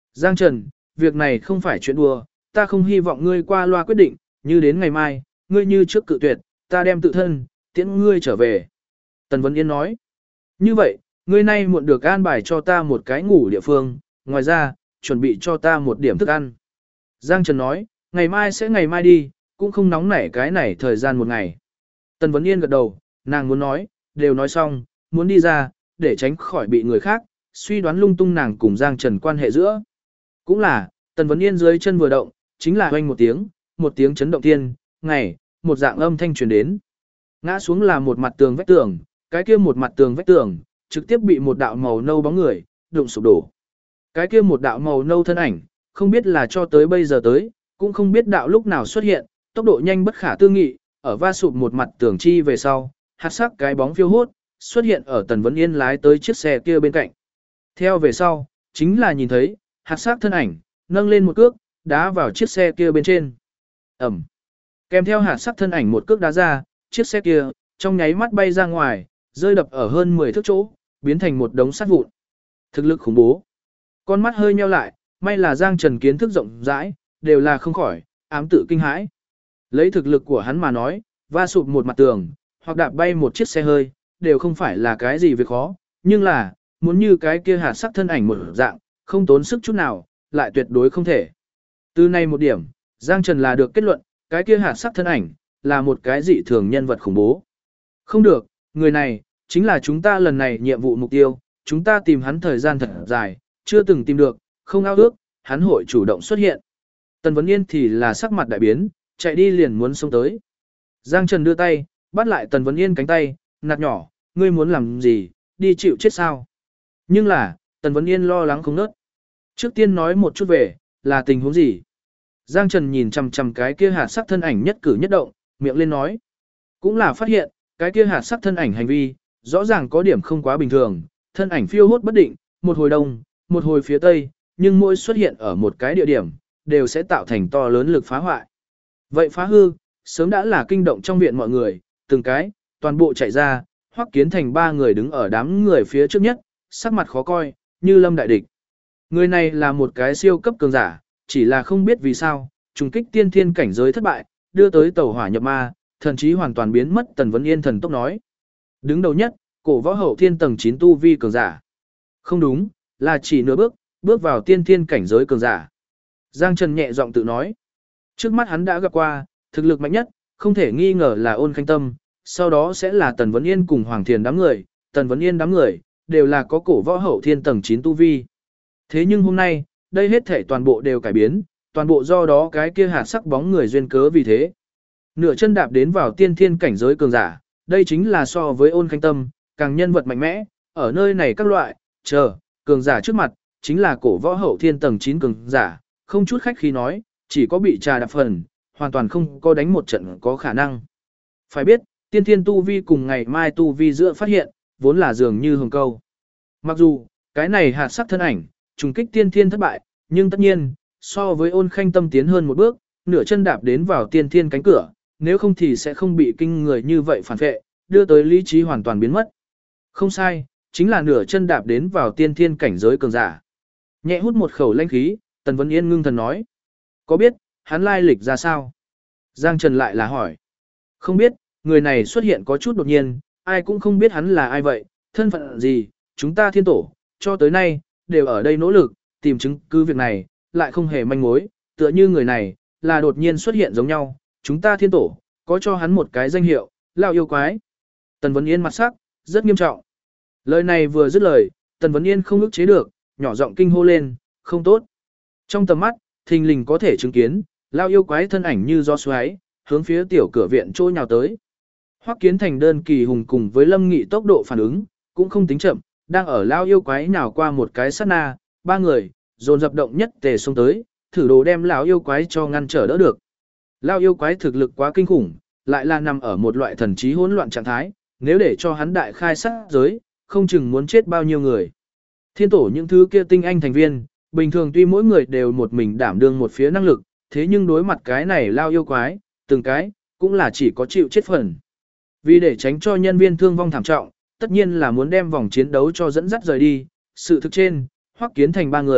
Giang Trần, việc này không phải chuyện đùa, ta không hy vọng ngươi qua loa quyết định, như đến ngày mai, ngươi như trước cự tuyệt, ta đem tự thân, tiễn ngươi trở về. Tần Vấn Yên nói, như vậy, ngươi nay muộn được an bài cho ta một cái ngủ địa phương, ngoài ra, chuẩn bị cho ta một điểm thức ăn. Giang Trần nói, ngày mai sẽ ngày mai đi, cũng không nóng nảy cái này thời gian một ngày. Tần Vấn Yên gật đầu, nàng muốn nói, đều nói xong, muốn đi ra, để tránh khỏi bị người khác, suy đoán lung tung nàng cùng Giang Trần quan hệ giữa. Cũng là, Tần Vấn Yên dưới chân vừa động, chính là hoanh một tiếng chấn động thiên, ngày, một dạng âm thanh truyền đến. Ngã xuống là một mặt tường vách tường, cái kia một mặt tường vách tường, trực tiếp bị một đạo màu nâu bóng người, đụng sụp đổ. Cái kia một đạo màu nâu thân ảnh, không biết là cho tới bây giờ tới, cũng không biết đạo lúc nào xuất hiện, tốc độ nhanh bất khả tư nghị, ở va sụp một mặt tường chi về sau, hạt sắc cái bóng phiêu hốt, xuất hiện ở Tần Vấn Yên lái tới chiếc xe kia bên cạnh. Theo về sau, chính là nhìn thấy, hạt sắc thân ảnh, nâng lên một cước, đá vào chiếc xe kia bên trên. Ẩm. Kèm theo hạt sắc thân ảnh một cước đá ra, chiếc xe kia, trong nháy mắt bay ra ngoài, rơi đập ở hơn 10 thước chỗ, biến thành một đống sắt vụn. Thực lực khủng bố. Con mắt hơi nheo lại, may là Giang Trần kiến thức rộng rãi, đều là không khỏi, ám tự kinh hãi. Lấy thực lực của hắn mà nói, va sụp một mặt tường, hoặc đạp bay một chiếc xe hơi, đều không phải là cái gì việc khó, nhưng là, muốn như cái kia hạt sắc thân ảnh một dạng, không tốn sức chút nào, lại tuyệt đối không thể. Từ nay một điểm, Giang Trần là được kết luận, cái kia hạt sắc thân ảnh, là một cái dị thường nhân vật khủng bố. Không được, người này, chính là chúng ta lần này nhiệm vụ mục tiêu, chúng ta tìm hắn thời gian thật dài, chưa từng tìm được, không ao ước, hắn hội chủ động xuất hiện. Tần Vấn Yên thì là sắc mặt đại biến, chạy đi liền muốn xông tới. Giang Trần đưa tay, bắt lại Tần Vấn Yên cánh tay, nạt nhỏ, ngươi muốn làm gì, đi chịu chết sao? Nhưng là, Tần Vấn Yên lo lắng không nớt. Trước tiên nói một chút về, là tình huống gì? Giang Trần nhìn chằm chằm cái kia hạt sắc thân ảnh nhất cử nhất động, miệng lên nói. Cũng là phát hiện, cái kia hạt sắc thân ảnh hành vi, rõ ràng có điểm không quá bình thường, thân ảnh phiêu hốt bất định, một hồi đông, một hồi phía tây, nhưng mỗi xuất hiện ở một cái địa điểm, đều sẽ tạo thành to lớn lực phá hoại. Vậy phá hư, sớm đã là kinh động trong viện mọi người, từng cái, toàn bộ chạy ra, Hoắc Kiến Thành ba người đứng ở đám người phía trước nhất, sắc mặt khó coi, như lâm đại địch. Người này là một cái siêu cấp cường giả, chỉ là không biết vì sao, trùng kích tiên thiên cảnh giới thất bại, đưa tới tẩu hỏa nhập ma, thần chí hoàn toàn biến mất. Tần Vấn Yên thần tốc nói. Đứng đầu nhất, cổ võ hậu thiên tầng 9 tu vi cường giả. Không đúng, là chỉ nửa bước, bước vào tiên thiên cảnh giới cường giả. Giang Trần nhẹ giọng tự nói. Trước mắt hắn đã gặp qua, thực lực mạnh nhất, không thể nghi ngờ là Ôn Khanh Tâm, sau đó sẽ là Tần Vấn Yên cùng Hoàng Thiền đám người, Tần Vấn Yên đám người, đều là có cổ võ hậu thiên tầng 9 tu vi. Thế nhưng hôm nay, đây hết thể toàn bộ đều cải biến, toàn bộ do đó cái kia hạt sắc bóng người duyên cớ vì thế. Nửa chân đạp đến vào tiên thiên cảnh giới cường giả, đây chính là so với Ôn Khanh Tâm, càng nhân vật mạnh mẽ, ở nơi này các loại, cường giả trước mặt, chính là cổ võ hậu thiên tầng 9 cường giả, không chút khách khí nói, chỉ có bị trà đạp phần, hoàn toàn không có đánh một trận có khả năng. Phải biết, tiên thiên tu vi cùng ngày mai tu vi giữa phát hiện, vốn là dường như hồng câu. Mặc dù, cái này hạt sắc thân ảnh, trùng kích tiên thiên thất bại, nhưng tất nhiên, so với Ôn Khanh Tâm tiến hơn một bước, nửa chân đạp đến vào tiên thiên cánh cửa, nếu không thì sẽ không bị kinh người như vậy phản vệ, đưa tới lý trí hoàn toàn biến mất. Không sai, chính là nửa chân đạp đến vào tiên thiên cảnh giới cường giả. Nhẹ hút một khẩu lãnh khí, Tần Vấn Yên ngưng thần nói. Có biết, hắn lai lịch ra sao? Giang Trần lại là hỏi. Không biết, người này xuất hiện có chút đột nhiên, ai cũng không biết hắn là ai vậy, thân phận gì, chúng ta thiên tổ, cho tới nay, đều ở đây nỗ lực, tìm chứng cứ việc này, lại không hề manh mối, tựa như người này, là đột nhiên xuất hiện giống nhau, chúng ta thiên tổ, có cho hắn một cái danh hiệu, lão yêu quái. Tần Vấn Yên mặt sắc, rất nghiêm trọng. Lời này vừa dứt lời, Tần Vấn Yên không ức chế được, nhỏ giọng kinh hô lên, không tốt. Trong tầm mắt, thình lình có thể chứng kiến, lão yêu quái thân ảnh như gió xoáy, hướng phía tiểu cửa viện trôi nhào tới. Hoắc Kiến Thành đơn kỳ hùng cùng với Lâm Nghị tốc độ phản ứng, cũng không tính chậm, đang ở lão yêu quái nhào qua một cái sát na, ba người, dồn dập động nhất tề xông tới, thử đồ đem lão yêu quái cho ngăn trở đỡ được. Lão yêu quái thực lực quá kinh khủng, lại là nằm ở một loại thần trí hỗn loạn trạng thái, nếu để cho hắn đại khai sát giới, không chừng muốn chết bao nhiêu người. Thiên tổ những thứ kia tinh anh thành viên, bình thường tuy mỗi người đều một mình đảm đương một phía năng lực, thế nhưng đối mặt cái này lão yêu quái, từng cái, cũng là chỉ có chịu chết phần. Vì để tránh cho nhân viên thương vong thảm trọng, tất nhiên là muốn đem vòng chiến đấu cho dẫn dắt rời đi, sự thực trên, Hoắc Kiến Thành ba người,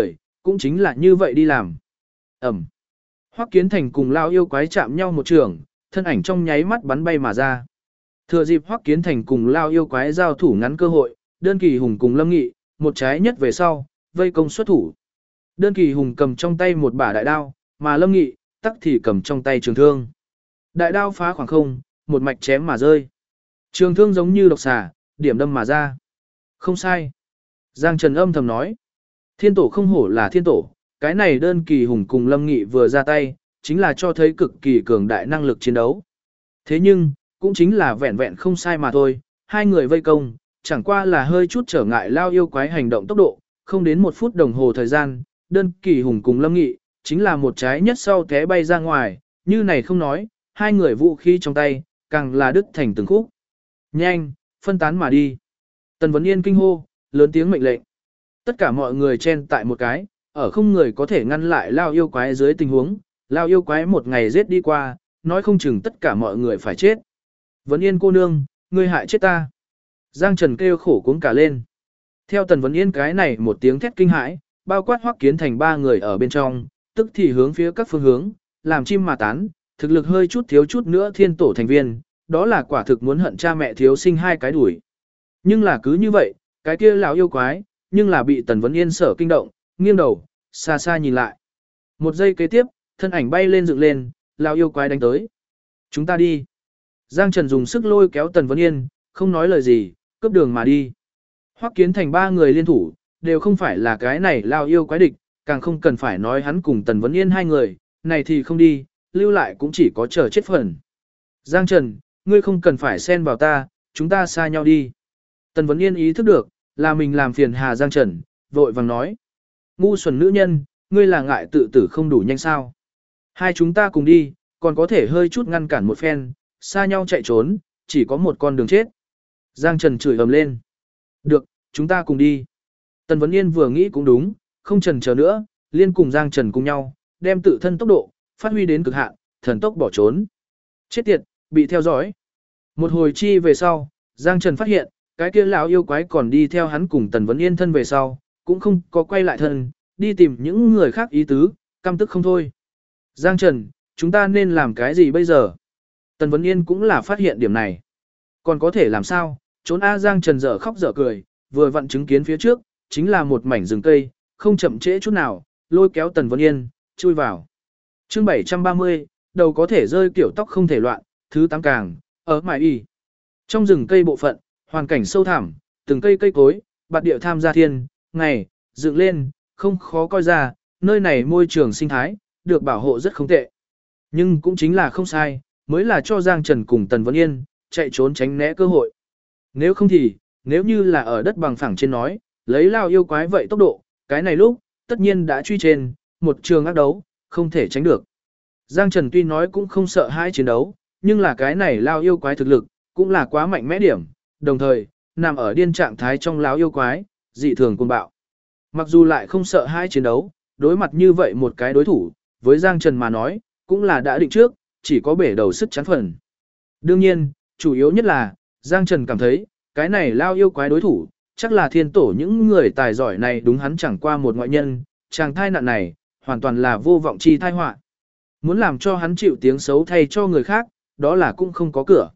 cũng chính là như vậy đi làm. Ẩm. Hoắc Kiến Thành cùng lao yêu quái chạm nhau một trường, thân ảnh trong nháy mắt bắn bay mà ra. Thừa dịp Hoắc Kiến Thành cùng lao yêu quái giao thủ ngắn cơ hội, Đơn Kỳ Hùng cùng Lâm Nghị, một trái nhất về sau, vây công xuất thủ. Đơn Kỳ Hùng cầm trong tay một bả đại đao, mà Lâm Nghị, tắc thì cầm trong tay trường thương. Đại đao phá khoảng không, một mạch chém mà rơi. Trường thương giống như độc xà, điểm đâm mà ra. Không sai. Giang Trần âm thầm nói. Thiên tổ không hổ là thiên tổ, cái này Đơn Kỳ Hùng cùng Lâm Nghị vừa ra tay, chính là cho thấy cực kỳ cường đại năng lực chiến đấu. Thế nhưng, cũng chính là vẹn vẹn không sai mà thôi, hai người vây công, chẳng qua là hơi chút trở ngại lao yêu quái hành động tốc độ, không đến 1 phút đồng hồ thời gian, Đơn Kỳ Hùng cùng Lâm Nghị, chính là một trái nhất sau té bay ra ngoài, như này không nói, hai người vũ khí trong tay, càng là đứt thành từng khúc. Nhanh, phân tán mà đi. Tần Vấn Yên kinh hô, lớn tiếng mệnh lệnh. Tất cả mọi người chen tại một cái, ở không người có thể ngăn lại lao yêu quái dưới tình huống, lao yêu quái một ngày giết đi qua, nói không chừng tất cả mọi người phải chết. Vấn Yên cô nương, ngươi hại chết ta. Giang Trần kêu khổ cuống cả lên. Theo Tần Vấn Yên cái này một tiếng thét kinh hãi, bao quát Hoắc Kiến Thành 3 người ở bên trong, tức thì hướng phía các phương hướng, làm chim mà tán, thực lực hơi chút thiếu chút nữa thiên tổ thành viên, đó là quả thực muốn hận cha mẹ thiếu sinh 2 cái đuổi. Nhưng là cứ như vậy, cái kia lão yêu quái, nhưng là bị Tần Vấn Yên sở kinh động, nghiêng đầu, xa xa nhìn lại. Một giây kế tiếp, thân ảnh bay lên dựng lên, lão yêu quái đánh tới. Chúng ta đi. Giang Trần dùng sức lôi kéo Tần Vấn Yên, không nói lời gì, cướp đường mà đi. Hoắc Kiến Thành 3 người liên thủ, đều không phải là cái này lão yêu quái địch, càng không cần phải nói hắn cùng Tần Vấn Yên 2 người, này thì không đi, lưu lại cũng chỉ có chờ chết phần. Giang Trần, ngươi không cần phải xen vào ta, chúng ta xa nhau đi. Tần Vấn Yên ý thức được, là mình làm phiền Hà Giang Trần, vội vàng nói. Ngu xuẩn nữ nhân, ngươi là ngại tự tử không đủ nhanh sao. Hai chúng ta cùng đi, còn có thể hơi chút ngăn cản một phen, xa nhau chạy trốn, chỉ có một con đường chết. Giang Trần chửi ầm lên. Được, chúng ta cùng đi. Tần Vấn Yên vừa nghĩ cũng đúng, không chần chờ nữa, liên cùng Giang Trần cùng nhau, đem tự thân tốc độ, phát huy đến cực hạn, thần tốc bỏ trốn. Chết tiệt, bị theo dõi. Một hồi chi về sau, Giang Trần phát hiện, cái kia lão yêu quái còn đi theo hắn cùng Tần Vấn Yên thân về sau, cũng không có quay lại thân, đi tìm những người khác ý tứ, căm tức không thôi. Giang Trần, chúng ta nên làm cái gì bây giờ? Tần Vấn Yên cũng là phát hiện điểm này. Còn có thể làm sao? Trốn A Giang Trần dở khóc dở cười, vừa vặn chứng kiến phía trước, chính là một mảnh rừng cây, không chậm trễ chút nào, lôi kéo Tần Vấn Yên, chui vào. Chương 730, đầu có thể rơi kiểu tóc không thể loạn, thứ 8 càng, ở mải y. Trong rừng cây bộ phận, hoàn cảnh sâu thẳm, từng cây cây cối, bạt địa tham gia thiên, ngày, dựng lên, không khó coi ra, nơi này môi trường sinh thái, được bảo hộ rất không tệ. Nhưng cũng chính là không sai, mới là cho Giang Trần cùng Tần Vấn Yên, chạy trốn tránh né cơ hội. Nếu không thì, nếu như là ở đất bằng phẳng trên nói, lấy lao yêu quái vậy tốc độ, cái này lúc, tất nhiên đã truy trên, một trường ác đấu, không thể tránh được. Giang Trần tuy nói cũng không sợ hai chiến đấu, nhưng là cái này lao yêu quái thực lực, cũng là quá mạnh mẽ điểm, đồng thời, nằm ở điên trạng thái trong lão yêu quái, dị thường cuồng bạo. Mặc dù lại không sợ hai chiến đấu, đối mặt như vậy một cái đối thủ, với Giang Trần mà nói, cũng là đã định trước, chỉ có bể đầu sức chán phần. Đương nhiên, chủ yếu nhất là, Giang Trần cảm thấy, cái này lao yêu quái đối thủ, chắc là thiên tổ những người tài giỏi này đúng hắn chẳng qua một ngoại nhân, chàng thai nạn này, hoàn toàn là vô vọng chi thai họa. Muốn làm cho hắn chịu tiếng xấu thay cho người khác, đó là cũng không có cửa.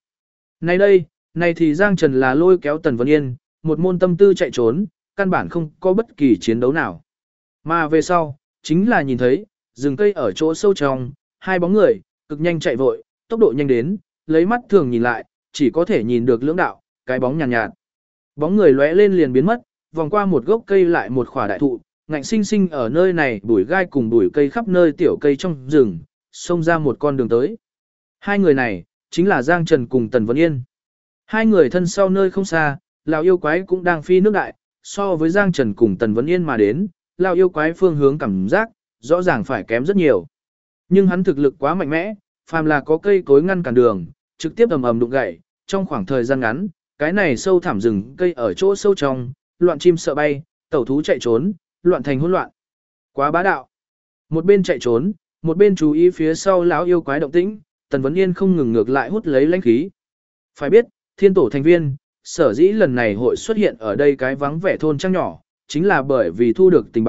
Này thì Giang Trần là lôi kéo Tần Vấn Yên, một môn tâm tư chạy trốn, căn bản không có bất kỳ chiến đấu nào. Mà về sau, chính là nhìn thấy, rừng cây ở chỗ sâu trong, hai bóng người, cực nhanh chạy vội, tốc độ nhanh đến, lấy mắt thường nhìn lại, chỉ có thể nhìn được lưỡng đạo, cái bóng nhàn nhạt. Bóng người lóe lên liền biến mất, vòng qua một gốc cây lại một khỏa đại thụ, ngạnh sinh sinh ở nơi này bụi gai cùng bụi cây khắp nơi tiểu cây trong rừng, xông ra một con đường tới. Hai người này, chính là Giang Trần cùng Tần Vấn Yên. Hai người thân sau nơi không xa, lão yêu quái cũng đang phi nước đại, so với Giang Trần cùng Tần Vấn Yên mà đến, lão yêu quái phương hướng cảm giác, rõ ràng phải kém rất nhiều. Nhưng hắn thực lực quá mạnh mẽ, phàm là có cây cối ngăn cản đường, trực tiếp ầm ầm đụng gãy, trong khoảng thời gian ngắn, cái này sâu thẳm rừng cây ở chỗ sâu trong, loạn chim sợ bay, tẩu thú chạy trốn, loạn thành hỗn loạn. Quá bá đạo. Một bên chạy trốn, một bên chú ý phía sau lão yêu quái động tĩnh, Tần Vấn Yên không ngừng ngược lại hút lấy lãnh khí. Phải biết, thiên tổ thành viên, sở dĩ lần này hội xuất hiện ở đây cái vắng vẻ thôn trang nhỏ, chính là bởi vì thu được tình báo,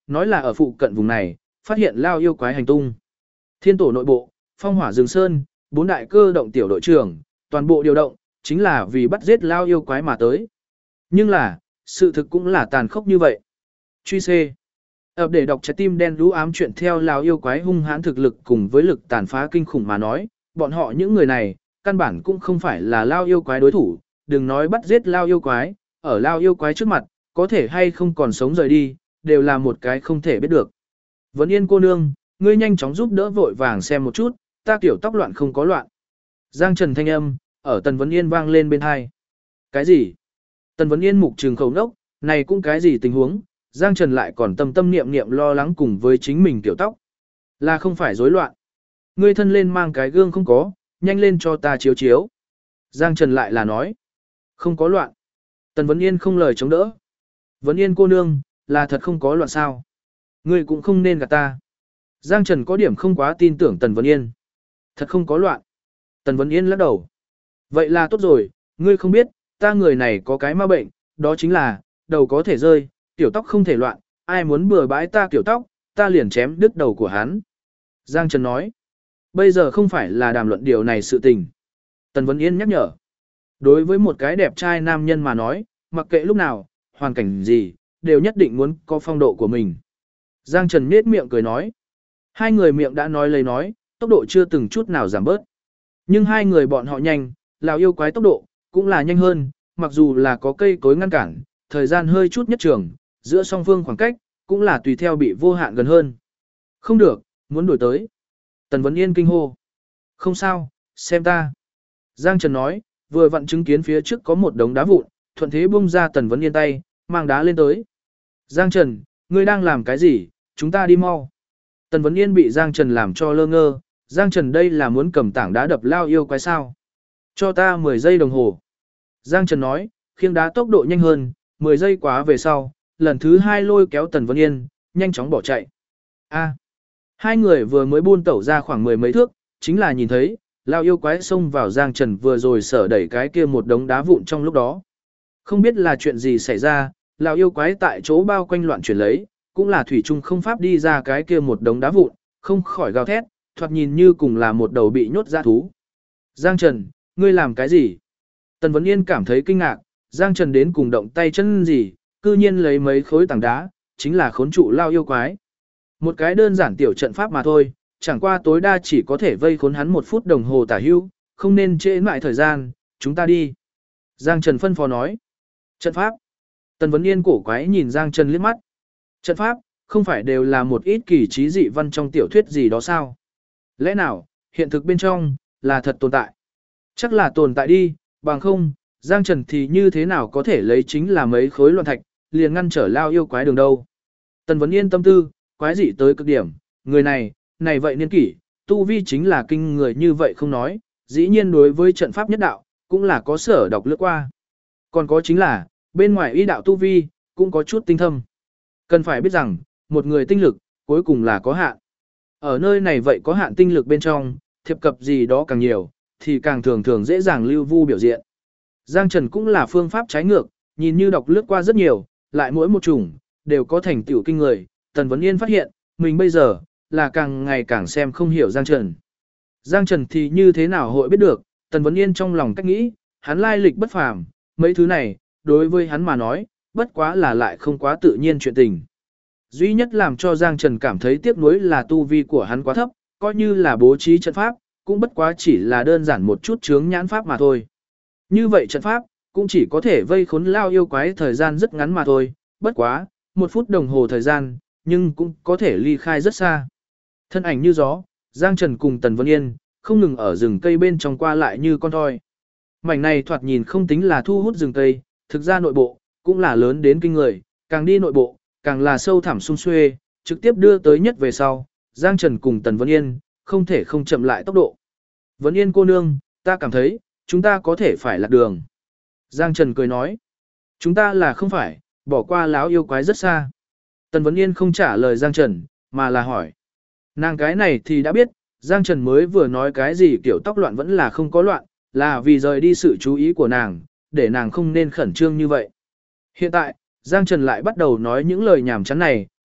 nói là ở phụ cận vùng này, phát hiện lao yêu quái hành tung. Thiên tổ nội bộ, phong hỏa rừng sơn, 4 đại cơ động tiểu đội trưởng, toàn bộ điều động, chính là vì bắt giết lao yêu quái mà tới. Nhưng là, sự thực cũng là tàn khốc như vậy. Truy C. Ập để đọc trái tim đen đú ám chuyện theo lao yêu quái hung hãn thực lực cùng với lực tàn phá kinh khủng mà nói, bọn họ những người này, căn bản cũng không phải là lao yêu quái đối thủ, đừng nói bắt giết lao yêu quái, ở lao yêu quái trước mặt, có thể hay không còn sống rời đi, đều là một cái không thể biết được. Vấn Yên cô nương, ngươi nhanh chóng giúp đỡ vội vàng xem một chút, ta kiểu tóc loạn không có loạn. Giang Trần thanh âm, ở Tần Vấn Yên vang lên bên hai. Cái gì? Tần Vấn Yên mục trừng khẩu nốc, này cũng cái gì tình huống, Giang Trần lại còn tâm tâm niệm niệm lo lắng cùng với chính mình kiểu tóc. Là không phải rối loạn. Ngươi thân lên mang cái gương không có, nhanh lên cho ta chiếu chiếu. Giang Trần lại là nói. Không có loạn. Tần Vấn Yên không lời chống đỡ. Vấn Yên cô nương, là thật không có loạn sao. Ngươi cũng không nên gạt ta. Giang Trần có điểm không quá tin tưởng Tần Vấn Yên. Thật không có loạn. Tần Vấn Yên lắc đầu. Vậy là tốt rồi, ngươi không biết, ta người này có cái ma bệnh, đó chính là, đầu có thể rơi, tiểu tóc không thể loạn, ai muốn bừa bãi ta tiểu tóc, ta liền chém đứt đầu của hắn. Giang Trần nói. Bây giờ không phải là đàm luận điều này sự tình. Tần Vấn Yên nhắc nhở. Đối với một cái đẹp trai nam nhân mà nói, mặc kệ lúc nào, hoàn cảnh gì, đều nhất định muốn có phong độ của mình. Giang Trần nhếch miệng cười nói. Hai người miệng đã nói lời nói, tốc độ chưa từng chút nào giảm bớt. Nhưng hai người bọn họ nhanh, lão yêu quái tốc độ, cũng là nhanh hơn, mặc dù là có cây cối ngăn cản, thời gian hơi chút nhất trường, giữa song phương khoảng cách, cũng là tùy theo bị vô hạn gần hơn. Không được, muốn đuổi tới. Tần Vấn Yên kinh hô. Không sao, xem ta. Giang Trần nói, vừa vặn chứng kiến phía trước có một đống đá vụn, thuận thế bung ra Tần Vấn Yên tay, mang đá lên tới. Giang Trần, ngươi đang làm cái gì, chúng ta đi mau. Tần Vấn Yên bị Giang Trần làm cho lơ ngơ, Giang Trần đây là muốn cầm tảng đá đập lao yêu quái sao. Cho ta 10 giây đồng hồ. Giang Trần nói, khiêng đá tốc độ nhanh hơn, 10 giây quá về sau, lần thứ 2 lôi kéo Tần Vấn Yên, nhanh chóng bỏ chạy. A. Hai người vừa mới buôn tẩu ra khoảng 10 mấy thước, chính là nhìn thấy, lao yêu quái xông vào Giang Trần vừa rồi sở đẩy cái kia một đống đá vụn trong lúc đó. Không biết là chuyện gì xảy ra, lao yêu quái tại chỗ bao quanh loạn chuyển lấy, cũng là thủy chung không pháp đi ra cái kia một đống đá vụn, không khỏi gào thét, thoạt nhìn như cùng là một đầu bị nhốt dã thú. Giang Trần, ngươi làm cái gì? Tần Vấn Yên cảm thấy kinh ngạc, Giang Trần đến cùng động tay chân gì, cư nhiên lấy mấy khối tảng đá, chính là khốn trụ lao yêu quái. Một cái đơn giản tiểu trận pháp mà thôi, chẳng qua tối đa chỉ có thể vây khốn hắn 1 phút đồng hồ tả hữu, không nên trễ mãi thời gian, chúng ta đi. Giang Trần phân phó nói. Trận pháp. Tần Vấn Yên cổ quái nhìn Giang Trần liếc mắt. Trận pháp, không phải đều là một ít kỳ trí dị văn trong tiểu thuyết gì đó sao? Lẽ nào, hiện thực bên trong, là thật tồn tại? Chắc là tồn tại đi, bằng không, Giang Trần thì như thế nào có thể lấy chính là mấy khối loạn thạch, liền ngăn trở lao yêu quái đường đâu. Tần Vấn Yên tâm tư, quái dị tới cực điểm, người này vậy niên kỷ, tu vi chính là kinh người như vậy không nói, dĩ nhiên đối với trận pháp nhất đạo, cũng là có sở đọc lướt qua. Còn có chính là, bên ngoài y đạo tu vi, cũng có chút tinh thâm. Cần phải biết rằng, một người tinh lực, cuối cùng là có hạn. Ở nơi này vậy có hạn tinh lực bên trong, thiệp cập gì đó càng nhiều, thì càng thường thường dễ dàng lưu vu biểu diện. Giang Trần cũng là phương pháp trái ngược, nhìn như đọc lướt qua rất nhiều, lại mỗi một chủng, đều có thành tựu kinh người. Tần Vấn Yên phát hiện, mình bây giờ, là càng ngày càng xem không hiểu Giang Trần. Giang Trần thì như thế nào hội biết được, Tần Vấn Yên trong lòng cách nghĩ, hắn lai lịch bất phàm, mấy thứ này, đối với hắn mà nói, bất quá là lại không quá tự nhiên chuyện tình. Duy nhất làm cho Giang Trần cảm thấy tiếc nuối là tu vi của hắn quá thấp, coi như là bố trí trận pháp, cũng bất quá chỉ là đơn giản một chút chướng nhãn pháp mà thôi. Như vậy trận pháp, cũng chỉ có thể vây khốn lao yêu quái thời gian rất ngắn mà thôi, bất quá, 1 phút đồng hồ thời gian, nhưng cũng có thể ly khai rất xa. Thân ảnh như gió, Giang Trần cùng Tần Vấn Yên, không ngừng ở rừng cây bên trong qua lại như con thoi. Mảnh này thoạt nhìn không tính là thu hút rừng cây, thực ra nội bộ, cũng là lớn đến kinh người, càng đi nội bộ, càng là sâu thẳm sung xuê, trực tiếp đưa tới nhất về sau, Giang Trần cùng Tần Vấn Yên, không thể không chậm lại tốc độ. Vấn Yên cô nương, ta cảm thấy, chúng ta có thể phải lạc đường. Giang Trần cười nói, chúng ta là không phải, bỏ qua láo yêu quái rất xa. Tần Vấn Yên không trả lời Giang Trần, mà là hỏi. Nàng cái này thì đã biết, Giang Trần mới vừa nói cái gì kiểu tóc loạn vẫn là không có loạn, là vì rời đi sự chú ý của nàng, để nàng không nên khẩn trương như vậy. Hiện tại, Giang Trần lại bắt đầu nói những lời nhảm chán này,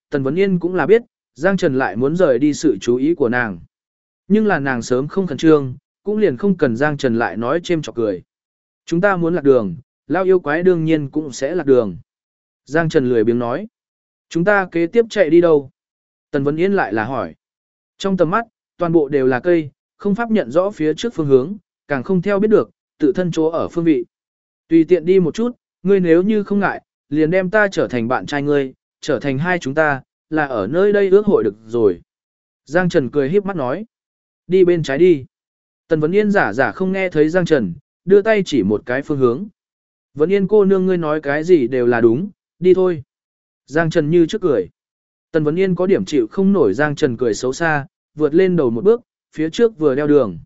Tần Vấn Yên cũng là biết, Giang Trần lại muốn rời đi sự chú ý của nàng. Nhưng là nàng sớm không khẩn trương, cũng liền không cần Giang Trần lại nói chêm chọc cười. Chúng ta muốn lạc đường, lao yêu quái đương nhiên cũng sẽ lạc đường. Giang Trần lười biếng nói. Chúng ta kế tiếp chạy đi đâu? Tần Vấn Yên lại là hỏi. Trong tầm mắt, toàn bộ đều là cây, không pháp nhận rõ phía trước phương hướng, càng không theo biết được, tự thân chỗ ở phương vị. Tùy tiện đi một chút, ngươi nếu như không ngại, liền đem ta trở thành bạn trai ngươi, trở thành hai chúng ta, là ở nơi đây ước hội được rồi. Giang Trần cười híp mắt nói. Đi bên trái đi. Tần Vấn Yên giả không nghe thấy Giang Trần, đưa tay chỉ một cái phương hướng. Vấn Yên cô nương ngươi nói cái gì đều là đúng, đi thôi. Giang Trần như trước cười. Tần Vấn Yên có điểm chịu không nổi Giang Trần cười xấu xa, vượt lên đầu một bước, phía trước vừa đeo đường.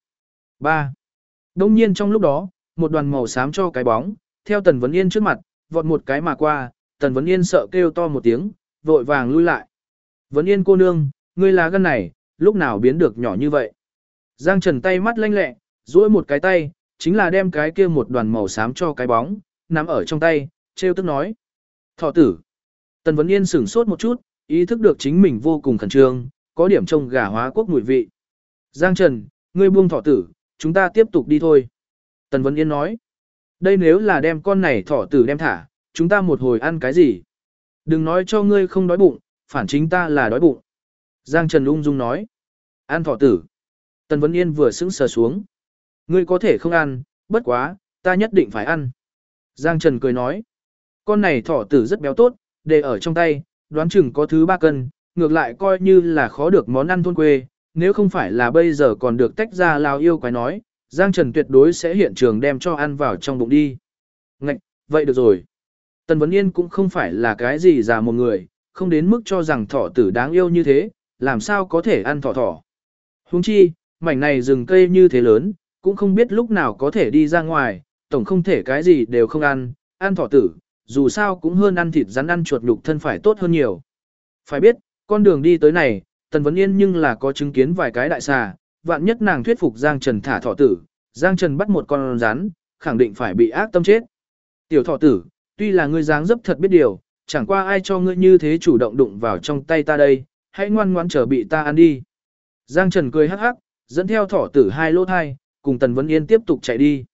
3. Đông nhiên trong lúc đó, một đoàn màu xám cho cái bóng, theo Tần Vấn Yên trước mặt, vọt một cái mà qua, Tần Vấn Yên sợ kêu to một tiếng, vội vàng lui lại. Vấn Yên cô nương, ngươi lá gan này, lúc nào biến được nhỏ như vậy? Giang Trần tay mắt lanh lẹ, duỗi một cái tay, chính là đem cái kia một đoàn màu xám cho cái bóng, nắm ở trong tay, trêu tức nói. Thọ tử. Tần Vấn Yên sửng sốt một chút, ý thức được chính mình vô cùng khẩn trương, có điểm trông gà hóa quốc mùi vị. Giang Trần, ngươi buông thọ tử, chúng ta tiếp tục đi thôi. Tần Vấn Yên nói. Đây nếu là đem con này thọ tử đem thả, chúng ta một hồi ăn cái gì? Đừng nói cho ngươi không đói bụng, phản chính ta là đói bụng. Giang Trần ung dung nói. Ăn thọ tử. Tần Vấn Yên vừa sững sờ xuống. Ngươi có thể không ăn, bất quá, ta nhất định phải ăn. Giang Trần cười nói. Con này thọ tử rất béo tốt, để ở trong tay, đoán chừng có thứ 3 cân, ngược lại coi như là khó được món ăn thôn quê. Nếu không phải là bây giờ còn được tách ra lao yêu quái nói, Giang Trần tuyệt đối sẽ hiện trường đem cho ăn vào trong bụng đi. Ngạch, vậy được rồi. Tần Vấn Yên cũng không phải là cái gì già một người, không đến mức cho rằng thỏ tử đáng yêu như thế, làm sao có thể ăn thỏ. Huống chi, mảnh này rừng cây như thế lớn, cũng không biết lúc nào có thể đi ra ngoài, tổng không thể cái gì đều không ăn thỏ tử, dù sao cũng hơn ăn thịt rắn ăn chuột nhục thân phải tốt hơn nhiều. Phải biết, con đường đi tới này, Tần Vấn Yên nhưng là có chứng kiến vài cái đại xà, vạn nhất nàng thuyết phục Giang Trần thả thỏ tử, Giang Trần bắt một con rắn, khẳng định phải bị ác tâm chết. Tiểu thỏ tử, tuy là ngươi dáng dấp thật biết điều, chẳng qua ai cho ngươi như thế chủ động đụng vào trong tay ta đây, hãy ngoan ngoãn chờ bị ta ăn đi. Giang Trần cười hắc hắc, dẫn theo thỏ tử hai lỗ thai, cùng Tần Vấn Yên tiếp tục chạy đi.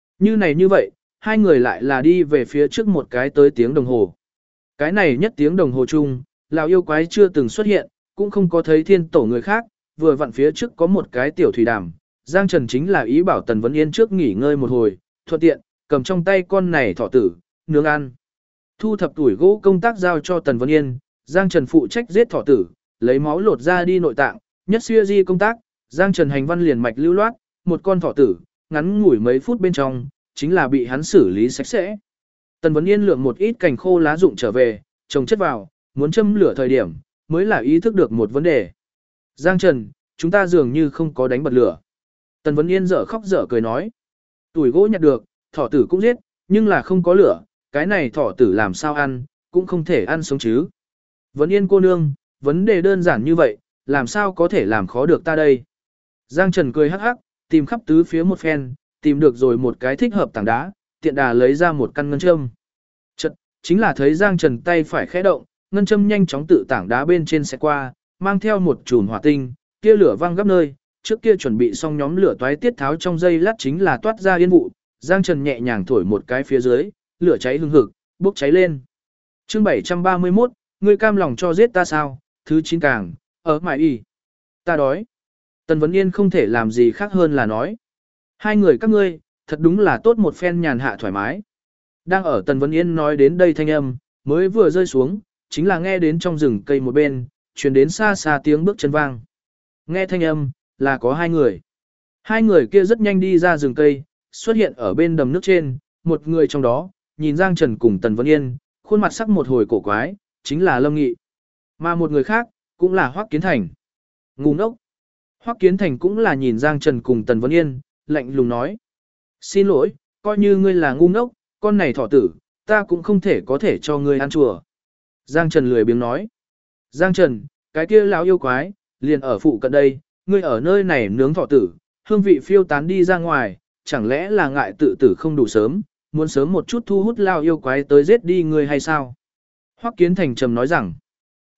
Như vậy, hai người lại là đi về phía trước một cái tới tiếng đồng hồ. Cái này nhất tiếng đồng hồ chung, lão yêu quái chưa từng xuất hiện, cũng không có thấy thiên tổ người khác, vừa vặn phía trước có một cái tiểu thủy đàm. Giang Trần chính là ý bảo Tần Vấn Yên trước nghỉ ngơi một hồi, thuận tiện, cầm trong tay con này thỏ tử, nướng ăn. Thu thập tuổi gỗ công tác giao cho Tần Vấn Yên, Giang Trần phụ trách giết thỏ tử, lấy máu lột ra đi nội tạng, nhất xuya di công tác, Giang Trần hành văn liền mạch lưu loát, một con thỏ tử, ngắn ngủi mấy phút bên trong, chính là bị hắn xử lý sạch sẽ. Tần Vấn Yên lượng một ít cành khô lá rụng trở về, trồng chất vào, muốn châm lửa thời điểm, mới là ý thức được một vấn đề. Giang Trần, chúng ta dường như không có đánh bật lửa. Tần Vấn Yên dở khóc dở cười nói. Tuổi gỗ nhặt được, thỏ tử cũng giết, nhưng là không có lửa, cái này thỏ tử làm sao ăn, cũng không thể ăn sống chứ. Vấn Yên cô nương, vấn đề đơn giản như vậy, làm sao có thể làm khó được ta đây. Giang Trần cười hắc hắc, tìm khắp tứ phía một phen, tìm được rồi một cái thích hợp tảng đá, tiện đà lấy ra một căn ngân châm. Chật, chính là thấy Giang Trần tay phải khẽ động, ngân châm nhanh chóng tự tảng đá bên trên sẽ qua, mang theo một chùm hỏa tinh, tia lửa văng gấp nơi, trước kia chuẩn bị xong nhóm lửa toái tiết tháo trong dây lát chính là toát ra yên vụ, Giang Trần nhẹ nhàng thổi một cái phía dưới, lửa cháy hừng hực, bốc cháy lên. Chương 731, ngươi cam lòng cho giết ta sao? Thứ 9 càng, ở mải y. Ta đói. Tần Vấn Yên không thể làm gì khác hơn là nói. Hai người các ngươi, thật đúng là tốt một phen nhàn hạ thoải mái. Đang ở Tần Vấn Yên nói đến đây thanh âm, mới vừa rơi xuống, chính là nghe đến trong rừng cây một bên, truyền đến xa xa tiếng bước chân vang. Nghe thanh âm, là có hai người. Hai người kia rất nhanh đi ra rừng cây, xuất hiện ở bên đầm nước trên, một người trong đó, nhìn Giang Trần cùng Tần Vấn Yên, khuôn mặt sắc một hồi cổ quái, chính là Lâm Nghị. Mà một người khác, cũng là Hoắc Kiến Thành. Ngu ngốc. Hoắc Kiến Thành cũng là nhìn Giang Trần cùng Tần Vấn Yên, lạnh lùng nói. Xin lỗi, coi như ngươi là ngu ngốc, con này thỏ tử, ta cũng không thể có thể cho ngươi ăn chùa. Giang Trần lười biếng nói. Giang Trần, cái kia lão yêu quái, liền ở phụ cận đây, ngươi ở nơi này nướng thỏ tử, hương vị phiêu tán đi ra ngoài, chẳng lẽ là ngại tự tử không đủ sớm, muốn sớm một chút thu hút lao yêu quái tới giết đi ngươi hay sao? Hoắc Kiến Thành trầm nói rằng.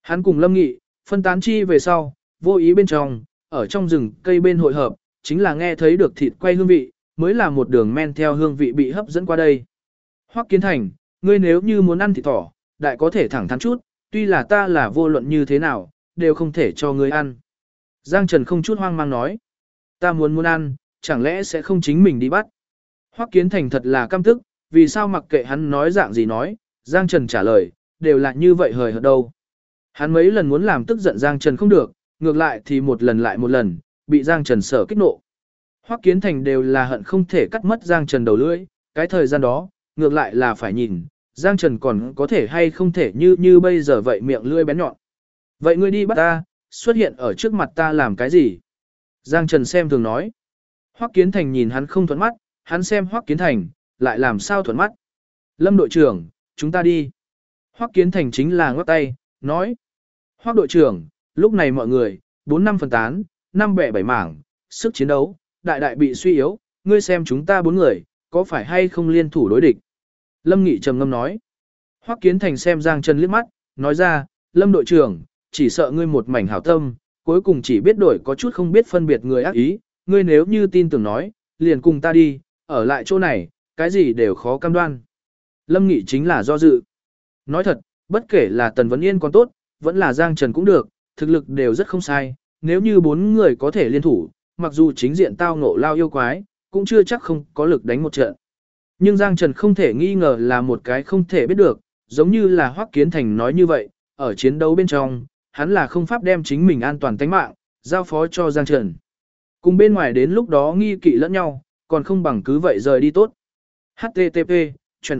Hắn cùng Lâm Nghị, phân tán chi về sau, vô ý bên trong, ở trong rừng cây bên hội hợp, chính là nghe thấy được thịt quay hương vị, mới là một đường men theo hương vị bị hấp dẫn qua đây. Hoắc Kiến Thành, ngươi nếu như muốn ăn thịt thỏ, đại có thể thẳng thắn chút, tuy là ta là vô luận như thế nào, đều không thể cho ngươi ăn. Giang Trần không chút hoang mang nói, ta muốn ăn, chẳng lẽ sẽ không chính mình đi bắt. Hoắc Kiến Thành thật là căm tức, vì sao mặc kệ hắn nói dạng gì nói, Giang Trần trả lời, đều là như vậy hời hợt đâu. Hắn mấy lần muốn làm tức giận Giang Trần không được, ngược lại thì một lần lại một lần, bị Giang Trần sở kích nộ. Hoắc Kiến Thành đều là hận không thể cắt mất Giang Trần đầu lưỡi, cái thời gian đó, ngược lại là phải nhìn, Giang Trần còn có thể hay không thể như bây giờ vậy miệng lưỡi bén nhọn. Vậy ngươi đi bắt ta, xuất hiện ở trước mặt ta làm cái gì? Giang Trần xem thường nói. Hoắc Kiến Thành nhìn hắn không thuận mắt, hắn xem Hoắc Kiến Thành, lại làm sao thuận mắt. Lâm đội trưởng, chúng ta đi. Hoắc Kiến Thành chính là ngoắc tay, nói. Hoắc đội trưởng, lúc này mọi người, 4-5 phần tán, 5 bẻ 7 mảng, sức chiến đấu, đại bị suy yếu, ngươi xem chúng ta 4 người, có phải hay không liên thủ đối địch? Lâm Nghị trầm ngâm nói. Hoắc Kiến Thành xem Giang Trần liếc mắt, nói ra, Lâm đội trưởng, chỉ sợ ngươi một mảnh hảo tâm, cuối cùng chỉ biết đổi có chút không biết phân biệt người ác ý, ngươi nếu như tin tưởng nói, liền cùng ta đi, ở lại chỗ này, cái gì đều khó cam đoan. Lâm Nghị chính là do dự. Nói thật, bất kể là Tần Vấn Yên còn tốt, vẫn là Giang Trần cũng được, thực lực đều rất không sai, nếu như 4 người có thể liên thủ, mặc dù chính diện tao ngộ lao yêu quái, cũng chưa chắc không có lực đánh một trận. Nhưng Giang Trần không thể nghi ngờ là một cái không thể biết được, giống như là Hoắc Kiến Thành nói như vậy, ở chiến đấu bên trong, hắn là không pháp đem chính mình an toàn tính mạng, giao phó cho Giang Trần. Cùng bên ngoài đến lúc đó nghi kỵ lẫn nhau, còn không bằng cứ vậy rời đi tốt. HTTP, chuẩn.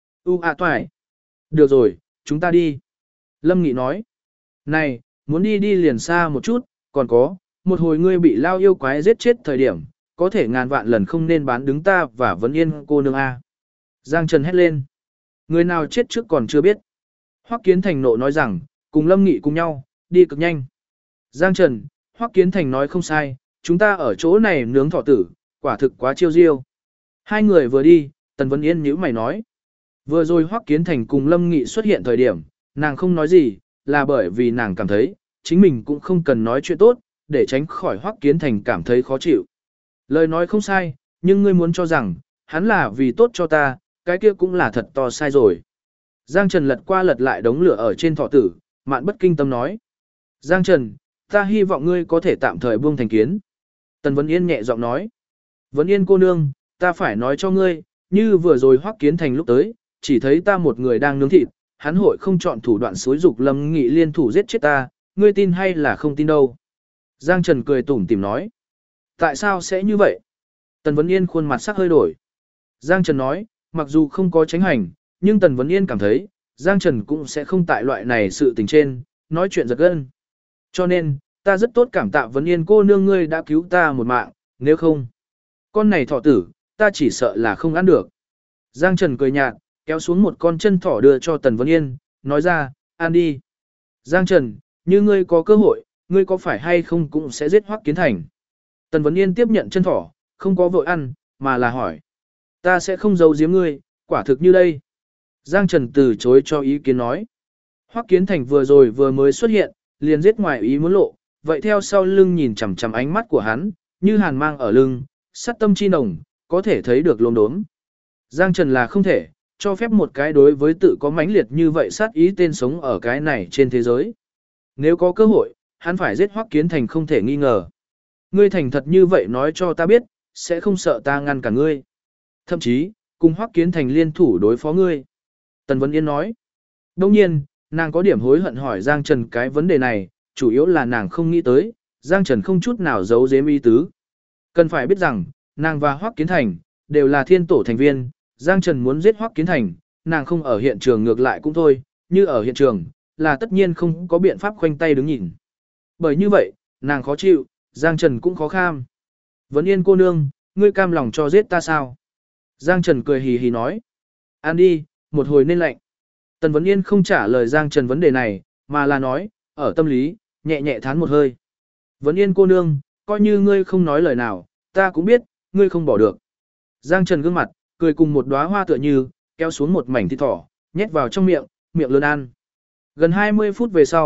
Toại. Được rồi, chúng ta đi. Lâm Nghị nói. Này, muốn đi liền xa một chút, còn có, một hồi ngươi bị lao yêu quái giết chết thời điểm, có thể ngàn vạn lần không nên bán đứng ta và Vấn Yên cô nương A. Giang Trần hét lên. Người nào chết trước còn chưa biết. Hoắc Kiến Thành nộ nói rằng, cùng Lâm Nghị cùng nhau, đi cực nhanh. Giang Trần, Hoắc Kiến Thành nói không sai, chúng ta ở chỗ này nướng thọ tử, quả thực quá chiêu diêu. Hai người vừa đi, Tần Vấn Yên nhíu mày nói. Vừa rồi Hoắc Kiến Thành cùng Lâm Nghị xuất hiện thời điểm, nàng không nói gì, là bởi vì nàng cảm thấy, chính mình cũng không cần nói chuyện tốt, để tránh khỏi Hoắc Kiến Thành cảm thấy khó chịu. Lời nói không sai, nhưng ngươi muốn cho rằng, hắn là vì tốt cho ta, cái kia cũng là thật to sai rồi. Giang Trần lật qua lật lại đống lửa ở trên thọ tử, Mạn Bất Kinh Tâm nói. Giang Trần, ta hy vọng ngươi có thể tạm thời buông thành kiến. Tần Vấn Yên nhẹ giọng nói. Vấn Yên cô nương, ta phải nói cho ngươi, như vừa rồi Hoắc Kiến Thành lúc tới, chỉ thấy ta một người đang nướng thịt, hắn hội không chọn thủ đoạn xối dục Lâm Nghị liên thủ giết chết ta, ngươi tin hay là không tin đâu. Giang Trần cười tủm tỉm nói. Tại sao sẽ như vậy? Tần Vấn Yên khuôn mặt sắc hơi đổi. Giang Trần nói, mặc dù không có tránh hành, nhưng Tần Vấn Yên cảm thấy, Giang Trần cũng sẽ không tại loại này sự tình trên, nói chuyện giật gân. Cho nên, ta rất tốt cảm tạ Vấn Yên cô nương ngươi đã cứu ta một mạng, nếu không, con này thỏ tử, ta chỉ sợ là không ăn được. Giang Trần cười nhạt, kéo xuống một con chân thỏ đưa cho Tần Vấn Yên, nói ra, ăn đi. Giang Trần, như ngươi có cơ hội, ngươi có phải hay không cũng sẽ giết Hoắc Kiến Thành. Tần Vấn Yên tiếp nhận chân thỏ, không có vội ăn, mà là hỏi. Ta sẽ không giấu giếm ngươi, quả thực như đây. Giang Trần từ chối cho ý kiến nói. Hoắc Kiến Thành vừa rồi vừa mới xuất hiện, liền giết ngoài ý muốn lộ, vậy theo sau lưng nhìn chằm chằm ánh mắt của hắn, như hàn mang ở lưng, sát tâm chi nồng, có thể thấy được lốm đốm. Giang Trần là không thể, cho phép một cái đối với tự có mãnh liệt như vậy sát ý tên sống ở cái này trên thế giới. Nếu có cơ hội, hắn phải giết Hoắc Kiến Thành không thể nghi ngờ. Ngươi thành thật như vậy nói cho ta biết, sẽ không sợ ta ngăn cả ngươi. Thậm chí, cùng Hoắc Kiến Thành liên thủ đối phó ngươi. Tần Vấn Yên nói. Đông nhiên, nàng có điểm hối hận hỏi Giang Trần cái vấn đề này, chủ yếu là nàng không nghĩ tới, Giang Trần không chút nào giấu giếm ý tứ. Cần phải biết rằng, nàng và Hoắc Kiến Thành, đều là thiên tổ thành viên, Giang Trần muốn giết Hoắc Kiến Thành, nàng không ở hiện trường ngược lại cũng thôi, như ở hiện trường, là tất nhiên không có biện pháp khoanh tay đứng nhìn. Bởi như vậy, nàng khó chịu, Giang Trần cũng khó kham. Vấn Yên cô nương, ngươi cam lòng cho giết ta sao? Giang Trần cười hì hì nói. Ăn đi, một hồi nên lạnh. Tần Vấn Yên không trả lời Giang Trần vấn đề này, mà là nói, ở tâm lý, nhẹ nhẹ thán một hơi. Vấn Yên cô nương, coi như ngươi không nói lời nào, ta cũng biết, ngươi không bỏ được. Giang Trần gương mặt, cười cùng một đóa hoa tựa như, kéo xuống một mảnh thịt thỏ, nhét vào trong miệng, miệng lớn ăn. Gần 20 phút về sau,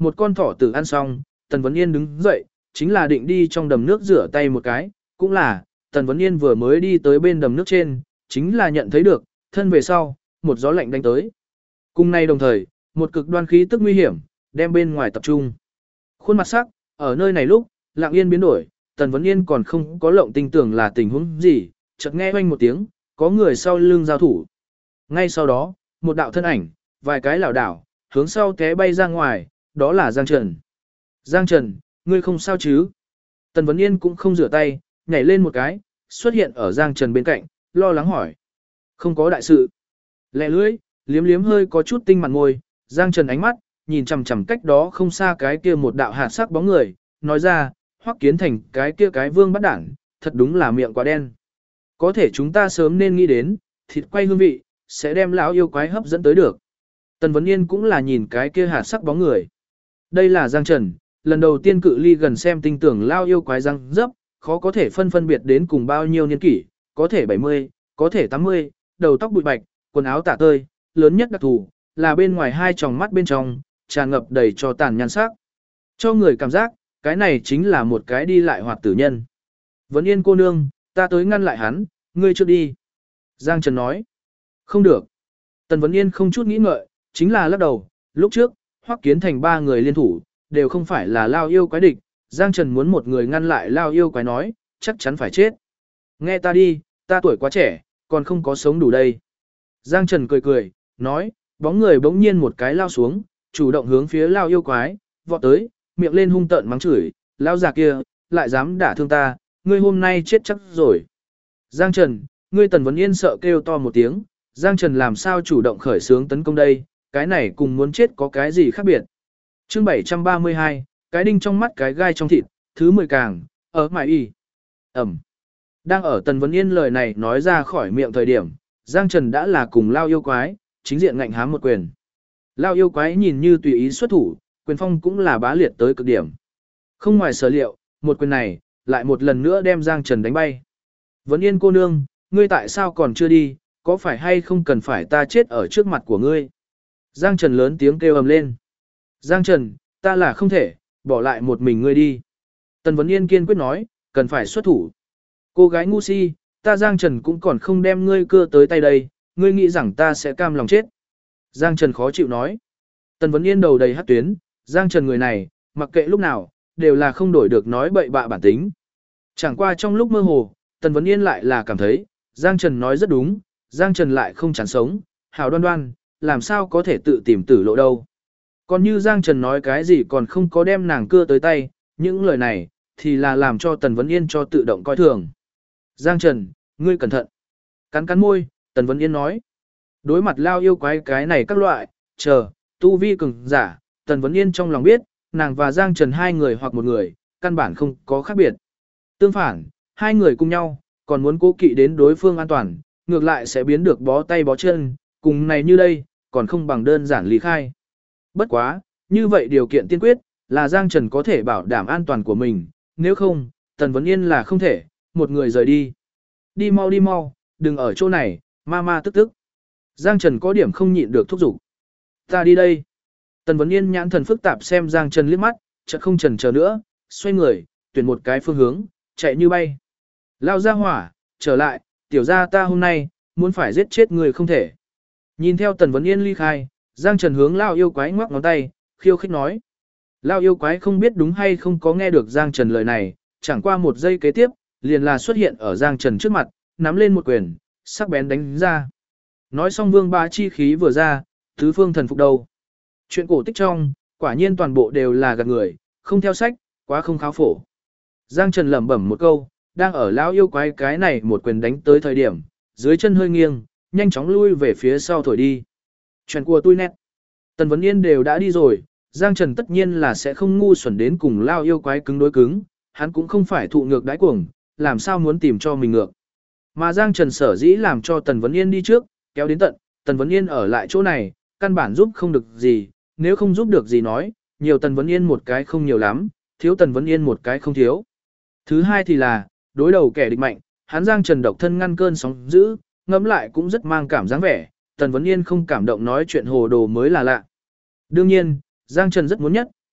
một con thỏ tử ăn xong, Tần Vấn Yên đứng dậy, chính là định đi trong đầm nước rửa tay một cái, cũng là, Tần Vấn Yên vừa mới đi tới bên đầm nước trên, chính là nhận thấy được, thân về sau, một gió lạnh đánh tới. Cùng nay đồng thời, một cực đoan khí tức nguy hiểm, đem bên ngoài tập trung. Khuôn mặt sắc, ở nơi này lúc, lặng yên biến đổi, Tần Vấn Yên còn không có lộng tinh tưởng là tình huống gì, chợt nghe oanh một tiếng, có người sau lưng giao thủ. Ngay sau đó, một đạo thân ảnh, vài cái lảo đảo, hướng sau té bay ra ngoài, đó là Giang Trần. Giang Trần, ngươi không sao chứ? Tần Vấn Yên cũng không rửa tay, nhảy lên một cái, xuất hiện ở Giang Trần bên cạnh, lo lắng hỏi. Không có đại sự. Lẹ lưỡi, liếm liếm hơi có chút tinh mặt môi, Giang Trần ánh mắt, nhìn chằm chằm cách đó không xa cái kia một đạo hạt sắc bóng người, nói ra, Hoắc Kiến Thành cái kia cái vương bắt đảng, thật đúng là miệng quá đen. Có thể chúng ta sớm nên nghĩ đến, thịt quay hương vị, sẽ đem lão yêu quái hấp dẫn tới được. Tần Vấn Yên cũng là nhìn cái kia hạt sắc bóng người. Đây là Giang Trần, lần đầu tiên cự ly gần xem tinh tưởng lao yêu quái răng dấp, khó có thể phân biệt đến cùng bao nhiêu niên kỷ, có thể 70, có thể 80, đầu tóc bụi bạch, quần áo tả tơi, lớn nhất đặc thù, là bên ngoài hai tròng mắt bên trong, tràn ngập đầy cho tàn nhan sắc. Cho người cảm giác, cái này chính là một cái đi lại hoạt tử nhân. Vấn Yên cô nương, ta tới ngăn lại hắn, ngươi trước đi. Giang Trần nói. Không được. Tần Vấn Yên không chút nghĩ ngợi, chính là lắc đầu, lúc trước, Hoắc Kiến Thành ba người liên thủ, đều không phải là lao yêu quái địch, Giang Trần muốn một người ngăn lại lao yêu quái nói, chắc chắn phải chết. Nghe ta đi, ta tuổi quá trẻ, còn không có sống đủ đây. Giang Trần cười cười, nói, bóng người bỗng nhiên một cái lao xuống, chủ động hướng phía lao yêu quái, vọt tới, miệng lên hung tợn mắng chửi, lao già kia, lại dám đả thương ta, ngươi hôm nay chết chắc rồi. Giang Trần, ngươi Tần Vấn Yên sợ kêu to một tiếng, Giang Trần làm sao chủ động khởi xướng tấn công đây, cái này cùng muốn chết có cái gì khác biệt. Chương 732, cái đinh trong mắt cái gai trong thịt, thứ 10 càng, ở mại y. Ẩm. Đang ở Tần Vấn Yên lời này nói ra khỏi miệng thời điểm, Giang Trần đã là cùng lao yêu quái, chính diện ngạnh hám một quyền. Lao yêu quái nhìn như tùy ý xuất thủ, quyền phong cũng là bá liệt tới cực điểm. Không ngoài sở liệu, một quyền này, lại một lần nữa đem Giang Trần đánh bay. Vấn Yên cô nương, ngươi tại sao còn chưa đi, có phải hay không cần phải ta chết ở trước mặt của ngươi? Giang Trần lớn tiếng kêu ầm lên. Giang Trần, ta là không thể, bỏ lại một mình ngươi đi. Tần Vấn Yên kiên quyết nói, cần phải xuất thủ. Cô gái ngu si, ta Giang Trần cũng còn không đem ngươi cưa tới tay đây, ngươi nghĩ rằng ta sẽ cam lòng chết. Giang Trần khó chịu nói. Tần Vấn Yên đầu đầy hắc tuyến, Giang Trần người này, mặc kệ lúc nào, đều là không đổi được nói bậy bạ bản tính. Chẳng qua trong lúc mơ hồ, Tần Vấn Yên lại là cảm thấy, Giang Trần nói rất đúng, Giang Trần lại không chán sống, hào đoan đoan, làm sao có thể tự tìm tử lộ đâu. Còn như Giang Trần nói cái gì còn không có đem nàng cưa tới tay, những lời này, thì là làm cho Tần Vấn Yên cho tự động coi thường. Giang Trần, ngươi cẩn thận. Cắn cắn môi, Tần Vấn Yên nói. Đối mặt lao yêu quái cái này các loại, tu vi cường giả, Tần Vấn Yên trong lòng biết, nàng và Giang Trần hai người hoặc một người, căn bản không có khác biệt. Tương phản, hai người cùng nhau, còn muốn cố kỵ đến đối phương an toàn, ngược lại sẽ biến được bó tay bó chân, cùng này như đây, còn không bằng đơn giản lý khai. Bất quá, như vậy điều kiện tiên quyết, là Giang Trần có thể bảo đảm an toàn của mình, nếu không, Tần Vấn Yên là không thể, một người rời đi. Đi mau, đừng ở chỗ này, ma tức tức. Giang Trần có điểm không nhịn được thúc giục. Ta đi đây. Tần Vấn Yên nhãn thần phức tạp xem Giang Trần liếc mắt, chợt không chần chờ nữa, xoay người, tuyển một cái phương hướng, chạy như bay. Lao ra hỏa, trở lại, tiểu gia ta hôm nay, muốn phải giết chết người không thể. Nhìn theo Tần Vấn Yên ly khai, Giang Trần hướng Lao yêu quái ngoắc ngón tay, khiêu khích nói. Lao yêu quái không biết đúng hay không có nghe được Giang Trần lời này, chẳng qua một giây kế tiếp, liền là xuất hiện ở Giang Trần trước mặt, nắm lên một quyền, sắc bén đánh ra. Nói xong vương bá chi khí vừa ra, tứ phương thần phục đầu. Chuyện cổ tích trong, quả nhiên toàn bộ đều là gạt người, không theo sách, quá không kháo phổ. Giang Trần lẩm bẩm một câu, đang ở lão yêu quái cái này một quyền đánh tới thời điểm, dưới chân hơi nghiêng, nhanh chóng lui về phía sau thổi đi. Chuyện của tôi nét. Tần Vấn Yên đều đã đi rồi, Giang Trần tất nhiên là sẽ không ngu xuẩn đến cùng lao yêu quái cứng đối cứng, hắn cũng không phải thụ ngược đãi cuồng, làm sao muốn tìm cho mình ngược. Mà Giang Trần sở dĩ làm cho Tần Vấn Yên đi trước, kéo đến tận, Tần Vấn Yên ở lại chỗ này, căn bản giúp không được gì, nếu không giúp được gì nói, nhiều Tần Vấn Yên một cái không nhiều lắm, thiếu Tần Vấn Yên một cái không thiếu. Thứ hai thì là, đối đầu kẻ địch mạnh, hắn Giang Trần độc thân ngăn cơn sóng dữ, ngẫm lại cũng rất mang cảm dáng vẻ, Tần Vấn Yên không cảm động nói chuyện hồ đồ mới là lạ. Đương nhiên, Giang Trần rất muốn nhất,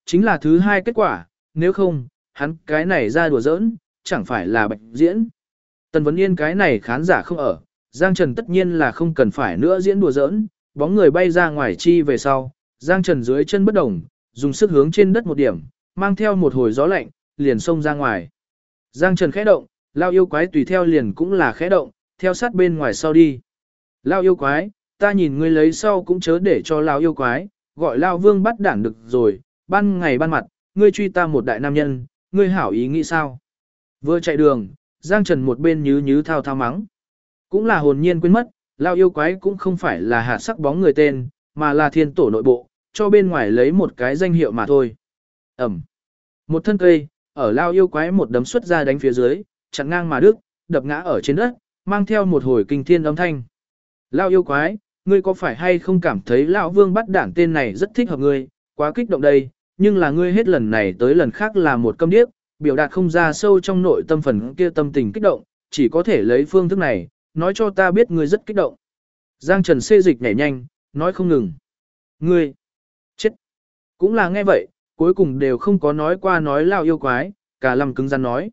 chính là thứ hai kết quả, nếu không, hắn cái này ra đùa giỡn, chẳng phải là bạch diễn. Tần Vấn Yên cái này khán giả không ở, Giang Trần tất nhiên là không cần phải nữa diễn đùa giỡn, bóng người bay ra ngoài chi về sau, Giang Trần dưới chân bất động, dùng sức hướng trên đất một điểm, mang theo một hồi gió lạnh, liền xông ra ngoài. Giang Trần khẽ động, lao yêu quái tùy theo liền cũng là khẽ động, theo sát bên ngoài sau đi. Lao yêu quái, ta nhìn ngươi lấy sau cũng chớ để cho lao yêu quái, gọi lao vương bắt đản được rồi, ban ngày ban mặt, ngươi truy ta một đại nam nhân, ngươi hảo ý nghĩ sao? Vừa chạy đường, Giang Trần một bên nhứ nhứ thao thao mắng. Cũng là hồn nhiên quên mất, lao yêu quái cũng không phải là hạt sắc bóng người tên, mà là thiên tổ nội bộ, cho bên ngoài lấy một cái danh hiệu mà thôi. Ẩm. Một thân cây, ở lao yêu quái một đấm xuất ra đánh phía dưới, chặn ngang mà đứt, đập ngã ở trên đất, mang theo một hồi kinh thiên âm thanh. Lao yêu quái, ngươi có phải hay không cảm thấy lão vương bắt đản tên này rất thích hợp ngươi, quá kích động đây, nhưng là ngươi hết lần này tới lần khác là một câm điếc, biểu đạt không ra sâu trong nội tâm phần kia tâm tình kích động, chỉ có thể lấy phương thức này, nói cho ta biết ngươi rất kích động. Giang Trần xê dịch nhảy nhanh, nói không ngừng. Ngươi, chết. Cũng là nghe vậy, cuối cùng đều không có nói qua nói lao yêu quái, cả lâm cứng rắn nói.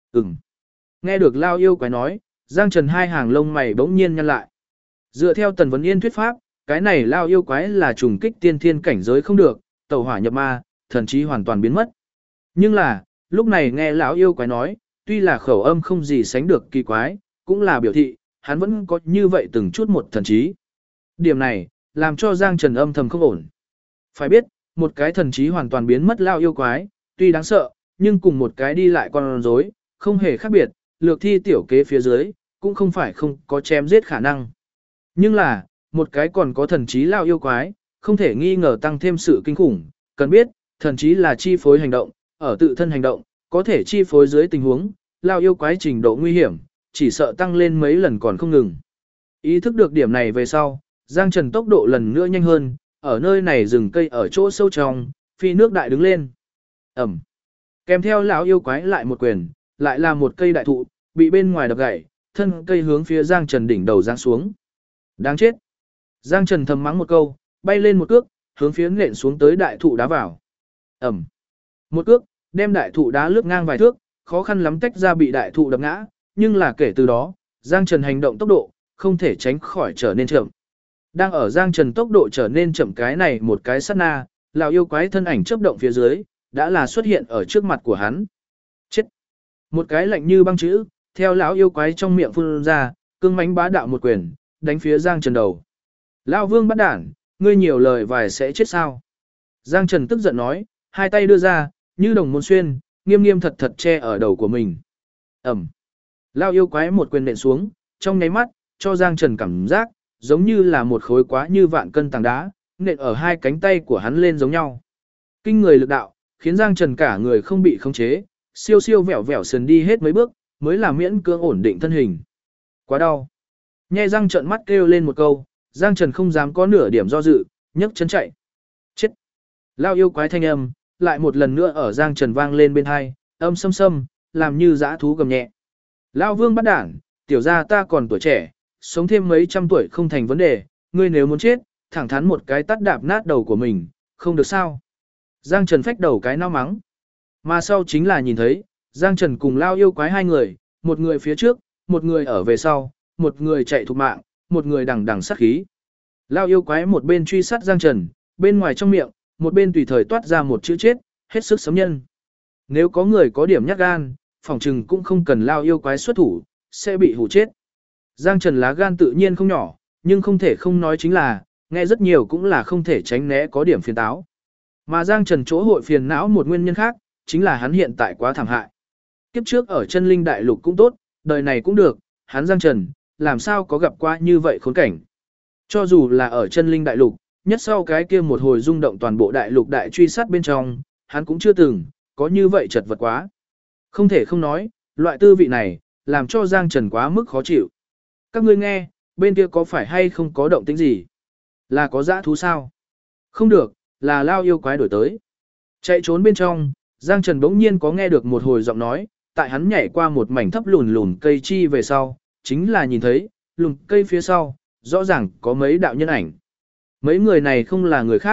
Nghe được lao yêu quái nói, Giang Trần hai hàng lông mày bỗng nhiên nhăn lại. Dựa theo Tần Vấn Yên thuyết pháp, cái này lao yêu quái là trùng kích tiên thiên cảnh giới không được, tẩu hỏa nhập ma, thần trí hoàn toàn biến mất. Nhưng là, lúc này nghe lão yêu quái nói, tuy là khẩu âm không gì sánh được kỳ quái, cũng là biểu thị, hắn vẫn có như vậy từng chút một thần trí. Điểm này, làm cho Giang Trần âm thầm không ổn. Phải biết, một cái thần trí hoàn toàn biến mất lao yêu quái, tuy đáng sợ, nhưng cùng một cái đi lại con rối, không hề khác biệt, lược thi tiểu kế phía dưới, cũng không phải không có chém giết khả năng. Nhưng là, một cái còn có thần trí lao yêu quái, không thể nghi ngờ tăng thêm sự kinh khủng, cần biết, thần trí là chi phối hành động, ở tự thân hành động, có thể chi phối dưới tình huống, lao yêu quái trình độ nguy hiểm, chỉ sợ tăng lên mấy lần còn không ngừng. Ý thức được điểm này về sau, Giang Trần tốc độ lần nữa nhanh hơn, ở nơi này rừng cây ở chỗ sâu trong, phi nước đại đứng lên. Ẩm. Kèm theo lão yêu quái lại một quyền, lại là một cây đại thụ, bị bên ngoài đập gãy, thân cây hướng phía Giang Trần đỉnh đầu giáng xuống. Đáng chết. Giang Trần thầm mắng một câu, bay lên một cước, hướng phía nện xuống tới đại thụ đá vào. Ẩm. Một cước, đem đại thụ đá lướt ngang vài thước, khó khăn lắm tách ra bị đại thụ đập ngã, nhưng là kể từ đó, Giang Trần hành động tốc độ, không thể tránh khỏi trở nên chậm. Đang ở Giang Trần tốc độ trở nên chậm cái này một cái sát na, lão yêu quái thân ảnh chớp động phía dưới, đã là xuất hiện ở trước mặt của hắn. Chết! Một cái lạnh như băng chữ, theo lão yêu quái trong miệng phun ra, cương mãnh bá đạo một quyền, đánh phía Giang Trần đầu. Lão Vương bắt đản, ngươi nhiều lời vài sẽ chết sao? Giang Trần tức giận nói, hai tay đưa ra, như đồng môn xuyên, nghiêm nghiêm thật thật che ở đầu của mình. Ẩm! Lão yêu quái một quyền nện xuống, trong nháy mắt, cho Giang Trần cảm giác, giống như là một khối quá như vạn cân tảng đá, nện ở hai cánh tay của hắn lên giống nhau. Kinh người lực đạo, khiến Giang Trần cả người không bị khống chế, siêu siêu vẹo vẹo sườn đi hết mấy bước, mới là miễn cưỡng ổn định thân hình. Quá đau. Nhe răng trợn mắt kêu lên một câu, Giang Trần không dám có nửa điểm do dự, nhấc chân chạy. Chết. Lao yêu quái thanh âm, lại một lần nữa ở Giang Trần vang lên bên hai, âm sâm sâm, làm như dã thú gầm nhẹ. Lao Vương bắt đản, tiểu gia ta còn tuổi trẻ, sống thêm mấy trăm tuổi không thành vấn đề, ngươi nếu muốn chết, thẳng thắn một cái tát đạp nát đầu của mình, không được sao. Giang Trần phách đầu cái nao mắng. Mà sau chính là nhìn thấy, Giang Trần cùng lao yêu quái hai người, một người phía trước, một người ở về sau, một người chạy thục mạng, một người đằng đằng sát khí. Lao yêu quái một bên truy sát Giang Trần, bên ngoài trong miệng, một bên tùy thời toát ra một chữ chết, hết sức sấm nhân. Nếu có người có điểm nhát gan, phòng trừng cũng không cần lao yêu quái xuất thủ, sẽ bị hù chết. Giang Trần lá gan tự nhiên không nhỏ, nhưng không thể không nói chính là, nghe rất nhiều cũng là không thể tránh né có điểm phiền táo. Mà Giang Trần chỗ hội phiền não một nguyên nhân khác, chính là hắn hiện tại quá thảm hại. Kiếp trước ở chân linh đại lục cũng tốt, đời này cũng được, hắn Giang Trần, làm sao có gặp qua như vậy khốn cảnh. Cho dù là ở chân linh đại lục, nhất sau cái kia một hồi rung động toàn bộ đại lục đại truy sát bên trong, hắn cũng chưa từng, có như vậy chật vật quá. Không thể không nói, loại tư vị này, làm cho Giang Trần quá mức khó chịu. Các ngươi nghe, bên kia có phải hay không có động tĩnh gì? Là có dã thú sao? Không được, là lao yêu quái đổi tới. Chạy trốn bên trong, Giang Trần bỗng nhiên có nghe được một hồi giọng nói, tại hắn nhảy qua một mảnh thấp lùn lùn cây chi về sau, chính là nhìn thấy, lùn cây phía sau, rõ ràng có mấy đạo nhân ảnh. Mấy người này không là người khác,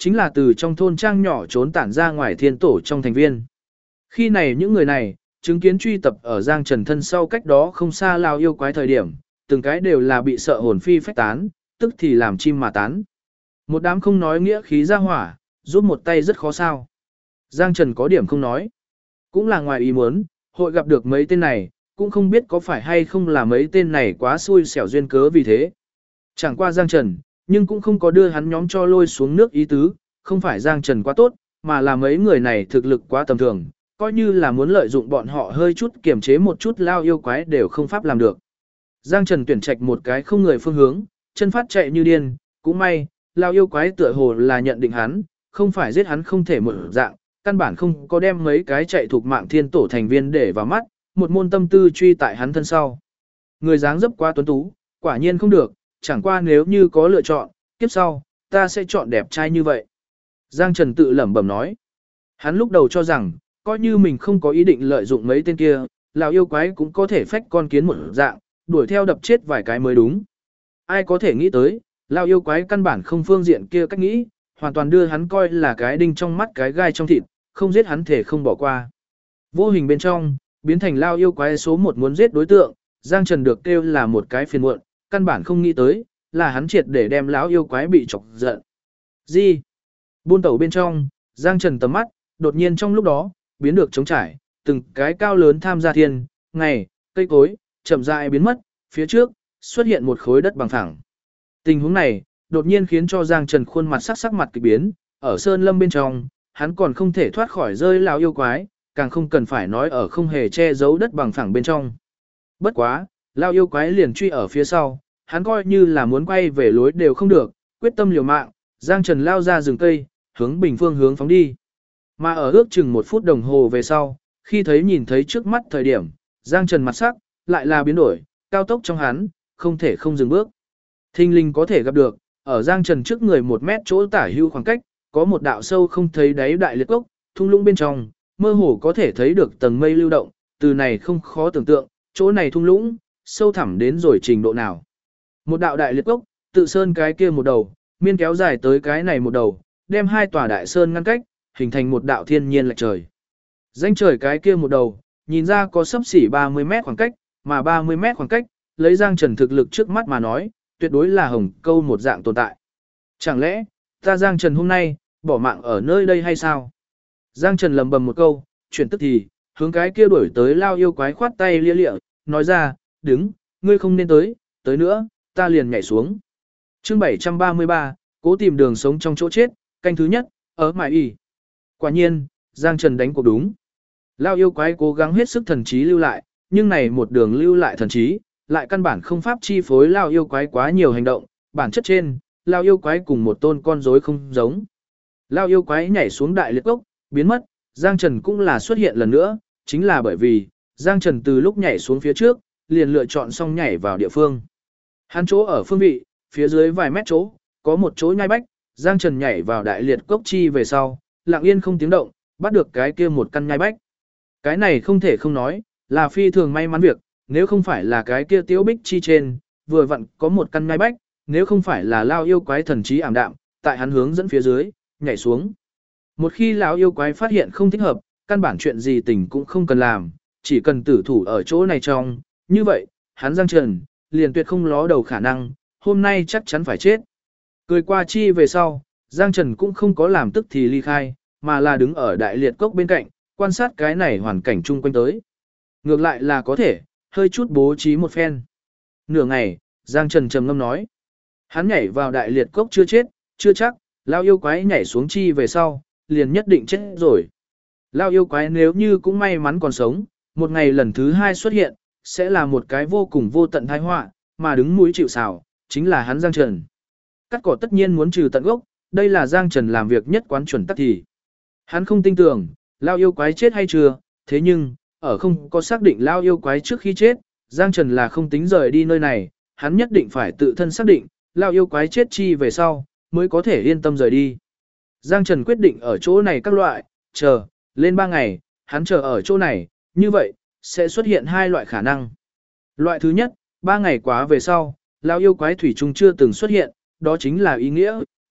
chính là từ trong thôn trang nhỏ trốn tản ra ngoài thiên tổ trong thành viên. Khi này những người này, chứng kiến truy tập ở Giang Trần thân sau cách đó không xa lao yêu quái thời điểm, từng cái đều là bị sợ hồn phi phách tán, tức thì làm chim mà tán. Một đám không nói nghĩa khí ra hỏa, giúp một tay rất khó sao. Giang Trần có điểm không nói. Cũng là ngoài ý muốn, hội gặp được mấy tên này, cũng không biết có phải hay không là mấy tên này quá xui xẻo duyên cớ vì thế. Chẳng qua Giang Trần, nhưng cũng không có đưa hắn nhóm cho lôi xuống nước ý tứ, không phải Giang Trần quá tốt, mà là mấy người này thực lực quá tầm thường, coi như là muốn lợi dụng bọn họ hơi chút kiềm chế một chút lao yêu quái đều không pháp làm được. Giang Trần tuyển trạch một cái không người phương hướng, chân phát chạy như điên, cũng may, lao yêu quái tựa hồ là nhận định hắn, không phải giết hắn không thể một dạng, căn bản không có đem mấy cái chạy thuộc mạng thiên tổ thành viên để vào mắt, một môn tâm tư truy tại hắn thân sau. Người dáng dấp quá tuấn tú, quả nhiên không được, chẳng qua nếu như có lựa chọn, kiếp sau, ta sẽ chọn đẹp trai như vậy. Giang Trần tự lẩm bẩm nói. Hắn lúc đầu cho rằng, coi như mình không có ý định lợi dụng mấy tên kia, lão yêu quái cũng có thể phách con kiến một dạng, đuổi theo đập chết vài cái mới đúng. Ai có thể nghĩ tới, lão yêu quái căn bản không phương diện kia cách nghĩ, hoàn toàn đưa hắn coi là cái đinh trong mắt cái gai trong thịt, không giết hắn thể không bỏ qua. Vô hình bên trong, biến thành lão yêu quái số 1 muốn giết đối tượng, Giang Trần được kêu là một cái phiền muộn, căn bản không nghĩ tới, là hắn triệt để đem lão yêu quái bị chọc giận. Gì? Buôn tẩu bên trong, Giang Trần tầm mắt, đột nhiên trong lúc đó, biến được trống trải, từng cái cao lớn tham gia thiên, ngày, cây cối, chậm rãi biến mất, phía trước, xuất hiện một khối đất bằng phẳng. Tình huống này, đột nhiên khiến cho Giang Trần khuôn mặt sắc mặt kỳ biến, ở sơn lâm bên trong, hắn còn không thể thoát khỏi rơi lão yêu quái, càng không cần phải nói ở không hề che giấu đất bằng phẳng bên trong. Bất quá, lão yêu quái liền truy ở phía sau, hắn coi như là muốn quay về lối đều không được, quyết tâm liều mạng, Giang Trần lao ra rừng cây, hướng bình phương hướng phóng đi. Mà ở ước chừng 1 phút đồng hồ về sau, khi nhìn thấy trước mắt thời điểm, Giang Trần mặt sắc, lại là biến đổi, cao tốc trong hắn, không thể không dừng bước. Thinh linh có thể gặp được, ở Giang Trần trước người 1 mét chỗ tả hữu khoảng cách, có một đạo sâu không thấy đáy đại liệt cốc, thung lũng bên trong, mơ hồ có thể thấy được tầng mây lưu động, từ này không khó tưởng tượng, chỗ này thung lũng, sâu thẳm đến rồi trình độ nào. Một đạo đại liệt cốc, tự sơn cái kia một đầu, miên kéo dài tới cái này một đầu, đem 2 tòa đại sơn ngăn cách, hình thành một đạo thiên nhiên lệch trời. Danh trời cái kia một đầu, nhìn ra có sấp xỉ 30 mét khoảng cách, mà 30 mét khoảng cách, lấy Giang Trần thực lực trước mắt mà nói, tuyệt đối là hồng câu một dạng tồn tại. Chẳng lẽ, ta Giang Trần hôm nay, bỏ mạng ở nơi đây hay sao? Giang Trần lầm bầm một câu, chuyển tức thì, hướng cái kia đuổi tới lao yêu quái khoát tay lia lịa, nói ra, đứng, ngươi không nên tới nữa, ta liền nhảy xuống. Chương 733, cố tìm đường sống trong chỗ chết, canh thứ nhất, ở mại y. Quả nhiên, Giang Trần đánh cuộc đúng. Lao yêu quái cố gắng hết sức thần trí lưu lại, nhưng này một đường lưu lại thần trí, lại căn bản không pháp chi phối Lao yêu quái quá nhiều hành động, bản chất trên, Lao yêu quái cùng một tôn con rối không giống. Lao yêu quái nhảy xuống đại liệt cốc, biến mất, Giang Trần cũng là xuất hiện lần nữa, chính là bởi vì, Giang Trần từ lúc nhảy xuống phía trước, liền lựa chọn xong nhảy vào địa phương. Hắn chỗ ở phương vị, phía dưới vài mét chỗ, có một chỗ nhai bách, Giang Trần nhảy vào đại liệt cốc chi về sau, lặng yên không tiếng động, bắt được cái kia một căn nhai bách. Cái này không thể không nói, là phi thường may mắn việc, nếu không phải là cái kia tiếu bích chi trên, vừa vặn có một căn nhai bách, nếu không phải là lao yêu quái thần trí ảm đạm, tại hắn hướng dẫn phía dưới, nhảy xuống. Một khi lão yêu quái phát hiện không thích hợp, căn bản chuyện gì tình cũng không cần làm, chỉ cần tử thủ ở chỗ này trong, như vậy, hắn Giang Trần, liền tuyệt không ló đầu khả năng, hôm nay chắc chắn phải chết. Cười qua chi về sau, Giang Trần cũng không có làm tức thì ly khai, mà là đứng ở đại liệt cốc bên cạnh, quan sát cái này hoàn cảnh chung quanh tới. Ngược lại là có thể, hơi chút bố trí một phen. Nửa ngày, Giang Trần trầm ngâm nói. Hắn nhảy vào đại liệt cốc chưa chết, chưa chắc, lao yêu quái nhảy xuống chi về sau, liền nhất định chết rồi. Lao yêu quái nếu như cũng may mắn còn sống, một ngày lần thứ 2 xuất hiện, sẽ là một cái vô cùng vô tận tai họa, mà đứng mũi chịu sào, chính là hắn Giang Trần. Cắt cỏ tất nhiên muốn trừ tận gốc, đây là Giang Trần làm việc nhất quán chuẩn tắc thì. Hắn không tin tưởng, lao yêu quái chết hay chưa, thế nhưng, ở không có xác định lao yêu quái trước khi chết, Giang Trần là không tính rời đi nơi này, hắn nhất định phải tự thân xác định, lao yêu quái chết chi về sau, mới có thể yên tâm rời đi. Giang Trần quyết định ở chỗ này các loại, chờ, lên 3 ngày, hắn chờ ở chỗ này, như vậy, sẽ xuất hiện 2 loại khả năng. Loại thứ nhất, 3 ngày quá về sau, lao yêu quái thủy chung chưa từng xuất hiện, đó chính là ý nghĩa,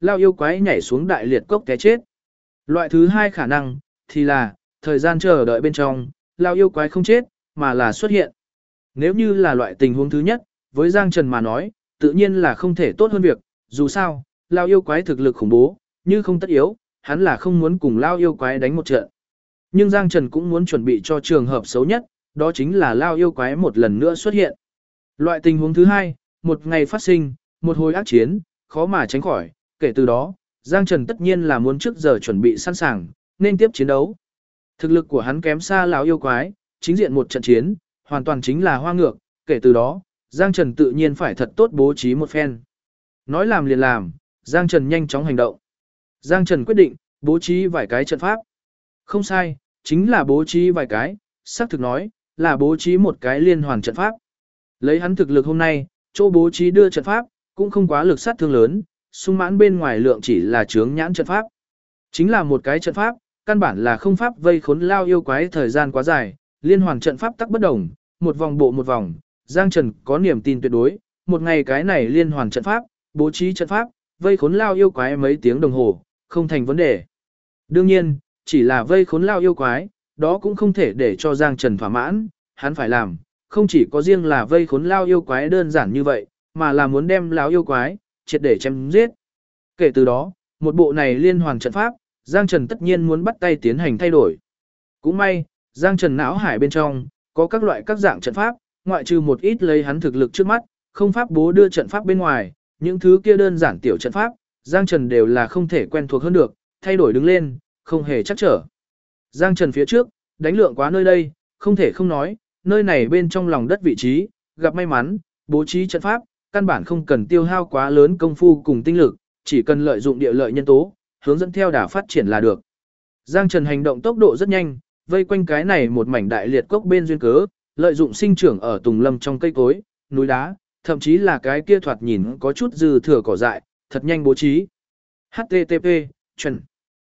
lao yêu quái nhảy xuống đại liệt cốc té chết. Loại thứ hai khả năng, thì là, thời gian chờ đợi bên trong, lao yêu quái không chết, mà là xuất hiện. Nếu như là loại tình huống thứ nhất, với Giang Trần mà nói, tự nhiên là không thể tốt hơn việc, dù sao, lao yêu quái thực lực khủng bố, như không tất yếu, hắn là không muốn cùng lao yêu quái đánh một trận. Nhưng Giang Trần cũng muốn chuẩn bị cho trường hợp xấu nhất, đó chính là lao yêu quái một lần nữa xuất hiện. Loại tình huống thứ hai, một ngày phát sinh, một hồi ác chiến, khó mà tránh khỏi, kể từ đó, Giang Trần tất nhiên là muốn trước giờ chuẩn bị sẵn sàng, nên tiếp chiến đấu. Thực lực của hắn kém xa lão yêu quái, chính diện một trận chiến, hoàn toàn chính là hoa ngược, kể từ đó, Giang Trần tự nhiên phải thật tốt bố trí một phen. Nói làm liền làm, Giang Trần nhanh chóng hành động. Giang Trần quyết định, bố trí vài cái trận pháp. Không sai, chính là bố trí vài cái, xác thực nói, là bố trí một cái liên hoàn trận pháp. Lấy hắn thực lực hôm nay, chỗ bố trí đưa trận pháp, cũng không quá lực sát thương lớn, sung mãn bên ngoài lượng chỉ là chướng nhãn trận pháp. Chính là một cái trận pháp, căn bản là không pháp vây khốn lao yêu quái thời gian quá dài, liên hoàn trận pháp tắc bất đồng, một vòng bộ một vòng, Giang Trần có niềm tin tuyệt đối, một ngày cái này liên hoàn trận pháp, bố trí trận pháp, vây khốn lao yêu quái mấy tiếng đồng hồ, không thành vấn đề. Đương nhiên, chỉ là vây khốn lao yêu quái, đó cũng không thể để cho Giang Trần thỏa mãn, hắn phải làm, không chỉ có riêng là vây khốn lao yêu quái đơn giản như vậy, mà là muốn đem lao yêu quái, triệt để chém giết. Kể từ đó, một bộ này liên hoàn trận pháp, Giang Trần tất nhiên muốn bắt tay tiến hành thay đổi. Cũng may, Giang Trần não hải bên trong, có các loại các dạng trận pháp, ngoại trừ một ít lấy hắn thực lực trước mắt, không pháp bố đưa trận pháp bên ngoài, những thứ kia đơn giản tiểu trận pháp, Giang Trần đều là không thể quen thuộc hơn được, thay đổi đứng lên, không hề chắc trở. Giang Trần phía trước, đánh lượng quá nơi đây, không thể không nói, nơi này bên trong lòng đất vị trí, gặp may mắn, bố trí trận pháp, căn bản không cần tiêu hao quá lớn công phu cùng tinh lực, chỉ cần lợi dụng địa lợi nhân tố, hướng dẫn theo đà phát triển là được. Giang Trần hành động tốc độ rất nhanh, vây quanh cái này một mảnh đại liệt cốc bên duyên cớ, lợi dụng sinh trưởng ở tùng lâm trong cây cối, núi đá, thậm chí là cái kia thoạt nhìn có chút dư thừa cỏ dại, thật nhanh bố trí. HTTP, chuẩn.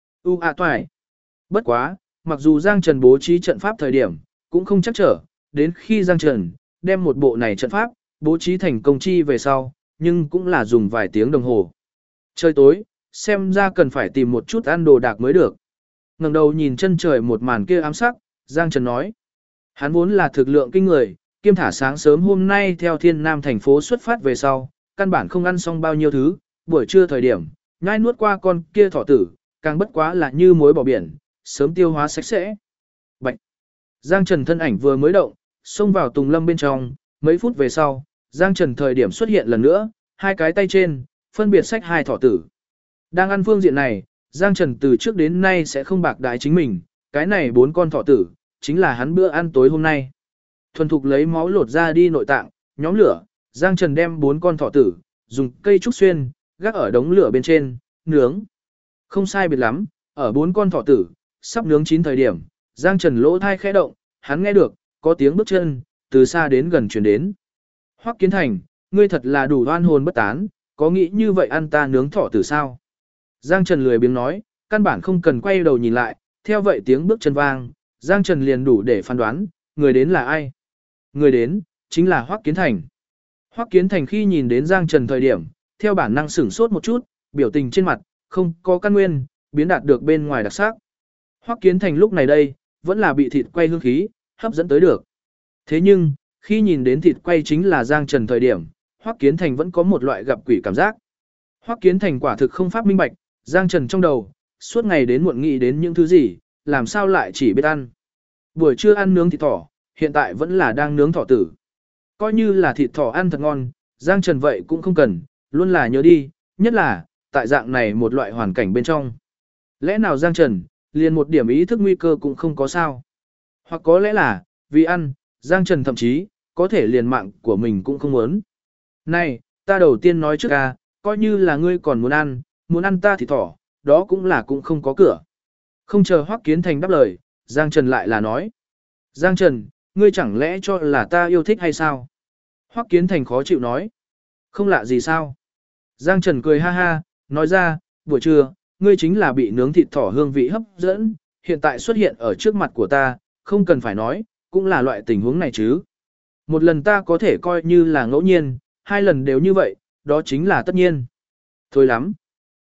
Toại. Bất quá, mặc dù Giang Trần bố trí trận pháp thời điểm, cũng không chắc trở, đến khi Giang Trần đem một bộ này trận pháp, bố trí thành công chi về sau, nhưng cũng là dùng vài tiếng đồng hồ. Trời tối, xem ra cần phải tìm một chút ăn đồ đạc mới được. Ngẩng đầu nhìn chân trời một màn kia ám sắc, Giang Trần nói. Hắn vốn là thực lượng kinh người, kiêm thả sáng sớm hôm nay theo Thiên Nam thành phố xuất phát về sau, căn bản không ăn xong bao nhiêu thứ, buổi trưa thời điểm, nhai nuốt qua con kia thỏ tử, càng bất quá là như muối bỏ biển, sớm tiêu hóa sạch sẽ. Bạch. Giang Trần thân ảnh vừa mới động, xông vào tùng lâm bên trong, mấy phút về sau, Giang Trần thời điểm xuất hiện lần nữa, hai cái tay trên, phân biệt xách hai thỏ tử. Đang ăn phương diện này, Giang Trần từ trước đến nay sẽ không bạc đái chính mình, cái này 4 con thỏ tử, chính là hắn bữa ăn tối hôm nay. Thuần thục lấy máu lột ra đi nội tạng, nhóm lửa, Giang Trần đem 4 con thỏ tử, dùng cây trúc xuyên, gác ở đống lửa bên trên, nướng. Không sai biệt lắm, ở 4 con thỏ tử, sắp nướng chín thời điểm, Giang Trần lỗ thai khẽ động, hắn nghe được, có tiếng bước chân, từ xa đến gần chuyển đến. Hoắc Kiến Thành, ngươi thật là đủ oan hồn bất tán, có nghĩ như vậy ăn ta nướng thỏ tử sao? Giang Trần lười biếng nói, căn bản không cần quay đầu nhìn lại, theo vậy tiếng bước chân vang, Giang Trần liền đủ để phán đoán, người đến là ai? Người đến, chính là Hoắc Kiến Thành. Hoắc Kiến Thành khi nhìn đến Giang Trần thời điểm, theo bản năng sửng sốt một chút, biểu tình trên mặt, không có căn nguyên, biến đạt được bên ngoài đặc sắc. Hoắc Kiến Thành lúc này đây, vẫn là bị thịt quay hương khí, hấp dẫn tới được. Thế nhưng, khi nhìn đến thịt quay chính là Giang Trần thời điểm, Hoắc Kiến Thành vẫn có một loại gặp quỷ cảm giác. Hoắc Kiến Thành quả thực không pháp minh bạch, Giang Trần trong đầu, suốt ngày đến muộn nghĩ đến những thứ gì, làm sao lại chỉ biết ăn. Buổi trưa ăn nướng thịt thỏ, hiện tại vẫn là đang nướng thỏ tử. Coi như là thịt thỏ ăn thật ngon, Giang Trần vậy cũng không cần, luôn là nhớ đi, nhất là, tại dạng này một loại hoàn cảnh bên trong. Lẽ nào Giang Trần, liền một điểm ý thức nguy cơ cũng không có sao. Hoặc có lẽ là, vì ăn, Giang Trần thậm chí, có thể liền mạng của mình cũng không muốn. Này, ta đầu tiên nói trước coi như là ngươi còn muốn ăn ta thì thỏ, đó cũng không có cửa. Không chờ Hoắc Kiến Thành đáp lời, Giang Trần lại là nói. Giang Trần, ngươi chẳng lẽ cho là ta yêu thích hay sao? Hoắc Kiến Thành khó chịu nói. Không lạ gì sao? Giang Trần cười ha ha, nói ra, buổi trưa, ngươi chính là bị nướng thịt thỏ hương vị hấp dẫn, hiện tại xuất hiện ở trước mặt của ta, không cần phải nói, cũng là loại tình huống này chứ. Một lần ta có thể coi như là ngẫu nhiên, 2 lần đều như vậy, đó chính là tất nhiên. Thôi lắm.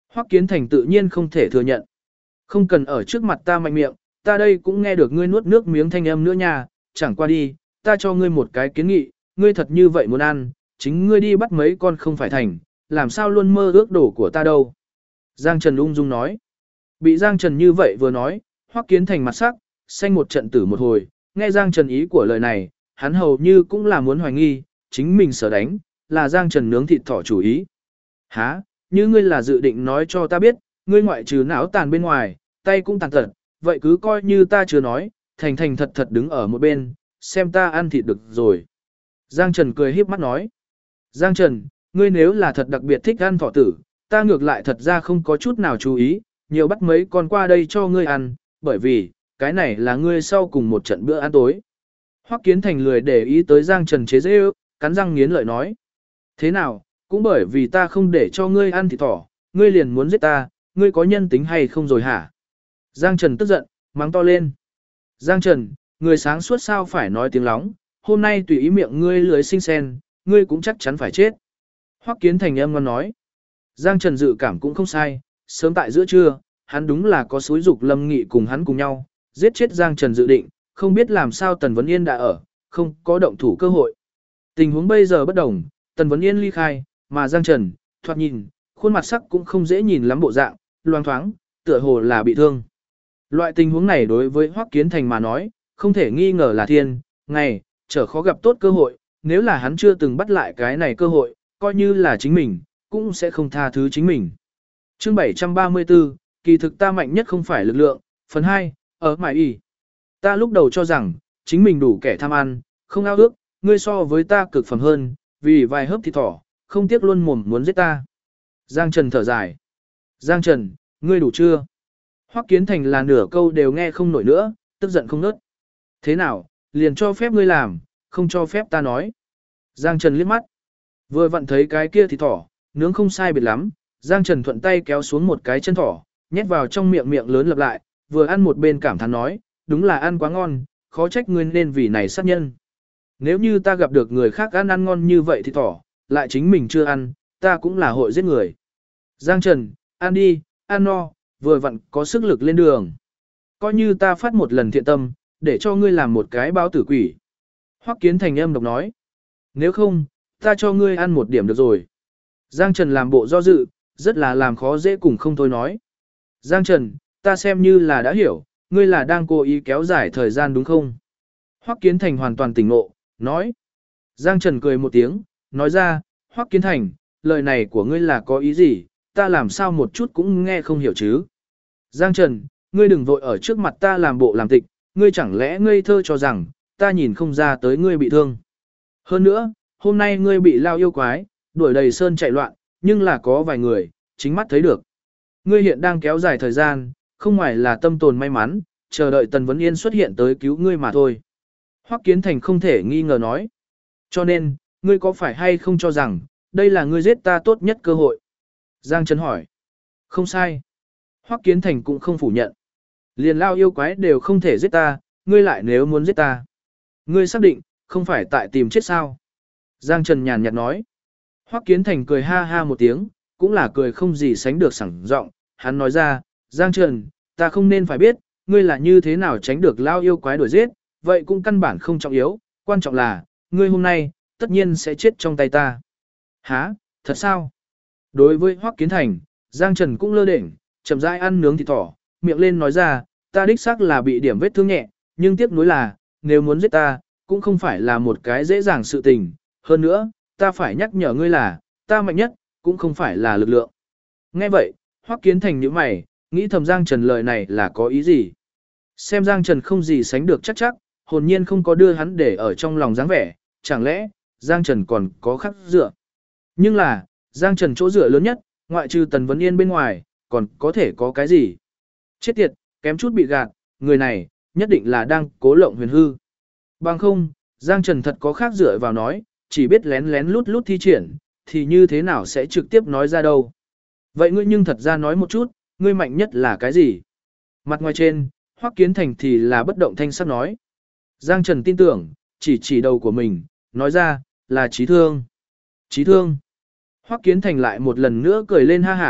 Hoắc Kiến Thành tự nhiên không thể thừa nhận. Không cần ở trước mặt ta mạnh miệng, ta đây cũng nghe được ngươi nuốt nước miếng thanh âm nữa nha, chẳng qua đi, ta cho ngươi một cái kiến nghị, ngươi thật như vậy muốn ăn, chính ngươi đi bắt mấy con không phải thành, làm sao luôn mơ ước đổ của ta đâu. Giang Trần ung dung nói. Bị Giang Trần như vậy vừa nói, Hoắc Kiến Thành mặt sắc, xanh một trận tử một hồi, nghe Giang Trần ý của lời này, hắn hầu như cũng là muốn hoài nghi, chính mình sở đánh, là Giang Trần nướng thịt thỏ chủ ý. Hả, như ngươi là dự định nói cho ta biết, ngươi ngoại trừ não tàn bên ngoài, tay cũng tàn tật, vậy cứ coi như ta chưa nói, thành thành thật thật đứng ở một bên, xem ta ăn thịt được rồi. Giang Trần cười híp mắt nói. Giang Trần, ngươi nếu là thật đặc biệt thích ăn thỏ tử, ta ngược lại thật ra không có chút nào chú ý, nhiều bắt mấy con qua đây cho ngươi ăn, bởi vì, cái này là ngươi sau cùng một trận bữa ăn tối. Hoắc Kiến Thành lười để ý tới Giang Trần chế giễu, cắn răng nghiến lợi nói. Thế nào, cũng bởi vì ta không để cho ngươi ăn thịt thỏ, ngươi liền muốn giết ta, ngươi có nhân tính hay không rồi hả? Giang Trần tức giận, mắng to lên. Giang Trần, người sáng suốt sao phải nói tiếng lóng, hôm nay tùy ý miệng ngươi lưới sinh sen, ngươi cũng chắc chắn phải chết. Hoắc Kiến Thành âm ngon nói. Giang Trần dự cảm cũng không sai, sớm tại giữa trưa, hắn đúng là có xúi dục Lâm Nghị cùng hắn cùng nhau, giết chết Giang Trần dự định, không biết làm sao Tần Vấn Yên đã ở, không có động thủ cơ hội. Tình huống bây giờ bất đồng, Tần Vấn Yên ly khai, mà Giang Trần, thoạt nhìn, khuôn mặt sắc cũng không dễ nhìn lắm bộ dạng, loang thoáng, tựa hồ là bị thương. Loại tình huống này đối với Hoắc Kiến Thành mà nói, không thể nghi ngờ là thiên, ngày, trở khó gặp tốt cơ hội, nếu là hắn chưa từng bắt lại cái này cơ hội, coi như là chính mình, cũng sẽ không tha thứ chính mình. Chương 734, kỳ thực ta mạnh nhất không phải lực lượng, phần 2, ở mải y. Ta lúc đầu cho rằng, chính mình đủ kẻ tham ăn, không ao ước, ngươi so với ta cực phẩm hơn, vì vài hớp thịt thỏ, không tiếc luôn mồm muốn giết ta. Giang Trần thở dài. Giang Trần, ngươi đủ chưa? Hoắc Kiến Thành là nửa câu đều nghe không nổi nữa, tức giận không nớt. Thế nào, liền cho phép ngươi làm, không cho phép ta nói. Giang Trần liếc mắt. Vừa vặn thấy cái kia thịt thỏ, nướng không sai biệt lắm, Giang Trần thuận tay kéo xuống một cái chân thỏ, nhét vào trong miệng miệng lớn lặp lại, vừa ăn một bên cảm thán nói, đúng là ăn quá ngon, khó trách ngươi nên vì này sát nhân. Nếu như ta gặp được người khác ăn ngon như vậy thì thỏ, lại chính mình chưa ăn, ta cũng là hội giết người. Giang Trần, ăn đi, ăn no, vừa vặn có sức lực lên đường. Coi như ta phát một lần thiện tâm, để cho ngươi làm một cái báo tử quỷ. Hoắc Kiến Thành âm độc nói. Nếu không, ta cho ngươi ăn một điểm được rồi. Giang Trần làm bộ do dự, rất là làm khó dễ cùng không thôi nói. Giang Trần, ta xem như là đã hiểu, ngươi là đang cố ý kéo dài thời gian đúng không? Hoắc Kiến Thành hoàn toàn tỉnh ngộ, nói. Giang Trần cười một tiếng, nói ra, Hoắc Kiến Thành, lời này của ngươi là có ý gì, ta làm sao một chút cũng nghe không hiểu chứ. Giang Trần, ngươi đừng vội ở trước mặt ta làm bộ làm tịch, ngươi chẳng lẽ ngây thơ cho rằng, ta nhìn không ra tới ngươi bị thương. Hơn nữa, hôm nay ngươi bị lao yêu quái, đuổi đầy sơn chạy loạn, nhưng là có vài người, chính mắt thấy được. Ngươi hiện đang kéo dài thời gian, không ngoài là tâm tồn may mắn, chờ đợi Tần Vấn Yên xuất hiện tới cứu ngươi mà thôi. Hoắc Kiến Thành không thể nghi ngờ nói. Cho nên, ngươi có phải hay không cho rằng, đây là ngươi giết ta tốt nhất cơ hội? Giang Trần hỏi. Không sai. Hoắc Kiến Thành cũng không phủ nhận. Liền lao yêu quái đều không thể giết ta, ngươi lại nếu muốn giết ta. Ngươi xác định, không phải tại tìm chết sao? Giang Trần nhàn nhạt nói. Hoắc Kiến Thành cười ha ha một tiếng, cũng là cười không gì sánh được sảng giọng. Hắn nói ra, Giang Trần, ta không nên phải biết, ngươi là như thế nào tránh được lao yêu quái đuổi giết, vậy cũng căn bản không trọng yếu, quan trọng là, ngươi hôm nay, tất nhiên sẽ chết trong tay ta. Hả, thật sao? Đối với Hoắc Kiến Thành, Giang Trần cũng lơ đễnh, chậm rãi ăn nướng thịt thỏ, miệng lên nói ra, ta đích xác là bị điểm vết thương nhẹ, nhưng tiếc nuối là, nếu muốn giết ta, cũng không phải là một cái dễ dàng sự tình, hơn nữa, ta phải nhắc nhở ngươi là, ta mạnh nhất, cũng không phải là lực lượng. Nghe vậy, Hoắc Kiến Thành nhíu mày, nghĩ thầm Giang Trần lời này là có ý gì? Xem Giang Trần không gì sánh được chắc, hồn nhiên không có đưa hắn để ở trong lòng dáng vẻ, chẳng lẽ, Giang Trần còn có khắc dựa. Nhưng là, Giang Trần chỗ dựa lớn nhất, ngoại trừ Tần Vấn Yên bên ngoài, còn có thể có cái gì? Chết tiệt, kém chút bị gạt, người này, nhất định là đang cố lộng huyền hư. Bằng không, Giang Trần thật có khác dựa vào nói, chỉ biết lén lén lút lút thi triển, thì như thế nào sẽ trực tiếp nói ra đâu. Vậy ngươi nhưng thật ra nói một chút, ngươi mạnh nhất là cái gì? Mặt ngoài trên, Hoắc Kiến Thành thì là bất động thanh sắc nói. Giang Trần tin tưởng, chỉ đầu của mình, nói ra, là trí thương. Trí thương. Hoắc Kiến Thành lại một lần nữa cười lên ha hả,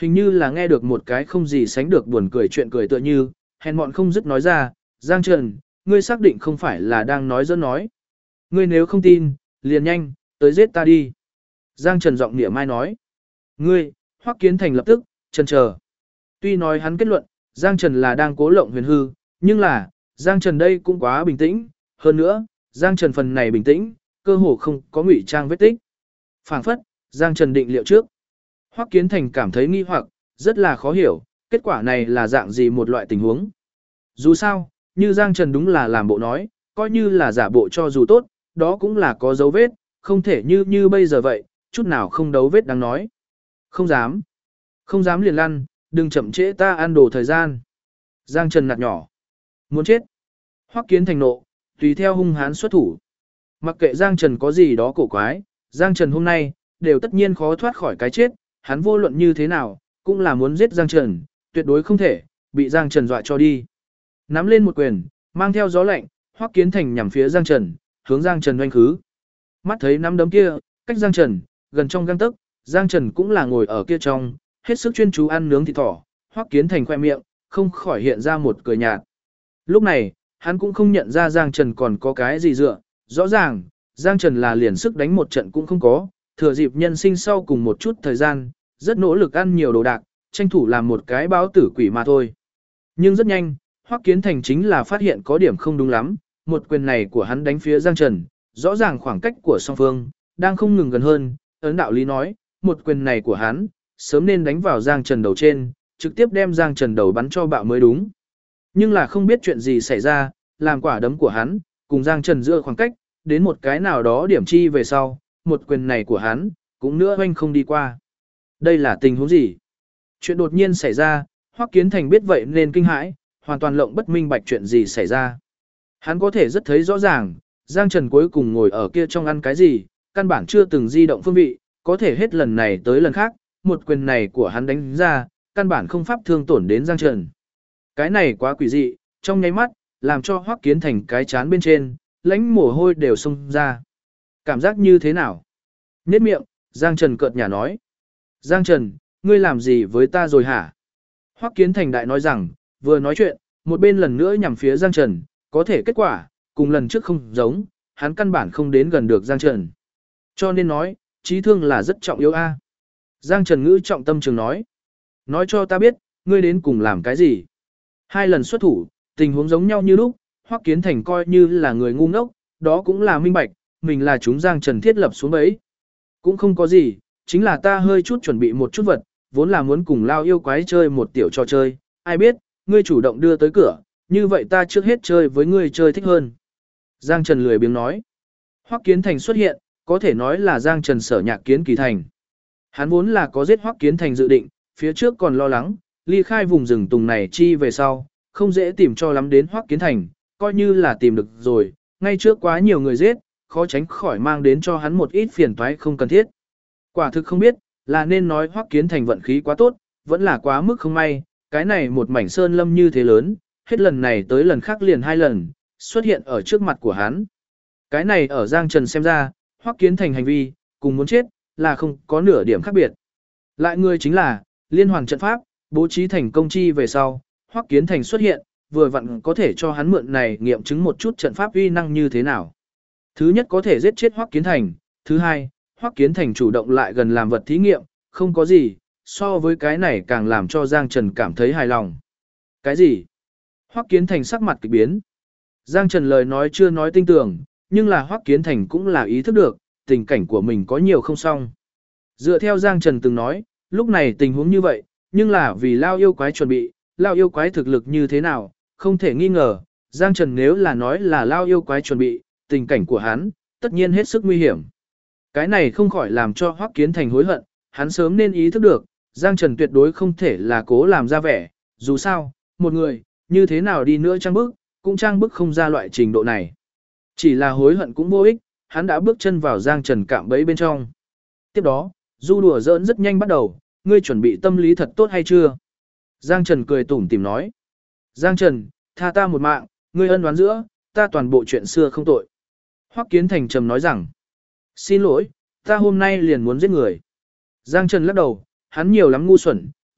hình như là nghe được một cái không gì sánh được buồn cười chuyện cười tựa như, hèn mọn không dứt nói ra, Giang Trần, ngươi xác định không phải là đang nói giỡn nói. Ngươi nếu không tin, liền nhanh, tới giết ta đi. Giang Trần giọng nịa mai nói. Ngươi, Hoắc Kiến Thành lập tức, chần chờ. Tuy nói hắn kết luận, Giang Trần là đang cố lộng huyền hư, nhưng là, Giang Trần đây cũng quá bình tĩnh, hơn nữa, Giang Trần phần này bình tĩnh, cơ hồ không có ngụy trang vết tích. Phảng phất, Giang Trần định liệu trước. Hoắc Kiến Thành cảm thấy nghi hoặc, rất là khó hiểu, kết quả này là dạng gì một loại tình huống. Dù sao, như Giang Trần đúng là làm bộ nói, coi như là giả bộ cho dù tốt, đó cũng là có dấu vết, không thể như bây giờ vậy, chút nào không đấu vết đáng nói. Không dám. Không dám liền lăn, đừng chậm trễ ta ăn đồ thời gian. Giang Trần nạt nhỏ. Muốn chết. Hoắc Kiến Thành nộ, tùy theo hung hãn xuất thủ. Mặc kệ Giang Trần có gì đó cổ quái, Giang Trần hôm nay, đều tất nhiên khó thoát khỏi cái chết, hắn vô luận như thế nào, cũng là muốn giết Giang Trần, tuyệt đối không thể, bị Giang Trần dọa cho đi. Nắm lên một quyền, mang theo gió lạnh, Hoắc Kiến Thành nhằm phía Giang Trần, hướng Giang Trần oanh khứ. Mắt thấy nắm đấm kia, cách Giang Trần, gần trong gang tấc, Giang Trần cũng là ngồi ở kia trong, hết sức chuyên chú ăn nướng thịt thỏ, Hoắc Kiến Thành khoe miệng, không khỏi hiện ra một cười nhạt. Lúc này, hắn cũng không nhận ra Giang Trần còn có cái gì dựa, rõ ràng, Giang Trần là liền sức đánh một trận cũng không có, thừa dịp nhân sinh sau cùng một chút thời gian, rất nỗ lực ăn nhiều đồ đạc, tranh thủ làm một cái báo tử quỷ mà thôi. Nhưng rất nhanh, Hoắc Kiến Thành chính là phát hiện có điểm không đúng lắm, một quyền này của hắn đánh phía Giang Trần, rõ ràng khoảng cách của song phương, đang không ngừng gần hơn, ấn đạo lý nói, một quyền này của hắn, sớm nên đánh vào Giang Trần đầu trên, trực tiếp đem Giang Trần đầu bắn cho bạo mới đúng. Nhưng là không biết chuyện gì xảy ra, làm quả đấm của hắn, cùng Giang Trần giữa khoảng cách, đến một cái nào đó điểm chi về sau, một quyền này của hắn, cũng nữa hoanh không đi qua. Đây là tình huống gì? Chuyện đột nhiên xảy ra, Hoắc Kiến Thành biết vậy nên kinh hãi, hoàn toàn lộng bất minh bạch chuyện gì xảy ra. Hắn có thể rất thấy rõ ràng, Giang Trần cuối cùng ngồi ở kia trong ăn cái gì, căn bản chưa từng di động phương vị, có thể hết lần này tới lần khác, một quyền này của hắn đánh ra, căn bản không pháp thương tổn đến Giang Trần. Cái này quá quỷ dị, trong nháy mắt, làm cho Hoắc Kiến Thành cái chán bên trên, lãnh mồ hôi đều xông ra. Cảm giác như thế nào? Nhếch miệng, Giang Trần cợt nhả nói. Giang Trần, ngươi làm gì với ta rồi hả? Hoắc Kiến Thành đại nói rằng, vừa nói chuyện, một bên lần nữa nhằm phía Giang Trần, có thể kết quả, cùng lần trước không giống, hắn căn bản không đến gần được Giang Trần. Cho nên nói, trí thương là rất trọng yếu a. Giang Trần ngữ trọng tâm trường nói. Nói cho ta biết, ngươi đến cùng làm cái gì? Hai lần xuất thủ, tình huống giống nhau như lúc, Hoắc Kiến Thành coi như là người ngu ngốc, đó cũng là minh bạch, mình là chúng Giang Trần thiết lập xuống bẫy. Cũng không có gì, chính là ta hơi chút chuẩn bị một chút vật, vốn là muốn cùng lao yêu quái chơi một tiểu trò chơi, ai biết, ngươi chủ động đưa tới cửa, như vậy ta trước hết chơi với ngươi chơi thích hơn. Giang Trần lười biếng nói. Hoắc Kiến Thành xuất hiện, có thể nói là Giang Trần sở nhạc kiến kỳ thành. Hắn vốn là có giết Hoắc Kiến Thành dự định, phía trước còn lo lắng, ly khai vùng rừng tùng này chi về sau, không dễ tìm cho lắm đến Hoắc Kiến Thành, coi như là tìm được rồi, ngay trước quá nhiều người giết, khó tránh khỏi mang đến cho hắn một ít phiền toái không cần thiết. Quả thực không biết, là nên nói Hoắc Kiến Thành vận khí quá tốt, vẫn là quá mức không may, cái này một mảnh sơn lâm như thế lớn, hết lần này tới lần khác liền hai lần, xuất hiện ở trước mặt của hắn. Cái này ở Giang Trần xem ra, Hoắc Kiến Thành hành vi, cùng muốn chết, là không có nửa điểm khác biệt. Lại người chính là, liên hoàn trận pháp, bố trí thành công chi về sau, Hoắc Kiến Thành xuất hiện, vừa vặn có thể cho hắn mượn này nghiệm chứng một chút trận pháp uy năng như thế nào. Thứ nhất có thể giết chết Hoắc Kiến Thành, thứ hai, Hoắc Kiến Thành chủ động lại gần làm vật thí nghiệm, không có gì, so với cái này càng làm cho Giang Trần cảm thấy hài lòng. Cái gì? Hoắc Kiến Thành sắc mặt kỳ biến. Giang Trần lời nói chưa nói tinh tường, nhưng là Hoắc Kiến Thành cũng là ý thức được, tình cảnh của mình có nhiều không xong. Dựa theo Giang Trần từng nói, lúc này tình huống như vậy, nhưng là vì lao yêu quái chuẩn bị, lao yêu quái thực lực như thế nào, không thể nghi ngờ, Giang Trần nếu là nói là lao yêu quái chuẩn bị, tình cảnh của hắn, tất nhiên hết sức nguy hiểm. Cái này không khỏi làm cho Hoắc Kiến Thành hối hận, hắn sớm nên ý thức được, Giang Trần tuyệt đối không thể là cố làm ra vẻ, dù sao, một người, như thế nào đi nữa trang bức, cũng trang bức không ra loại trình độ này. Chỉ là hối hận cũng vô ích, hắn đã bước chân vào Giang Trần cạm bẫy bên trong. Tiếp đó, du đùa giỡn rất nhanh bắt đầu, ngươi chuẩn bị tâm lý thật tốt hay chưa? Giang Trần cười tủm tỉm nói. Giang Trần, tha ta một mạng, ngươi ân oán giữa, ta toàn bộ chuyện xưa không tội. Hoắc Kiến Thành trầm nói rằng, xin lỗi, ta hôm nay liền muốn giết người. Giang Trần lắc đầu, hắn nhiều lắm ngu xuẩn,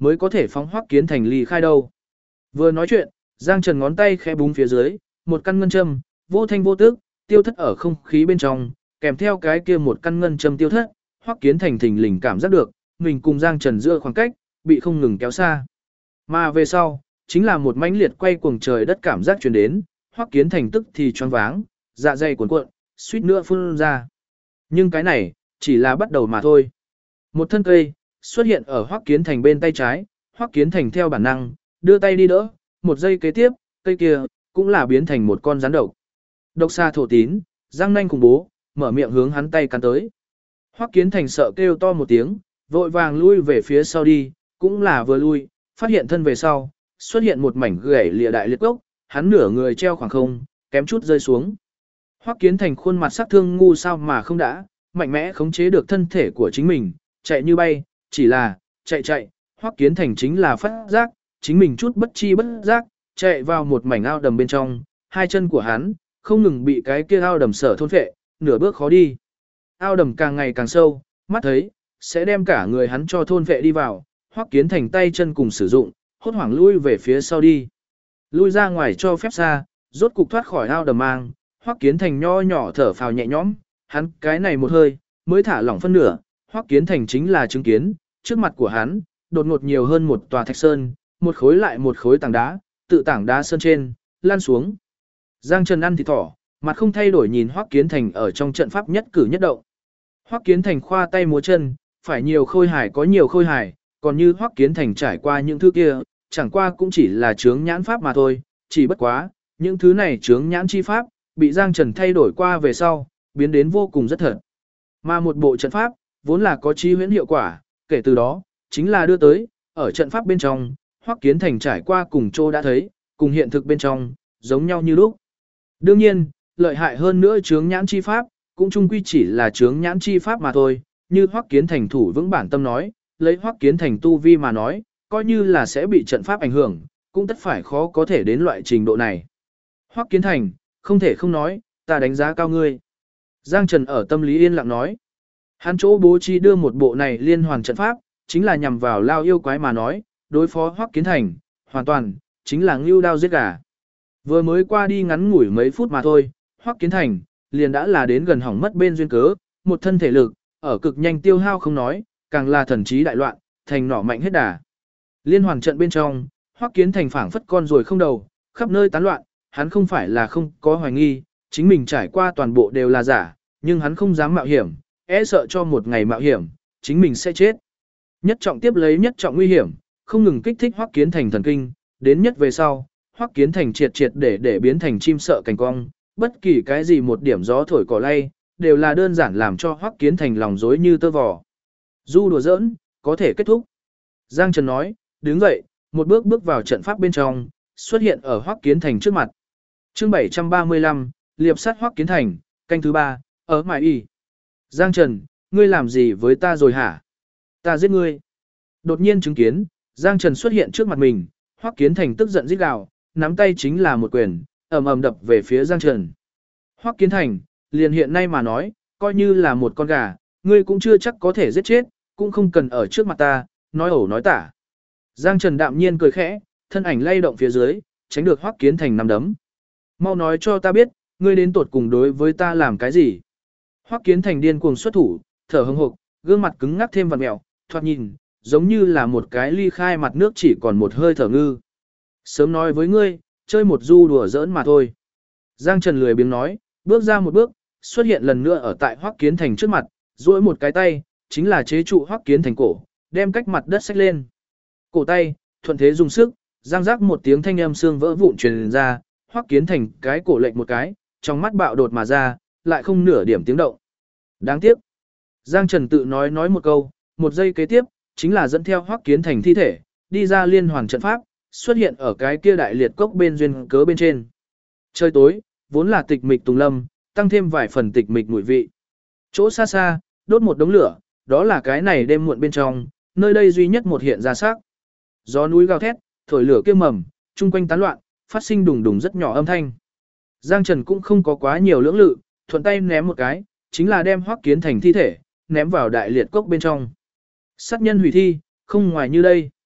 mới có thể phóng Hoắc Kiến Thành ly khai đâu. Vừa nói chuyện, Giang Trần ngón tay khẽ búng phía dưới, một căn ngân châm, vô thanh vô tức, tiêu thất ở không khí bên trong, kèm theo cái kia một căn ngân châm tiêu thất, Hoắc Kiến Thành thình lình cảm giác được, mình cùng Giang Trần giữa khoảng cách, bị không ngừng kéo xa. Mà về sau, chính là một mãnh liệt quay cuồng trời đất cảm giác truyền đến, Hoắc Kiến Thành tức thì choáng váng, dạ dày cuộn cuộn, suýt nữa phun ra. Nhưng cái này, chỉ là bắt đầu mà thôi. Một thân cây, xuất hiện ở Hoắc Kiến Thành bên tay trái, Hoắc Kiến Thành theo bản năng, đưa tay đi đỡ, một giây kế tiếp, cây kia, cũng là biến thành một con rắn độc. Độc xa thổ tín, răng nanh khủng bố, mở miệng hướng hắn tay cắn tới. Hoắc Kiến Thành sợ kêu to một tiếng, vội vàng lui về phía sau đi, cũng là vừa lui, phát hiện thân về sau, xuất hiện một mảnh gãy lìa đại liệt gốc, hắn nửa người treo khoảng không, kém chút rơi xuống. Hoắc Kiến Thành khuôn mặt sắc thương ngu sao mà không đã, mạnh mẽ khống chế được thân thể của chính mình, chạy như bay, chỉ là, chạy, Hoắc Kiến Thành chính là phát giác, chính mình chút bất chi bất giác, chạy vào một mảnh ao đầm bên trong, hai chân của hắn, không ngừng bị cái kia ao đầm sở thôn phệ, nửa bước khó đi. Ao đầm càng ngày càng sâu, mắt thấy, sẽ đem cả người hắn cho thôn phệ đi vào, Hoắc Kiến Thành tay chân cùng sử dụng, hốt hoảng lui về phía sau đi. Lui ra ngoài cho phép xa, rốt cục thoát khỏi ao đầm mang, Hoắc Kiến Thành nho nhỏ thở phào nhẹ nhõm, hắn cái này một hơi, mới thả lỏng phân nửa, Hoắc Kiến Thành chính là chứng kiến, trước mặt của hắn, đột ngột nhiều hơn một tòa thạch sơn, một khối lại một khối tảng đá, tự tảng đá sơn trên, lan xuống. Giang Trần ăn thịt thỏ, mặt không thay đổi nhìn Hoắc Kiến Thành ở trong trận pháp nhất cử nhất động. Hoắc Kiến Thành khoa tay múa chân, phải nhiều khôi hài có nhiều khôi hài, còn như Hoắc Kiến Thành trải qua những thứ kia, chẳng qua cũng chỉ là chướng nhãn pháp mà thôi, chỉ bất quá, những thứ này chướng nhãn chi pháp, bị Giang Trần thay đổi qua về sau, biến đến vô cùng rất thật. Mà một bộ trận pháp, vốn là có chi huyễn hiệu quả, kể từ đó, chính là đưa tới, ở trận pháp bên trong, Hoắc Kiến Thành trải qua cùng Trô đã thấy, cùng hiện thực bên trong, giống nhau như lúc. Đương nhiên, lợi hại hơn nữa chướng nhãn chi pháp, cũng chung quy chỉ là chướng nhãn chi pháp mà thôi, như Hoắc Kiến Thành thủ vững bản tâm nói, lấy Hoắc Kiến Thành tu vi mà nói, coi như là sẽ bị trận pháp ảnh hưởng, cũng tất phải khó có thể đến loại trình độ này. Hoắc Kiến Thành, không thể không nói, ta đánh giá cao ngươi. Giang Trần ở tâm lý yên lặng nói. Hắn chỗ bố trí đưa một bộ này liên hoàn trận pháp, chính là nhằm vào lao yêu quái mà nói, đối phó Hoắc Kiến Thành, hoàn toàn, chính là ngưu đao giết gà. Vừa mới qua đi ngắn ngủi mấy phút mà thôi, Hoắc Kiến Thành, liền đã là đến gần hỏng mất bên duyên cớ, một thân thể lực, ở cực nhanh tiêu hao không nói, càng là thần trí đại loạn, thành nỏ mạnh hết đà. Liên hoàn trận bên trong, Hoắc Kiến Thành phảng phất con rồi không đầu, khắp nơi tán loạn, hắn không phải là không có hoài nghi, chính mình trải qua toàn bộ đều là giả, nhưng hắn không dám mạo hiểm, e sợ cho một ngày mạo hiểm, chính mình sẽ chết. Nhất trọng tiếp lấy nhất trọng nguy hiểm, không ngừng kích thích Hoắc Kiến Thành thần kinh, đến nhất về sau, Hoắc Kiến Thành triệt để biến thành chim sợ cành cong, bất kỳ cái gì một điểm gió thổi cỏ lay, đều là đơn giản làm cho Hoắc Kiến Thành lòng rối như tơ vò. Du đùa giỡn, có thể kết thúc. Giang Trần nói, đứng dậy, một bước bước vào trận pháp bên trong, xuất hiện ở Hoắc Kiến Thành trước mặt. Chương 735, liệp sát Hoắc Kiến Thành, canh thứ 3, ở Mại Y. Giang Trần, ngươi làm gì với ta rồi hả? Ta giết ngươi. Đột nhiên chứng kiến, Giang Trần xuất hiện trước mặt mình, Hoắc Kiến Thành tức giận rít gào, nắm tay chính là một quyền, ầm ầm đập về phía Giang Trần. Hoắc Kiến Thành, liền hiện nay mà nói, coi như là một con gà, ngươi cũng chưa chắc có thể giết chết, cũng không cần ở trước mặt ta, nói ẩu nói tả. Giang Trần đạm nhiên cười khẽ, thân ảnh lay động phía dưới, tránh được Hoắc Kiến Thành nắm đấm. Mau nói cho ta biết, ngươi đến tột cùng đối với ta làm cái gì? Hoắc Kiến Thành điên cuồng xuất thủ, thở hững hộc, gương mặt cứng ngắc thêm vặn mèo, thoạt nhìn, giống như là một cái ly khai mặt nước chỉ còn một hơi thở ngư. Sớm nói với ngươi, chơi một du đùa giỡn mà thôi. Giang Trần lười biếng nói, bước ra một bước, xuất hiện lần nữa ở tại Hoắc Kiến Thành trước mặt, duỗi một cái tay, chính là chế trụ Hoắc Kiến Thành cổ, đem cách mặt đất xách lên. Cổ tay, thuận thế dùng sức, giang rắc một tiếng thanh âm xương vỡ vụn truyền ra, Hoắc Kiến Thành cái cổ lệch một cái, trong mắt bạo đột mà ra, lại không nửa điểm tiếng động. Đáng tiếc. Giang Trần tự nói một câu, một giây kế tiếp, chính là dẫn theo Hoắc Kiến Thành thi thể, đi ra liên hoàn trận pháp, xuất hiện ở cái kia đại liệt cốc bên duyên cớ bên trên. Trời tối, vốn là tịch mịch tùng lâm, tăng thêm vài phần tịch mịch mùi vị. Chỗ xa xa, đốt một đống lửa, đó là cái này đêm muộn bên trong, nơi đây duy nhất một hiện ra sắc. Gió núi gào thét, thổi lửa kia mầm, chung quanh tán loạn, phát sinh đùng đùng rất nhỏ âm thanh. Giang Trần cũng không có quá nhiều lưỡng lự, thuận tay ném một cái, chính là đem Hoắc Kiến Thành thi thể, ném vào đại liệt cốc bên trong. Sát nhân hủy thi, không ngoài như đây.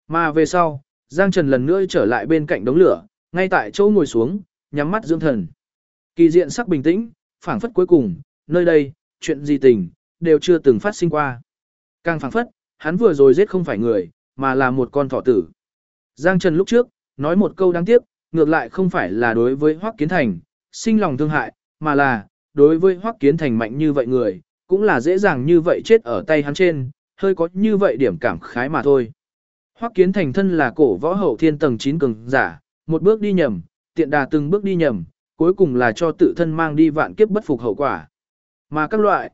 Mà về sau, Giang Trần lần nữa trở lại bên cạnh đống lửa, ngay tại chỗ ngồi xuống, nhắm mắt dưỡng thần. Kỳ diện sắc bình tĩnh, phảng phất cuối cùng, nơi đây, chuyện gì tình, đều chưa từng phát sinh qua. Càng phảng phất, hắn vừa rồi giết không phải người, mà là một con thỏ tử. Giang Trần lúc trước, nói một câu đáng tiếc, ngược lại không phải là đối với Hoắc Kiến Thành, sinh lòng thương hại, mà là, đối với Hoắc Kiến Thành mạnh như vậy người, cũng là dễ dàng như vậy chết ở tay hắn trên, hơi có như vậy điểm cảm khái mà thôi. Hoắc Kiến Thành thân là cổ võ hậu thiên tầng 9 cường giả, một bước đi nhầm, tiện đà từng bước đi nhầm, cuối cùng là cho tự thân mang đi vạn kiếp bất phục hậu quả. Mà các loại,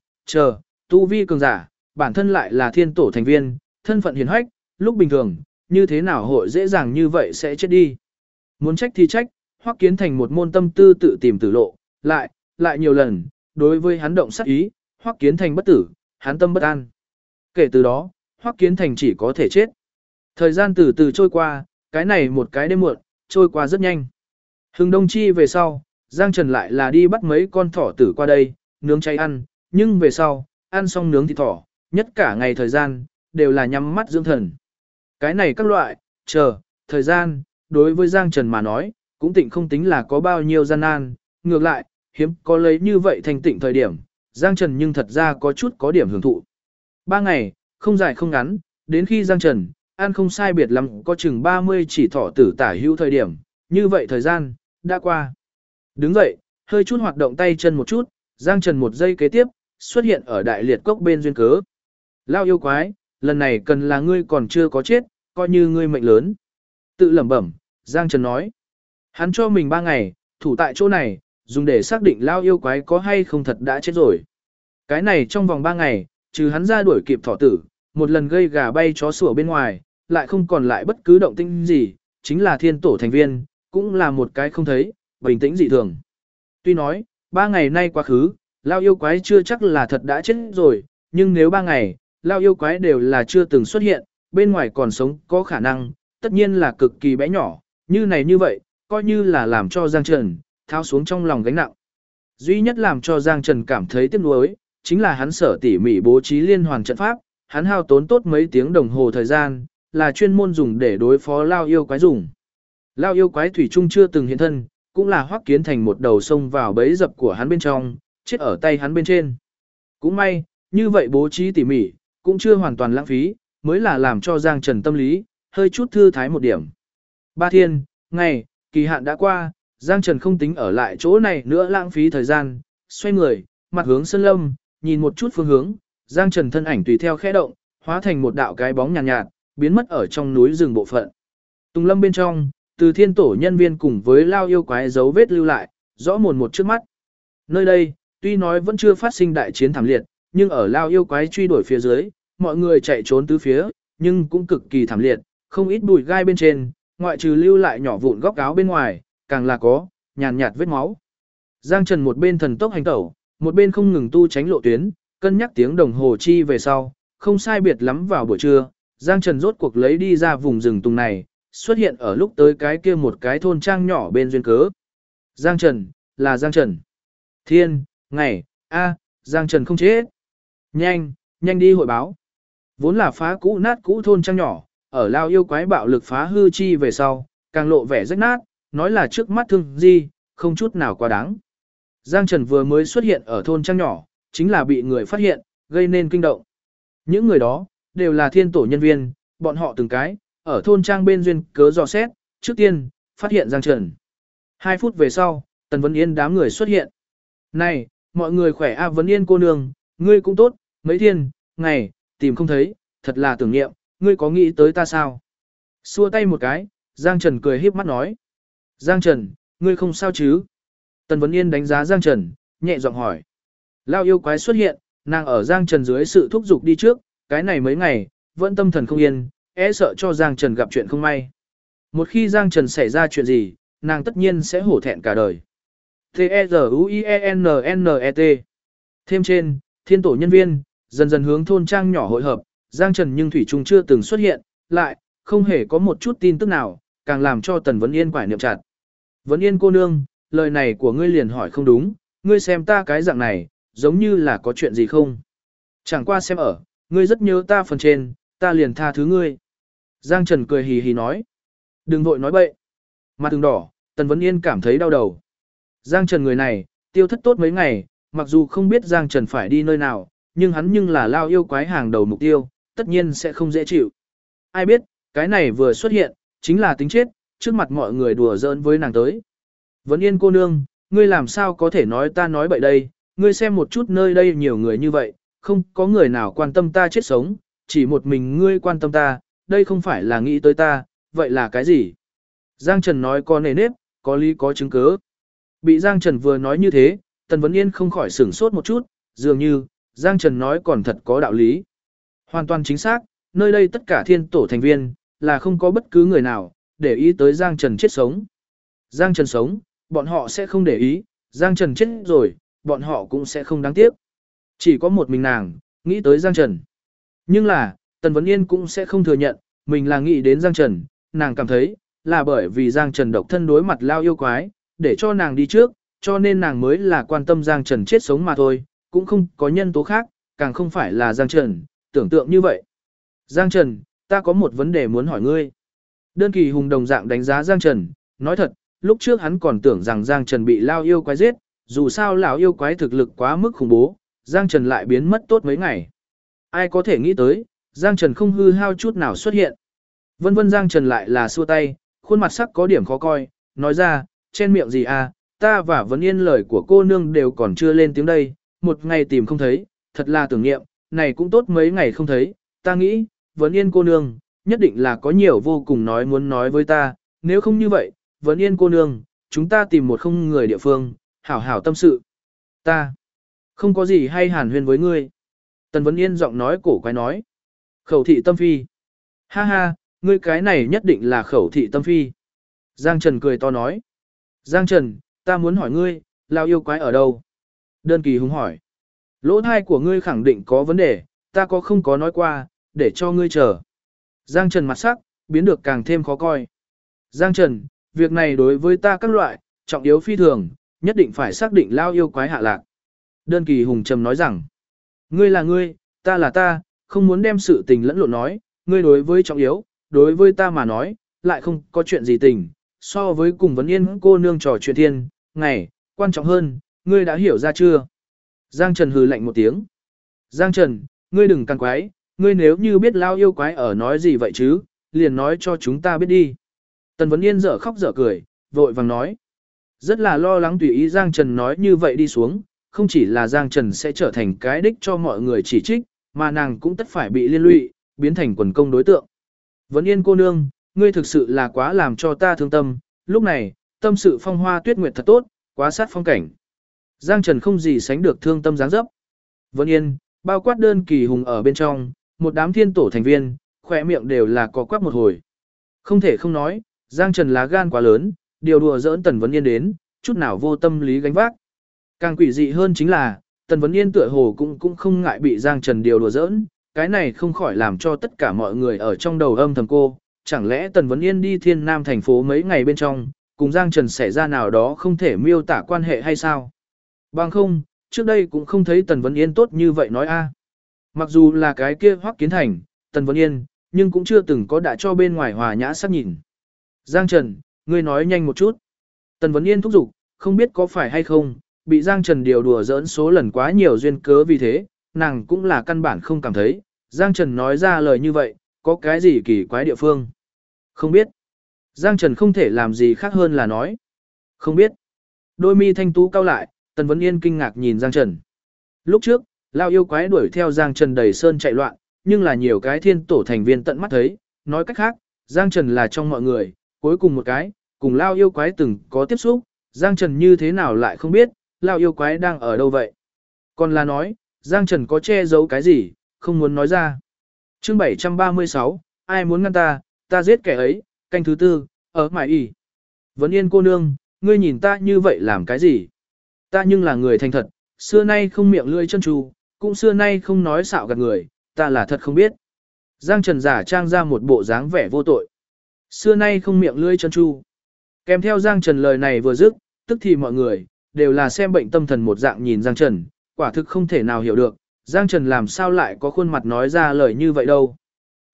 tu vi cường giả, bản thân lại là thiên tổ thành viên, thân phận hiền hách, lúc bình thường, như thế nào hội dễ dàng như vậy sẽ chết đi. Muốn trách thì trách, Hoắc Kiến Thành một môn tâm tư tự tìm tử lộ, lại nhiều lần, đối với hắn động sát ý, Hoắc Kiến Thành bất tử, hắn tâm bất an. Kể từ đó, Hoắc Kiến Thành chỉ có thể chết. Thời gian từ từ trôi qua, cái này một cái đêm muộn, trôi qua rất nhanh. Hừng đông chi về sau, Giang Trần lại là đi bắt mấy con thỏ tử qua đây, nướng cháy ăn, nhưng về sau, ăn xong nướng thịt thỏ, nhất cả ngày thời gian, đều là nhắm mắt dưỡng thần. Cái này các loại, thời gian, đối với Giang Trần mà nói, cũng tịnh không tính là có bao nhiêu gian nan, ngược lại, hiếm có lấy như vậy thành tịnh thời điểm, Giang Trần nhưng thật ra có chút có điểm hưởng thụ. 3 ngày, không dài không ngắn, đến khi Giang Trần, ăn không sai biệt lắm có chừng 30 chỉ thỏ tử tả hữu thời điểm, như vậy thời gian, đã qua. Đứng dậy, hơi chút hoạt động tay chân một chút, Giang Trần một giây kế tiếp, xuất hiện ở đại liệt cốc bên duyên cớ. Lao yêu quái, lần này cần là ngươi còn chưa có chết, coi như ngươi mệnh lớn. Tự lẩm bẩm, Giang Trần nói. Hắn cho mình 3 ngày, thủ tại chỗ này, dùng để xác định Lao yêu quái có hay không thật đã chết rồi. Cái này trong vòng 3 ngày, trừ hắn ra đuổi kịp thỏ tử, một lần gây gà bay chó sủa bên ngoài, lại không còn lại bất cứ động tĩnh gì, chính là thiên tổ thành viên, cũng là một cái không thấy, bình tĩnh dị thường. Tuy nói, 3 ngày nay quá khứ, Lao yêu quái chưa chắc là thật đã chết rồi, nhưng nếu 3 ngày, Lao yêu quái đều là chưa từng xuất hiện, bên ngoài còn sống có khả năng, tất nhiên là cực kỳ bé nhỏ, như này như vậy, coi như là làm cho Giang Trần, tháo xuống trong lòng gánh nặng. Duy nhất làm cho Giang Trần cảm thấy tiếc nuối, chính là hắn sở tỉ mỉ bố trí liên hoàn trận pháp, hắn hao tốn tốt mấy tiếng đồng hồ thời gian, là chuyên môn dùng để đối phó Lao yêu quái dùng. Lao yêu quái thủy chung chưa từng hiện thân, cũng là Hoắc Kiến Thành một đầu sông vào bẫy dập của hắn bên trong, chết ở tay hắn bên trên. Cũng may, như vậy bố trí tỉ mỉ, cũng chưa hoàn toàn lãng phí, mới là làm cho Giang Trần tâm lý, hơi chút thư thái một điểm. 3 thiên, ngày, kỳ hạn đã qua, Giang Trần không tính ở lại chỗ này nữa lãng phí thời gian, xoay người, mặt hướng sơn lâm, nhìn một chút phương hướng, Giang Trần thân ảnh tùy theo khẽ động, hóa thành một đạo cái bóng nhàn nhạt, biến mất ở trong núi rừng bộ phận. Tùng lâm bên trong, từ thiên tổ nhân viên cùng với Lao yêu quái dấu vết lưu lại, rõ mồn một trước mắt. Nơi đây, tuy nói vẫn chưa phát sinh đại chiến thảm liệt, nhưng ở Lao yêu quái truy đuổi phía dưới, mọi người chạy trốn tứ phía, nhưng cũng cực kỳ thảm liệt, không ít bụi gai bên trên, ngoại trừ lưu lại nhỏ vụn góc áo bên ngoài, càng là có nhàn nhạt vết máu. Giang Trần một bên thần tốc hành tẩu, một bên không ngừng tu tránh lộ tuyến, cân nhắc tiếng đồng hồ chi về sau, không sai biệt lắm vào buổi trưa, Giang Trần rốt cuộc lấy đi ra vùng rừng tùng này, xuất hiện ở lúc tới cái kia một cái thôn trang nhỏ bên duyên cớ. Giang Trần, là Giang Trần. Thiên, ngày, Giang Trần không chết. Nhanh, nhanh đi hội báo. Vốn là phá cũ nát cũ thôn trang nhỏ, ở Lao yêu quái bạo lực phá hư chi về sau, càng lộ vẻ rách nát, nói là trước mắt thương gì, không chút nào quá đáng. Giang Trần vừa mới xuất hiện ở thôn trang nhỏ, chính là bị người phát hiện, gây nên kinh động. Những người đó, đều là thiên tổ nhân viên, bọn họ từng cái, ở thôn trang bên duyên cớ dò xét, trước tiên, phát hiện Giang Trần. 2 phút về sau, Tần Vấn Yên đám người xuất hiện. Này, mọi người khỏe a Vấn Yên cô nương, ngươi cũng tốt, mấy thiên, ngày, tìm không thấy, thật là tưởng niệm, ngươi có nghĩ tới ta sao? Xua tay một cái, Giang Trần cười híp mắt nói. Giang Trần, ngươi không sao chứ? Tần Vấn Yên đánh giá Giang Trần, nhẹ giọng hỏi. Lao yêu quái xuất hiện, nàng ở Giang Trần dưới sự thúc giục đi trước, cái này mấy ngày, vẫn tâm thần không yên, e sợ cho Giang Trần gặp chuyện không may. Một khi Giang Trần xảy ra chuyện gì, nàng tất nhiên sẽ hổ thẹn cả đời. T-E-Z-U-I-E-N-N-E-T Thêm trên, thiên tổ nhân viên, dần dần hướng thôn trang nhỏ hội hợp, Giang Trần nhưng Thủy Trung chưa từng xuất hiện, lại, không hề có một chút tin tức nào, càng làm cho Tần Vấn Yên quải niệm chặt. Vấn Yên cô nương, lời này của ngươi liền hỏi không đúng, ngươi xem ta cái dạng này, giống như là có chuyện gì không? Chẳng qua xem ở, ngươi rất nhớ ta phần trên, ta liền tha thứ ngươi. Giang Trần cười hì hì nói. Đừng vội nói bậy. Mặt từng đỏ, Tần Vấn Yên cảm thấy đau đầu. Giang Trần người này, tiêu thất tốt mấy ngày, mặc dù không biết Giang Trần phải đi nơi nào, nhưng hắn nhưng là lao yêu quái hàng đầu mục tiêu, tất nhiên sẽ không dễ chịu. Ai biết, cái này vừa xuất hiện, chính là tính chết, trước mặt mọi người đùa giỡn với nàng tới. Vấn Yên cô nương, ngươi làm sao có thể nói ta nói bậy đây, ngươi xem một chút nơi đây nhiều người như vậy, không có người nào quan tâm ta chết sống, chỉ một mình ngươi quan tâm ta, đây không phải là nghĩ tới ta, vậy là cái gì? Giang Trần nói có nề nếp, có lý có chứng cứ. Bị Giang Trần vừa nói như thế, Tần Vấn Yên không khỏi sửng sốt một chút, dường như, Giang Trần nói còn thật có đạo lý. Hoàn toàn chính xác, nơi đây tất cả thiên tổ thành viên, là không có bất cứ người nào, để ý tới Giang Trần chết sống. Giang Trần sống, bọn họ sẽ không để ý, Giang Trần chết rồi, bọn họ cũng sẽ không đáng tiếc. Chỉ có một mình nàng, nghĩ tới Giang Trần. Nhưng là, Tần Vấn Yên cũng sẽ không thừa nhận, mình là nghĩ đến Giang Trần, nàng cảm thấy, là bởi vì Giang Trần độc thân đối mặt lao yêu quái, để cho nàng đi trước, cho nên nàng mới là quan tâm Giang Trần chết sống mà thôi, cũng không có nhân tố khác, càng không phải là Giang Trần, tưởng tượng như vậy. Giang Trần, ta có một vấn đề muốn hỏi ngươi. Đơn Kỳ Hùng đồng dạng đánh giá Giang Trần, nói thật, lúc trước hắn còn tưởng rằng Giang Trần bị lao yêu quái giết, dù sao lão yêu quái thực lực quá mức khủng bố, Giang Trần lại biến mất tốt mấy ngày. Ai có thể nghĩ tới, Giang Trần không hư hao chút nào xuất hiện. Vân vân Giang Trần lại là xua tay, khuôn mặt sắc có điểm khó coi, nói ra, chen miệng gì à, ta và Vấn Yên lời của cô nương đều còn chưa lên tiếng đây, một ngày tìm không thấy, thật là tưởng niệm, này cũng tốt mấy ngày không thấy, ta nghĩ, Vấn Yên cô nương, nhất định là có nhiều vô cùng nói muốn nói với ta, nếu không như vậy, Vấn Yên cô nương, chúng ta tìm một không người địa phương, hảo hảo tâm sự. Ta, không có gì hay hàn huyên với ngươi. Tần Vấn Yên giọng nói cổ quái nói. Khẩu thị tâm phi. Ha ha, ngươi cái này nhất định là khẩu thị tâm phi. Giang Trần cười to nói. Giang Trần, ta muốn hỏi ngươi, lao yêu quái ở đâu? Đơn Kỳ Hùng hỏi. Lỗ thai của ngươi khẳng định có vấn đề, ta có không có nói qua, để cho ngươi chờ. Giang Trần mặt sắc, biến được càng thêm khó coi. Giang Trần, việc này đối với ta các loại, trọng yếu phi thường, nhất định phải xác định lao yêu quái hạ lạc. Đơn Kỳ Hùng trầm nói rằng, ngươi là ngươi, ta là ta, không muốn đem sự tình lẫn lộn nói, ngươi đối với trọng yếu, đối với ta mà nói, lại không có chuyện gì tình, so với cùng Vấn Yên cô nương trò chuyện thiên, ngày, quan trọng hơn, ngươi đã hiểu ra chưa? Giang Trần hừ lạnh một tiếng. Giang Trần, ngươi đừng càng quái, ngươi nếu như biết lao yêu quái ở nói gì vậy chứ, liền nói cho chúng ta biết đi. Tần Vấn Yên dở khóc dở cười, vội vàng nói. Rất là lo lắng tùy ý Giang Trần nói như vậy đi xuống, không chỉ là Giang Trần sẽ trở thành cái đích cho mọi người chỉ trích, mà nàng cũng tất phải bị liên lụy, biến thành quần công đối tượng. Vấn Yên cô nương, ngươi thực sự là quá làm cho ta thương tâm, lúc này, tâm sự phong hoa tuyết nguyệt thật tốt, quá sát phong cảnh. Giang Trần không gì sánh được thương tâm dáng dấp. Vấn Yên, bao quát Đơn Kỳ Hùng ở bên trong, một đám thiên tổ thành viên, khỏe miệng đều là có quắc một hồi. Không thể không nói, Giang Trần lá gan quá lớn, điều đùa giỡn Tần Vấn Yên đến, chút nào vô tâm lý gánh vác. Càng quỷ dị hơn chính là, Tần Vấn Yên tựa hồ cũng không ngại bị Giang Trần điều đùa giỡn, cái này không khỏi làm cho tất cả mọi người ở trong đầu âm thầm cô, chẳng lẽ Tần Vấn Yên đi Thiên Nam thành phố mấy ngày bên trong, cùng Giang Trần xảy ra nào đó không thể miêu tả quan hệ hay sao? Bằng không, trước đây cũng không thấy Tần Vấn Yên tốt như vậy nói a. Mặc dù là cái kia Hoắc Kiến Thành, Tần Vấn Yên, nhưng cũng chưa từng có đã cho bên ngoài hòa nhã sắc nhìn. Giang Trần, ngươi nói nhanh một chút. Tần Vấn Yên thúc giục, không biết có phải hay không, bị Giang Trần điều đùa giỡn số lần quá nhiều duyên cớ vì thế, nàng cũng là căn bản không cảm thấy, Giang Trần nói ra lời như vậy, có cái gì kỳ quái địa phương. Không biết. Giang Trần không thể làm gì khác hơn là nói. Không biết. Đôi mi thanh tú cau lại, Tần Vấn Yên kinh ngạc nhìn Giang Trần. Lúc trước, lao yêu quái đuổi theo Giang Trần đầy sơn chạy loạn, nhưng là nhiều cái thiên tổ thành viên tận mắt thấy, nói cách khác, Giang Trần là trong mọi người, cuối cùng một cái, cùng lao yêu quái từng có tiếp xúc, Giang Trần như thế nào lại không biết, lao yêu quái đang ở đâu vậy. Còn là nói, Giang Trần có che giấu cái gì, không muốn nói ra. Chương 736, ai muốn ngăn ta, ta giết kẻ ấy, canh thứ tư, ở mải ỉ. Vấn Yên cô nương, ngươi nhìn ta như vậy làm cái gì? Ta nhưng là người thành thật, xưa nay không miệng lưỡi chân tru, cũng xưa nay không nói xạo gạt người, ta là thật không biết. Giang Trần giả trang ra một bộ dáng vẻ vô tội. Xưa nay không miệng lưỡi chân tru. Kèm theo Giang Trần lời này vừa dứt, tức thì mọi người, đều là xem bệnh tâm thần một dạng nhìn Giang Trần, quả thực không thể nào hiểu được, Giang Trần làm sao lại có khuôn mặt nói ra lời như vậy đâu.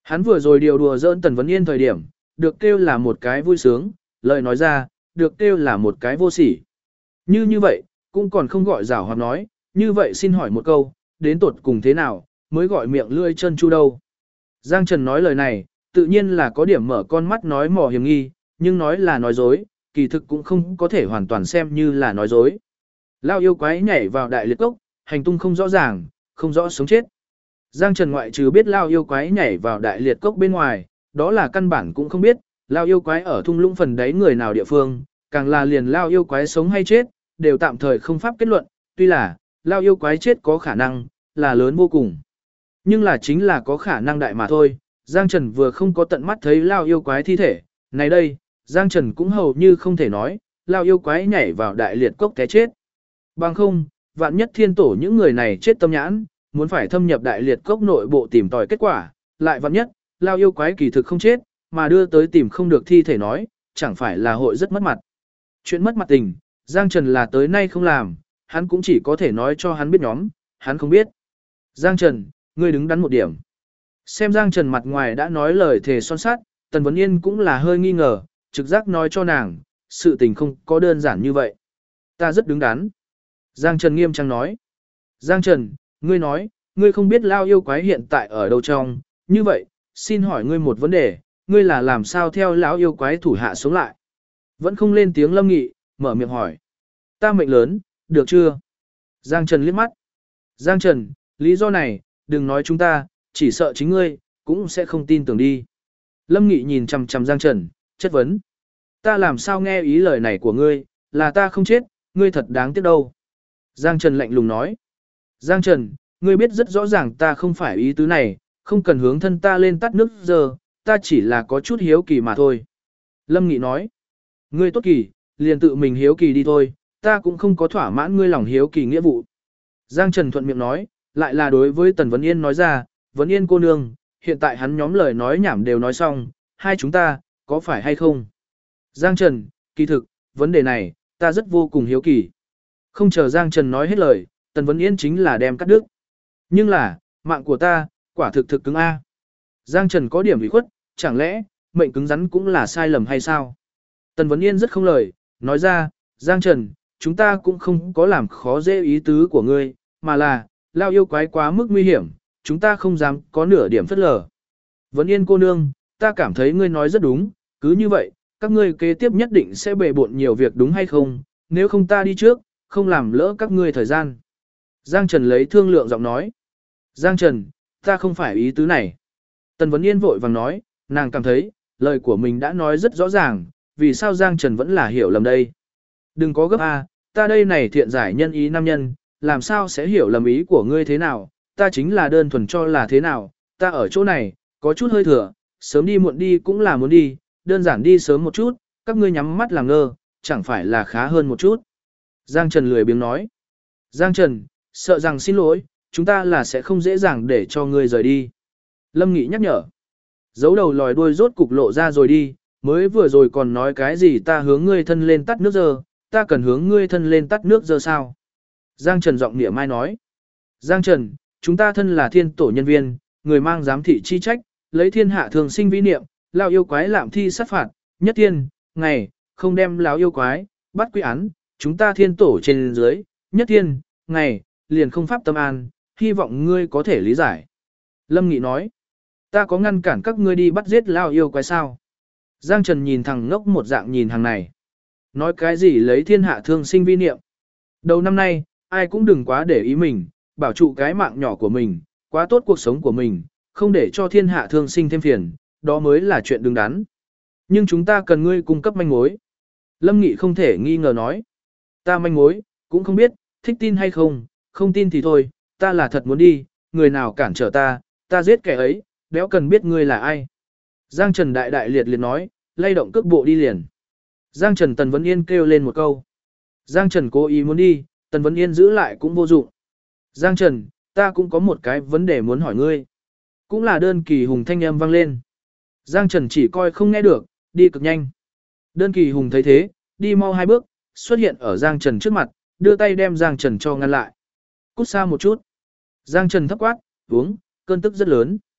Hắn vừa rồi điều đùa giỡn Tần Vấn Yên thời điểm, được kêu là một cái vui sướng, lời nói ra, được kêu là một cái vô sỉ. Như vậy, cũng còn không gọi giảo hoạt nói, như vậy xin hỏi một câu, đến tột cùng thế nào, mới gọi miệng lưỡi chân chu đâu. Giang Trần nói lời này, tự nhiên là có điểm mở con mắt nói mò hiểm nghi, nhưng nói là nói dối, kỳ thực cũng không có thể hoàn toàn xem như là nói dối. Lao yêu quái nhảy vào đại liệt cốc, hành tung không rõ ràng, không rõ sống chết. Giang Trần ngoại trừ biết Lao yêu quái nhảy vào đại liệt cốc bên ngoài, đó là căn bản cũng không biết, Lao yêu quái ở thung lũng phần đáy người nào địa phương, càng là liền Lao yêu quái sống hay chết, đều tạm thời không pháp kết luận, tuy là, Lao yêu quái chết có khả năng, là lớn vô cùng. Nhưng là chính là có khả năng đại mà thôi, Giang Trần vừa không có tận mắt thấy Lao yêu quái thi thể, này đây, Giang Trần cũng hầu như không thể nói, Lao yêu quái nhảy vào đại liệt cốc té chết. Bằng không, vạn nhất thiên tổ những người này chết tâm nhãn, muốn phải thâm nhập đại liệt cốc nội bộ tìm tòi kết quả, lại vạn nhất, Lao yêu quái kỳ thực không chết, mà đưa tới tìm không được thi thể nói, chẳng phải là hội rất mất mặt. Chuyện mất mặt tình, Giang Trần là tới nay không làm, hắn cũng chỉ có thể nói cho hắn biết nhóm, hắn không biết. Giang Trần, ngươi đứng đắn một điểm. Xem Giang Trần mặt ngoài đã nói lời thề son sắt, Tần Vấn Yên cũng là hơi nghi ngờ, trực giác nói cho nàng, sự tình không có đơn giản như vậy. Ta rất đứng đắn. Giang Trần nghiêm trang nói. Giang Trần, ngươi nói, ngươi không biết Lao yêu quái hiện tại ở đâu trong, như vậy, xin hỏi ngươi một vấn đề, ngươi là làm sao theo lão yêu quái thủ hạ sống lại. Vẫn không lên tiếng Lâm Nghị, mở miệng hỏi. Ta mệnh lớn, được chưa? Giang Trần liếc mắt. Giang Trần, lý do này, đừng nói chúng ta, chỉ sợ chính ngươi, cũng sẽ không tin tưởng đi. Lâm Nghị nhìn chằm chằm Giang Trần, chất vấn. Ta làm sao nghe ý lời này của ngươi, là ta không chết, ngươi thật đáng tiếc đâu. Giang Trần lạnh lùng nói. Giang Trần, ngươi biết rất rõ ràng ta không phải ý tứ này, không cần hướng thân ta lên tắt nước giờ, ta chỉ là có chút hiếu kỳ mà thôi. Lâm Nghị nói. Ngươi tốt kỳ, liền tự mình hiếu kỳ đi thôi, ta cũng không có thỏa mãn ngươi lòng hiếu kỳ nghĩa vụ. Giang Trần thuận miệng nói, lại là đối với Tần Vấn Yên nói ra, Vấn Yên cô nương, hiện tại hắn nhóm lời nói nhảm đều nói xong, hai chúng ta, có phải hay không? Giang Trần, kỳ thực, vấn đề này, ta rất vô cùng hiếu kỳ. Không chờ Giang Trần nói hết lời, Tần Vấn Yên chính là đem cắt đứt. Nhưng là, mạng của ta, quả thực thực cứng A. Giang Trần có điểm ủy khuất, chẳng lẽ, mệnh cứng rắn cũng là sai lầm hay sao? Tần Vấn Yên rất không lời, nói ra, Giang Trần, chúng ta cũng không có làm khó dễ ý tứ của ngươi, mà là, Lao yêu quái quá mức nguy hiểm, chúng ta không dám có nửa điểm phất lờ. Vấn Yên cô nương, ta cảm thấy ngươi nói rất đúng, cứ như vậy, các ngươi kế tiếp nhất định sẽ bề bộn nhiều việc đúng hay không, nếu không ta đi trước, không làm lỡ các ngươi thời gian. Giang Trần lấy thương lượng giọng nói. Giang Trần, ta không phải ý tứ này. Tần Vấn Yên vội vàng nói, nàng cảm thấy, lời của mình đã nói rất rõ ràng, vì sao Giang Trần vẫn là hiểu lầm đây. Đừng có gấp A, ta đây này thiện giải nhân ý nam nhân, làm sao sẽ hiểu lầm ý của ngươi thế nào, ta chính là đơn thuần cho là thế nào, ta ở chỗ này, có chút hơi thừa, sớm đi muộn đi cũng là muốn đi, đơn giản đi sớm một chút, các ngươi nhắm mắt làm ngơ, chẳng phải là khá hơn một chút. Giang Trần lười biếng nói. Giang Trần, sợ rằng xin lỗi, chúng ta là sẽ không dễ dàng để cho ngươi rời đi. Lâm Nghị nhắc nhở. Giấu đầu lòi đuôi rốt cục lộ ra rồi đi, mới vừa rồi còn nói cái gì ta hướng ngươi thân lên tắt nước giờ, ta cần hướng ngươi thân lên tắt nước giờ sao? Giang Trần giọng niệm mai nói. Giang Trần, chúng ta thân là thiên tổ nhân viên, người mang giám thị chi trách, lấy thiên hạ thường sinh vĩ niệm, lao yêu quái lạm thi sát phạt, nhất thiên, ngày, không đem lão yêu quái, bắt quy án, chúng ta thiên tổ trên dưới, nhất thiên, ngày, liền không pháp tâm an, hy vọng ngươi có thể lý giải. Lâm Nghị nói, ta có ngăn cản các ngươi đi bắt giết lao yêu quái sao? Giang Trần nhìn thằng ngốc một dạng nhìn hàng này. Nói cái gì lấy thiên hạ thương sinh vi niệm. Đầu năm nay, ai cũng đừng quá để ý mình, bảo trụ cái mạng nhỏ của mình, quá tốt cuộc sống của mình, không để cho thiên hạ thương sinh thêm phiền, đó mới là chuyện đứng đắn. Nhưng chúng ta cần ngươi cung cấp manh mối. Lâm Nghị không thể nghi ngờ nói. Ta manh mối, cũng không biết, thích tin hay không, không tin thì thôi, ta là thật muốn đi, người nào cản trở ta giết kẻ ấy, béo cần biết ngươi là ai. Giang Trần đại đại liệt liệt nói, lay động cước bộ đi liền. Giang Trần Tần Vấn Yên kêu lên một câu. Giang Trần cố ý muốn đi, Tần Vấn Yên giữ lại cũng vô dụng. Giang Trần, ta cũng có một cái vấn đề muốn hỏi ngươi. Cũng là đơn kỳ hùng thanh âm vang lên. Giang Trần chỉ coi không nghe được, đi cực nhanh. Đơn kỳ hùng thấy thế, đi mau hai bước, xuất hiện ở Giang Trần trước mặt, đưa tay đem Giang Trần cho ngăn lại. Cút xa một chút. Giang Trần thấp quát, uống, cơn tức rất lớn.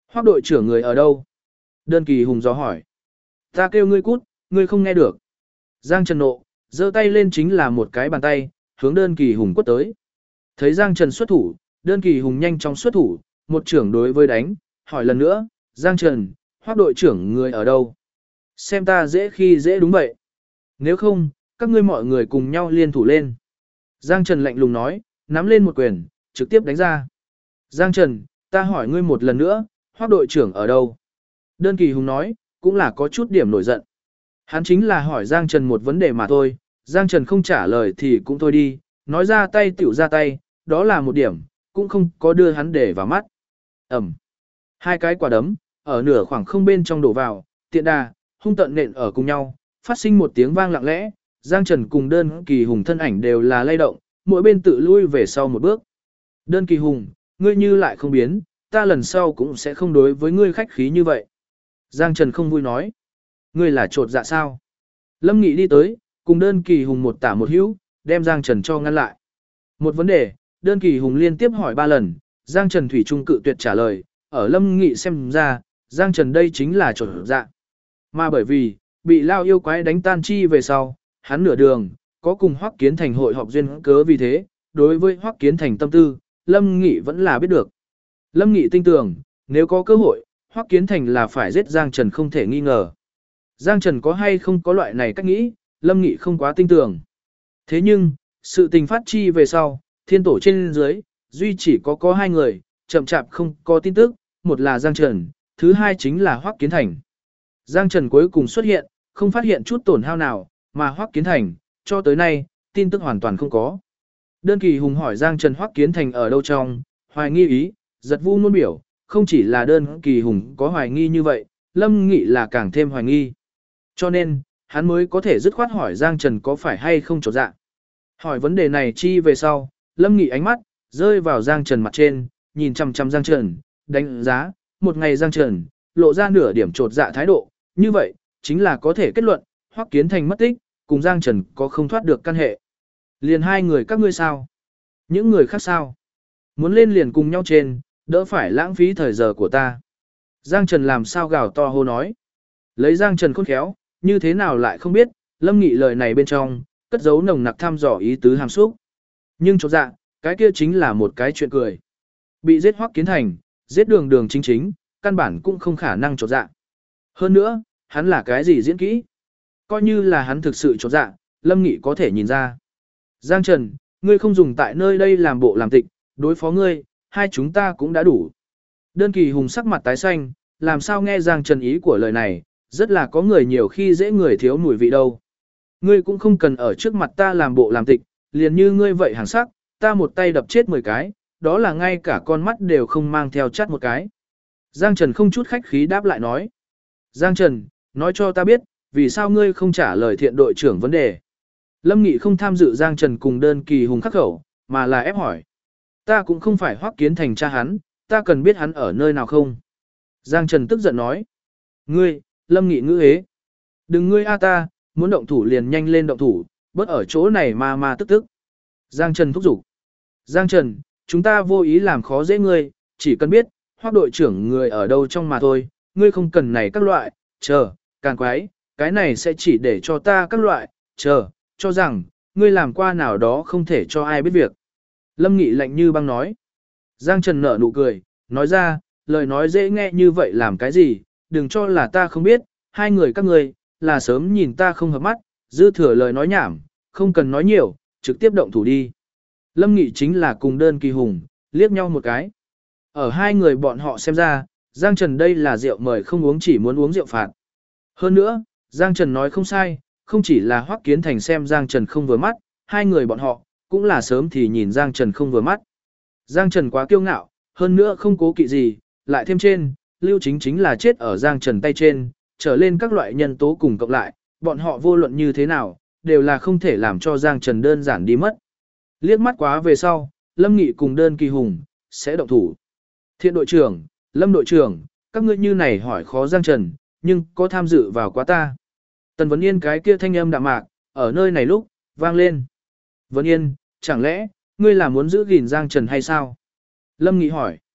Hoác đội trưởng người ở đâu? Đơn Kỳ Hùng gió hỏi. Ta kêu ngươi cút, ngươi không nghe được. Giang Trần nộ, giơ tay lên chính là một cái bàn tay, hướng Đơn Kỳ Hùng quất tới. Thấy Giang Trần xuất thủ, Đơn Kỳ Hùng nhanh chóng xuất thủ, một trưởng đối với đánh, hỏi lần nữa, Giang Trần, Hoác đội trưởng người ở đâu? Xem ta dễ khi dễ đúng vậy. Nếu không, các ngươi mọi người cùng nhau liên thủ lên. Giang Trần lạnh lùng nói, nắm lên một quyền, trực tiếp đánh ra. Giang Trần, ta hỏi ngươi một lần nữa, Hoác đội trưởng ở đâu? Đơn Kỳ Hùng nói, cũng là có chút điểm nổi giận. Hắn chính là hỏi Giang Trần một vấn đề mà thôi, Giang Trần không trả lời thì cũng thôi đi, nói ra tay tiểu ra tay, đó là một điểm, cũng không có đưa hắn để vào mắt. Ẩm. Hai cái quả đấm, ở nửa khoảng không bên trong đổ vào, tiện đà, hung tận nện ở cùng nhau, phát sinh một tiếng vang lặng lẽ, Giang Trần cùng Đơn Kỳ Hùng thân ảnh đều là lay động, mỗi bên tự lui về sau một bước. Đơn Kỳ Hùng, ngươi như lại không biến, ta lần sau cũng sẽ không đối với ngươi khách khí như vậy. Giang Trần không vui nói. Ngươi là trột dạ sao? Lâm Nghị đi tới, cùng Đơn Kỳ Hùng một tả một hữu, đem Giang Trần cho ngăn lại. Một vấn đề, Đơn Kỳ Hùng liên tiếp hỏi 3 lần, Giang Trần thủy chung cự tuyệt trả lời, ở Lâm Nghị xem ra, Giang Trần đây chính là trột dạ. Mà bởi vì, bị lao yêu quái đánh tan chi về sau, hắn nửa đường, có cùng Hoắc Kiến Thành hội họp duyên cớ vì thế, đối với Hoắc Kiến Thành tâm tư, Lâm Nghị vẫn là biết được. Lâm Nghị tin tưởng, nếu có cơ hội, Hoắc Kiến Thành là phải giết Giang Trần không thể nghi ngờ. Giang Trần có hay không có loại này cách nghĩ, Lâm Nghị không quá tin tưởng. Thế nhưng, sự tình phát chi về sau, thiên tổ trên dưới, duy chỉ có 2 người, chậm chạp không có tin tức, một là Giang Trần, thứ hai chính là Hoắc Kiến Thành. Giang Trần cuối cùng xuất hiện, không phát hiện chút tổn hao nào, mà Hoắc Kiến Thành, cho tới nay, tin tức hoàn toàn không có. Đơn Kỳ Hùng hỏi Giang Trần Hoắc Kiến Thành ở đâu trong, hoài nghi ý, giật vu nôn biểu, không chỉ là Đơn Kỳ Hùng có hoài nghi như vậy, Lâm Nghị là càng thêm hoài nghi. Cho nên, hắn mới có thể dứt khoát hỏi Giang Trần có phải hay không trột dạ. Hỏi vấn đề này chi về sau, Lâm Nghị ánh mắt, rơi vào Giang Trần mặt trên, nhìn chằm chằm Giang Trần, đánh giá, một ngày Giang Trần, lộ ra nửa điểm trột dạ thái độ, như vậy, chính là có thể kết luận, Hoắc Kiến Thành mất tích, cùng Giang Trần có không thoát được căn hệ. Liền 2 người các ngươi sao? Những người khác sao? Muốn lên liền cùng nhau trên, đỡ phải lãng phí thời giờ của ta. Giang Trần làm sao gào to hô nói. Lấy Giang Trần khôn khéo, như thế nào lại không biết, Lâm Nghị lời này bên trong, cất giấu nồng nặc thăm dò ý tứ hàm xúc. Nhưng chột dạ, cái kia chính là một cái chuyện cười. Bị giết Hoắc Kiến Thành, giết đường đường chính chính, căn bản cũng không khả năng chột dạ. Hơn nữa, hắn là cái gì diễn kỹ? Coi như là hắn thực sự chột dạ, Lâm Nghị có thể nhìn ra. Giang Trần, ngươi không dùng tại nơi đây làm bộ làm tịch, đối phó ngươi, hai chúng ta cũng đã đủ. Đơn Kỳ Hùng sắc mặt tái xanh, làm sao nghe Giang Trần ý của lời này, rất là có người nhiều khi dễ người thiếu mùi vị đâu. Ngươi cũng không cần ở trước mặt ta làm bộ làm tịch, liền như ngươi vậy hàng sắc, ta một tay đập chết 10 cái, đó là ngay cả con mắt đều không mang theo chắt một cái. Giang Trần không chút khách khí đáp lại nói. Giang Trần, nói cho ta biết, vì sao ngươi không trả lời thiện đội trưởng vấn đề. Lâm Nghị không tham dự Giang Trần cùng Đơn Kỳ Hùng khắc khẩu, mà là ép hỏi. Ta cũng không phải Hoắc Kiến Thành cha hắn, ta cần biết hắn ở nơi nào không. Giang Trần tức giận nói. Ngươi, Lâm Nghị ngữ hế. Đừng ngươi a ta, muốn động thủ liền nhanh lên động thủ, bớt ở chỗ này mà tức tức. Giang Trần thúc giục. Giang Trần, chúng ta vô ý làm khó dễ ngươi, chỉ cần biết, Hoắc đội trưởng người ở đâu trong mà thôi, ngươi không cần này các loại, chờ, càng quái, cái này sẽ chỉ để cho ta các loại, chờ, cho rằng, ngươi làm qua nào đó không thể cho ai biết việc. Lâm Nghị lạnh như băng nói. Giang Trần nở nụ cười, nói ra, lời nói dễ nghe như vậy làm cái gì, đừng cho là ta không biết, 2 người các ngươi, là sớm nhìn ta không hợp mắt, dư thừa lời nói nhảm, không cần nói nhiều, trực tiếp động thủ đi. Lâm Nghị chính là cùng Đơn Kỳ Hùng, liếc nhau một cái. Ở 2 người bọn họ xem ra, Giang Trần đây là rượu mời không uống chỉ muốn uống rượu phạt. Hơn nữa, Giang Trần nói không sai, không chỉ là Hoắc Kiến Thành xem Giang Trần không vừa mắt, 2 người bọn họ, cũng là sớm thì nhìn Giang Trần không vừa mắt. Giang Trần quá kiêu ngạo, hơn nữa không cố kỵ gì, lại thêm trên, Lưu Chính chính là chết ở Giang Trần tay trên, trở lên các loại nhân tố cùng cộng lại, bọn họ vô luận như thế nào, đều là không thể làm cho Giang Trần đơn giản đi mất. Liếc mắt quá về sau, Lâm Nghị cùng Đơn Kỳ Hùng, sẽ động thủ. Thiện đội trưởng, Lâm đội trưởng, các ngươi như này hỏi khó Giang Trần, nhưng có tham dự vào quá ta. Tần Vấn Yên cái kia thanh âm đạm mạc, ở nơi này lúc, vang lên. Vấn Yên, chẳng lẽ, ngươi là muốn giữ gìn Giang Trần hay sao? Lâm Nghị hỏi.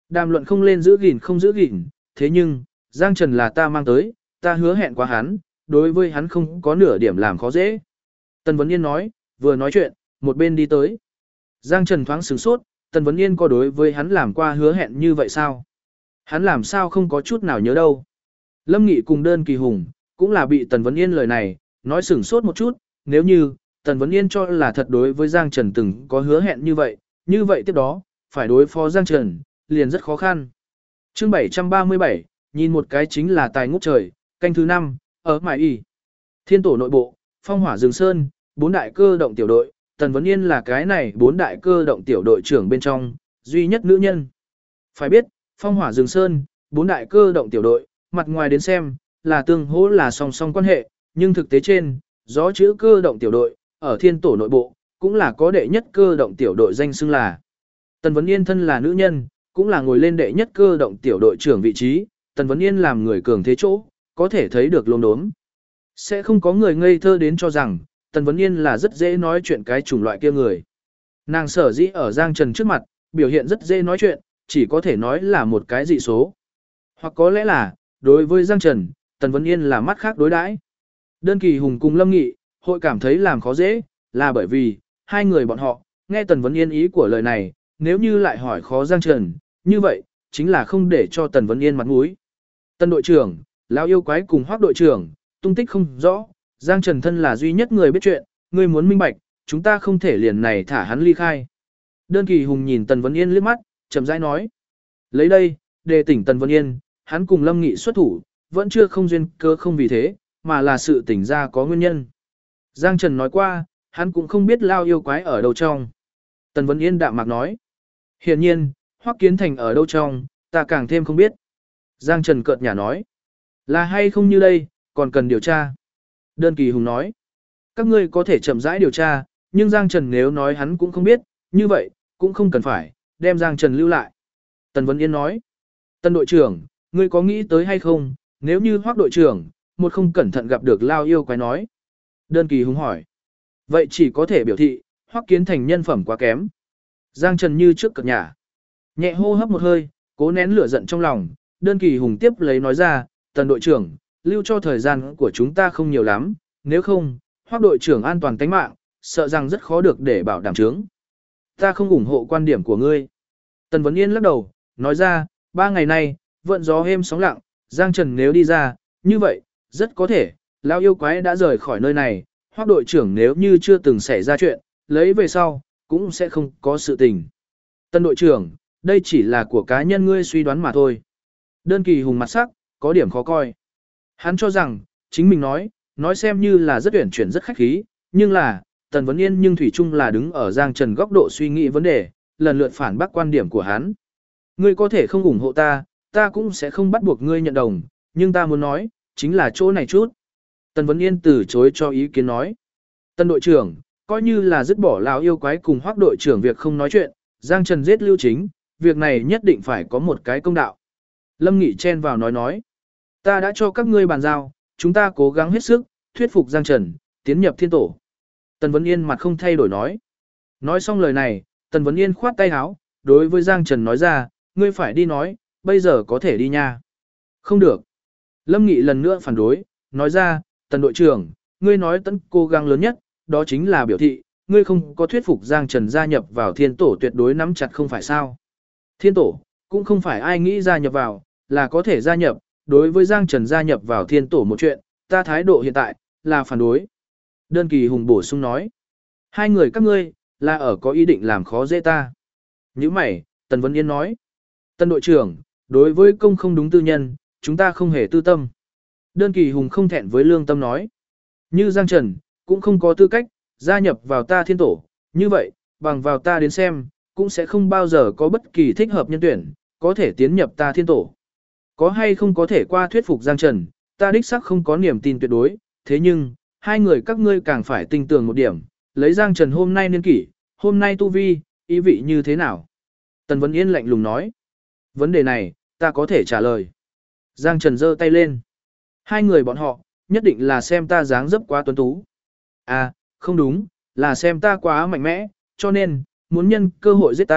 Đàm luận không lên giữ gìn không giữ gìn, thế nhưng, Giang Trần là ta mang tới, ta hứa hẹn qua hắn, đối với hắn không có nửa điểm làm khó dễ. Tần Vấn Yên nói, vừa nói chuyện, một bên đi tới. Giang Trần thoáng sửng sốt, Tần Vấn Yên có đối với hắn làm qua hứa hẹn như vậy sao? Hắn làm sao không có chút nào nhớ đâu. Lâm Nghị cùng Đơn Kỳ Hùng, cũng là bị Tần Vấn Yên lời này, nói sửng sốt một chút, nếu như, Tần Vấn Yên cho là thật đối với Giang Trần từng có hứa hẹn như vậy tiếp đó, phải đối phó Giang Trần, liền rất khó khăn. Chương 737, nhìn một cái chính là tài ngút trời, canh thứ 5, ở Mại Y. Thiên tổ nội bộ, Phong Hỏa Rừng Sơn, 4 đại cơ động tiểu đội, Tần Vấn Yên là cái này 4 đại cơ động tiểu đội trưởng bên trong, duy nhất nữ nhân. Phải biết, Phong Hỏa Rừng Sơn, 4 đại cơ động tiểu đội, mặt ngoài đến xem, là tương hỗ là song song quan hệ, nhưng thực tế trên, gió chữ cơ động tiểu đội, ở thiên tổ nội bộ, cũng là có đệ nhất cơ động tiểu đội danh xưng là. Tần Vấn Yên thân là nữ nhân, cũng là ngồi lên đệ nhất cơ động tiểu đội trưởng vị trí, Tần Vấn Yên làm người cường thế chỗ, có thể thấy được lồn đốm. Sẽ không có người ngây thơ đến cho rằng, Tần Vấn Yên là rất dễ nói chuyện cái chủng loại kia người. Nàng sở dĩ ở Giang Trần trước mặt, biểu hiện rất dễ nói chuyện, chỉ có thể nói là một cái dị số. Hoặc có lẽ là, đối với Giang Trần, Tần Vấn Yên là mắt khác đối đãi. Đơn Kỳ Hùng cùng Lâm Nghị, hội cảm thấy làm khó dễ, là bởi vì, hai người bọn họ, nghe Tần Vấn Yên ý của lời này, nếu như lại hỏi khó Giang Trần, như vậy, chính là không để cho Tần Vấn Yên mặt mũi. Tần đội trưởng, lão yêu quái cùng Hoắc đội trưởng, tung tích không rõ, Giang Trần thân là duy nhất người biết chuyện, người muốn minh bạch, chúng ta không thể liền này thả hắn ly khai. Đơn Kỳ Hùng nhìn Tần Vấn Yên liếc mắt, chậm rãi nói. Lấy đây, đề tỉnh Tần Vấn Yên, hắn cùng Lâm Nghị xuất thủ, vẫn chưa không duyên cơ không vì thế, mà là sự tỉnh ra có nguyên nhân. Giang Trần nói qua, hắn cũng không biết lao yêu quái ở đâu trong. Tần Vấn Yên đạm mạc nói. Hiển nhiên, Hoắc Kiến Thành ở đâu trong, ta càng thêm không biết. Giang Trần cợt nhả nói. Là hay không như đây, còn cần điều tra. Đơn Kỳ Hùng nói. Các ngươi có thể chậm rãi điều tra, nhưng Giang Trần nếu nói hắn cũng không biết, như vậy, cũng không cần phải, đem Giang Trần lưu lại. Tần Vấn Yên nói. Tần đội trưởng, ngươi có nghĩ tới hay không, nếu như Hoắc đội trưởng, một không cẩn thận gặp được lao yêu quái nói. Đơn Kỳ Hùng hỏi. Vậy chỉ có thể biểu thị, Hoắc Kiến Thành nhân phẩm quá kém. Giang Trần như trước cợt nhả. Nhẹ hô hấp một hơi, cố nén lửa giận trong lòng, Đơn Kỳ Hùng tiếp lấy nói ra, Tần đội trưởng, lưu cho thời gian của chúng ta không nhiều lắm, nếu không, Hoắc đội trưởng an toàn tính mạng, sợ rằng rất khó được để bảo đảm chứng. Ta không ủng hộ quan điểm của ngươi. Tần Vấn Yên lắc đầu, nói ra, 3 ngày nay, vận gió êm sóng lặng, Giang Trần nếu đi ra, như vậy, rất có thể, lão yêu quái đã rời khỏi nơi này, Hoắc đội trưởng nếu như chưa từng xảy ra chuyện, lấy về sau, cũng sẽ không có sự tình. Tần đội trưởng, đây chỉ là của cá nhân ngươi suy đoán mà thôi. Đơn Kỳ Hùng mặt sắc, có điểm khó coi. Hắn cho rằng, chính mình nói xem như là rất uyển chuyển rất khách khí, nhưng là, Tần Vấn Yên nhưng thủy chung là đứng ở Giang Trần góc độ suy nghĩ vấn đề, lần lượt phản bác quan điểm của hắn. Ngươi có thể không ủng hộ ta, ta cũng sẽ không bắt buộc ngươi nhận đồng, nhưng ta muốn nói, chính là chỗ này chút. Tần Vấn Yên từ chối cho ý kiến nói. Tần đội trưởng, coi như là dứt bỏ lão yêu quái cùng Hoắc đội trưởng việc không nói chuyện, Giang Trần giết Lưu Chính, việc này nhất định phải có một cái công đạo. Lâm Nghị chen vào nói. Ta đã cho các ngươi bàn giao, chúng ta cố gắng hết sức, thuyết phục Giang Trần, tiến nhập thiên tổ. Tần Vấn Yên mặt không thay đổi nói. Nói xong lời này, Tần Vấn Yên khoát tay áo, đối với Giang Trần nói ra, ngươi phải đi nói, bây giờ có thể đi nha. Không được. Lâm Nghị lần nữa phản đối, nói ra, Tần đội trưởng, ngươi nói tận cố gắng lớn nhất, đó chính là biểu thị, ngươi không có thuyết phục Giang Trần gia nhập vào thiên tổ tuyệt đối nắm chặt không phải sao. Thiên tổ, cũng không phải ai nghĩ gia nhập vào, là có thể gia nhập, đối với Giang Trần gia nhập vào thiên tổ một chuyện, ta thái độ hiện tại, là phản đối. Đơn Kỳ Hùng bổ sung nói, hai người các ngươi, là ở có ý định làm khó dễ ta. Như mày, Tần Vấn Yên nói, Tần đội trưởng, đối với công không đúng tư nhân, chúng ta không hề tư tâm. Đơn Kỳ Hùng không thẹn với lương tâm nói, như Giang Trần, cũng không có tư cách, gia nhập vào ta thiên tổ, như vậy, bằng vào ta đến xem, cũng sẽ không bao giờ có bất kỳ thích hợp nhân tuyển, có thể tiến nhập ta thiên tổ. Có hay không có thể qua thuyết phục Giang Trần, ta đích xác không có niềm tin tuyệt đối, thế nhưng, hai người các ngươi càng phải tin tưởng một điểm, lấy Giang Trần hôm nay niên kỷ, hôm nay tu vi, ý vị như thế nào? Tần Vấn Yên lạnh lùng nói, vấn đề này, ta có thể trả lời. Giang Trần giơ tay lên. Hai người bọn họ, nhất định là xem ta dáng dấp quá tuấn tú. À, không đúng, là xem ta quá mạnh mẽ, cho nên, muốn nhân cơ hội giết ta,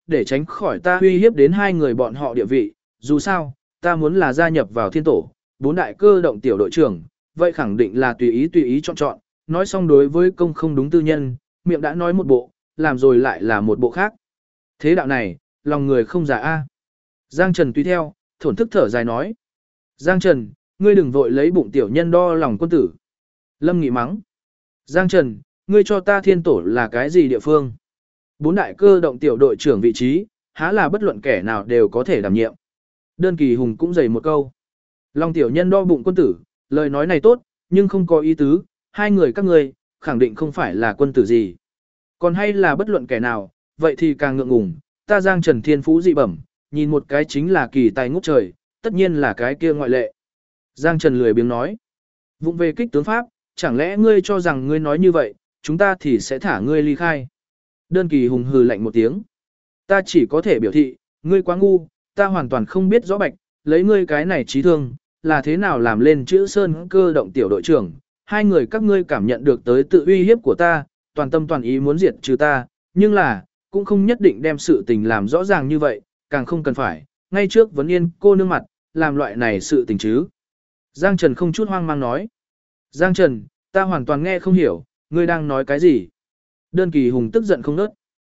để tránh khỏi ta uy hiếp đến hai người bọn họ địa vị, dù sao, ta muốn là gia nhập vào thiên tổ, 4 đại cơ động tiểu đội trưởng, vậy khẳng định là tùy ý chọn, nói xong đối với công không đúng tư nhân, miệng đã nói một bộ, làm rồi lại là một bộ khác. Thế đạo này, lòng người không giả a. Giang Trần tùy theo, thổn thức thở dài nói. Giang Trần, ngươi đừng vội lấy bụng tiểu nhân đo lòng quân tử. Lâm Nghị mắng. Giang Trần, ngươi cho ta thiên tổ là cái gì địa phương? 4 đại cơ động tiểu đội trưởng vị trí, há là bất luận kẻ nào đều có thể đảm nhiệm. Đơn Kỳ Hùng cũng dày một câu. Lòng tiểu nhân đo bụng quân tử, lời nói này tốt, nhưng không có ý tứ, hai người các ngươi, khẳng định không phải là quân tử gì. Còn hay là bất luận kẻ nào, vậy thì càng ngượng ngùng, ta Giang Trần thiên phú dị bẩm, nhìn một cái chính là kỳ tài ngút trời, tất nhiên là cái kia ngoại lệ. Giang Trần lười biếng nói. Vụng về kích tướng pháp, chẳng lẽ ngươi cho rằng ngươi nói như vậy, chúng ta thì sẽ thả ngươi ly khai. Đơn Kỳ Hùng hừ lạnh một tiếng. Ta chỉ có thể biểu thị, ngươi quá ngu, ta hoàn toàn không biết rõ bạch, lấy ngươi cái này trí thương, là thế nào làm lên chữ sơn cơ động tiểu đội trưởng. Hai người các ngươi cảm nhận được tới tự uy hiếp của ta, toàn tâm toàn ý muốn diệt trừ ta, nhưng là, cũng không nhất định đem sự tình làm rõ ràng như vậy, càng không cần phải, ngay trước vấn yên cô nương mặt, làm loại này sự tình chứ. Giang Trần không chút hoang mang nói. Giang Trần, ta hoàn toàn nghe không hiểu, ngươi đang nói cái gì? Đơn Kỳ Hùng tức giận không nớt.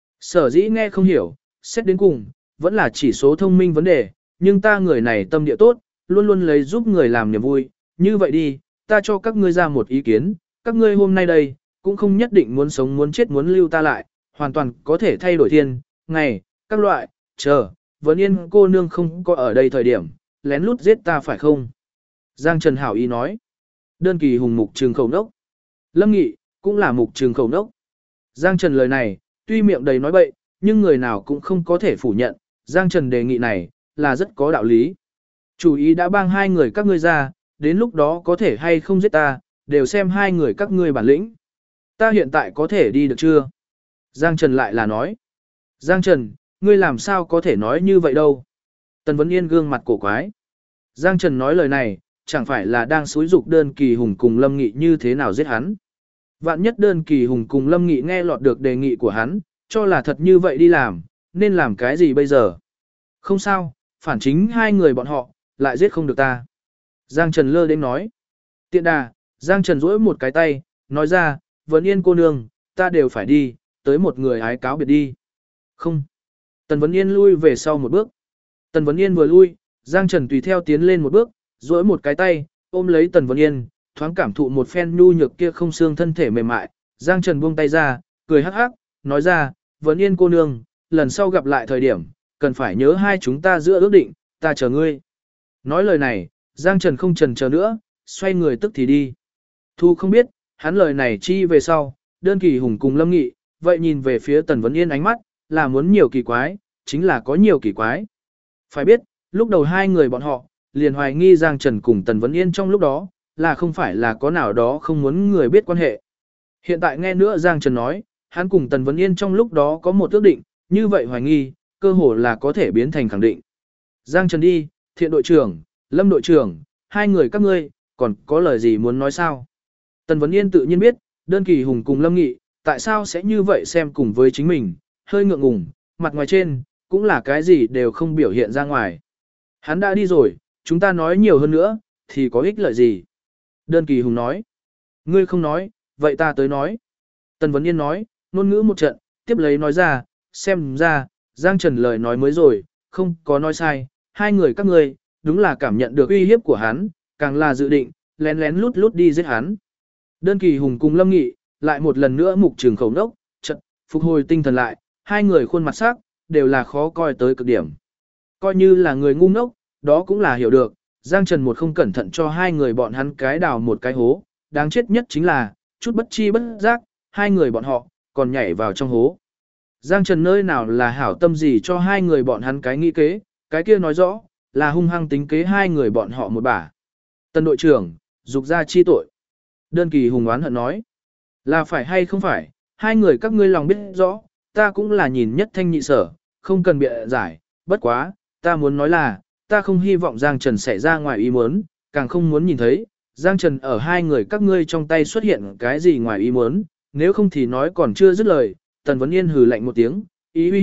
Sở dĩ nghe không hiểu, xét đến cùng, vẫn là chỉ số thông minh vấn đề, nhưng ta người này tâm địa tốt, luôn luôn lấy giúp người làm niềm vui, như vậy đi, ta cho các ngươi ra một ý kiến, các ngươi hôm nay đây, cũng không nhất định muốn sống muốn chết muốn lưu ta lại, hoàn toàn có thể thay đổi thiên, ngày, các loại, chờ, vấn yên cô nương không có ở đây thời điểm, lén lút giết ta phải không? Giang Trần hảo ý nói. Đơn Kỳ Hùng mục trường khẩu nốc. Lâm Nghị, cũng là mục trường khẩu nốc. Giang Trần lời này, tuy miệng đầy nói bậy, nhưng người nào cũng không có thể phủ nhận, Giang Trần đề nghị này, là rất có đạo lý. Chủ ý đã bang hai người các ngươi ra, đến lúc đó có thể hay không giết ta, đều xem hai người các ngươi bản lĩnh. Ta hiện tại có thể đi được chưa? Giang Trần lại là nói. Giang Trần, ngươi làm sao có thể nói như vậy đâu? Tần Vấn Yên gương mặt cổ quái. Giang Trần nói lời này, chẳng phải là đang xúi dục Đơn Kỳ Hùng cùng Lâm Nghị như thế nào giết hắn. Vạn nhất Đơn Kỳ Hùng cùng Lâm Nghị nghe lọt được đề nghị của hắn, cho là thật như vậy đi làm, nên làm cái gì bây giờ? Không sao, phản chính hai người bọn họ, lại giết không được ta. Giang Trần lơ đến nói. Tiện đà, Giang Trần duỗi một cái tay, nói ra, Vấn Yên cô nương, ta đều phải đi, tới một người ái cáo biệt đi. Không. Tần Vấn Yên lui về sau một bước. Tần Vấn Yên vừa lui, Giang Trần tùy theo tiến lên một bước, duỗi một cái tay, ôm lấy Tần Vấn Yên, thoáng cảm thụ một phen nhu nhược kia không xương thân thể mềm mại. Giang Trần buông tay ra, cười hắc hắc, nói ra, Vấn Yên cô nương, lần sau gặp lại thời điểm, cần phải nhớ hai chúng ta giữa ước định, ta chờ ngươi. Nói lời này, Giang Trần không chần chờ nữa, xoay người tức thì đi. Thu không biết, hắn lời này chi về sau, Đơn Kỳ Hùng cùng Lâm Nghị, vậy nhìn về phía Tần Vấn Yên ánh mắt, là muốn nhiều kỳ quái, chính là có nhiều kỳ quái. Phải biết, lúc đầu hai người bọn họ, liền hoài nghi Giang Trần cùng Tần Vấn Yên trong lúc đó, là không phải là có nào đó không muốn người biết quan hệ. Hiện tại nghe nữa Giang Trần nói, hắn cùng Tần Vấn Yên trong lúc đó có một ước định, như vậy hoài nghi, cơ hồ là có thể biến thành khẳng định. Giang Trần đi, Thiện đội trưởng, Lâm đội trưởng, hai người các ngươi, còn có lời gì muốn nói sao? Tần Vấn Yên tự nhiên biết, Đơn Kỳ Hùng cùng Lâm Nghị, tại sao sẽ như vậy xem cùng với chính mình, hơi ngượng ngùng, mặt ngoài trên, cũng là cái gì đều không biểu hiện ra ngoài. Hắn đã đi rồi, chúng ta nói nhiều hơn nữa, thì có ích lợi gì? Đơn Kỳ Hùng nói. Ngươi không nói, vậy ta tới nói. Tần Vấn Yên nói, ngôn ngữ một trận, tiếp lấy nói ra, xem ra, Giang Trần lời nói mới rồi, không có nói sai, hai người các ngươi, đúng là cảm nhận được uy hiếp của hắn, càng là dự định, lén lén lút lút đi giết hắn. Đơn Kỳ Hùng cùng Lâm Nghị, lại một lần nữa mục trường khẩu nốc, trận, phục hồi tinh thần lại, hai người khuôn mặt sắc, đều là khó coi tới cực điểm. Coi như là người ngu ngốc, đó cũng là hiểu được, Giang Trần một không cẩn thận cho hai người bọn hắn cái đào một cái hố, đáng chết nhất chính là, chút bất chi bất giác, hai người bọn họ, còn nhảy vào trong hố. Giang Trần nơi nào là hảo tâm gì cho hai người bọn hắn cái nghĩ kế, cái kia nói rõ, là hung hăng tính kế hai người bọn họ một bả. Tân đội trưởng, dục ra chi tội. Đơn Kỳ Hùng oán hận nói, là phải hay không phải, hai người các ngươi lòng biết rõ, ta cũng là nhìn nhất thanh nhị sở, không cần bịa giải, bất quá, ta muốn nói là, ta không hy vọng Giang Trần xảy ra ngoài ý muốn, càng không muốn nhìn thấy, Giang Trần ở hai người các ngươi trong tay xuất hiện cái gì ngoài ý muốn, nếu không thì nói còn chưa dứt lời, Tần Vấn Yên hừ lạnh một tiếng, ý uy hiếp,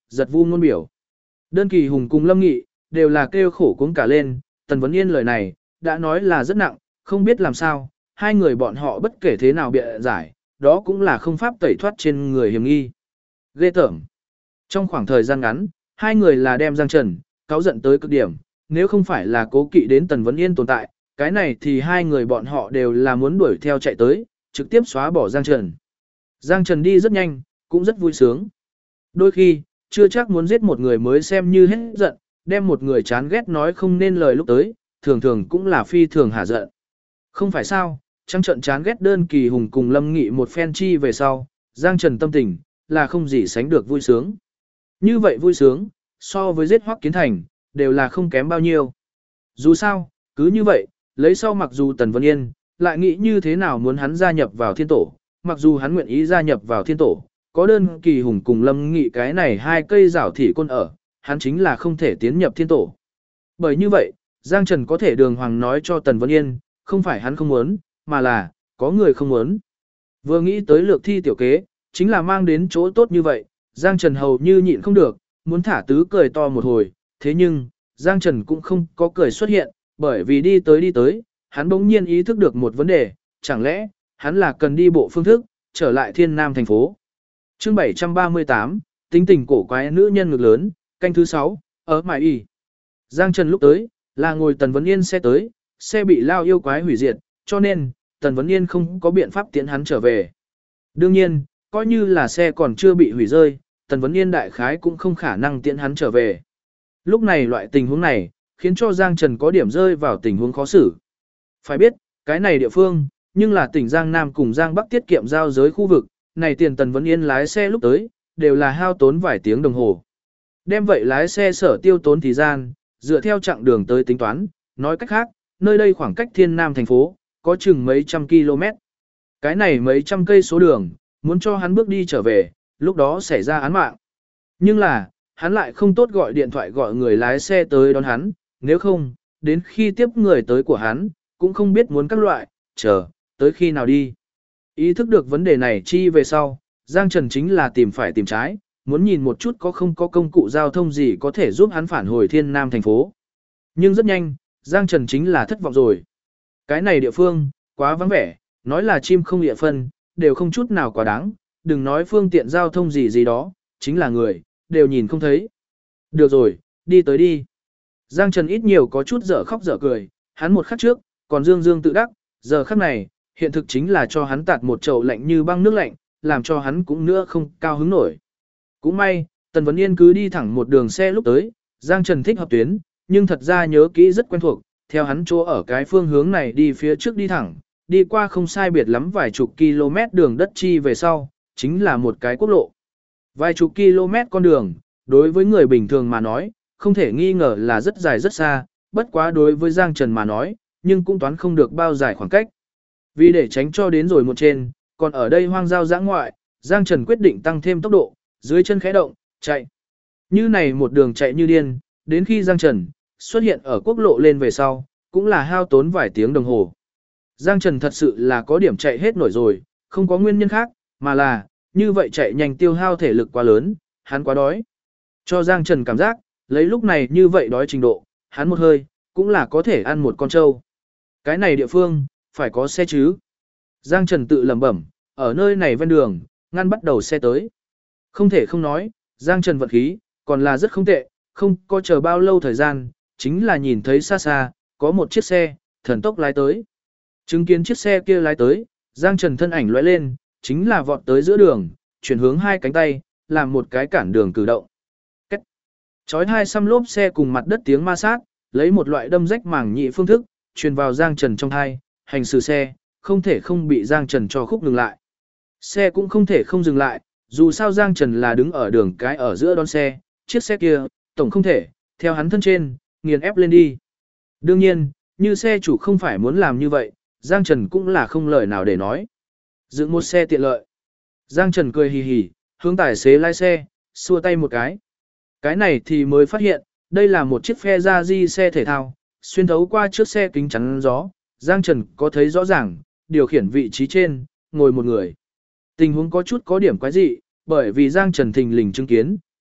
giật vu ngôn biểu. Đơn Kỳ Hùng cùng Lâm Nghị, đều là kêu khổ cuống cả lên, Tần Vấn Yên lời này, đã nói là rất nặng, không biết làm sao, hai người bọn họ bất kể thế nào bịa giải, đó cũng là không pháp tẩy thoát trên người hiểm nghi. Ghê tởm. Trong khoảng thời gian ngắn, hai người là đem Giang Trần, cáu giận tới cực điểm, nếu không phải là cố kỵ đến Tần Vấn Yên tồn tại, cái này thì hai người bọn họ đều là muốn đuổi theo chạy tới, trực tiếp xóa bỏ Giang Trần. Giang Trần đi rất nhanh, cũng rất vui sướng. Đôi khi, chưa chắc muốn giết một người mới xem như hết giận, đem một người chán ghét nói không nên lời lúc tới, thường thường cũng là phi thường hả giận. Không phải sao, trăng trận chán ghét Đơn Kỳ Hùng cùng Lâm Nghị một phen chi về sau, Giang Trần tâm tình, là không gì sánh được vui sướng. Như vậy vui sướng, so với giết Hoắc Kiến Thành, đều là không kém bao nhiêu. Dù sao, cứ như vậy, lấy sau mặc dù Tần Vân Yên, lại nghĩ như thế nào muốn hắn gia nhập vào thiên tổ, mặc dù hắn nguyện ý gia nhập vào thiên tổ, có Đơn Kỳ Hùng cùng Lâm Nghị cái này hai cây rảo thị côn ở, hắn chính là không thể tiến nhập thiên tổ. Bởi như vậy, Giang Trần có thể đường hoàng nói cho Tần Vân Yên, không phải hắn không muốn, mà là, có người không muốn. Vừa nghĩ tới lược thi tiểu kế, chính là mang đến chỗ tốt như vậy, Giang Trần hầu như nhịn không được, muốn thả tứ cười to một hồi, thế nhưng, Giang Trần cũng không có cười xuất hiện, bởi vì đi tới, hắn bỗng nhiên ý thức được một vấn đề, chẳng lẽ, hắn là cần đi bộ phương thức, trở lại thiên nam thành phố. Chương 738, tính tình cổ quái nữ nhân ngực lớn, canh thứ 6, ở Mại Y. Giang Trần lúc tới, là ngồi Tần Vấn Yên xe tới, xe bị lao yêu quái hủy diệt, cho nên, Tần Vấn Yên không có biện pháp tiễn hắn trở về. Đương nhiên, coi như là xe còn chưa bị hủy rơi, Tần Vấn Yên đại khái cũng không khả năng tiễn hắn trở về. Lúc này loại tình huống này, khiến cho Giang Trần có điểm rơi vào tình huống khó xử. Phải biết, cái này địa phương, nhưng là tỉnh Giang Nam cùng Giang Bắc tiết kiệm giao giới khu vực, này tiền Tần Vấn Yên lái xe lúc tới, đều là hao tốn vài tiếng đồng hồ. Đem vậy lái xe sở tiêu tốn thời gian, dựa theo chặng đường tới tính toán, nói cách khác, nơi đây khoảng cách thiên nam thành phố, có chừng mấy trăm km. Cái này mấy trăm cây số đường, muốn cho hắn bước đi trở về, lúc đó xảy ra án mạng. Nhưng là, hắn lại không tốt gọi điện thoại gọi người lái xe tới đón hắn, nếu không, đến khi tiếp người tới của hắn, cũng không biết muốn các loại, chờ, tới khi nào đi. Ý thức được vấn đề này chi về sau, Giang Trần chính là tìm phải tìm trái, muốn nhìn một chút có không có công cụ giao thông gì có thể giúp hắn phản hồi thiên nam thành phố. Nhưng rất nhanh, Giang Trần chính là thất vọng rồi. Cái này địa phương, quá vắng vẻ, nói là chim không địa phân, đều không chút nào quá đáng, đừng nói phương tiện giao thông gì gì đó, chính là người, đều nhìn không thấy. Được rồi, đi tới đi. Giang Trần ít nhiều có chút dở khóc dở cười, hắn một khắc trước, còn dương dương tự đắc, giờ khắc này, hiện thực chính là cho hắn tạt một chậu lạnh như băng nước lạnh, làm cho hắn cũng nữa không cao hứng nổi. Cũng may, Tần Vấn Yên cứ đi thẳng một đường xe lúc tới, Giang Trần thích hợp tuyến, nhưng thật ra nhớ kỹ rất quen thuộc, theo hắn chỗ ở cái phương hướng này đi phía trước đi thẳng, đi qua không sai biệt lắm vài chục km đường đất chi về sau, chính là một cái quốc lộ. Vài chục km con đường, đối với người bình thường mà nói, không thể nghi ngờ là rất dài rất xa, bất quá đối với Giang Trần mà nói, nhưng cũng toán không được bao dài khoảng cách. Vì để tránh cho đến rồi một trên, còn ở đây hoang giao dã ngoại, Giang Trần quyết định tăng thêm tốc độ, dưới chân khẽ động, chạy. Như này một đường chạy như điên, đến khi Giang Trần xuất hiện ở quốc lộ lên về sau, cũng là hao tốn vài tiếng đồng hồ. Giang Trần thật sự là có điểm chạy hết nổi rồi, không có nguyên nhân khác, mà là, như vậy chạy nhanh tiêu hao thể lực quá lớn, hắn quá đói. Cho Giang Trần cảm giác, lấy lúc này như vậy đói trình độ, hắn một hơi, cũng là có thể ăn một con trâu. Cái này địa phương, phải có xe chứ. Giang Trần tự lẩm bẩm, ở nơi này ven đường, ngăn bắt đầu xe tới. Không thể không nói, Giang Trần vận khí, còn là rất không tệ, không có chờ bao lâu thời gian, chính là nhìn thấy xa xa, có một chiếc xe, thần tốc lái tới. Chứng kiến chiếc xe kia lái tới, Giang Trần thân ảnh lóe lên, chính là vọt tới giữa đường, chuyển hướng hai cánh tay, làm một cái cản đường cử động. Cách. Chói hai xăm lốp xe cùng mặt đất tiếng ma sát, lấy một loại đâm rách màng nhị phương thức, truyền vào Giang Trần trong thai, hành xử xe, không thể không bị Giang Trần cho khúc ngừng lại. Xe cũng không thể không dừng lại, dù sao Giang Trần là đứng ở đường cái ở giữa đón xe, chiếc xe kia, tổng không thể, theo hắn thân trên, nghiền ép lên đi. Đương nhiên, như xe chủ không phải muốn làm như vậy, Giang Trần cũng là không lời nào để nói. Dựng một xe tiện lợi. Giang Trần cười hì hì, hướng tài xế lái xe, xua tay một cái. Cái này thì mới phát hiện, đây là một chiếc phe ra di xe thể thao, xuyên thấu qua trước xe kính chắn gió, Giang Trần có thấy rõ ràng, điều khiển vị trí trên, ngồi một người. Tình huống có chút có điểm quái dị, bởi vì Giang Trần thình lình chứng kiến,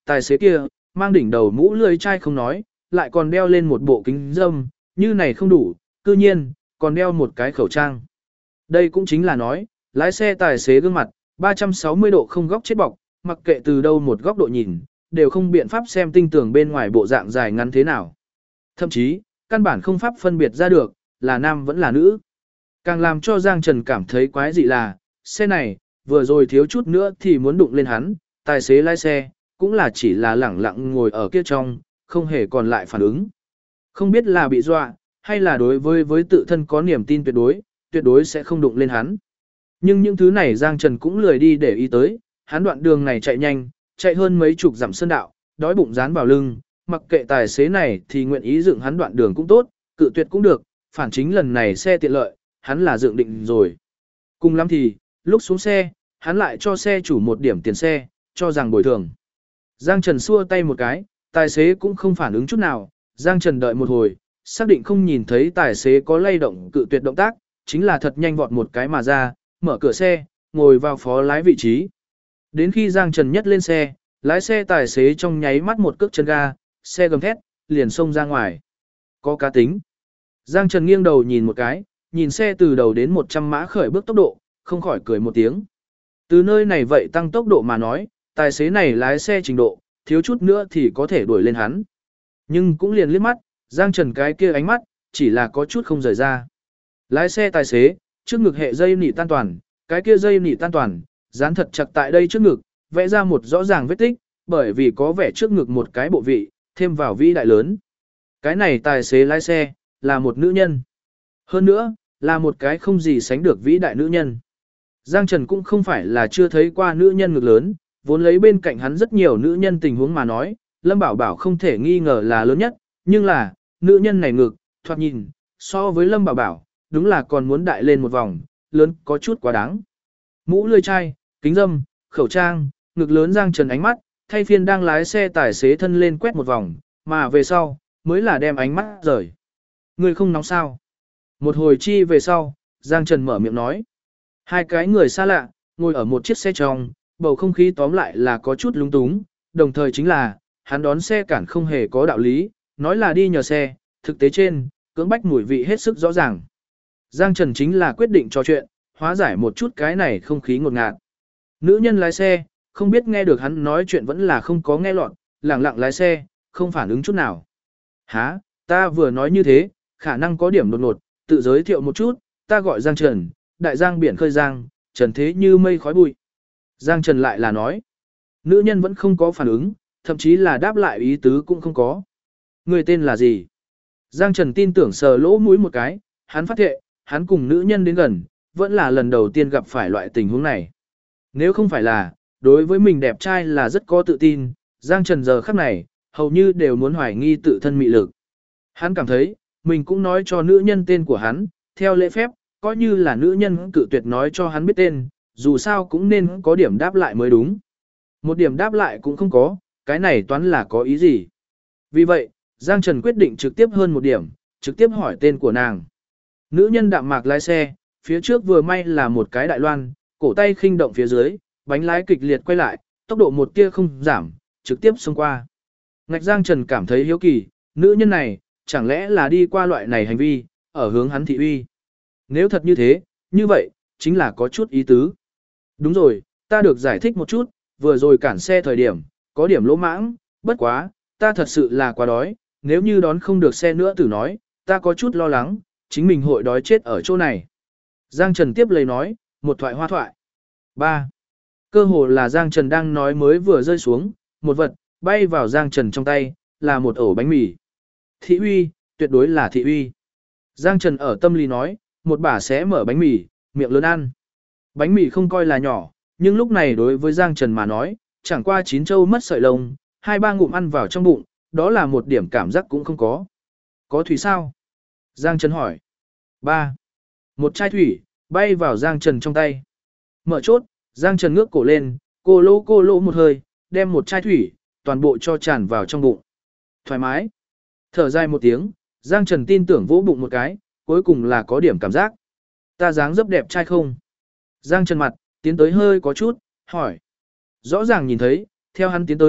tài xế kia, mang đỉnh đầu mũ lưỡi chai không nói, lại còn đeo lên một bộ kính râm, như này không đủ, cư nhiên, còn đeo một cái khẩu trang. Đây cũng chính là nói, lái xe tài xế gương mặt, 360 độ không góc chết bọc, mặc kệ từ đâu một góc độ nhìn, đều không biện pháp xem tinh tường bên ngoài bộ dạng dài ngắn thế nào. Thậm chí, căn bản không pháp phân biệt ra được, là nam vẫn là nữ. Càng làm cho Giang Trần cảm thấy quái dị là, xe này, vừa rồi thiếu chút nữa thì muốn đụng lên hắn, tài xế lái xe, cũng là chỉ là lẳng lặng ngồi ở kia trong, không hề còn lại phản ứng. Không biết là bị dọa, hay là đối với tự thân có niềm tin tuyệt đối sẽ không đụng lên hắn. Nhưng những thứ này Giang Trần cũng lười đi để ý tới, hắn đoạn đường này chạy nhanh, chạy hơn mấy chục dặm sơn đạo, đói bụng dán vào lưng, mặc kệ tài xế này thì nguyện ý dựng hắn đoạn đường cũng tốt, cự tuyệt cũng được, phản chính lần này xe tiện lợi, hắn là dựng định rồi. Cùng lắm thì, lúc xuống xe, hắn lại cho xe chủ một điểm tiền xe, cho rằng bồi thường. Giang Trần xua tay một cái, tài xế cũng không phản ứng chút nào, Giang Trần đợi một hồi, xác định không nhìn thấy tài xế có lay động cự tuyệt động tác, chính là thật nhanh vọt một cái mà ra, mở cửa xe, ngồi vào phó lái vị trí. Đến khi Giang Trần nhất lên xe, lái xe tài xế trong nháy mắt một cước chân ga, xe gầm thét, liền xông ra ngoài. Có cá tính. Giang Trần nghiêng đầu nhìn một cái, nhìn xe từ đầu đến 100 mã khởi bước tốc độ, không khỏi cười một tiếng. Từ nơi này vậy tăng tốc độ mà nói, tài xế này lái xe trình độ, thiếu chút nữa thì có thể đuổi lên hắn. Nhưng cũng liền liếc mắt, Giang Trần cái kia ánh mắt, chỉ là có chút không rời ra. Lái xe tài xế, trước ngực hệ dây nỉ tan toàn, cái kia dây nỉ tan toàn, dán thật chặt tại đây trước ngực, vẽ ra một rõ ràng vết tích, bởi vì có vẻ trước ngực một cái bộ vị, thêm vào vĩ đại lớn. Cái này tài xế lái xe, là một nữ nhân. Hơn nữa, là một cái không gì sánh được vĩ đại nữ nhân. Giang Trần cũng không phải là chưa thấy qua nữ nhân ngực lớn, vốn lấy bên cạnh hắn rất nhiều nữ nhân tình huống mà nói, Lâm Bảo Bảo không thể nghi ngờ là lớn nhất, nhưng là, nữ nhân này ngực, thoạt nhìn, so với Lâm Bảo Bảo, đúng là còn muốn đại lên một vòng, lớn có chút quá đáng. Mũ lưỡi chai, kính râm, khẩu trang, ngực lớn Giang Trần ánh mắt, thay phiên đang lái xe tài xế thân lên quét một vòng, mà về sau, mới là đem ánh mắt rời. Người không nóng sao? Một hồi chi về sau, Giang Trần mở miệng nói. Hai cái người xa lạ, ngồi ở một chiếc xe trong, bầu không khí tóm lại là có chút lung túng, đồng thời chính là, hắn đón xe cản không hề có đạo lý, nói là đi nhờ xe, thực tế trên, cưỡng bách mùi vị hết sức rõ ràng. Giang Trần chính là quyết định trò chuyện, hóa giải một chút cái này không khí ngột ngạt. Nữ nhân lái xe, không biết nghe được hắn nói chuyện vẫn là không có nghe lọt, lẳng lặng lái xe, không phản ứng chút nào. Hả, ta vừa nói như thế, khả năng có điểm đột ngột, tự giới thiệu một chút, ta gọi Giang Trần, đại giang biển khơi giang, trần thế như mây khói bụi. Giang Trần lại là nói, nữ nhân vẫn không có phản ứng, thậm chí là đáp lại ý tứ cũng không có. Người tên là gì? Giang Trần tin tưởng sờ lỗ mũi một cái, hắn phát hiện, hắn cùng nữ nhân đến gần, vẫn là lần đầu tiên gặp phải loại tình huống này. Nếu không phải là, đối với mình đẹp trai là rất có tự tin, Giang Trần giờ khắc này, hầu như đều muốn hoài nghi tự thân mị lực. Hắn cảm thấy, mình cũng nói cho nữ nhân tên của hắn, theo lễ phép, coi như là nữ nhân cự tuyệt nói cho hắn biết tên, dù sao cũng nên có điểm đáp lại mới đúng. Một điểm đáp lại cũng không có, cái này toán là có ý gì. Vì vậy, Giang Trần quyết định trực tiếp hơn một điểm, trực tiếp hỏi tên của nàng. Nữ nhân đạm mạc lái xe, phía trước vừa may là một cái đại loan, cổ tay khinh động phía dưới, bánh lái kịch liệt quay lại, tốc độ một tia không giảm, trực tiếp xông qua. Ngạch Giang Trần cảm thấy hiếu kỳ, nữ nhân này, chẳng lẽ là đi qua loại này hành vi, ở hướng hắn thị uy. Nếu thật như thế, như vậy, chính là có chút ý tứ. Đúng rồi, ta được giải thích một chút, vừa rồi cản xe thời điểm, có điểm lỗ mãng, bất quá, ta thật sự là quá đói, nếu như đón không được xe nữa tử nói, ta có chút lo lắng, chính mình hội đói chết ở chỗ này. Giang Trần tiếp lời nói, một thoại hoa thoại. 3. Cơ hồ là Giang Trần đang nói mới vừa rơi xuống, một vật, bay vào Giang Trần trong tay, là một ổ bánh mì. Thị uy, tuyệt đối là thị uy. Giang Trần ở tâm lý nói, một bả xé mở bánh mì, miệng lớn ăn. Bánh mì không coi là nhỏ, nhưng lúc này đối với Giang Trần mà nói, chẳng qua chín châu mất sợi lông, 2-3 ngụm ăn vào trong bụng, đó là một điểm cảm giác cũng không có. Có thủy sao? Giang Trần hỏi. 3. Một chai thủy, bay vào Giang Trần trong tay. Mở chốt, Giang Trần ngước cổ lên, cô lô một hơi, đem một chai thủy, toàn bộ cho tràn vào trong bụng. Thoải mái. Thở dài một tiếng, Giang Trần tin tưởng vỗ bụng một cái, cuối cùng là có điểm cảm giác. Ta dáng dấp đẹp trai không? Giang Trần mặt, tiến tới hơi có chút, hỏi. Rõ ràng nhìn thấy, theo hắn tiến tới,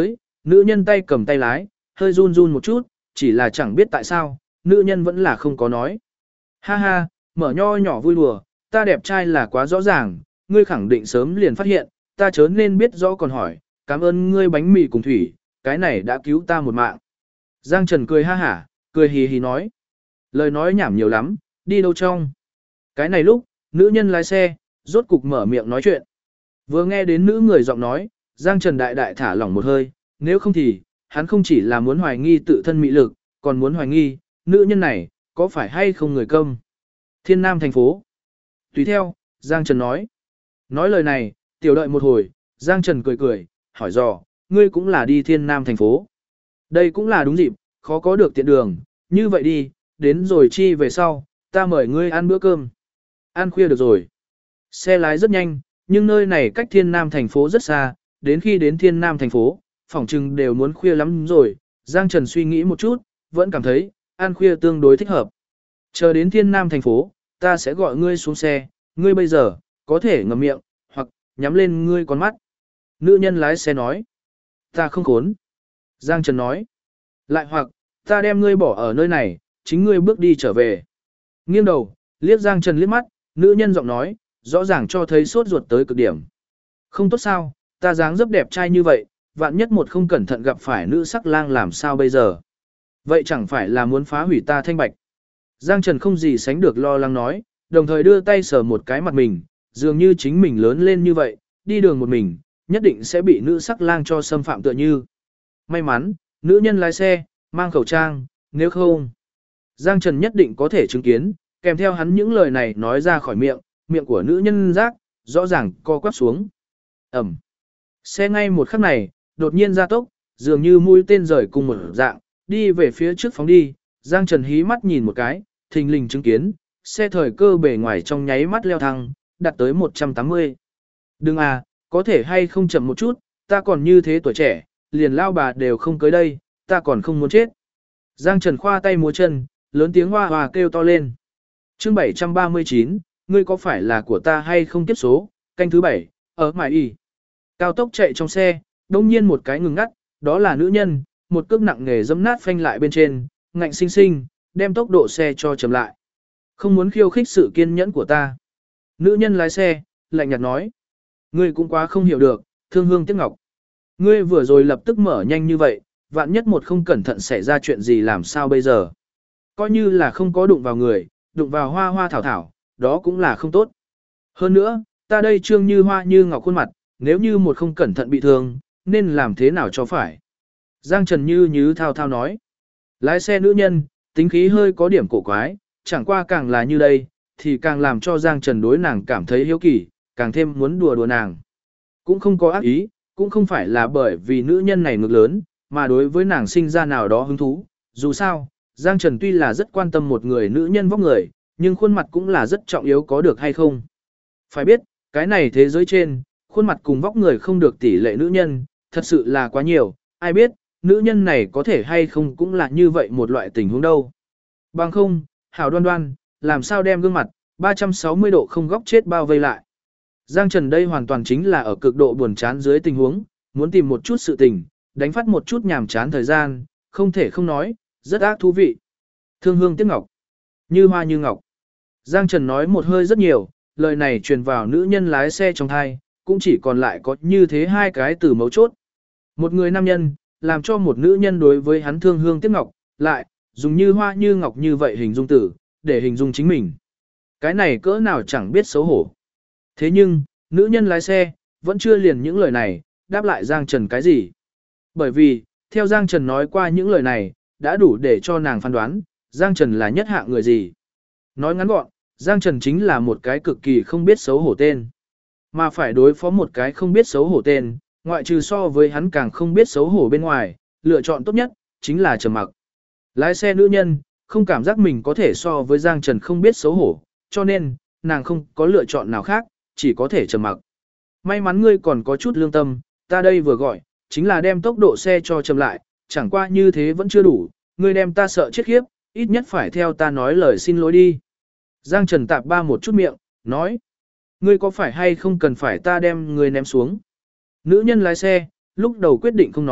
Nữ nhân tay cầm tay lái, hơi run run một chút, chỉ là chẳng biết tại sao, nữ nhân vẫn là không có nói. Ha ha, mở nho nhỏ vui đùa, ta đẹp trai là quá rõ ràng, ngươi khẳng định sớm liền phát hiện, ta chớ nên biết rõ còn hỏi, cảm ơn ngươi bánh mì cùng thủy, cái này đã cứu ta một mạng. Giang Trần cười ha hả, cười hì hì nói. Lời nói nhảm nhiều lắm, đi đâu trong. Cái này lúc, nữ nhân lái xe, rốt cục mở miệng nói chuyện. Vừa nghe đến nữ người giọng nói, Giang Trần đại đại thả lỏng một hơi, nếu không thì, hắn không chỉ là muốn hoài nghi tự thân mị lực, còn muốn hoài nghi, nữ nhân này, có phải hay không người công. Thiên Nam thành phố. Tùy theo, Giang Trần nói. Nói lời này, tiểu đợi một hồi, Giang Trần cười cười, hỏi dò, ngươi cũng là đi Thiên Nam thành phố. Đây cũng là đúng dịp, khó có được tiện đường, như vậy đi, đến rồi chi về sau, ta mời ngươi ăn bữa cơm. Ăn khuya được rồi. Xe lái rất nhanh, nhưng nơi này cách Thiên Nam thành phố rất xa, đến khi đến Thiên Nam thành phố, phỏng chừng đều muốn khuya lắm rồi. Giang Trần suy nghĩ một chút, vẫn cảm thấy, ăn khuya tương đối thích hợp. Chờ đến Thiên Nam thành phố, ta sẽ gọi ngươi xuống xe, ngươi bây giờ, có thể ngậm miệng, hoặc, nhắm lên ngươi con mắt. Nữ nhân lái xe nói, ta không khốn. Giang Trần nói, lại hoặc, ta đem ngươi bỏ ở nơi này, chính ngươi bước đi trở về. Nghiêng đầu, liếc Giang Trần liếc mắt, nữ nhân giọng nói, rõ ràng cho thấy sốt ruột tới cực điểm. Không tốt sao, ta dáng dấp đẹp trai như vậy, vạn nhất một không cẩn thận gặp phải nữ sắc lang làm sao bây giờ. Vậy chẳng phải là muốn phá hủy ta thanh bạch. Giang Trần không gì sánh được lo lắng nói, đồng thời đưa tay sờ một cái mặt mình, dường như chính mình lớn lên như vậy, đi đường một mình, nhất định sẽ bị nữ sắc lang cho xâm phạm tựa như. May mắn, nữ nhân lái xe, mang khẩu trang, nếu không, Giang Trần nhất định có thể chứng kiến, kèm theo hắn những lời này nói ra khỏi miệng, miệng của nữ nhân giác, rõ ràng co quắp xuống. Ẩm. Xe ngay một khắc này, đột nhiên ra tốc, dường như mũi tên rời cùng một dạng, đi về phía trước phóng đi, Giang Trần hí mắt nhìn một cái, thình lình chứng kiến, xe thời cơ bề ngoài trong nháy mắt leo thăng, đạt tới 180. Đừng à, có thể hay không chậm một chút, ta còn như thế tuổi trẻ, liền lao bà đều không cưới đây, ta còn không muốn chết. Giang Trần khoa tay múa chân, lớn tiếng hoa hoa kêu to lên. Chương 739, ngươi có phải là của ta hay không tiếp số, canh thứ 7, ở mải y. Cao tốc chạy trong xe, đông nhiên một cái ngừng ngắt, đó là nữ nhân, một cước nặng nghề dẫm nát phanh lại bên trên, ngạnh sinh sinh, đem tốc độ xe cho chậm lại. Không muốn khiêu khích sự kiên nhẫn của ta. Nữ nhân lái xe, lạnh nhạt nói. Ngươi cũng quá không hiểu được, thương hương tiếc ngọc. Ngươi vừa rồi lập tức mở nhanh như vậy, vạn nhất một không cẩn thận xảy ra chuyện gì làm sao bây giờ. Coi như là không có đụng vào người, đụng vào hoa hoa thảo thảo, đó cũng là không tốt. Hơn nữa, ta đây trương như hoa như ngọc khuôn mặt, nếu như một không cẩn thận bị thương, nên làm thế nào cho phải. Giang Trần như thao thao nói. Lái xe nữ nhân, tính khí hơi có điểm cổ quái, chẳng qua càng là như đây, thì càng làm cho Giang Trần đối nàng cảm thấy hiếu kỳ, càng thêm muốn đùa đùa nàng. Cũng không có ác ý, cũng không phải là bởi vì nữ nhân này ngực lớn, mà đối với nàng sinh ra nào đó hứng thú. Dù sao, Giang Trần tuy là rất quan tâm một người nữ nhân vóc người, nhưng khuôn mặt cũng là rất trọng yếu có được hay không. Phải biết, cái này thế giới trên, khuôn mặt cùng vóc người không được tỷ lệ nữ nhân, thật sự là quá nhiều, ai biết, nữ nhân này có thể hay không cũng là như vậy một loại tình huống đâu. Bằng không, hảo đoan đoan, làm sao đem gương mặt, 360 độ không góc chết bao vây lại. Giang Trần đây hoàn toàn chính là ở cực độ buồn chán dưới tình huống, muốn tìm một chút sự tình, đánh phát một chút nhàm chán thời gian, không thể không nói, rất ác thú vị. Thương hương tiếc ngọc, như hoa như ngọc. Giang Trần nói một hơi rất nhiều, lời này truyền vào nữ nhân lái xe trong thai, cũng chỉ còn lại có như thế hai cái từ mấu chốt. Một người nam nhân, làm cho một nữ nhân đối với hắn thương hương tiếc ngọc, lại, dùng như hoa như ngọc như vậy hình dung từ, để hình dung chính mình. Cái này cỡ nào chẳng biết xấu hổ. Thế nhưng, nữ nhân lái xe, vẫn chưa liền những lời này, đáp lại Giang Trần cái gì. Bởi vì, theo Giang Trần nói qua những lời này, đã đủ để cho nàng phán đoán, Giang Trần là nhất hạng người gì. Nói ngắn gọn, Giang Trần chính là một cái cực kỳ không biết xấu hổ tên. Mà phải đối phó một cái không biết xấu hổ tên, ngoại trừ so với hắn càng không biết xấu hổ bên ngoài, lựa chọn tốt nhất, chính là trầm mặc. Lái xe nữ nhân, không cảm giác mình có thể so với Giang Trần không biết xấu hổ, cho nên, nàng không có lựa chọn nào khác, chỉ có thể trầm mặc. May mắn ngươi còn có chút lương tâm, ta đây vừa gọi, chính là đem tốc độ xe cho chậm lại, chẳng qua như thế vẫn chưa đủ, ngươi đem ta sợ chết khiếp, ít nhất phải theo ta nói lời xin lỗi đi. Giang Trần tạp ba một chút miệng, nói, ngươi có phải hay không cần phải ta đem ngươi ném xuống. Nữ nhân lái xe, lúc đầu quyết định không nói,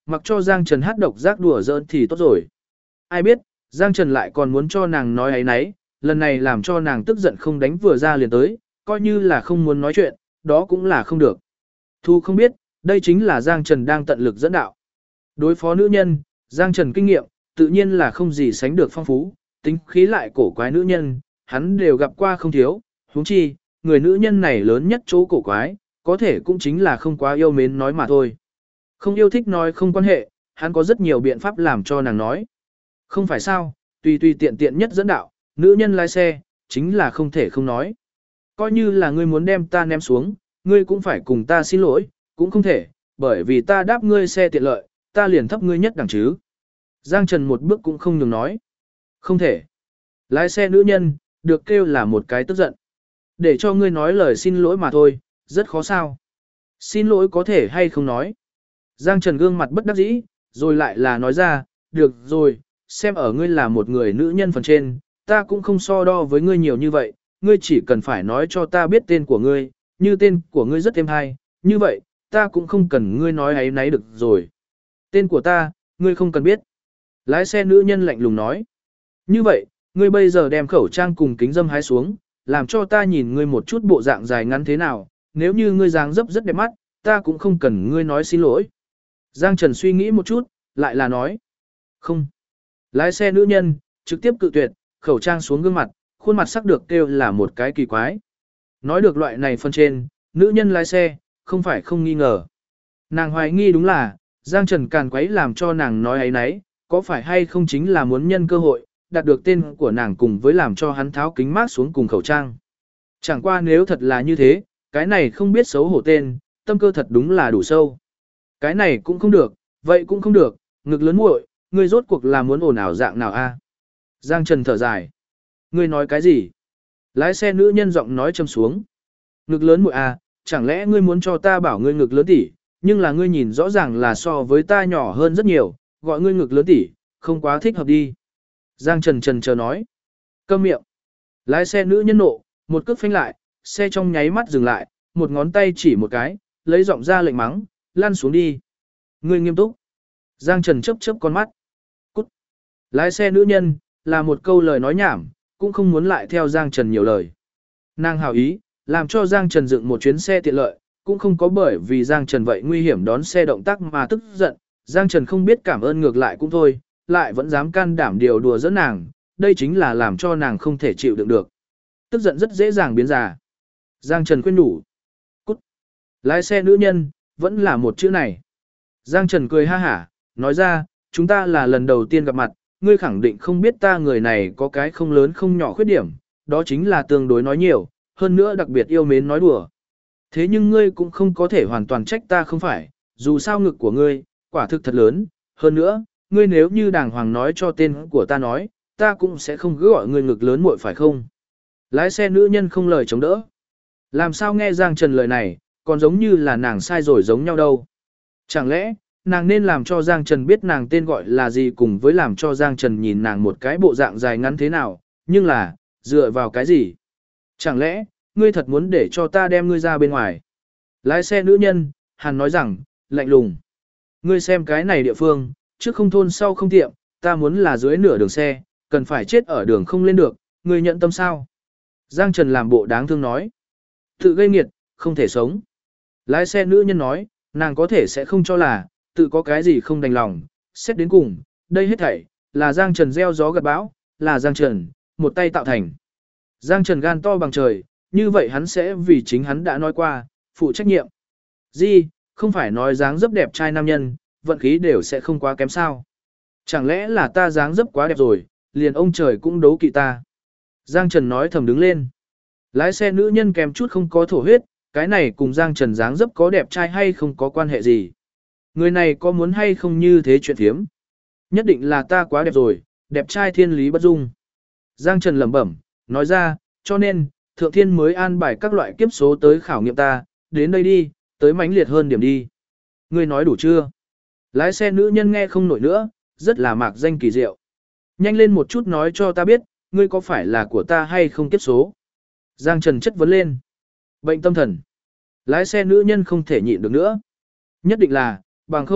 mặc cho Giang Trần hát độc giác đùa giỡn thì tốt rồi. Ai biết, Giang Trần lại còn muốn cho nàng nói ấy nấy, lần này làm cho nàng tức giận không đánh vừa ra liền tới, coi như là không muốn nói chuyện, đó cũng là không được. Thu không biết, đây chính là Giang Trần đang tận lực dẫn đạo. Đối phó nữ nhân, Giang Trần kinh nghiệm, tự nhiên là không gì sánh được phong phú, tính khí lại cổ quái nữ nhân, hắn đều gặp qua không thiếu, huống chi, người nữ nhân này lớn nhất chỗ cổ quái, có thể cũng chính là không quá yêu mến nói mà thôi. Không yêu thích nói không quan hệ, hắn có rất nhiều biện pháp làm cho nàng nói. Không phải sao, tùy tùy tiện tiện nhất dẫn đạo, nữ nhân lái xe, chính là không thể không nói. Coi như là ngươi muốn đem ta ném xuống, ngươi cũng phải cùng ta xin lỗi, cũng không thể, bởi vì ta đáp ngươi xe tiện lợi, ta liền thấp ngươi nhất đẳng chứ. Giang Trần một bước cũng không nhường nói. Không thể. Lái xe nữ nhân, được kêu là một cái tức giận. Để cho ngươi nói lời xin lỗi mà thôi, rất khó sao. Xin lỗi có thể hay không nói. Giang Trần gương mặt bất đắc dĩ, rồi lại là nói ra, được rồi, xem ở ngươi là một người nữ nhân phần trên, ta cũng không so đo với ngươi nhiều như vậy, ngươi chỉ cần phải nói cho ta biết tên của ngươi, như tên của ngươi rất êm hay, như vậy, ta cũng không cần ngươi nói ấy nấy được rồi. Tên của ta, ngươi không cần biết. Lái xe nữ nhân lạnh lùng nói. Như vậy, ngươi bây giờ đem khẩu trang cùng kính dâm hái xuống, làm cho ta nhìn ngươi một chút bộ dạng dài ngắn thế nào, nếu như ngươi dáng dấp rất đẹp mắt, ta cũng không cần ngươi nói xin lỗi. Giang Trần suy nghĩ một chút, lại là nói. Không. Lái xe nữ nhân, trực tiếp cự tuyệt, khẩu trang xuống gương mặt, khuôn mặt sắc được kêu là một cái kỳ quái. Nói được loại này phân trên, nữ nhân lái xe, không phải không nghi ngờ. Nàng hoài nghi đúng là, Giang Trần càn quấy làm cho nàng nói ấy nấy, có phải hay không chính là muốn nhân cơ hội, đạt được tên của nàng cùng với làm cho hắn tháo kính mát xuống cùng khẩu trang. Chẳng qua nếu thật là như thế, cái này không biết xấu hổ tên, tâm cơ thật đúng là đủ sâu. Cái này cũng không được, vậy cũng không được, ngực lớn muội, ngươi rốt cuộc là muốn ồn ào dạng nào a? Giang Trần thở dài. Ngươi nói cái gì? Lái xe nữ nhân giọng nói châm xuống. Ngực lớn muội a, chẳng lẽ ngươi muốn cho ta bảo ngươi ngực lớn tỉ, nhưng là ngươi nhìn rõ ràng là so với ta nhỏ hơn rất nhiều, gọi ngươi ngực lớn tỉ, không quá thích hợp đi. Giang Trần trần chờ nói. Câm miệng. Lái xe nữ nhân nộ, một cước phanh lại, xe trong nháy mắt dừng lại, một ngón tay chỉ một cái, lấy giọng ra lệnh mắng, lăn xuống đi. Ngươi nghiêm túc. Giang Trần chớp chớp con mắt. Cút. Lái xe nữ nhân, là một câu lời nói nhảm, cũng không muốn lại theo Giang Trần nhiều lời. Nàng hào ý, làm cho Giang Trần dựng một chuyến xe tiện lợi, cũng không có bởi vì Giang Trần vậy nguy hiểm đón xe động tác mà tức giận. Giang Trần không biết cảm ơn ngược lại cũng thôi, lại vẫn dám can đảm điều đùa dẫn nàng, đây chính là làm cho nàng không thể chịu đựng được. Tức giận rất dễ dàng biến già. Giang Trần khuyên nhủ. Cút. Lái xe nữ nhân, vẫn là một chữ này. Giang Trần cười ha hả, nói ra, chúng ta là lần đầu tiên gặp mặt, ngươi khẳng định không biết ta người này có cái không lớn không nhỏ khuyết điểm, đó chính là tương đối nói nhiều, hơn nữa đặc biệt yêu mến nói đùa. Thế nhưng ngươi cũng không có thể hoàn toàn trách ta không phải, dù sao ngực của ngươi, quả thực thật lớn, hơn nữa, ngươi nếu như đàng hoàng nói cho tên của ta nói, ta cũng sẽ không cứ gọi ngươi ngực lớn muội phải không? Lái xe nữ nhân không lời chống đỡ. Làm sao nghe Giang Trần lời này, còn giống như là nàng sai rồi giống nhau đâu. Chẳng lẽ, nàng nên làm cho Giang Trần biết nàng tên gọi là gì cùng với làm cho Giang Trần nhìn nàng một cái bộ dạng dài ngắn thế nào, nhưng là, dựa vào cái gì? Chẳng lẽ, ngươi thật muốn để cho ta đem ngươi ra bên ngoài? Lái xe nữ nhân, Hàn nói rằng, lạnh lùng. Ngươi xem cái này địa phương, trước không thôn sau không tiệm, ta muốn là dưới nửa đường xe, cần phải chết ở đường không lên được, ngươi nhận tâm sao? Giang Trần làm bộ đáng thương nói. Tự gây nghiệt, không thể sống. Lái xe nữ nhân nói, nàng có thể sẽ không cho là, tự có cái gì không đành lòng, xét đến cùng, đây hết thảy, là Giang Trần gieo gió gặt bão, là Giang Trần, một tay tạo thành. Giang Trần gan to bằng trời, như vậy hắn sẽ vì chính hắn đã nói qua, phụ trách nhiệm. Gì, không phải nói dáng dấp đẹp trai nam nhân, vận khí đều sẽ không quá kém sao. Chẳng lẽ là ta dáng dấp quá đẹp rồi, liền ông trời cũng đấu kỵ ta. Giang Trần nói thầm đứng lên. Lái xe nữ nhân kèm chút không có thổ huyết, cái này cùng Giang Trần dáng dấp có đẹp trai hay không có quan hệ gì. Người này có muốn hay không như thế chuyện thiếm. Nhất định là ta quá đẹp rồi, đẹp trai thiên lý bất dung. Giang Trần lẩm bẩm, nói ra, cho nên, Thượng Thiên mới an bài các loại kiếp số tới khảo nghiệm ta, đến đây đi, tới mãnh liệt hơn điểm đi. Ngươi nói đủ chưa? Lái xe nữ nhân nghe không nổi nữa, rất là mạc danh kỳ diệu. Nhanh lên một chút nói cho ta biết, ngươi có phải là của ta hay không kiếp số? Giang Trần chất vấn lên. Bệnh tâm thần. Lái xe nữ nhân không thể nhịn được nữa. Nhất định là, bằng không,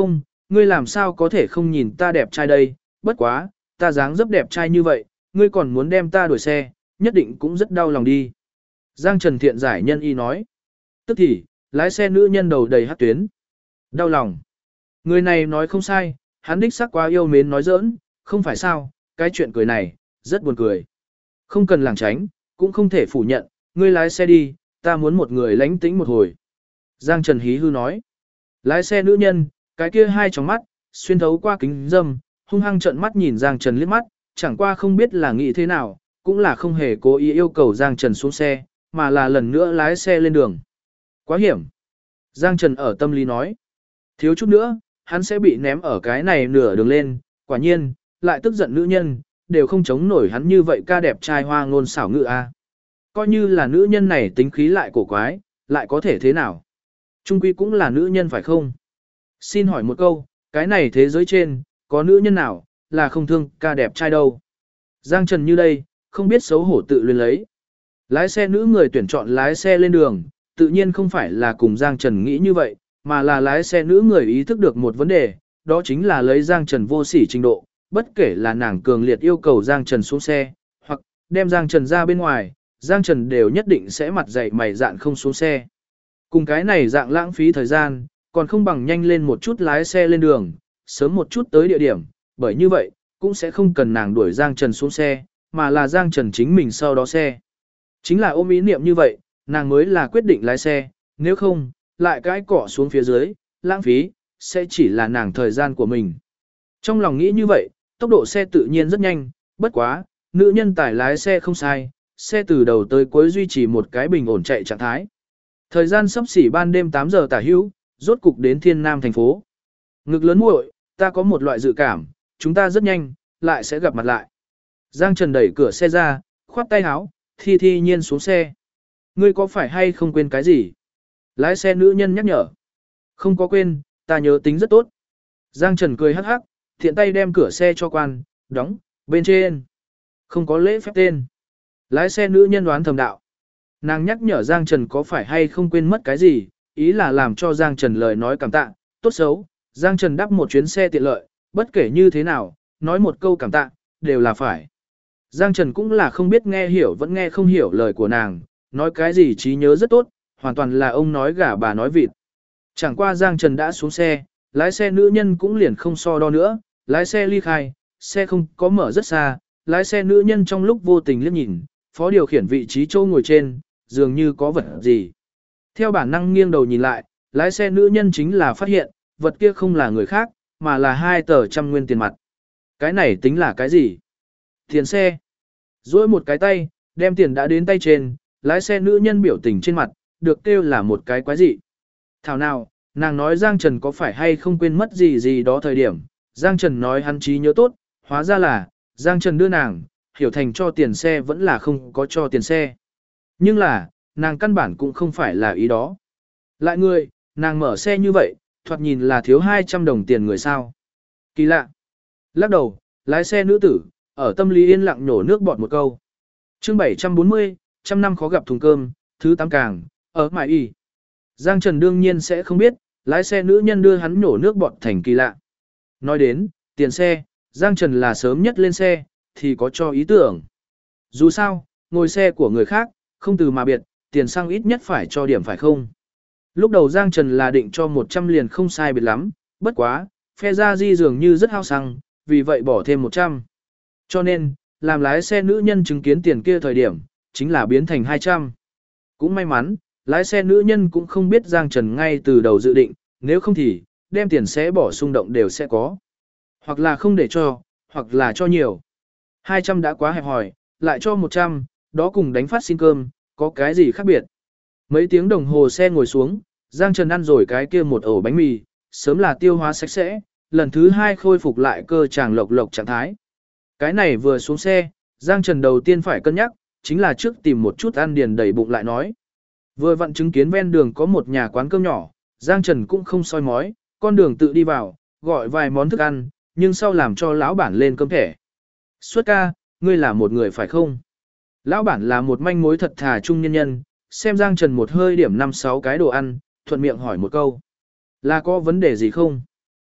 ngươi làm sao có thể không nhìn ta đẹp trai đây, bất quá, ta dáng dấp đẹp trai như vậy, ngươi còn muốn đem ta đuổi xe, nhất định cũng rất đau lòng đi. Giang Trần thiện giải nhân y nói. Tức thì, lái xe nữ nhân đầu đầy hát tuyến. Đau lòng. Người này nói không sai, hắn đích xác quá yêu mến nói giỡn, không phải sao, cái chuyện cười này, rất buồn cười. Không cần lảng tránh, cũng không thể phủ nhận, ngươi lái xe đi, ta muốn một người lánh tĩnh một hồi. Giang Trần hí hư nói. Lái xe nữ nhân, cái kia hai tròng mắt, xuyên thấu qua kính dâm, hung hăng trợn mắt nhìn Giang Trần liếc mắt, chẳng qua không biết là nghĩ thế nào, cũng là không hề cố ý yêu cầu Giang Trần xuống xe, mà là lần nữa lái xe lên đường. Quá hiểm. Giang Trần ở tâm lý nói. Thiếu chút nữa, hắn sẽ bị ném ở cái này nửa đường lên, quả nhiên, lại tức giận nữ nhân, đều không chống nổi hắn như vậy ca đẹp trai hoa ngôn xảo ngữ a. Coi như là nữ nhân này tính khí lại cổ quái, lại có thể thế nào? Trung quy cũng là nữ nhân phải không? Xin hỏi một câu, cái này thế giới trên, có nữ nhân nào, là không thương ca đẹp trai đâu? Giang Trần như đây, không biết xấu hổ tự luyến lấy. Lái xe nữ người tuyển chọn lái xe lên đường, tự nhiên không phải là cùng Giang Trần nghĩ như vậy, mà là lái xe nữ người ý thức được một vấn đề, đó chính là lấy Giang Trần vô sỉ trình độ, bất kể là nàng cường liệt yêu cầu Giang Trần xuống xe, hoặc đem Giang Trần ra bên ngoài, Giang Trần đều nhất định sẽ mặt dày mày dạn không xuống xe. Cùng cái này dạng lãng phí thời gian, còn không bằng nhanh lên một chút lái xe lên đường, sớm một chút tới địa điểm, bởi như vậy, cũng sẽ không cần nàng đuổi Giang Trần xuống xe, mà là Giang Trần chính mình sau đó xe. Chính là ôm ý niệm như vậy, nàng mới là quyết định lái xe, nếu không, lại cái cỏ xuống phía dưới, lãng phí, sẽ chỉ là nàng thời gian của mình. Trong lòng nghĩ như vậy, tốc độ xe tự nhiên rất nhanh, bất quá, nữ nhân tài lái xe không sai, xe từ đầu tới cuối duy trì một cái bình ổn chạy trạng thái. Thời gian sắp xỉ ban đêm 8 giờ tả hữu, rốt cục đến Thiên Nam thành phố. Ngực lớn muội, ta có một loại dự cảm, chúng ta rất nhanh, lại sẽ gặp mặt lại. Giang Trần đẩy cửa xe ra, khoát tay áo, thi nhiên xuống xe. Ngươi có phải hay không quên cái gì? Lái xe nữ nhân nhắc nhở. Không có quên, ta nhớ tính rất tốt. Giang Trần cười hắc hắc, thiện tay đem cửa xe cho quan, đóng, bên trên. Không có lễ phép tên. Lái xe nữ nhân đoán thầm đạo. Nàng nhắc nhở Giang Trần có phải hay không quên mất cái gì, ý là làm cho Giang Trần lời nói cảm tạ, tốt xấu. Giang Trần đắp một chuyến xe tiện lợi, bất kể như thế nào, nói một câu cảm tạ, đều là phải. Giang Trần cũng là không biết nghe hiểu vẫn nghe không hiểu lời của nàng, nói cái gì trí nhớ rất tốt, hoàn toàn là ông nói gà bà nói vịt. Chẳng qua Giang Trần đã xuống xe, lái xe nữ nhân cũng liền không so đo nữa, lái xe ly khai, xe không có mở rất xa, lái xe nữ nhân trong lúc vô tình liếc nhìn, phó điều khiển vị trí châu ngồi trên, dường như có vật gì. Theo bản năng nghiêng đầu nhìn lại, lái xe nữ nhân chính là phát hiện, vật kia không là người khác, mà là 2 tờ trăm nguyên tiền mặt. Cái này tính là cái gì? Tiền xe. Duỗi một cái tay, đem tiền đã đến tay trên, lái xe nữ nhân biểu tình trên mặt, được kêu là một cái quái dị. Thảo nào, nàng nói Giang Trần có phải hay không quên mất gì gì đó thời điểm, Giang Trần nói hắn trí nhớ tốt, hóa ra là, Giang Trần đưa nàng, hiểu thành cho tiền xe vẫn là không có cho tiền xe. Nhưng là, nàng căn bản cũng không phải là ý đó. Lại người, nàng mở xe như vậy, thoạt nhìn là thiếu 200 đồng tiền người sao. Kỳ lạ. Lắc đầu, lái xe nữ tử, ở tâm lý yên lặng nhổ nước bọt một câu. Chương 740, trăm năm khó gặp thùng cơm, thứ 8 càng, ở mải y. Giang Trần đương nhiên sẽ không biết, lái xe nữ nhân đưa hắn nhổ nước bọt thành kỳ lạ. Nói đến, tiền xe, Giang Trần là sớm nhất lên xe, thì có cho ý tưởng. Dù sao, ngồi xe của người khác, không từ mà biệt, tiền xăng ít nhất phải cho điểm phải không? Lúc đầu Giang Trần là định cho 100 liền không sai biệt lắm, bất quá, phe ra di dường như rất hao xăng, vì vậy bỏ thêm 100. Cho nên, làm lái xe nữ nhân chứng kiến tiền kia thời điểm, chính là biến thành 200. Cũng may mắn, lái xe nữ nhân cũng không biết Giang Trần ngay từ đầu dự định, nếu không thì, đem tiền sẽ bỏ xung động đều sẽ có. Hoặc là không để cho, hoặc là cho nhiều. 200 đã quá hẹp hòi, lại cho 100, đó cùng đánh phát xin cơm, có cái gì khác biệt. Mấy tiếng đồng hồ xe ngồi xuống, Giang Trần ăn rồi cái kia một ổ bánh mì, sớm là tiêu hóa sạch sẽ, lần thứ 2 khôi phục lại cơ tràng lộc lộc trạng thái. Cái này vừa xuống xe, Giang Trần đầu tiên phải cân nhắc, chính là trước tìm một chút ăn điền đầy bụng lại nói. Vừa vặn chứng kiến ven đường có một nhà quán cơm nhỏ, Giang Trần cũng không soi mói, con đường tự đi vào, gọi vài món thức ăn, nhưng sau làm cho lão bản lên cơm thẻ. Xuất ca, ngươi là một người phải không? Lão bản là một manh mối thật thà trung nhân nhân, xem Giang Trần một hơi điểm 5-6 cái đồ ăn, thuận miệng hỏi một câu. Là có vấn đề gì không?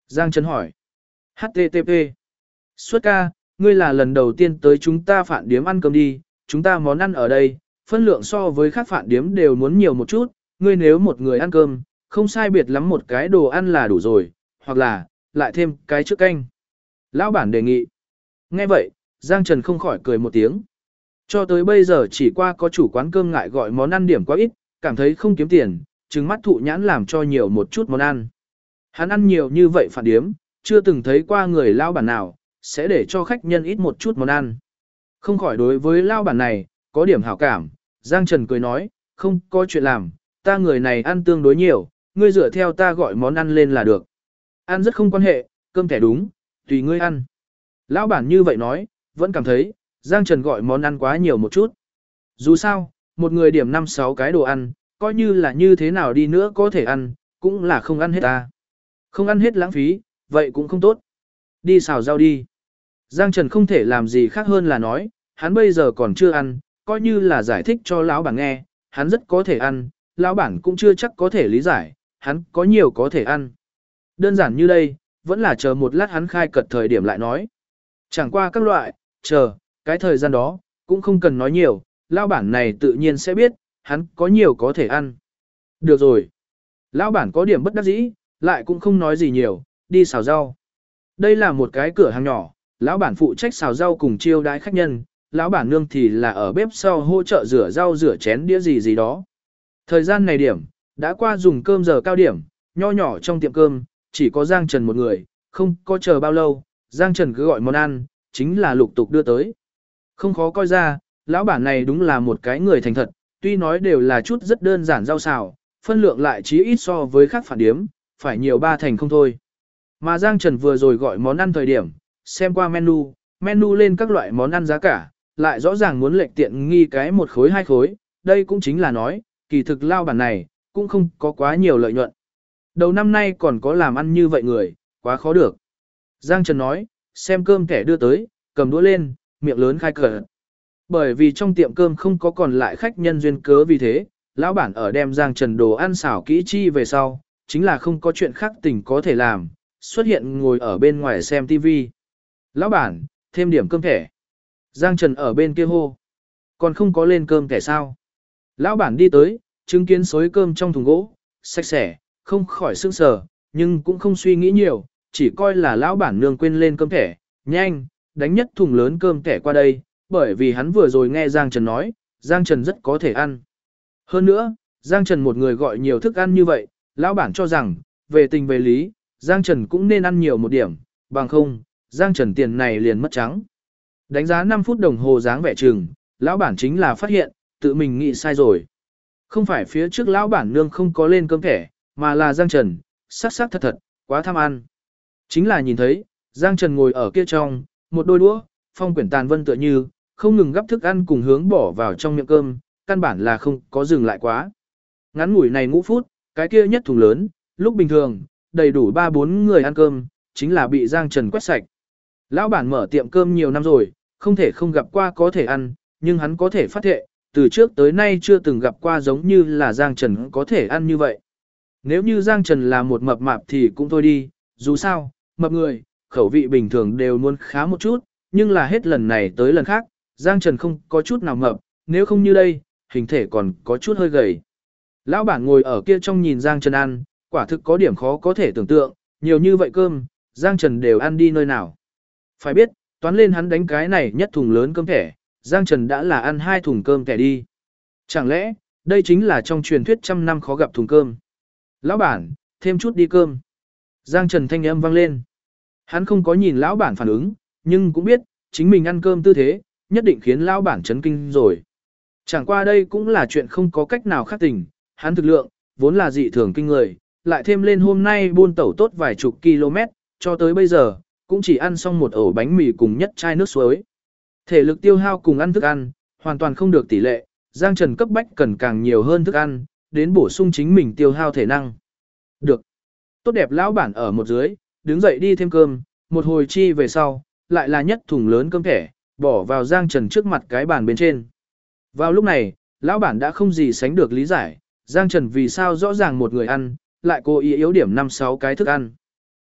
Giang Trần hỏi. HTTP. Xuất ca, ngươi là lần đầu tiên tới chúng ta phạn điếm ăn cơm đi, chúng ta món ăn ở đây, phân lượng so với các phạn điếm đều muốn nhiều một chút, ngươi nếu một người ăn cơm, không sai biệt lắm một cái đồ ăn là đủ rồi, hoặc là, lại thêm cái trước canh. Lão bản đề nghị. Nghe vậy, Giang Trần không khỏi cười một tiếng. Cho tới bây giờ chỉ qua có chủ quán cơm ngại gọi món ăn điểm quá ít, cảm thấy không kiếm tiền, trừng mắt thụ nhãn làm cho nhiều một chút món ăn. Hắn ăn nhiều như vậy phản điếm, chưa từng thấy qua người lao bản nào, sẽ để cho khách nhân ít một chút món ăn. Không khỏi đối với lao bản này, có điểm hảo cảm, Giang Trần cười nói, không có chuyện làm, ta người này ăn tương đối nhiều, ngươi dựa theo ta gọi món ăn lên là được. Ăn rất không quan hệ, cơm thẻ đúng, tùy ngươi ăn. Lão bản như vậy nói, vẫn cảm thấy, Giang Trần gọi món ăn quá nhiều một chút. Dù sao, một người điểm 5-6 cái đồ ăn, coi như là như thế nào đi nữa có thể ăn, cũng là không ăn hết ta. Không ăn hết lãng phí, vậy cũng không tốt. Đi xào rau đi. Giang Trần không thể làm gì khác hơn là nói, hắn bây giờ còn chưa ăn, coi như là giải thích cho lão bản nghe, hắn rất có thể ăn, lão bản cũng chưa chắc có thể lý giải, hắn có nhiều có thể ăn. Đơn giản như đây, vẫn là chờ một lát hắn khai cật thời điểm lại nói. Chẳng qua các loại, chờ, cái thời gian đó, cũng không cần nói nhiều, lão bản này tự nhiên sẽ biết, hắn có nhiều có thể ăn. Được rồi. Lão bản có điểm bất đắc dĩ, lại cũng không nói gì nhiều, đi xào rau. Đây là một cái cửa hàng nhỏ, lão bản phụ trách xào rau cùng chiêu đãi khách nhân, lão bản nương thì là ở bếp sau hỗ trợ rửa rau rửa chén đĩa gì gì đó. Thời gian này điểm, đã qua dùng cơm giờ cao điểm, nho nhỏ trong tiệm cơm, chỉ có Giang Trần một người, không có chờ bao lâu, Giang Trần cứ gọi món ăn, chính là lục tục đưa tới. Không khó coi ra, lão bản này đúng là một cái người thành thật, tuy nói đều là chút rất đơn giản rau xào, phân lượng lại chí ít so với khác phản điếm, phải nhiều 3 thành không thôi. Mà Giang Trần vừa rồi gọi món ăn thời điểm, xem qua menu lên các loại món ăn giá cả, lại rõ ràng muốn lệch tiện nghi cái 1 khối 2 khối, đây cũng chính là nói, kỳ thực lao bản này, cũng không có quá nhiều lợi nhuận. Đầu năm nay còn có làm ăn như vậy người, quá khó được. Giang Trần nói, xem cơm kẻ đưa tới, cầm đũa lên, miệng lớn khai cờ. Bởi vì trong tiệm cơm không có còn lại khách nhân duyên cớ vì thế, lão bản ở đem Giang Trần đồ ăn xảo kỹ chi về sau, chính là không có chuyện khác tình có thể làm, xuất hiện ngồi ở bên ngoài xem TV. Lão bản, thêm điểm cơm thẻ. Giang Trần ở bên kia hô. Còn không có lên cơm thẻ sao? Lão bản đi tới, chứng kiến xối cơm trong thùng gỗ, sạch sẽ, không khỏi sững sờ, nhưng cũng không suy nghĩ nhiều, chỉ coi là lão bản nương quên lên cơm thẻ, nhanh, đánh nhất thùng lớn cơm thẻ qua đây, bởi vì hắn vừa rồi nghe Giang Trần nói, Giang Trần rất có thể ăn. Hơn nữa, Giang Trần một người gọi nhiều thức ăn như vậy, lão bản cho rằng, về tình về lý, Giang Trần cũng nên ăn nhiều một điểm, bằng không, Giang Trần tiền này liền mất trắng. Đánh giá 5 phút đồng hồ dáng vẻ chừng, lão bản chính là phát hiện, tự mình nghĩ sai rồi. Không phải phía trước lão bản nương không có lên cơm thẻ, mà là Giang Trần, sắc sắc thật thật, quá tham ăn. Chính là nhìn thấy, Giang Trần ngồi ở kia trong, một đôi đũa, phong quyển tàn vân tựa như, không ngừng gắp thức ăn cùng hướng bỏ vào trong miệng cơm, căn bản là không có dừng lại quá. Ngắn ngủi này ngũ phút, cái kia nhất thùng lớn, lúc bình thường, đầy đủ 3-4 người ăn cơm, chính là bị Giang Trần quét sạch. Lão bản mở tiệm cơm nhiều năm rồi, không thể không gặp qua có thể ăn, nhưng hắn có thể phát thệ, từ trước tới nay chưa từng gặp qua giống như là Giang Trần có thể ăn như vậy. Nếu như Giang Trần là một mập mạp thì cũng thôi đi, dù sao, mập người, khẩu vị bình thường đều muốn khá một chút, nhưng là hết lần này tới lần khác, Giang Trần không có chút nào mập, nếu không như đây, hình thể còn có chút hơi gầy. Lão bản ngồi ở kia trong nhìn Giang Trần ăn, quả thực có điểm khó có thể tưởng tượng, nhiều như vậy cơm, Giang Trần đều ăn đi nơi nào. Phải biết, toán lên hắn đánh cái này nhất thùng lớn cơm thẻ, Giang Trần đã là ăn 2 thùng cơm thẻ đi. Chẳng lẽ, đây chính là trong truyền thuyết trăm năm khó gặp thùng cơm. Lão bản, thêm chút đi cơm. Giang Trần thanh âm vang lên. Hắn không có nhìn lão bản phản ứng, nhưng cũng biết, chính mình ăn cơm tư thế, nhất định khiến lão bản chấn kinh rồi. Chẳng qua đây cũng là chuyện không có cách nào khác tình, hắn thực lượng, vốn là dị thường kinh người, lại thêm lên hôm nay buôn tẩu tốt vài chục km, cho tới bây giờ, cũng chỉ ăn xong một ổ bánh mì cùng nhất chai nước suối. Thể lực tiêu hao cùng ăn thức ăn, hoàn toàn không được tỷ lệ, Giang Trần cấp bách cần càng nhiều hơn thức ăn, đến bổ sung chính mình tiêu hao thể năng. Được. Tốt đẹp lão bản ở một dưới, đứng dậy đi thêm cơm, một hồi chi về sau, lại là nhất thùng lớn cơm thẻ, bỏ vào Giang Trần trước mặt cái bàn bên trên. Vào lúc này, lão bản đã không gì sánh được lý giải, Giang Trần vì sao rõ ràng một người ăn, lại cố ý yếu điểm 5-6 cái thức ăn.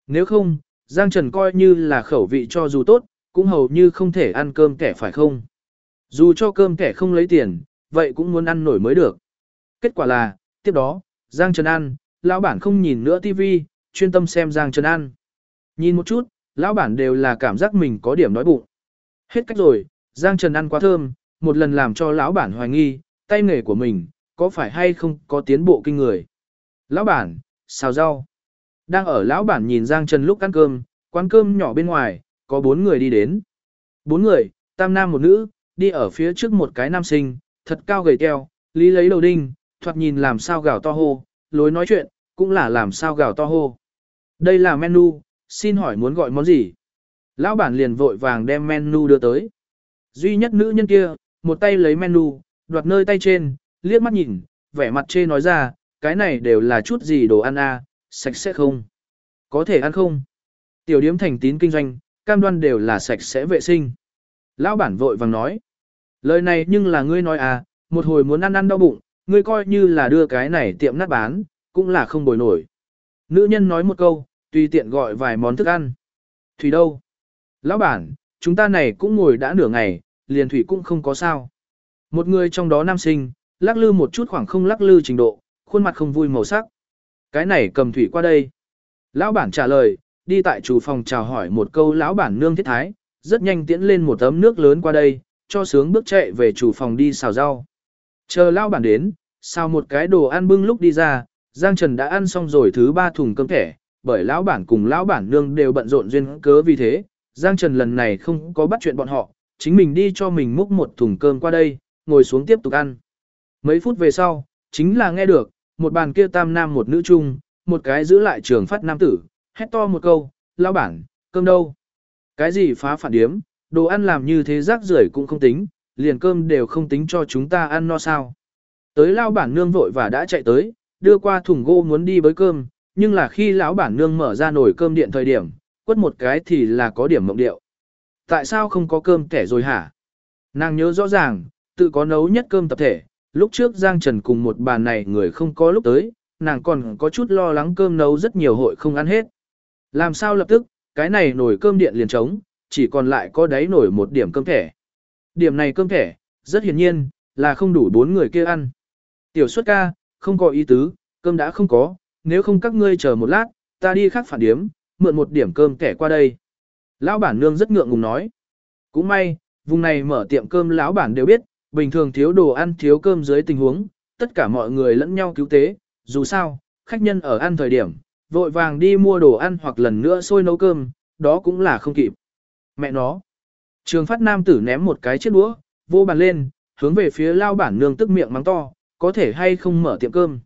Nếu không, Giang Trần coi như là khẩu vị cho dù tốt, cũng hầu như không thể ăn cơm kẻ phải không? Dù cho cơm kẻ không lấy tiền, vậy cũng muốn ăn nổi mới được. Kết quả là, tiếp đó, Giang Trần ăn, lão bản không nhìn nữa tivi, chuyên tâm xem Giang Trần ăn. Nhìn một chút, lão bản đều là cảm giác mình có điểm đói bụng. Hết cách rồi, Giang Trần ăn quá thơm, một lần làm cho lão bản hoài nghi, tay nghề của mình, có phải hay không có tiến bộ kinh người. Lão bản, xào rau. Đang ở lão bản nhìn Giang Trần lúc ăn cơm, quán cơm nhỏ bên ngoài, có 4 người đi đến. 4 người, tam nam một nữ, đi ở phía trước một cái nam sinh, thật cao gầy teo, lý lấy đầu đinh, thoạt nhìn làm sao gào to hô, lối nói chuyện, cũng là làm sao gào to hô. Đây là menu, xin hỏi muốn gọi món gì? Lão bản liền vội vàng đem menu đưa tới. Duy nhất nữ nhân kia, một tay lấy menu, đoạt nơi tay trên, liếc mắt nhìn, vẻ mặt chê nói ra, cái này đều là chút gì đồ ăn à, sạch sẽ không? Có thể ăn không? Tiểu điếm thành tín kinh doanh, cam đoan đều là sạch sẽ vệ sinh. Lão bản vội vàng nói. Lời này nhưng là ngươi nói à, một hồi muốn ăn đau bụng, ngươi coi như là đưa cái này tiệm nát bán, cũng là không bồi nổi. Nữ nhân nói một câu, tùy tiện gọi vài món thức ăn. Thủy đâu? Lão bản, chúng ta này cũng ngồi đã nửa ngày, liền thủy cũng không có sao. Một người trong đó nam sinh, lắc lư một chút khoảng không lắc lư trình độ, khuôn mặt không vui màu sắc. Cái này cầm thủy qua đây. Lão bản trả lời, đi tại chủ phòng chào hỏi một câu lão bản nương thiết thái, rất nhanh tiễn lên một tấm nước lớn qua đây, cho sướng bước chạy về chủ phòng đi xào rau. Chờ lão bản đến, xào một cái đồ ăn bưng lúc đi ra, Giang Trần đã ăn xong rồi thứ 3 thùng cơm thẻ, bởi lão bản cùng lão bản nương đều bận rộn duyên cớ vì thế, Giang Trần lần này không có bắt chuyện bọn họ, chính mình đi cho mình múc một thùng cơm qua đây, ngồi xuống tiếp tục ăn. Mấy phút về sau, chính là nghe được, một bàn kia tam nam một nữ chung, một cái giữ lại trường phát nam tử, hét to một câu, lão bản, cơm đâu? Cái gì phá phản điếm, đồ ăn làm như thế rác rưởi cũng không tính, liền cơm đều không tính cho chúng ta ăn no sao. Tới lão bản nương vội và đã chạy tới, đưa qua thùng gỗ muốn đi bới cơm, nhưng là khi lão bản nương mở ra nồi cơm điện thời điểm, quất một cái thì là có điểm mộng điệu. Tại sao không có cơm kẻ rồi hả? Nàng nhớ rõ ràng, tự có nấu nhất cơm tập thể, lúc trước Giang Trần cùng một bàn này người không có lúc tới, nàng còn có chút lo lắng cơm nấu rất nhiều hội không ăn hết. Làm sao lập tức, cái này nồi cơm điện liền trống, chỉ còn lại có đáy nổi một điểm cơm thẻ. Điểm này cơm thẻ, rất hiển nhiên, là không đủ 4 người kia ăn. Tiểu Xuất ca, không có ý tứ, cơm đã không có, nếu không các ngươi chờ một lát, ta đi khác phản điếm, mượn một điểm cơm thẻ qua đây. Lão bản nương rất ngượng ngùng nói. Cũng may, vùng này mở tiệm cơm lão bản đều biết, bình thường thiếu đồ ăn thiếu cơm dưới tình huống, tất cả mọi người lẫn nhau cứu tế, dù sao, khách nhân ở ăn thời điểm, vội vàng đi mua đồ ăn hoặc lần nữa sôi nấu cơm, đó cũng là không kịp. Mẹ nó. Trường phát nam tử ném một cái chiếc đũa, vô bàn lên, hướng về phía lao bản nương tức miệng mắng to, có thể hay không mở tiệm cơm.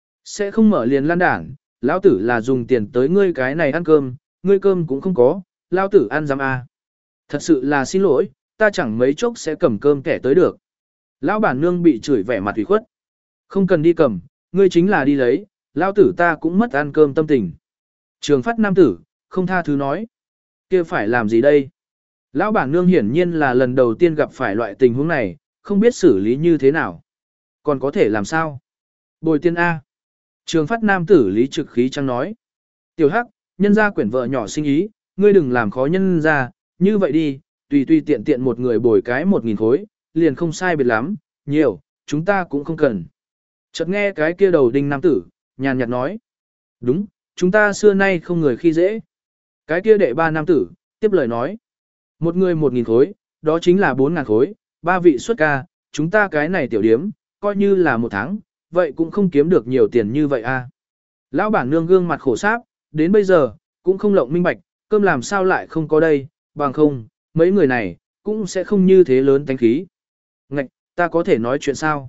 Sẽ không mở liền lan đảng, lão tử là dùng tiền tới ngươi cái này ăn cơm, ngươi cơm cũng không có, lão tử ăn dám à. Thật sự là xin lỗi, ta chẳng mấy chốc sẽ cầm cơm kẻ tới được. Lão bản nương bị chửi vẻ mặt ủy khuất. Không cần đi cầm, ngươi chính là đi lấy, lão tử ta cũng mất ăn cơm tâm tình. Trường phát nam tử, không tha thứ nói. Kia phải làm gì đây? Lão bản nương hiển nhiên là lần đầu tiên gặp phải loại tình huống này, không biết xử lý như thế nào. Còn có thể làm sao? Bồi tiền A. Trường phát nam tử lý trực khí trăng nói. Tiểu Hắc, nhân gia quyển vợ nhỏ sinh ý, ngươi đừng làm khó nhân gia, như vậy đi, tùy tùy tiện tiện một người bồi cái 1.000 khối, liền không sai biệt lắm, nhiều, chúng ta cũng không cần. Chợt nghe cái kia đầu đinh nam tử, nhàn nhạt nói. Đúng, chúng ta xưa nay không người khi dễ. Cái kia đệ ba nam tử, tiếp lời nói. Một người 1.000 khối, đó chính là 4.000 khối, 3 vị xuất ca, chúng ta cái này tiểu điếm, coi như là một tháng, vậy cũng không kiếm được nhiều tiền như vậy a. Lão bản nương gương mặt khổ sáp, đến bây giờ, cũng không lộng minh bạch, cơm làm sao lại không có đây, bằng không, mấy người này, cũng sẽ không như thế lớn tánh khí. Ngạch, ta có thể nói chuyện sao?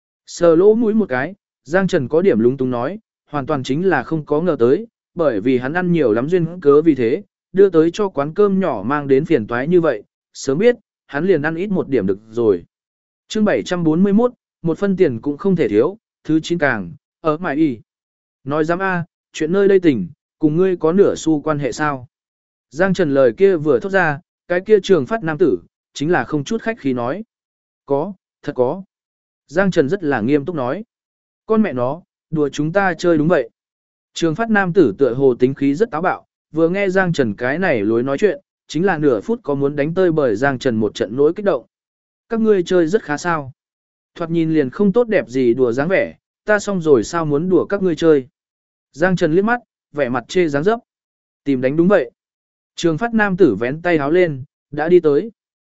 Sờ lỗ mũi một cái, Giang Trần có điểm lúng túng nói, hoàn toàn chính là không có ngờ tới, bởi vì hắn ăn nhiều lắm duyên cớ vì thế, đưa tới cho quán cơm nhỏ mang đến phiền toái như vậy, sớm biết, hắn liền ăn ít một điểm được rồi. Chương 741, một phân tiền cũng không thể thiếu, thứ 9 càng, ở mải y. Nói dám a, chuyện nơi đây tỉnh, cùng ngươi có nửa xu quan hệ sao? Giang Trần lời kia vừa thốt ra, cái kia trường phát nam tử, chính là không chút khách khí nói. Có, thật có. Giang Trần rất là nghiêm túc nói. Con mẹ nó, đùa chúng ta chơi đúng vậy. Trường phát nam tử tựa hồ tính khí rất táo bạo, vừa nghe Giang Trần cái này lối nói chuyện, chính là nửa phút có muốn đánh tơi bởi Giang Trần một trận nỗi kích động. Các ngươi chơi rất khá sao. Thoạt nhìn liền không tốt đẹp gì đùa dáng vẻ, ta xong rồi sao muốn đùa các ngươi chơi. Giang Trần liếc mắt, vẻ mặt chê dáng dấp. Tìm đánh đúng vậy. Trường Phát nam tử vén tay háo lên, đã đi tới.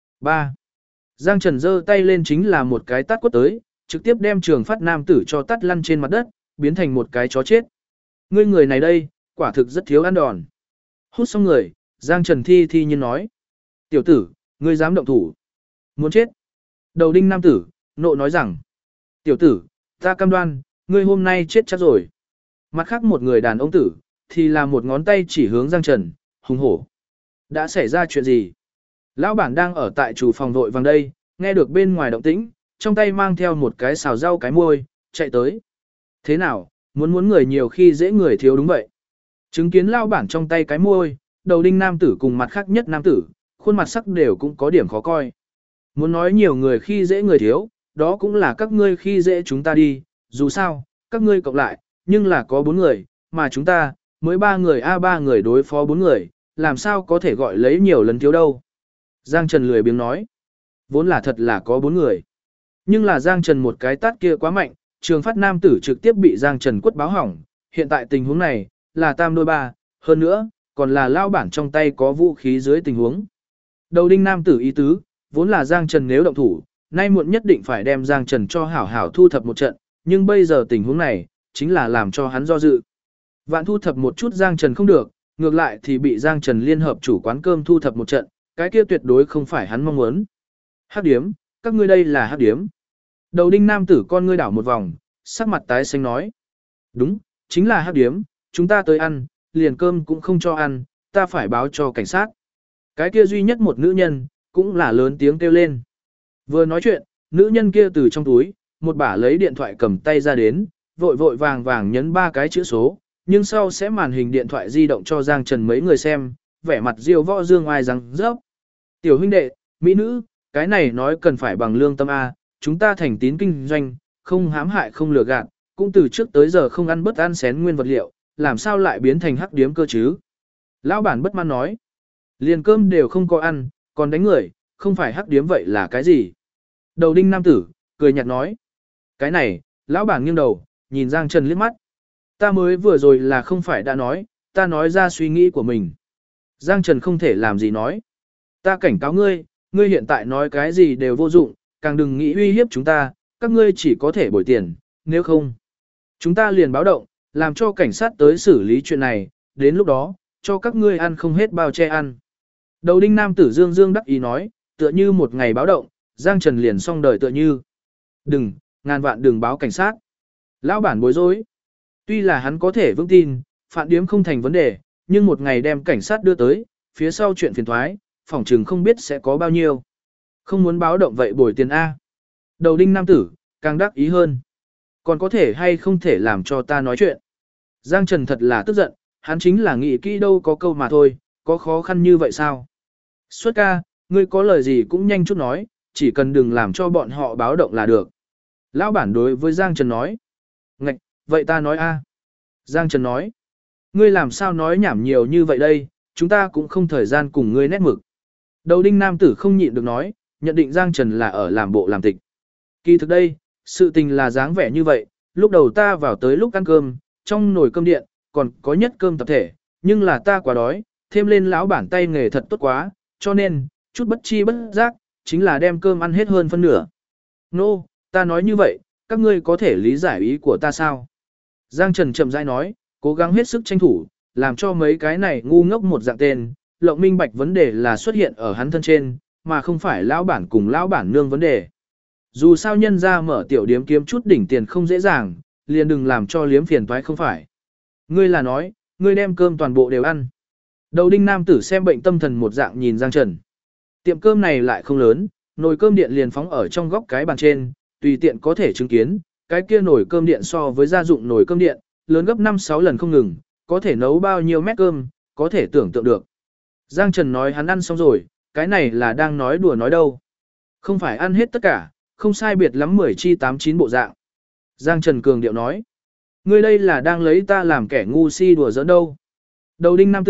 3. Giang Trần giơ tay lên chính là một cái tát quất tới, trực tiếp đem Trường Phát nam tử cho tát lăn trên mặt đất, biến thành một cái chó chết. Ngươi người này đây, quả thực rất thiếu ăn đòn. Hút xong người, Giang Trần thi nhiên nói. Tiểu tử, ngươi dám động thủ. Muốn chết. Đầu đinh nam tử, nộ nói rằng. Tiểu tử, ta cam đoan, ngươi hôm nay chết chắc rồi. Mặt khác một người đàn ông tử, thì là một ngón tay chỉ hướng Giang Trần, hùng hổ. Đã xảy ra chuyện gì? Lão bản đang ở tại chủ phòng vội vàng đây, nghe được bên ngoài động tĩnh, trong tay mang theo một cái xào rau cái muôi, chạy tới. Thế nào, muốn người nhiều khi dễ người thiếu đúng vậy. Chứng kiến lão bản trong tay cái muôi, đầu đinh nam tử cùng mặt khác nhất nam tử, khuôn mặt sắc đều cũng có điểm khó coi. Muốn nói nhiều người khi dễ người thiếu, đó cũng là các ngươi khi dễ chúng ta đi, dù sao, các ngươi cộng lại, nhưng là có 4 người, mà chúng ta, mới 3 người ba người đối phó 4 người, làm sao có thể gọi lấy nhiều lần thiếu đâu. Giang Trần lười biếng nói, vốn là thật là có 4 người. Nhưng là Giang Trần một cái tát kia quá mạnh, Trường Phát nam tử trực tiếp bị Giang Trần quất báo hỏng, hiện tại tình huống này, là tam đôi ba, hơn nữa, còn là lao bản trong tay có vũ khí dưới tình huống. Đầu đinh nam tử ý tứ, vốn là Giang Trần nếu động thủ, nay muộn nhất định phải đem Giang Trần cho hảo hảo thu thập một trận, nhưng bây giờ tình huống này, chính là làm cho hắn do dự. Vạn thu thập một chút Giang Trần không được, ngược lại thì bị Giang Trần liên hợp chủ quán cơm thu thập một trận, cái kia tuyệt đối không phải hắn mong muốn. Hắc điếm, các ngươi đây là hắc điếm. Đầu đinh nam tử con ngươi đảo một vòng, sắc mặt tái xanh nói. Đúng, chính là hắc điếm, chúng ta tới ăn, liền cơm cũng không cho ăn, ta phải báo cho cảnh sát. Cái kia duy nhất một nữ nhân, cũng là lớn tiếng kêu lên. Vừa nói chuyện, nữ nhân kia từ trong túi, một bả lấy điện thoại cầm tay ra đến, vội vội vàng vàng nhấn 3 cái chữ số, nhưng sau sẽ màn hình điện thoại di động cho Giang Trần mấy người xem, vẻ mặt diêu võ dương oai răng rớp. Tiểu huynh đệ, mỹ nữ, cái này nói cần phải bằng lương tâm A, chúng ta thành tín kinh doanh, không hãm hại không lừa gạt, cũng từ trước tới giờ không ăn bất ăn xén nguyên vật liệu, làm sao lại biến thành hắc điếm cơ chứ? Lão bản bất mãn nói, liền cơm đều không có ăn, còn đánh người, không phải hắc điếm vậy là cái gì? Đầu đinh nam tử, cười nhạt nói, cái này, lão bản nghiêng đầu, nhìn Giang Trần liếc mắt. Ta mới vừa rồi là không phải đã nói, ta nói ra suy nghĩ của mình. Giang Trần không thể làm gì nói. Ta cảnh cáo ngươi, ngươi hiện tại nói cái gì đều vô dụng, càng đừng nghĩ uy hiếp chúng ta, các ngươi chỉ có thể bồi tiền, nếu không. Chúng ta liền báo động, làm cho cảnh sát tới xử lý chuyện này, đến lúc đó, cho các ngươi ăn không hết bao che ăn. Đầu đinh nam tử Dương Dương đắc ý nói, tựa như một ngày báo động, Giang Trần liền xong đời tựa như. Đừng, ngàn vạn đừng báo cảnh sát. Lão bản bối rối. Tuy là hắn có thể vững tin, phản điếm không thành vấn đề, nhưng một ngày đem cảnh sát đưa tới, phía sau chuyện phiền thoái, phỏng trừng không biết sẽ có bao nhiêu. Không muốn báo động vậy bồi tiền A. Đầu đinh nam tử, càng đắc ý hơn. Còn có thể hay không thể làm cho ta nói chuyện. Giang Trần thật là tức giận, hắn chính là nghĩ kỹ đâu có câu mà thôi, có khó khăn như vậy sao? Xuất ca, ngươi có lời gì cũng nhanh chút nói, chỉ cần đừng làm cho bọn họ báo động là được. Lão bản đối với Giang Trần nói. Ngạch, vậy ta nói a. Giang Trần nói. Ngươi làm sao nói nhảm nhiều như vậy đây, chúng ta cũng không thời gian cùng ngươi nét mực. Đầu đinh nam tử không nhịn được nói, nhận định Giang Trần là ở làm bộ làm tịch. Kỳ thực đây, sự tình là dáng vẻ như vậy, lúc đầu ta vào tới lúc ăn cơm, trong nồi cơm điện, còn có nhất cơm tập thể, nhưng là ta quá đói, thêm lên lão bản tay nghề thật tốt quá, cho nên, chút bất chi bất giác, chính là đem cơm ăn hết hơn phân nửa. Nô, ta nói như vậy, các ngươi có thể lý giải ý của ta sao? Giang Trần chậm rãi nói, cố gắng hết sức tranh thủ, làm cho mấy cái này ngu ngốc một dạng tên, lộng minh bạch vấn đề là xuất hiện ở hắn thân trên, mà không phải lão bản cùng lão bản nương vấn đề. Dù sao nhân ra mở tiểu điếm kiếm chút đỉnh tiền không dễ dàng, liền đừng làm cho liếm phiền toái không phải. Ngươi là nói, ngươi đem cơm toàn bộ đều ăn. Đầu đinh nam tử xem bệnh tâm thần một dạng nhìn Giang Trần. Tiệm cơm này lại không lớn, nồi cơm điện liền phóng ở trong góc cái bàn trên, tùy tiện có thể chứng kiến, cái kia nồi cơm điện so với gia dụng nồi cơm điện, lớn gấp 5-6 lần không ngừng, có thể nấu bao nhiêu mét cơm, có thể tưởng tượng được. Giang Trần nói hắn ăn xong rồi, cái này là đang nói đùa nói đâu. Không phải ăn hết tất cả, không sai biệt lắm 10 chi 8-9 bộ dạng. Giang Trần cường điệu nói, ngươi đây là đang lấy ta làm kẻ ngu si đùa giỡn đâu. Đầu đinh nam tử,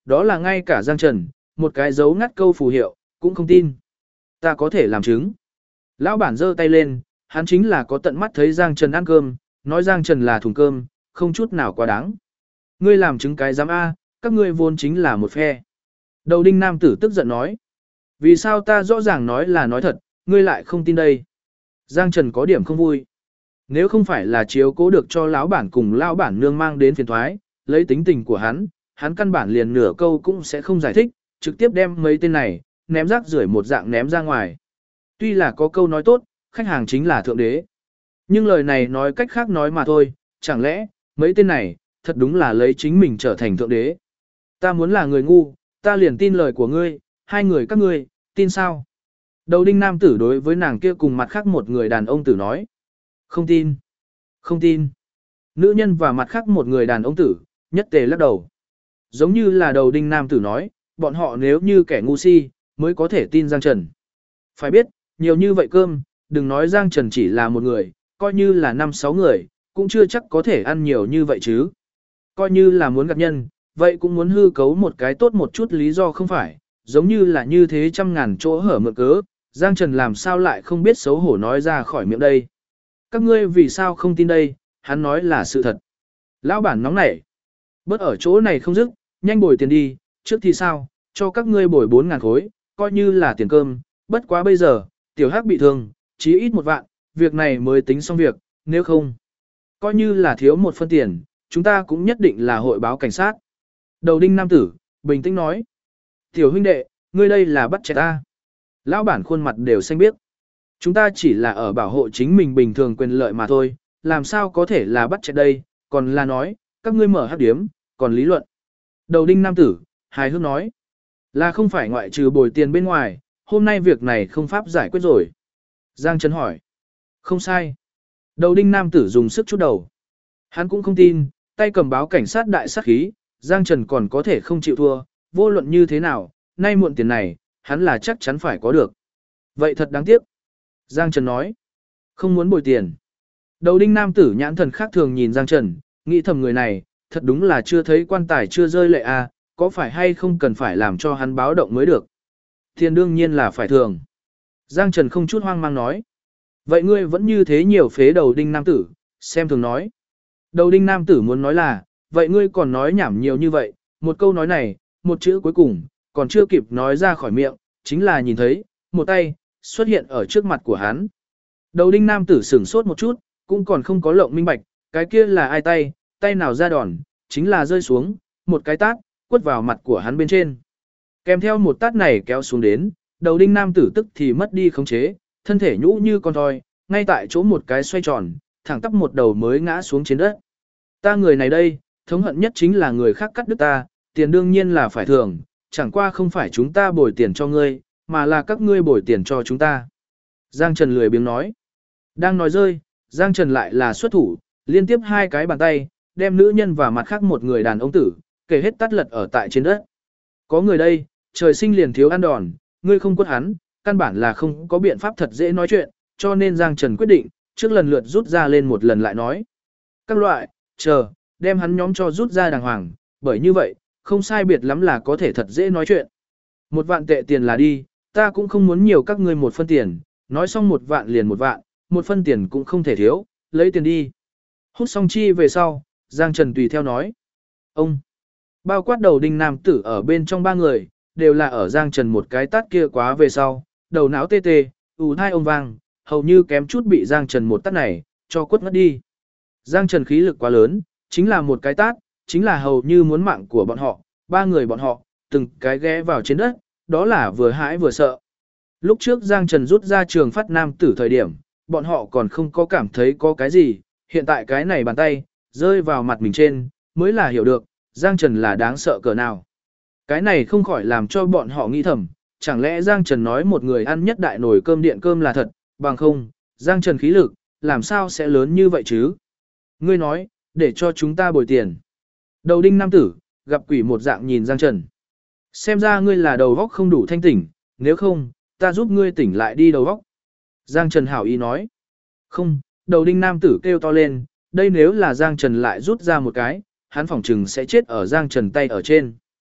đó là ngay cả Giang Trần, một cái dấu ngắt câu phù hiệu, cũng không tin. Ta có thể làm chứng. Lão bản giơ tay lên, hắn chính là có tận mắt thấy Giang Trần ăn cơm, nói Giang Trần là thùng cơm, không chút nào quá đáng. Ngươi làm chứng cái giám A, các ngươi vốn chính là một phe. Đầu đinh nam tử tức giận nói. Vì sao ta rõ ràng nói là nói thật, ngươi lại không tin đây? Giang Trần có điểm không vui. Nếu không phải là chiếu cố được cho lão bản cùng lão bản nương mang đến phiền thoái, lấy tính tình của hắn căn bản liền nửa câu cũng sẽ không giải thích, trực tiếp đem mấy tên này, ném rác rưởi một dạng ném ra ngoài. Tuy là có câu nói tốt, khách hàng chính là thượng đế. Nhưng lời này nói cách khác nói mà thôi, chẳng lẽ, mấy tên này, thật đúng là lấy chính mình trở thành thượng đế. Ta muốn là người ngu, ta liền tin lời của ngươi, hai người các ngươi, tin sao? Đầu đinh nam tử đối với nàng kia cùng mặt khác một người đàn ông tử nói. Không tin. Không tin. Nữ nhân và mặt khác một người đàn ông tử, nhất tề lắc đầu. Giống như là đầu đinh nam tử nói, bọn họ nếu như kẻ ngu si, mới có thể tin Giang Trần. Phải biết, nhiều như vậy cơm, đừng nói Giang Trần chỉ là một người, coi như là 5-6 người, cũng chưa chắc có thể ăn nhiều như vậy chứ. Coi như là muốn gặp nhân, vậy cũng muốn hư cấu một cái tốt một chút lý do không phải, giống như là như thế trăm ngàn chỗ hở mượn cớ, Giang Trần làm sao lại không biết xấu hổ nói ra khỏi miệng đây. Các ngươi vì sao không tin đây, hắn nói là sự thật. Lão bản nóng nảy. Bớt ở chỗ này không dứt, nhanh bồi tiền đi, trước thì sao, cho các ngươi bồi 4.000 khối, coi như là tiền cơm, bất quá bây giờ, tiểu hắc bị thương, chí ít 1 vạn, việc này mới tính xong việc, nếu không, coi như là thiếu 1 phân tiền, chúng ta cũng nhất định là hội báo cảnh sát. Đầu đinh nam tử, bình tĩnh nói. Tiểu huynh đệ, ngươi đây là bắt trẻ ta. Lão bản khuôn mặt đều xanh biếc. Chúng ta chỉ là ở bảo hộ chính mình bình thường quyền lợi mà thôi, làm sao có thể là bắt trẻ đây, còn là nói, các ngươi mở hắc điếm, còn lý luận. Đầu đinh nam tử, hài hước nói. Là không phải ngoại trừ bồi tiền bên ngoài, hôm nay việc này không pháp giải quyết rồi. Giang Trần hỏi. Không sai. Đầu đinh nam tử dùng sức chút đầu. Hắn cũng không tin, tay cầm báo cảnh sát đại sát khí, Giang Trần còn có thể không chịu thua, vô luận như thế nào, nay muộn tiền này, hắn là chắc chắn phải có được. Vậy thật đáng tiếc. Giang Trần nói. Không muốn bồi tiền. Đầu đinh nam tử nhãn thần khác thường nhìn Giang Trần, nghĩ thầm người này, thật đúng là chưa thấy quan tài chưa rơi lệ à, có phải hay không cần phải làm cho hắn báo động mới được. Tiền đương nhiên là phải thường. Giang Trần không chút hoang mang nói. Vậy ngươi vẫn như thế nhiều phế đầu đinh nam tử, xem thường nói. Đầu đinh nam tử muốn nói là, vậy ngươi còn nói nhảm nhiều như vậy, một câu nói này, một chữ cuối cùng, còn chưa kịp nói ra khỏi miệng, chính là nhìn thấy, một tay, xuất hiện ở trước mặt của hắn. Đầu đinh nam tử sửng sốt một chút, cũng còn không có lộng minh bạch, cái kia là ai tay, tay nào ra đòn, chính là rơi xuống, một cái tát, quất vào mặt của hắn bên trên. Kèm theo một tát này kéo xuống đến, đầu đinh nam tử tức thì mất đi khống chế, thân thể nhũ như con thoi, ngay tại chỗ một cái xoay tròn, thẳng tắp một đầu mới ngã xuống trên đất. Ta người này đây, thống hận nhất chính là người khác cắt đứt ta, tiền đương nhiên là phải thường, chẳng qua không phải chúng ta bồi tiền cho ngươi, mà là các ngươi bồi tiền cho chúng ta. Giang Trần lười biếng nói. Đang nói rơi, Giang Trần lại là xuất thủ, liên tiếp 2 cái bàn tay, đem nữ nhân và mặt khác một người đàn ông tử, kể hết tắt lật ở tại trên đất. Có người đây, trời sinh liền thiếu ăn đòn, ngươi không quất hắn, căn bản là không có biện pháp thật dễ nói chuyện, cho nên Giang Trần quyết định, trước lần lượt rút ra lên một lần lại nói. Các loại, chờ, đem hắn nhóm cho rút ra đàng hoàng, bởi như vậy, không sai biệt lắm là có thể thật dễ nói chuyện. 1 vạn tệ tiền là đi, ta cũng không muốn nhiều các ngươi 1 phân tiền, nói xong 1 vạn liền 1 vạn, 1 phân tiền cũng không thể thiếu, lấy tiền đi. Hút xong chi về sau, Giang Trần tùy theo nói. Ông, bao quát đầu đinh nam tử ở bên trong 3 người, đều là ở Giang Trần một cái tát kia quá về sau, đầu não tê tê, ù thai ông vang, hầu như kém chút bị Giang Trần một tát này, cho quất ngất đi. Giang Trần khí lực quá lớn, chính là một cái tát, chính là hầu như muốn mạng của bọn họ, 3 người bọn họ, từng cái ghé vào trên đất, đó là vừa hãi vừa sợ. Lúc trước Giang Trần rút ra trường phát nam tử thời điểm, bọn họ còn không có cảm thấy có cái gì, hiện tại cái này bàn tay, rơi vào mặt mình trên, mới là hiểu được, Giang Trần là đáng sợ cỡ nào. Cái này không khỏi làm cho bọn họ nghĩ thầm, chẳng lẽ Giang Trần nói một người ăn nhất đại nồi cơm điện cơm là thật, bằng không, Giang Trần khí lực, làm sao sẽ lớn như vậy chứ? Ngươi nói, để cho chúng ta bồi tiền. Đầu đinh nam tử, gặp quỷ một dạng nhìn Giang Trần. Xem ra ngươi là đầu góc không đủ thanh tỉnh, nếu không, ta giúp ngươi tỉnh lại đi đầu góc. Giang Trần hảo ý nói. Không, đầu đinh nam tử kêu to lên, đây nếu là Giang Trần lại rút ra một cái, hắn phỏng chừng sẽ chết ở Giang Trần tay ở trên.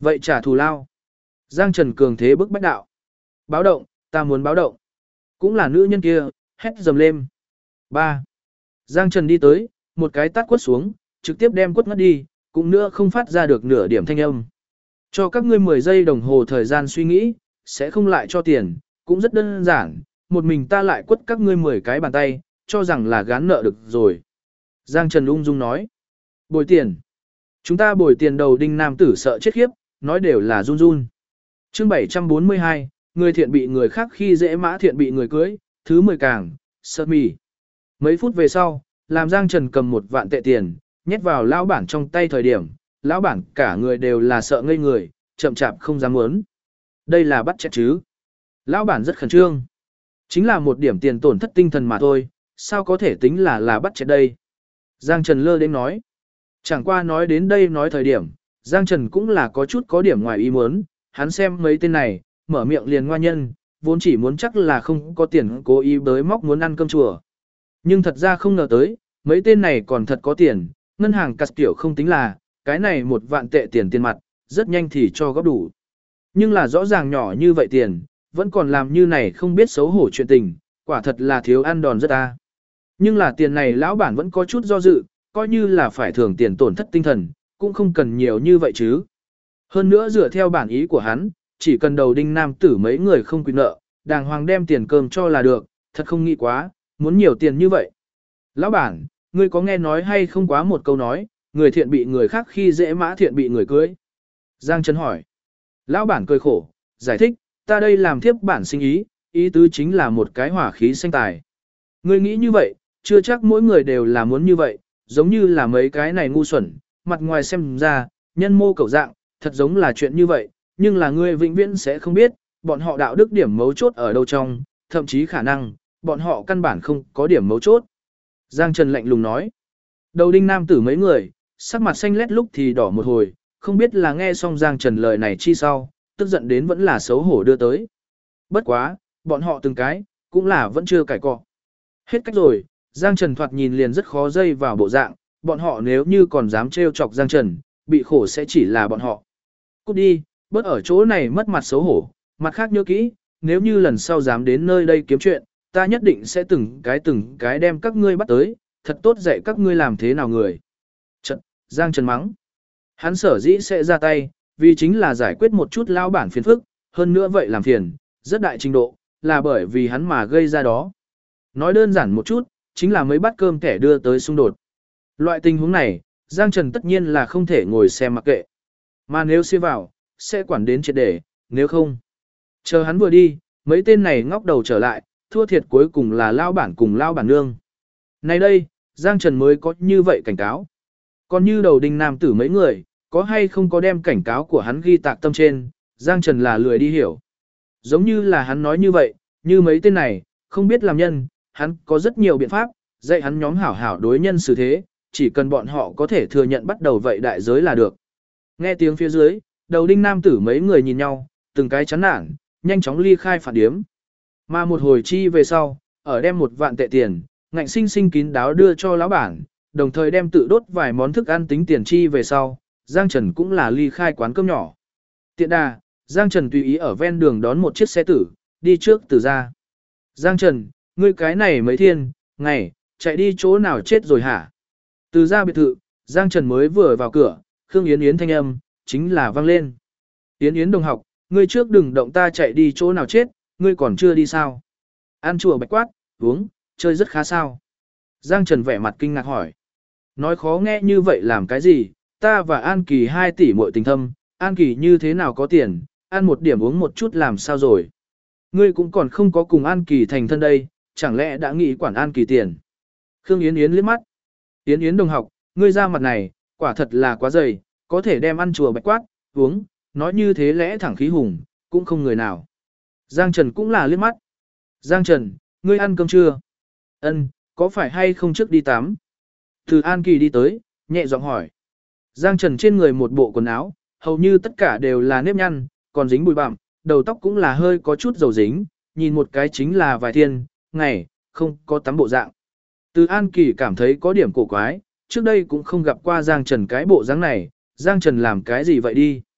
Vậy trả thù lao. Giang Trần cường thế bức bách đạo. Báo động, ta muốn báo động. Cũng là nữ nhân kia, hét dầm lên. 3. Giang Trần đi tới, một cái tát quất xuống, trực tiếp đem quất ngất đi, cũng nữa không phát ra được nửa điểm thanh âm. Cho các ngươi 10 giây đồng hồ thời gian suy nghĩ, sẽ không lại cho tiền, cũng rất đơn giản, một mình ta lại quất các ngươi 10 cái bàn tay, cho rằng là gán nợ được rồi. Giang Trần ung dung nói. Bồi tiền. Chúng ta bồi tiền đầu đinh nam tử sợ chết khiếp, nói đều là run run. Chương 742, người thiện bị người khác khi dễ mã thiện bị người cưới, thứ 10 càng, sợ mì. Mấy phút về sau, làm Giang Trần cầm 1 vạn tệ tiền, nhét vào lão bản trong tay thời điểm, lão bản cả người đều là sợ ngây người, chậm chạp không dám muốn. Đây là bắt chẹt chứ. Lão bản rất khẩn trương. Chính là một điểm tiền tổn thất tinh thần mà thôi, sao có thể tính là bắt chẹt đây. Giang Trần lơ đến nói. Chẳng qua nói đến đây nói thời điểm, Giang Trần cũng là có chút có điểm ngoài ý muốn, hắn xem mấy tên này, mở miệng liền ngoa nhân, vốn chỉ muốn chắc là không có tiền cố ý bới móc muốn ăn cơm chùa. Nhưng thật ra không ngờ tới, mấy tên này còn thật có tiền, ngân hàng cắt tiểu không tính là, cái này 1 vạn tệ tiền tiền mặt, rất nhanh thì cho góp đủ. Nhưng là rõ ràng nhỏ như vậy tiền, vẫn còn làm như này không biết xấu hổ chuyện tình, quả thật là thiếu ăn đòn rất ta. Nhưng là tiền này lão bản vẫn có chút do dự, coi như là phải thưởng tiền tổn thất tinh thần, cũng không cần nhiều như vậy chứ. Hơn nữa dựa theo bản ý của hắn, chỉ cần đầu đinh nam tử mấy người không quy nợ, đàng hoàng đem tiền cơm cho là được, thật không nghĩ quá, muốn nhiều tiền như vậy. Lão bản, ngươi có nghe nói hay không quá một câu nói, người thiện bị người khác khi dễ mã thiện bị người cưới. Giang Trần hỏi. Lão bản cười khổ, giải thích, ta đây làm thiếp bản sinh ý tứ chính là một cái hỏa khí xanh tài. Ngươi nghĩ như vậy, chưa chắc mỗi người đều là muốn như vậy, giống như là mấy cái này ngu xuẩn, mặt ngoài xem ra, nhân mô cầu dạng, thật giống là chuyện như vậy, nhưng là ngươi vĩnh viễn sẽ không biết, bọn họ đạo đức điểm mấu chốt ở đâu trong, thậm chí khả năng, bọn họ căn bản không có điểm mấu chốt. Giang Trần lạnh lùng nói. Đầu đinh nam tử mấy người, sắc mặt xanh lét lúc thì đỏ một hồi, không biết là nghe xong Giang Trần lời này chi sau, tức giận đến vẫn là xấu hổ đưa tới. Bất quá, bọn họ từng cái, cũng là vẫn chưa cải cọ. Hết cách rồi, Giang Trần thoạt nhìn liền rất khó dây vào bộ dạng, bọn họ nếu như còn dám trêu chọc Giang Trần, bị khổ sẽ chỉ là bọn họ. Cút đi, bớt ở chỗ này mất mặt xấu hổ, mặt khác nhớ kỹ, nếu như lần sau dám đến nơi đây kiếm chuyện, ta nhất định sẽ từng cái đem các ngươi bắt tới, thật tốt dạy các ngươi làm thế nào người. Trận, Giang Trần mắng. Hắn sở dĩ sẽ ra tay, vì chính là giải quyết một chút lao bản phiền phức, hơn nữa vậy làm phiền, rất đại trình độ, là bởi vì hắn mà gây ra đó. Nói đơn giản một chút, chính là mấy bát cơm kẻ đưa tới xung đột. Loại tình huống này, Giang Trần tất nhiên là không thể ngồi xem mặc kệ. Mà nếu xê vào, sẽ quản đến triệt để, nếu không. Chờ hắn vừa đi, mấy tên này ngóc đầu trở lại, thua thiệt cuối cùng là lao bản cùng lao bản nương. Nay đây, Giang Trần mới có như vậy cảnh cáo. Còn như đầu đinh nam tử mấy người, có hay không có đem cảnh cáo của hắn ghi tạc tâm trên, Giang Trần là lười đi hiểu. Giống như là hắn nói như vậy, như mấy tên này, không biết làm nhân, hắn có rất nhiều biện pháp, dạy hắn nhóm hảo hảo đối nhân xử thế, chỉ cần bọn họ có thể thừa nhận bắt đầu vậy đại giới là được. Nghe tiếng phía dưới, đầu đinh nam tử mấy người nhìn nhau, từng cái chán nản, nhanh chóng ly khai phản điếm. Mà một hồi chi về sau, ở đem 1 vạn tệ tiền, ngạnh sinh sinh kín đáo đưa cho lão bản, đồng thời đem tự đốt vài món thức ăn tính tiền chi về sau, Giang Trần cũng là ly khai quán cơm nhỏ. Tiện đà, Giang Trần tùy ý ở ven đường đón một chiếc xe tử, đi trước từ ra. Giang Trần, ngươi cái này mấy thiên, ngày, chạy đi chỗ nào chết rồi hả? Từ ra biệt thự, Giang Trần mới vừa vào cửa, Khương Yến Yến thanh âm, chính là vang lên. Yến Yến đồng học, ngươi trước đừng động ta chạy đi chỗ nào chết, ngươi còn chưa đi sao? Ăn chùa bạch quát, uống, chơi rất khá sao? Giang Trần vẻ mặt kinh ngạc hỏi. Nói khó nghe như vậy làm cái gì, ta và An Kỳ 2 tỷ muội tình thâm, An Kỳ như thế nào có tiền, ăn một điểm uống một chút làm sao rồi? Ngươi cũng còn không có cùng An Kỳ thành thân đây, chẳng lẽ đã nghĩ quản An Kỳ tiền? Khương Yến Yến liếc mắt. Yến Yến đồng học, ngươi ra mặt này, quả thật là quá dày, có thể đem ăn chùa bạch quát, uống, nói như thế lẽ thẳng khí hùng, cũng không người nào. Giang Trần cũng là liếc mắt. Giang Trần, ngươi ăn cơm chưa? Ân, có phải hay không trước đi tắm? Từ An Kỳ đi tới, nhẹ giọng hỏi. Giang Trần trên người một bộ quần áo, hầu như tất cả đều là nếp nhăn, còn dính bụi bặm, đầu tóc cũng là hơi có chút dầu dính, nhìn một cái chính là vài thiên, ngày, không có tắm bộ dạng. Từ An Kỳ cảm thấy có điểm cổ quái, trước đây cũng không gặp qua Giang Trần cái bộ dáng này, Giang Trần làm cái gì vậy đi?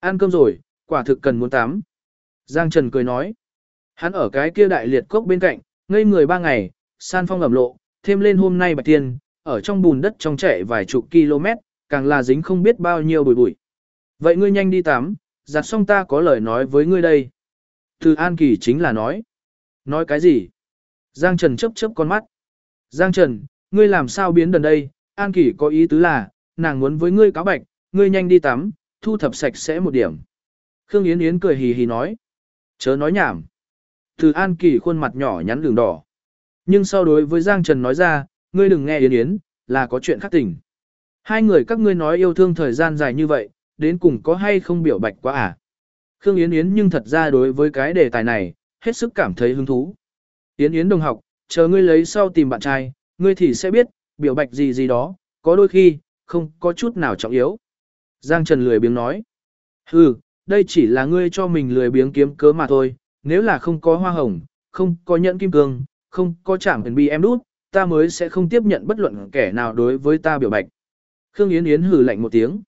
Ăn cơm rồi, quả thực cần muốn tắm. Giang Trần cười nói. Hắn ở cái kia đại liệt cốc bên cạnh, ngây người 3 ngày, san phong ẩm lộ, thêm lên hôm nay bạch tiên, ở trong bùn đất trong chạy vài chục km, càng là dính không biết bao nhiêu bụi bụi. Vậy ngươi nhanh đi tắm, giặt xong ta có lời nói với ngươi đây. Từ An Kỳ chính là nói. Nói cái gì? Giang Trần chớp chớp con mắt. Giang Trần, ngươi làm sao biến đần đây? An Kỳ có ý tứ là, nàng muốn với ngươi cáo bạch, ngươi nhanh đi tắm, thu thập sạch sẽ một điểm. Khương Yến Yến cười hì hì nói. Chớ nói nhảm. Từ An Kỳ khuôn mặt nhỏ nhắn đường đỏ. Nhưng sau đối với Giang Trần nói ra, ngươi đừng nghe Yến Yến, là có chuyện khác tình. Hai người các ngươi nói yêu thương thời gian dài như vậy, đến cùng có hay không biểu bạch quá à? Khương Yến Yến nhưng thật ra đối với cái đề tài này, hết sức cảm thấy hứng thú. Yến Yến đồng học, chờ ngươi lấy sau tìm bạn trai, ngươi thì sẽ biết, biểu bạch gì gì đó, có đôi khi, không có chút nào trọng yếu. Giang Trần lười biếng nói. Hừ, đây chỉ là ngươi cho mình lười biếng kiếm cớ mà thôi, nếu là không có hoa hồng, không có nhẫn kim cương, không có chạm hình bi em đút, ta mới sẽ không tiếp nhận bất luận kẻ nào đối với ta biểu bạch. Khương Yến Yến hừ lạnh một tiếng.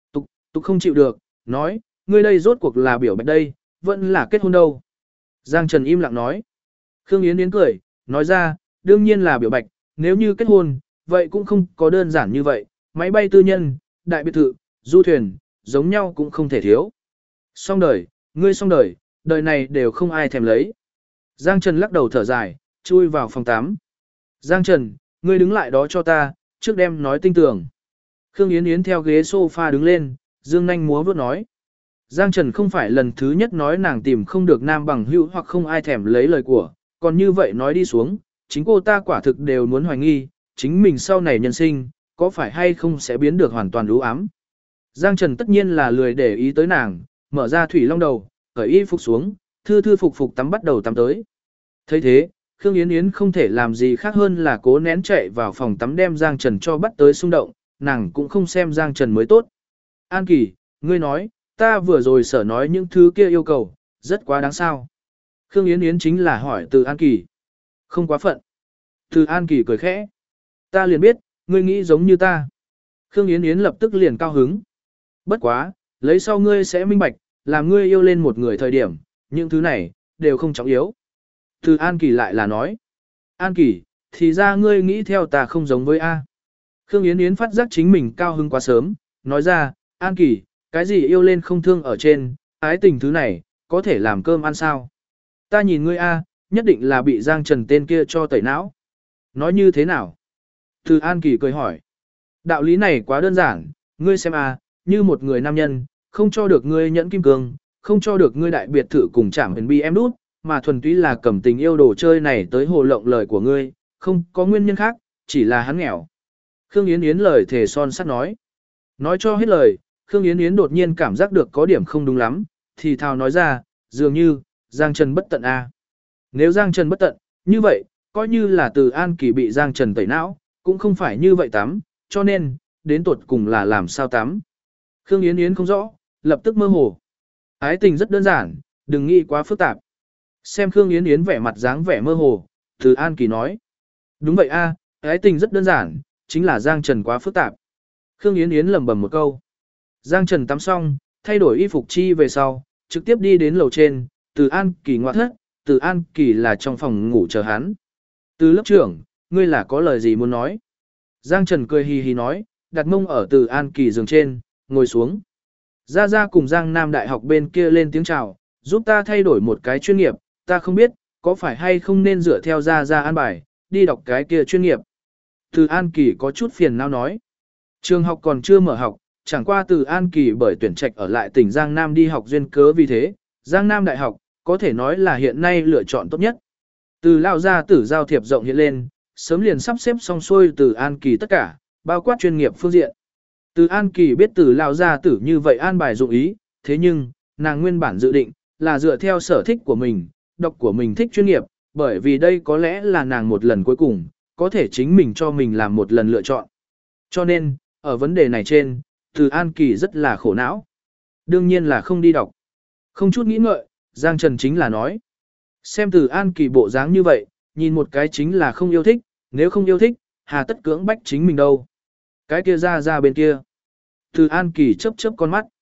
Tục không chịu được, nói, ngươi đây rốt cuộc là biểu bạch đây, vẫn là kết hôn đâu. Giang Trần im lặng nói. Khương Yến Yến cười, nói ra, đương nhiên là biểu bạch, nếu như kết hôn, vậy cũng không có đơn giản như vậy, máy bay tư nhân, đại biệt thự, du thuyền, giống nhau cũng không thể thiếu. Xong đời, ngươi xong đời, đời này đều không ai thèm lấy. Giang Trần lắc đầu thở dài, chui vào phòng 8. Giang Trần, ngươi đứng lại đó cho ta, trước đem nói tinh tường. Khương Yến Yến theo ghế sofa đứng lên, dương nanh múa vuốt nói. Giang Trần không phải lần thứ nhất nói nàng tìm không được nam bằng hữu hoặc không ai thèm lấy lời của, còn như vậy nói đi xuống, chính cô ta quả thực đều muốn hoài nghi, chính mình sau này nhân sinh, có phải hay không sẽ biến được hoàn toàn u ám. Giang Trần tất nhiên là lười để ý tới nàng, mở ra thủy long đầu, cởi y phục xuống, thư thư phục phục tắm bắt đầu tắm tới. Thấy thế, Khương Yến Yến không thể làm gì khác hơn là cố nén chạy vào phòng tắm đem Giang Trần cho bắt tới xung động, nàng cũng không xem Giang Trần mới tốt. An Kỳ, ngươi nói, ta vừa rồi sở nói những thứ kia yêu cầu, rất quá đáng sao. Khương Yến Yến chính là hỏi từ An Kỳ. Không quá phận. Từ An Kỳ cười khẽ. Ta liền biết, ngươi nghĩ giống như ta. Khương Yến Yến lập tức liền cao hứng. Bất quá, lấy sau ngươi sẽ minh bạch, làm ngươi yêu lên một người thời điểm, những thứ này, đều không trọng yếu. Từ An Kỳ lại là nói. An Kỳ, thì ra ngươi nghĩ theo ta không giống với A. Khương Yến Yến phát giác chính mình cao hứng quá sớm, nói ra, An Kỳ, cái gì yêu lên không thương ở trên, ái tình thứ này, có thể làm cơm ăn sao? Ta nhìn ngươi A, nhất định là bị Giang Trần tên kia cho tẩy não. Nói như thế nào? Từ An Kỳ cười hỏi. Đạo lý này quá đơn giản, ngươi xem A, như một người nam nhân, không cho được ngươi nhẫn kim cương, không cho được ngươi đại biệt thự cùng chạm huyền bi em đút, mà thuần túy là cầm tình yêu đồ chơi này tới hồ lộng lời của ngươi, không có nguyên nhân khác, chỉ là hắn nghèo. Khương Yến Yến lời thề son sắt nói. Nói cho hết lời, Khương Yến Yến đột nhiên cảm giác được có điểm không đúng lắm, thì thào nói ra, dường như, Giang Trần bất tận a. Nếu Giang Trần bất tận, như vậy, coi như là từ An Kỳ bị Giang Trần tẩy não, cũng không phải như vậy tắm, cho nên, đến tột cùng là làm sao tắm. Khương Yến Yến không rõ, lập tức mơ hồ. Ái tình rất đơn giản, đừng nghĩ quá phức tạp. Xem Khương Yến Yến vẻ mặt dáng vẻ mơ hồ, từ An Kỳ nói. Đúng vậy a, ái tình rất đơn giản, chính là Giang Trần quá phức tạp. Khương Yến Yến lẩm bẩm một câu. Giang Trần tắm xong, thay đổi y phục chi về sau, trực tiếp đi đến lầu trên, từ An Kỳ ngoại thất, từ An Kỳ là trong phòng ngủ chờ hắn. Từ lớp trưởng, ngươi là có lời gì muốn nói? Giang Trần cười hì hì nói, đặt mông ở từ An Kỳ giường trên, ngồi xuống. Ra Ra cùng Giang Nam Đại học bên kia lên tiếng chào, giúp ta thay đổi một cái chuyên nghiệp, ta không biết, có phải hay không nên dựa theo Ra Ra an bài, đi đọc cái kia chuyên nghiệp. Từ An Kỳ có chút phiền não nói. Trường học còn chưa mở học, chẳng qua từ An Kỳ bởi tuyển trạch ở lại tỉnh Giang Nam đi học duyên cớ vì thế, Giang Nam Đại học, có thể nói là hiện nay lựa chọn tốt nhất. Từ lao ra tử giao thiệp rộng hiện lên, sớm liền sắp xếp xong xuôi từ An Kỳ tất cả, bao quát chuyên nghiệp phương diện. Từ An Kỳ biết từ lao ra tử như vậy an bài dụng ý, thế nhưng, nàng nguyên bản dự định, là dựa theo sở thích của mình, đọc của mình thích chuyên nghiệp, bởi vì đây có lẽ là nàng một lần cuối cùng, có thể chính mình cho mình làm một lần lựa chọn. Cho nên, ở vấn đề này trên, từ An Kỳ rất là khổ não. Đương nhiên là không đi đọc. Không chút nghĩ ngợi, Giang Trần chính là nói. Xem từ An Kỳ bộ dáng như vậy, nhìn một cái chính là không yêu thích, nếu không yêu thích, hà tất cưỡng bách chính mình đâu. Cái kia ra bên kia. Từ An Kỳ chớp chớp con mắt.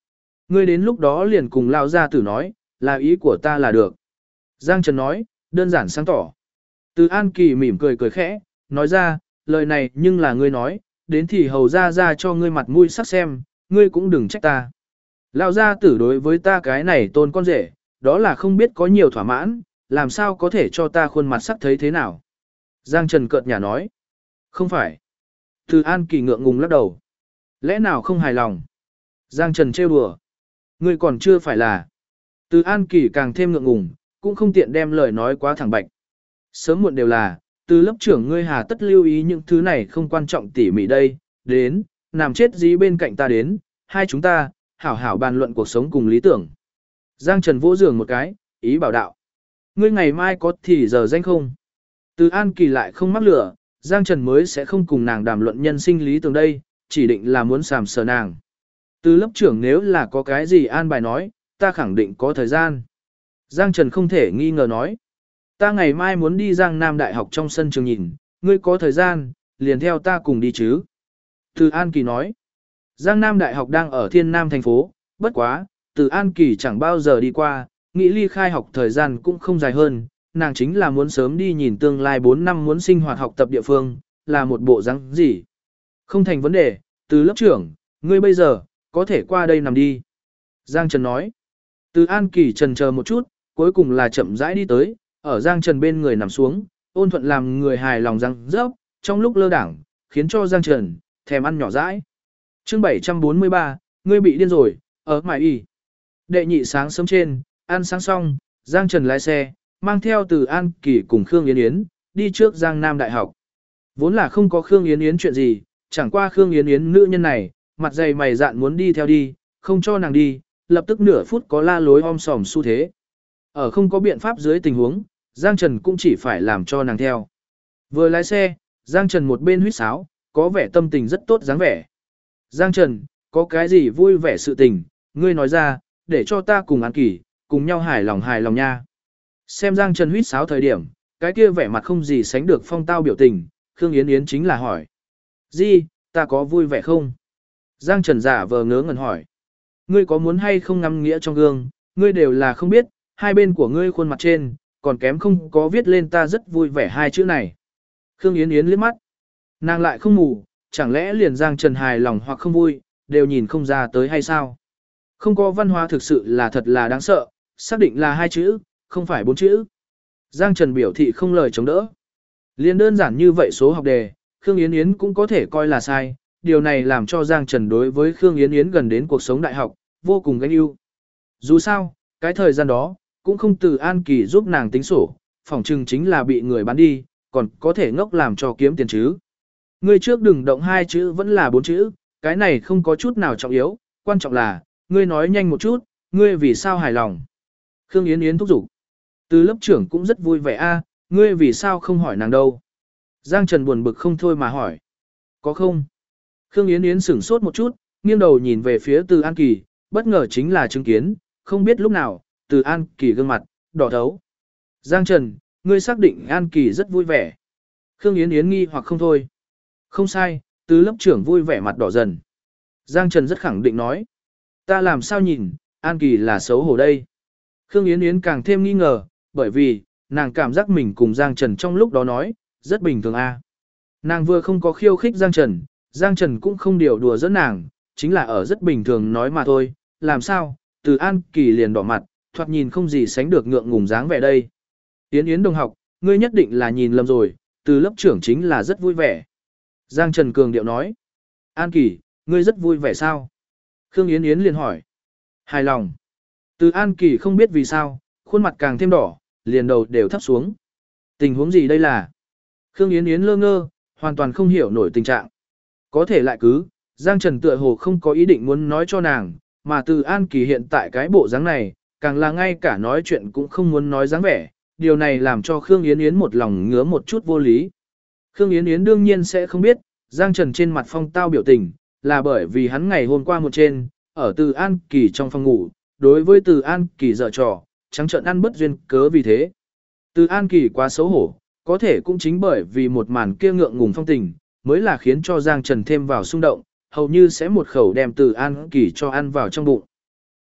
Ngươi đến lúc đó liền cùng lao gia tử nói, là ý của ta là được. Giang Trần nói, đơn giản sáng tỏ. Từ An Kỳ mỉm cười cười khẽ, nói ra, lời này nhưng là ngươi nói, đến thì hầu ra cho ngươi mặt mũi sắc xem, ngươi cũng đừng trách ta. Lão gia tử đối với ta cái này tôn con rể, đó là không biết có nhiều thỏa mãn, làm sao có thể cho ta khuôn mặt sắc thấy thế nào. Giang Trần cợt nhả nói, không phải. Từ An Kỳ ngượng ngùng lắc đầu. Lẽ nào không hài lòng? Giang Trần trêu đùa. Ngươi còn chưa phải là. Từ An Kỳ càng thêm ngượng ngùng, cũng không tiện đem lời nói quá thẳng bạch. Sớm muộn đều là, từ lớp trưởng ngươi hà tất lưu ý những thứ này không quan trọng tỉ mỉ đây, đến, nằm chết dí bên cạnh ta đến, hai chúng ta, hảo hảo bàn luận cuộc sống cùng lý tưởng. Giang Trần vỗ giường một cái, ý bảo đạo. Ngươi ngày mai có thì giờ danh không? Từ An Kỳ lại không mắc lửa, Giang Trần mới sẽ không cùng nàng đàm luận nhân sinh lý tưởng đây, chỉ định là muốn sàm sờ nàng. Từ lớp trưởng nếu là có cái gì an bài nói, ta khẳng định có thời gian. Giang Trần không thể nghi ngờ nói. Ta ngày mai muốn đi Giang Nam Đại học trong sân trường nhìn, ngươi có thời gian, liền theo ta cùng đi chứ. Từ An Kỳ nói. Giang Nam Đại học đang ở Thiên Nam thành phố, bất quá, Từ An Kỳ chẳng bao giờ đi qua, nghĩ ly khai học thời gian cũng không dài hơn, nàng chính là muốn sớm đi nhìn tương lai 4 năm muốn sinh hoạt học tập địa phương, là một bộ dáng gì. Không thành vấn đề, Từ lớp trưởng, ngươi bây giờ, có thể qua đây nằm đi. Giang Trần nói. Từ An Kỳ trần chờ một chút, cuối cùng là chậm rãi đi tới, ở Giang Trần bên người nằm xuống, ôn thuận làm người hài lòng răng rớp, trong lúc lơ đảng, khiến cho Giang Trần thèm ăn nhỏ dãi. Chương 743, ngươi bị điên rồi, ở mải y. Đệ nhị sáng sớm trên, ăn sáng xong, Giang Trần lái xe, mang theo Từ An Kỳ cùng Khương Yến Yến, đi trước Giang Nam Đại học. Vốn là không có Khương Yến Yến chuyện gì, chẳng qua Khương Yến Yến nữ nhân này, mặt dày mày dạn muốn đi theo đi, không cho nàng đi, lập tức nửa phút có la lối om sòm xu thế. Ở không có biện pháp dưới tình huống, Giang Trần cũng chỉ phải làm cho nàng theo. Vừa lái xe, Giang Trần một bên huýt sáo, có vẻ tâm tình rất tốt dáng vẻ. Giang Trần, có cái gì vui vẻ sự tình, ngươi nói ra, để cho ta cùng An Kỳ, cùng nhau hài lòng nha. Xem Giang Trần huýt sáo thời điểm, cái kia vẻ mặt không gì sánh được phong tao biểu tình, Khương Yến Yến chính là hỏi. Gì, ta có vui vẻ không? Giang Trần giả vờ ngớ ngẩn hỏi. Ngươi có muốn hay không ngắm nghĩa trong gương, ngươi đều là không biết, hai bên của ngươi khuôn mặt trên, còn kém không có viết lên ta rất vui vẻ hai chữ này. Khương Yến Yến liếc mắt. Nàng lại không mù, chẳng lẽ liền Giang Trần hài lòng hoặc không vui, đều nhìn không ra tới hay sao? Không có văn hóa thực sự là thật là đáng sợ, xác định là hai chữ, không phải bốn chữ. Giang Trần biểu thị không lời chống đỡ. Liên đơn giản như vậy số học đề, Khương Yến Yến cũng có thể coi là sai, điều này làm cho Giang Trần đối với Khương Yến Yến gần đến cuộc sống đại học, vô cùng ganh ưu. Dù sao, cái thời gian đó, cũng không Từ An Kỳ giúp nàng tính sổ, phỏng chừng chính là bị người bán đi, còn có thể ngốc làm cho kiếm tiền chứ. Ngươi trước đừng động hai chữ vẫn là bốn chữ, cái này không có chút nào trọng yếu, quan trọng là, ngươi nói nhanh một chút, ngươi vì sao hài lòng. Khương Yến Yến thúc giục. Từ lớp trưởng cũng rất vui vẻ a, ngươi vì sao không hỏi nàng đâu. Giang Trần buồn bực không thôi mà hỏi. Có không? Khương Yến Yến sửng sốt một chút, nghiêng đầu nhìn về phía Từ An Kỳ, bất ngờ chính là chứng kiến, không biết lúc nào, Từ An Kỳ gương mặt, đỏ thấu. Giang Trần, ngươi xác định An Kỳ rất vui vẻ. Khương Yến Yến nghi hoặc không thôi. Không sai, Từ lớp trưởng vui vẻ mặt đỏ dần. Giang Trần rất khẳng định nói. Ta làm sao nhìn, An Kỳ là xấu hổ đây. Khương Yến Yến càng thêm nghi ngờ, bởi vì, nàng cảm giác mình cùng Giang Trần trong lúc đó nói, rất bình thường a. Nàng vừa không có khiêu khích Giang Trần cũng không điều đùa dẫn nàng, chính là ở rất bình thường nói mà thôi, làm sao, Từ An Kỳ liền đỏ mặt, thoạt nhìn không gì sánh được ngượng ngùng dáng vẻ đây. Yến Yến đồng học, ngươi nhất định là nhìn lầm rồi, Từ lớp trưởng chính là rất vui vẻ. Giang Trần cường điệu nói, An Kỳ, ngươi rất vui vẻ sao? Khương Yến Yến liền hỏi, hài lòng. Từ An Kỳ không biết vì sao, khuôn mặt càng thêm đỏ, liền đầu đều thấp xuống. Tình huống gì đây là? Khương Yến Yến lơ ngơ, hoàn toàn không hiểu nổi tình trạng. Có thể lại cứ, Giang Trần tựa hồ không có ý định muốn nói cho nàng, mà Từ An Kỳ hiện tại cái bộ dáng này, càng là ngay cả nói chuyện cũng không muốn nói dáng vẻ, điều này làm cho Khương Yến Yến một lòng ngứa một chút vô lý. Khương Yến Yến đương nhiên sẽ không biết, Giang Trần trên mặt phong tao biểu tình, là bởi vì hắn ngày hôm qua một trên, ở Từ An Kỳ trong phòng ngủ, đối với Từ An Kỳ dở trò, trắng trợn ăn bất duyên cớ vì thế. Từ An Kỳ quá xấu hổ, có thể cũng chính bởi vì một màn kia ngượng ngùng phong tình, mới là khiến cho Giang Trần thêm vào xung động, hầu như sẽ một khẩu đem Từ An Kỳ cho ăn vào trong bụng.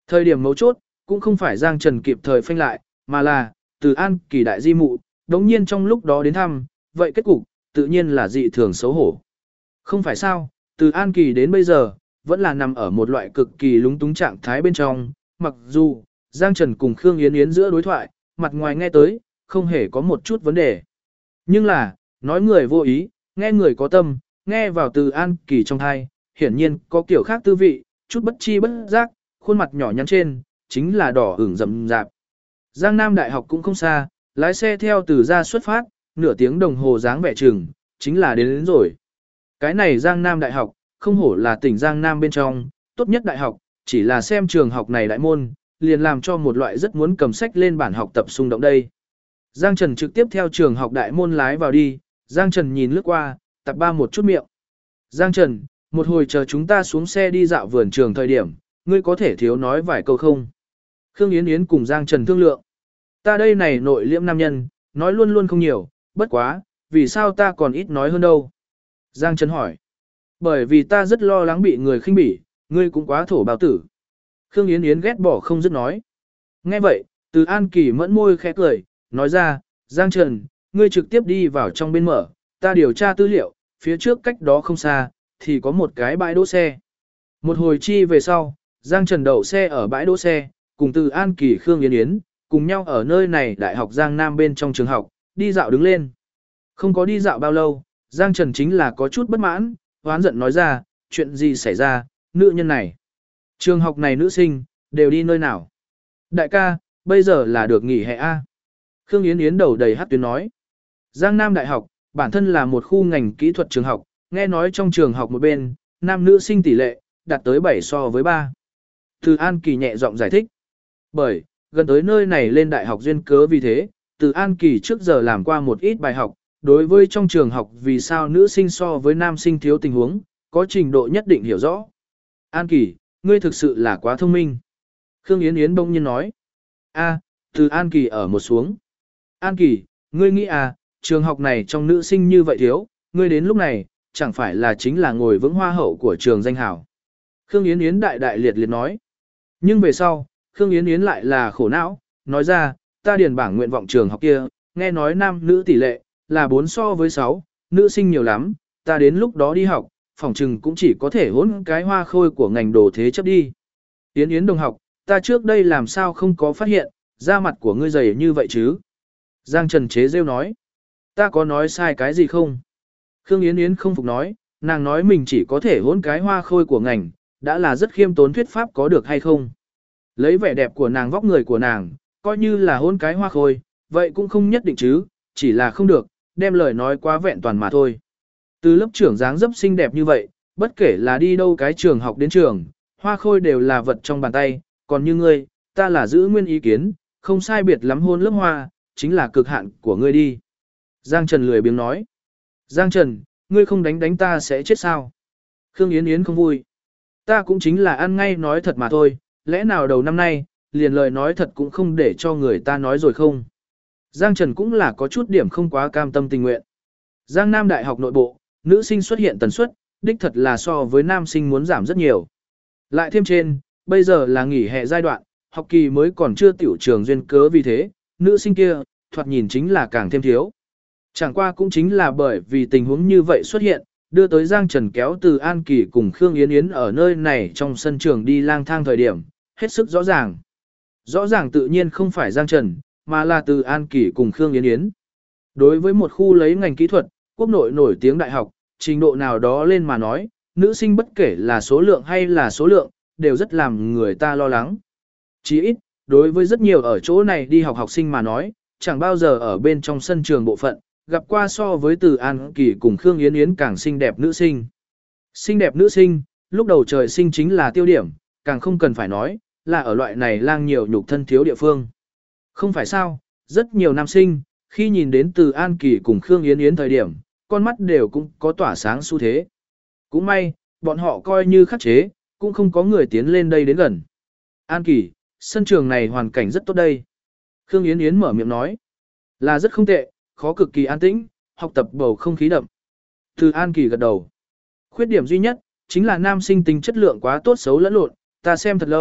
Thời điểm mấu chốt, cũng không phải Giang Trần kịp thời phanh lại, mà là, Từ An Kỳ đại di mụ, đống nhiên trong lúc đó đến thăm, vậy kết cục, tự nhiên là dị thường xấu hổ. Không phải sao, Từ An Kỳ đến bây giờ, vẫn là nằm ở một loại cực kỳ lúng túng trạng thái bên trong, mặc dù, Giang Trần cùng Khương Yến Yến giữa đối thoại, mặt ngoài nghe tới, không hề có một chút vấn đề. Nhưng là, nói người vô ý, nghe người có tâm, nghe vào Từ An Kỳ trong thai, hiển nhiên có kiểu khác tư vị, chút bất chi bất giác, khuôn mặt nhỏ nhắn trên, chính là đỏ ửng rậm rạp. Giang Nam Đại học cũng không xa, lái xe theo từ ra xuất phát, nửa tiếng đồng hồ dáng vẻ chừng, chính là đến rồi. Cái này Giang Nam Đại học, không hổ là tỉnh Giang Nam bên trong, tốt nhất đại học, chỉ là xem trường học này đại môn, liền làm cho một loại rất muốn cầm sách lên bản học tập xung động đây. Giang Trần trực tiếp theo trường học đại môn lái vào đi, Giang Trần nhìn lướt qua, tập ba một chút miệng. Giang Trần, một hồi chờ chúng ta xuống xe đi dạo vườn trường thời điểm, ngươi có thể thiếu nói vài câu không? Khương Yến Yến cùng Giang Trần thương lượng. Ta đây này nội liễm nam nhân, nói luôn luôn không nhiều, bất quá, vì sao ta còn ít nói hơn đâu? Giang Trần hỏi. Bởi vì ta rất lo lắng bị người khinh bỉ, ngươi cũng quá thổ bào tử. Khương Yến Yến ghét bỏ không dứt nói. Nghe vậy, Từ An Kỳ mẫn môi khẽ cười, nói ra, Giang Trần, ngươi trực tiếp đi vào trong bên mở, ta điều tra tư liệu, phía trước cách đó không xa, thì có một cái bãi đỗ xe. Một hồi chi về sau, Giang Trần đậu xe ở bãi đỗ xe, cùng Từ An Kỳ Khương Yến Yến, cùng nhau ở nơi này Đại học Giang Nam bên trong trường học, đi dạo đứng lên. Không có đi dạo bao lâu, Giang Trần chính là có chút bất mãn, hoán giận nói ra, chuyện gì xảy ra, nữ nhân này. Trường học này nữ sinh, đều đi nơi nào? Đại ca, bây giờ là được nghỉ hè A. Khương Yến Yến đầu đầy hát tuyến nói. Giang Nam Đại học, bản thân là một khu ngành kỹ thuật trường học, nghe nói trong trường học một bên, nam nữ sinh tỷ lệ, đạt tới 7 so với 3. Từ An Kỳ nhẹ giọng giải thích. Bởi, gần tới nơi này lên đại học duyên cớ vì thế, Từ An Kỳ trước giờ làm qua một ít bài học, đối với trong trường học vì sao nữ sinh so với nam sinh thiếu tình huống, có trình độ nhất định hiểu rõ. An Kỳ, ngươi thực sự là quá thông minh. Khương Yến Yến bỗng nhiên nói. A, Từ An Kỳ ở một xuống. An Kỳ, ngươi nghĩ à, trường học này trong nữ sinh như vậy thiếu, ngươi đến lúc này, chẳng phải là chính là ngồi vững hoa hậu của trường danh hảo. Khương Yến Yến đại đại liệt liệt nói. Nhưng về sau, Khương Yến Yến lại là khổ não, nói ra, ta điền bảng nguyện vọng trường học kia, nghe nói nam nữ tỷ lệ, là 4 so với 6, nữ sinh nhiều lắm, ta đến lúc đó đi học, phòng trừng cũng chỉ có thể hỗn cái hoa khôi của ngành đồ thế chấp đi. Yến Yến đồng học, ta trước đây làm sao không có phát hiện, da mặt của ngươi dày như vậy chứ? Giang Trần chế rêu nói, ta có nói sai cái gì không? Khương Yến Yến không phục nói, nàng nói mình chỉ có thể hỗn cái hoa khôi của ngành, đã là rất khiêm tốn thuyết pháp có được hay không? Lấy vẻ đẹp của nàng vóc người của nàng, coi như là hôn cái hoa khôi, vậy cũng không nhất định chứ, chỉ là không được, đem lời nói quá vẹn toàn mà thôi. Từ lớp trưởng dáng dấp xinh đẹp như vậy, bất kể là đi đâu cái trường học đến trường, hoa khôi đều là vật trong bàn tay, còn như ngươi, ta là giữ nguyên ý kiến, không sai biệt lắm hôn lớp hoa, chính là cực hạn của ngươi đi. Giang Trần lười biếng nói. Giang Trần, ngươi không đánh ta sẽ chết sao? Khương Yến Yến không vui. Ta cũng chính là ăn ngay nói thật mà thôi, lẽ nào đầu năm nay, liền lời nói thật cũng không để cho người ta nói rồi không? Giang Trần cũng là có chút điểm không quá cam tâm tình nguyện. Giang Nam Đại học nội bộ, nữ sinh xuất hiện tần suất, đích thật là so với nam sinh muốn giảm rất nhiều. Lại thêm trên, bây giờ là nghỉ hè giai đoạn, học kỳ mới còn chưa tiểu trường duyên cớ vì thế, nữ sinh kia, thoạt nhìn chính là càng thêm thiếu. Chẳng qua cũng chính là bởi vì tình huống như vậy xuất hiện, đưa tới Giang Trần kéo từ An Kỳ cùng Khương Yến Yến ở nơi này trong sân trường đi lang thang thời điểm, hết sức rõ ràng. Rõ ràng tự nhiên không phải Giang Trần, mà là từ An Kỳ cùng Khương Yến Yến. Đối với một khu lấy ngành kỹ thuật, quốc nội nổi tiếng đại học, trình độ nào đó lên mà nói, nữ sinh bất kể là số lượng hay là số lượng, đều rất làm người ta lo lắng. Chỉ ít, đối với rất nhiều ở chỗ này đi học học sinh mà nói, chẳng bao giờ ở bên trong sân trường bộ phận, gặp qua so với từ An Kỳ cùng Khương Yến Yến càng xinh đẹp nữ sinh. Xinh đẹp nữ sinh, lúc đầu trời sinh chính là tiêu điểm, càng không cần phải nói, là ở loại này lang nhiều nhục thân thiếu địa phương. Không phải sao, rất nhiều nam sinh, khi nhìn đến từ An Kỳ cùng Khương Yến Yến thời điểm, con mắt đều cũng có tỏa sáng xu thế. Cũng may, bọn họ coi như khắc chế, cũng không có người tiến lên đây đến gần. An Kỳ, sân trường này hoàn cảnh rất tốt đây. Khương Yến Yến mở miệng nói, là rất không tệ, khó cực kỳ an tĩnh, học tập bầu không khí đậm. Từ An Kỳ gật đầu. Khuyết điểm duy nhất, chính là nam sinh tính chất lượng quá tốt xấu lẫn lộn, ta xem thật lâu,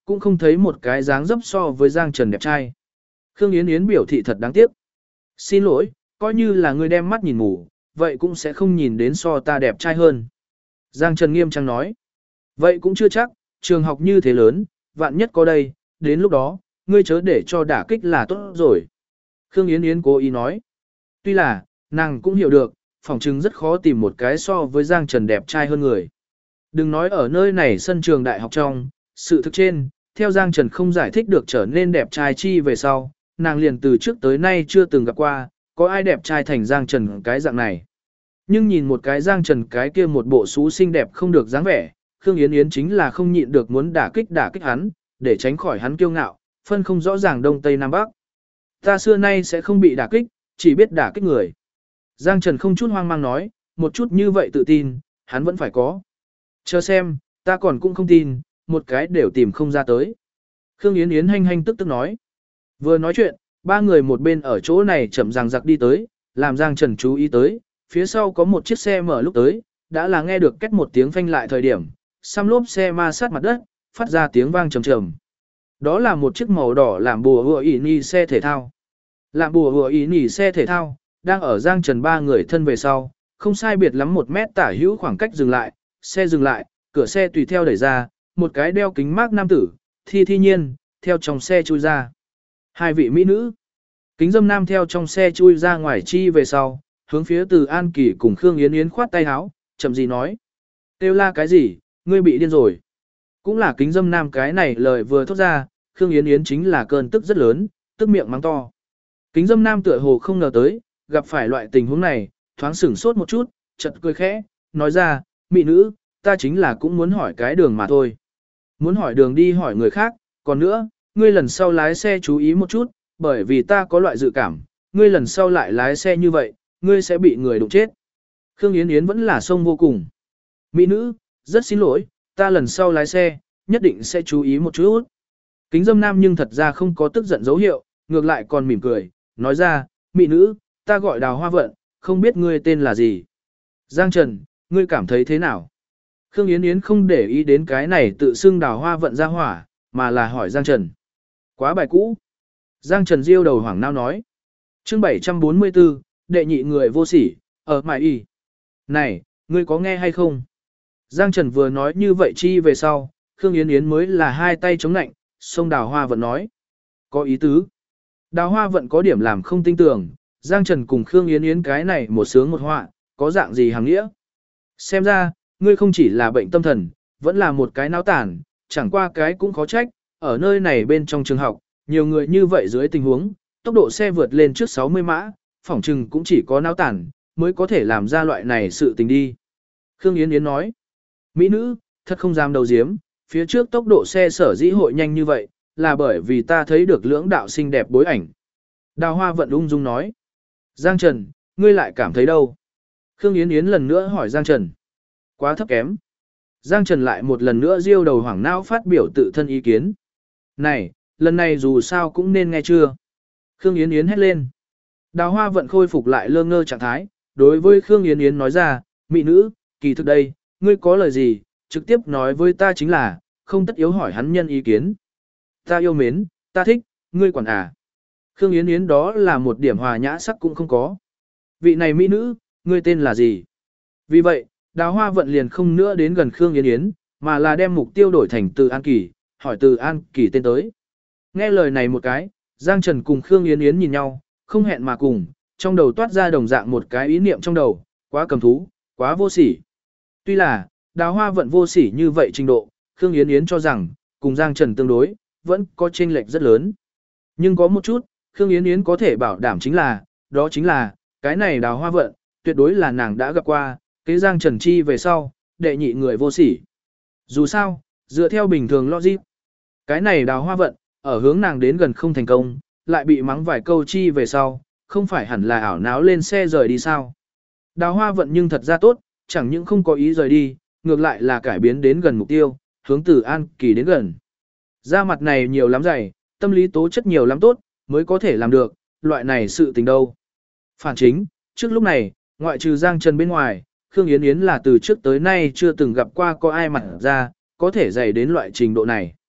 cũng không thấy một cái dáng dấp so với Giang Trần đẹp trai. Khương Yến Yến biểu thị thật đáng tiếc. Xin lỗi, coi như là ngươi đem mắt nhìn mù, vậy cũng sẽ không nhìn đến so ta đẹp trai hơn. Giang Trần nghiêm trang nói. Vậy cũng chưa chắc, trường học như thế lớn, vạn nhất có đây, đến lúc đó, ngươi chớ để cho đả kích là tốt rồi. Khương Yến Yến cố ý nói. Tuy là, nàng cũng hiểu được, phỏng chừng rất khó tìm một cái so với Giang Trần đẹp trai hơn người. Đừng nói ở nơi này sân trường đại học trong, sự thực trên, theo Giang Trần không giải thích được trở nên đẹp trai chi về sau, nàng liền từ trước tới nay chưa từng gặp qua, có ai đẹp trai thành Giang Trần cái dạng này. Nhưng nhìn một cái Giang Trần cái kia một bộ xú xinh đẹp không được dáng vẻ, Khương Yến Yến chính là không nhịn được muốn đả kích hắn, để tránh khỏi hắn kiêu ngạo, phân không rõ ràng đông tây nam bắc. Ta xưa nay sẽ không bị đả kích, chỉ biết đả kích người. Giang Trần không chút hoang mang nói, một chút như vậy tự tin, hắn vẫn phải có. Chờ xem, ta còn cũng không tin, một cái đều tìm không ra tới. Khương Yến Yến hanh hanh tức tức nói. Vừa nói chuyện, ba người một bên ở chỗ này chậm ràng giặc đi tới, làm Giang Trần chú ý tới, phía sau có một chiếc xe mở lúc tới, đã là nghe được két một tiếng phanh lại thời điểm, xăm lốp xe ma sát mặt đất, phát ra tiếng vang trầm trầm. Đó là một chiếc màu đỏ làm bùa hùa ỉ nì xe thể thao. Làm bùa hùa ỉ nì xe thể thao, đang ở Giang Trần ba người thân về sau, không sai biệt lắm 1 mét tả hữu khoảng cách dừng lại, xe dừng lại, cửa xe tùy theo đẩy ra, một cái đeo kính mác nam tử, thi nhiên, theo trong xe chui ra. Hai vị mỹ nữ. Kính dâm nam theo trong xe chui ra ngoài chi về sau, hướng phía Từ An Kỳ cùng Khương Yến Yến khoát tay áo, chậm gì nói. Kêu la cái gì, ngươi bị điên rồi. Cũng là kính dâm nam cái này lời vừa thốt ra, Khương Yến Yến chính là cơn tức rất lớn, tức miệng mắng to. Kính dâm nam tựa hồ không ngờ tới, gặp phải loại tình huống này, thoáng sửng sốt một chút, chợt cười khẽ, nói ra, mỹ nữ, ta chính là cũng muốn hỏi cái đường mà thôi. Muốn hỏi đường đi hỏi người khác, còn nữa, ngươi lần sau lái xe chú ý một chút, bởi vì ta có loại dự cảm, ngươi lần sau lại lái xe như vậy, ngươi sẽ bị người đụng chết. Khương Yến Yến vẫn là sông vô cùng. Mỹ nữ, rất xin lỗi, ta lần sau lái xe, nhất định sẽ chú ý một chút. Kính dâm nam nhưng thật ra không có tức giận dấu hiệu, ngược lại còn mỉm cười, nói ra, mỹ nữ, ta gọi Đào Hoa Vận, không biết ngươi tên là gì. Giang Trần, ngươi cảm thấy thế nào? Khương Yến Yến không để ý đến cái này tự xưng Đào Hoa Vận ra hỏa, mà là hỏi Giang Trần. Quá bài cũ. Giang Trần diêu đầu hoảng nao nói. Chương 744, đệ nhị người vô sỉ, ở mại y. Này, ngươi có nghe hay không? Giang Trần vừa nói như vậy chi về sau, Khương Yến Yến mới là hai tay chống nạnh, xông Đào Hoa Vận nói. Có ý tứ. Đào Hoa Vận có điểm làm không tin tưởng, Giang Trần cùng Khương Yến Yến cái này một sướng một họa, có dạng gì hàng nghĩa. Xem ra, ngươi không chỉ là bệnh tâm thần, vẫn là một cái náo tản, chẳng qua cái cũng khó trách, ở nơi này bên trong trường học, nhiều người như vậy dưới tình huống, tốc độ xe vượt lên trước 60 mã, phỏng chừng cũng chỉ có náo tản, mới có thể làm ra loại này sự tình đi. Khương Yến Yến nói, mỹ nữ, thật không dám đầu diếm, phía trước tốc độ xe sở dĩ hội nhanh như vậy, là bởi vì ta thấy được lưỡng đạo xinh đẹp bối ảnh. Đào Hoa Vận ung dung nói, Giang Trần, ngươi lại cảm thấy đâu? Khương Yến Yến lần nữa hỏi Giang Trần, quá thấp kém. Giang Trần lại một lần nữa diêu đầu hoảng não phát biểu tự thân ý kiến. Này, lần này dù sao cũng nên nghe chưa? Khương Yến Yến hét lên. Đào Hoa Vận khôi phục lại lơ ngơ trạng thái, đối với Khương Yến Yến nói ra, mỹ nữ, kỳ thực đây, ngươi có lời gì, trực tiếp nói với ta chính là, không tất yếu hỏi hắn nhân ý kiến. Ta yêu mến, ta thích, ngươi quản à. Khương Yến Yến đó là một điểm hòa nhã sắc cũng không có. Vị này mỹ nữ, ngươi tên là gì? Vì vậy, Đào Hoa Vận liền không nữa đến gần Khương Yến Yến, mà là đem mục tiêu đổi thành Từ An Kỳ, hỏi Từ An Kỳ tên tới. Nghe lời này một cái, Giang Trần cùng Khương Yến Yến nhìn nhau, không hẹn mà cùng, trong đầu toát ra đồng dạng một cái ý niệm trong đầu, quá cầm thú, quá vô sỉ. Tuy là, Đào Hoa Vận vô sỉ như vậy trình độ, Khương Yến Yến cho rằng, cùng Giang Trần tương đối, vẫn có chênh lệch rất lớn. Nhưng có một chút, Khương Yến Yến có thể bảo đảm chính là, đó chính là, cái này Đào Hoa Vận, tuyệt đối là nàng đã gặp qua, cái Giang Trần chi về sau, đệ nhị người vô sỉ. Dù sao, dựa theo bình thường logic, cái này Đào Hoa Vận, ở hướng nàng đến gần không thành công, lại bị mắng vài câu chi về sau, không phải hẳn là ảo náo lên xe rời đi sao. Đào Hoa Vận nhưng thật ra tốt, chẳng những không có ý rời đi, ngược lại là cải biến đến gần mục tiêu, hướng Từ An Kỳ đến gần. Da mặt này nhiều lắm dày, tâm lý tố chất nhiều lắm tốt, mới có thể làm được, loại này sự tình đâu. Phản chính, trước lúc này, ngoại trừ Giang Trần bên ngoài, Khương Yến Yến là từ trước tới nay chưa từng gặp qua có ai mặt ra, có thể dày đến loại trình độ này.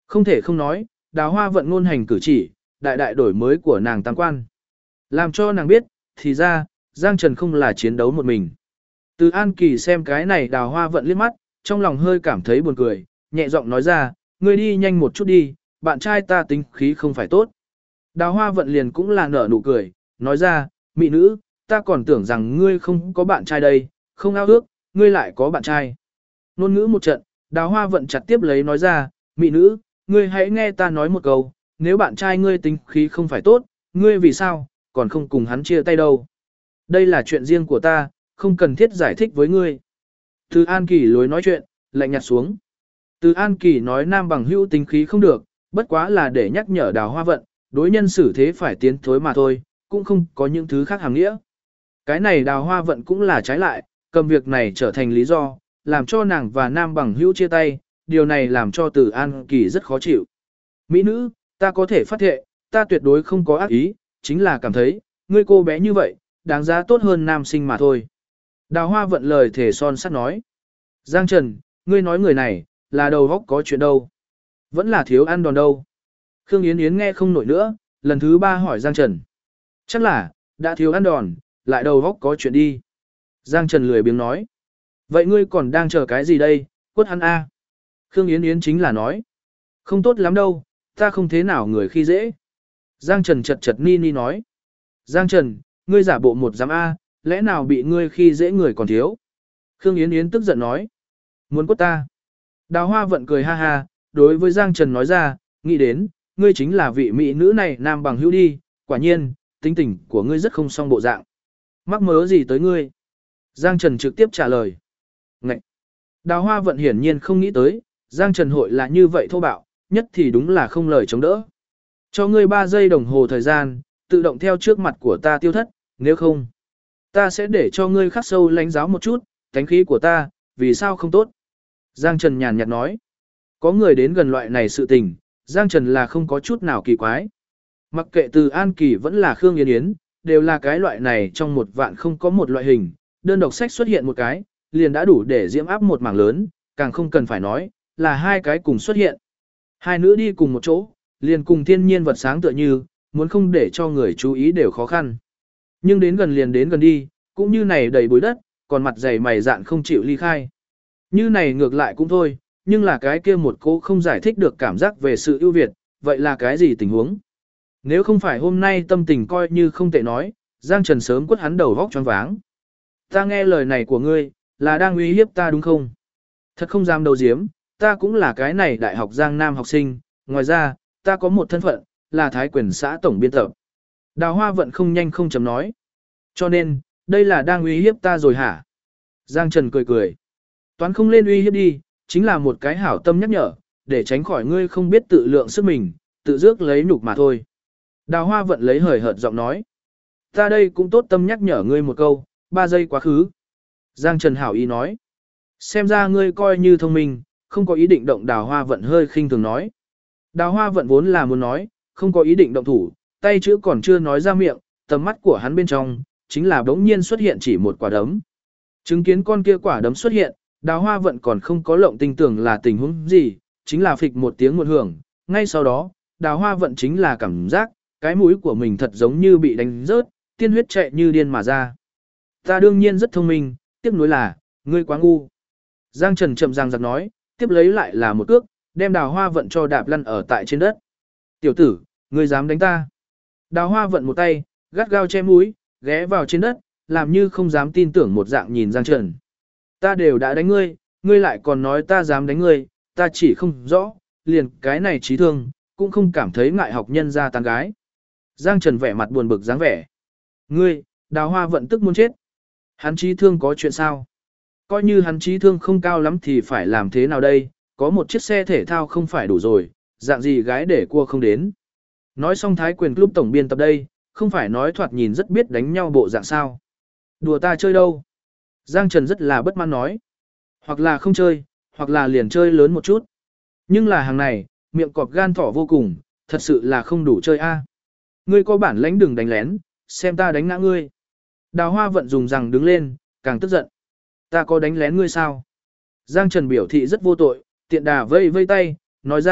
Không thể không nói, Đào Hoa vận ngôn hành cử chỉ, đại đại đổi mới của nàng tam quan. Làm cho nàng biết, thì ra, Giang Trần không là chiến đấu một mình. Từ An Kỳ xem cái này Đào Hoa vận liếc mắt, trong lòng hơi cảm thấy buồn cười, nhẹ giọng nói ra, ngươi đi nhanh một chút đi, bạn trai ta tính khí không phải tốt. Đào Hoa vận liền cũng là nở nụ cười, nói ra, mỹ nữ, ta còn tưởng rằng ngươi không có bạn trai đây, không ao ước, ngươi lại có bạn trai. Nôn ngữ một trận, Đào Hoa vận chặt tiếp lấy nói ra, mỹ nữ, ngươi hãy nghe ta nói một câu, nếu bạn trai ngươi tính khí không phải tốt, ngươi vì sao, còn không cùng hắn chia tay đâu. Đây là chuyện riêng của ta, không cần thiết giải thích với ngươi. Từ An Kỳ lối nói chuyện, lạnh nhạt xuống. Từ An Kỳ nói nam bằng hữu tính khí không được, bất quá là để nhắc nhở Đào Hoa vận, đối nhân xử thế phải tiến thối mà thôi, cũng không có những thứ khác hàm nghĩa. Cái này Đào Hoa vận cũng là trái lại, cầm việc này trở thành lý do, làm cho nàng và nam bằng hữu chia tay, điều này làm cho Từ An Kỳ rất khó chịu. Mỹ nữ, ta có thể phát thệ, ta tuyệt đối không có ác ý, chính là cảm thấy, ngươi cô bé như vậy, đáng giá tốt hơn nam sinh mà thôi. Đào Hoa vận lời thể son sắt nói. Giang Trần, ngươi nói người này, là đầu góc có chuyện đâu. Vẫn là thiếu ăn đòn đâu. Khương Yến Yến nghe không nổi nữa, lần thứ 3 hỏi Giang Trần. Chắc là, đã thiếu ăn đòn, lại đầu góc có chuyện đi. Giang Trần lười biếng nói. Vậy ngươi còn đang chờ cái gì đây, quất hắn a? Khương Yến Yến chính là nói. Không tốt lắm đâu, ta không thế nào người khi dễ. Giang Trần chật chật ni ni nói. Giang Trần, ngươi giả bộ một giám A, lẽ nào bị ngươi khi dễ người còn thiếu. Khương Yến Yến tức giận nói. Muốn quất ta. Đào Hoa vận cười ha ha, đối với Giang Trần nói ra, nghĩ đến, ngươi chính là vị mỹ nữ này nam bằng hữu đi, quả nhiên, tính tình của ngươi rất không song bộ dạng. Mắc mớ gì tới ngươi? Giang Trần trực tiếp trả lời. Ngậy! Đào Hoa vận hiển nhiên không nghĩ tới, Giang Trần hội là như vậy thô bạo, nhất thì đúng là không lời chống đỡ. Cho ngươi 3 giây đồng hồ thời gian, tự động theo trước mặt của ta tiêu thất, nếu không, ta sẽ để cho ngươi khắc sâu lãnh giáo một chút, tánh khí của ta, vì sao không tốt. Giang Trần nhàn nhạt nói, có người đến gần loại này sự tình, Giang Trần là không có chút nào kỳ quái. Mặc kệ từ An Kỳ vẫn là Khương Yến Yến, đều là cái loại này trong một vạn không có một loại hình, đơn độc sách xuất hiện một cái, liền đã đủ để diễm áp một mảng lớn, càng không cần phải nói, là 2 cái cùng xuất hiện. Hai nữ đi cùng một chỗ, liền cùng thiên nhiên vật sáng tựa như, muốn không để cho người chú ý đều khó khăn. Nhưng đến gần liền đến gần đi, cũng như này đầy bụi đất, còn mặt dày mày dạn không chịu ly khai. Như này ngược lại cũng thôi, nhưng là cái kia một cô không giải thích được cảm giác về sự ưu việt, vậy là cái gì tình huống? Nếu không phải hôm nay tâm tình coi như không tệ nói, Giang Trần sớm quất hắn đầu vóc choáng váng. Ta nghe lời này của ngươi, là đang uy hiếp ta đúng không? Thật không dám đầu diếm, ta cũng là cái này đại học Giang Nam học sinh, ngoài ra, ta có một thân phận, là Thái Quyền xã tổng biên tập. Đào Hoa vận không nhanh không chấm nói. Cho nên, đây là đang uy hiếp ta rồi hả? Giang Trần cười cười. Toán không lên uy hiếp đi, chính là một cái hảo tâm nhắc nhở, để tránh khỏi ngươi không biết tự lượng sức mình, tự dước lấy nhục mà thôi. Đào Hoa vận lấy hời hợt giọng nói. Ta đây cũng tốt tâm nhắc nhở ngươi một câu, 3 giây quá khứ. Giang Trần hảo ý nói. Xem ra ngươi coi như thông minh, không có ý định động. Đào Hoa vận hơi khinh thường nói. Đào Hoa vận vốn là muốn nói, không có ý định động thủ, tay chữ còn chưa nói ra miệng, tầm mắt của hắn bên trong, chính là bỗng nhiên xuất hiện chỉ một quả đấm. Chứng kiến con kia quả đấm xuất hiện, Đào Hoa vận còn không có lộng tinh tưởng là tình huống gì, chính là phịch một tiếng một hưởng, ngay sau đó, Đào Hoa vận chính là cảm giác, cái mũi của mình thật giống như bị đánh rớt, tiên huyết chạy như điên mà ra. Ta đương nhiên rất thông minh, tiếc nuối là, ngươi quá ngu. Giang Trần chậm ràng giặc nói, tiếp lấy lại là một cước, đem Đào Hoa vận cho đạp lăn ở tại trên đất. Tiểu tử, ngươi dám đánh ta. Đào Hoa vận một tay, gắt gao che mũi, ghé vào trên đất, làm như không dám tin tưởng một dạng nhìn Giang Trần. Ta đều đã đánh ngươi, ngươi lại còn nói ta dám đánh ngươi, ta chỉ không rõ, liền cái này trí thương, cũng không cảm thấy ngại học nhân ra tán gái. Giang Trần vẻ mặt buồn bực dáng vẻ. Ngươi, Đào Hoa vận tức muốn chết. Hắn trí thương có chuyện sao? Coi như hắn trí thương không cao lắm thì phải làm thế nào đây? Có một chiếc xe thể thao không phải đủ rồi, dạng gì gái để cua không đến. Nói xong Thái Quyền Club tổng biên tập đây, không phải nói thoạt nhìn rất biết đánh nhau bộ dạng sao. Đùa ta chơi đâu? Giang Trần rất là bất mãn nói. Hoặc là không chơi, hoặc là liền chơi lớn một chút. Nhưng là hàng này, miệng cọp gan thỏ vô cùng, thật sự là không đủ chơi a. Ngươi có bản lãnh đừng đánh lén, xem ta đánh ngã ngươi. Đào Hoa vận dùng rằng đứng lên, càng tức giận. Ta có đánh lén ngươi sao? Giang Trần biểu thị rất vô tội, tiện đà vây vây tay, nói ra,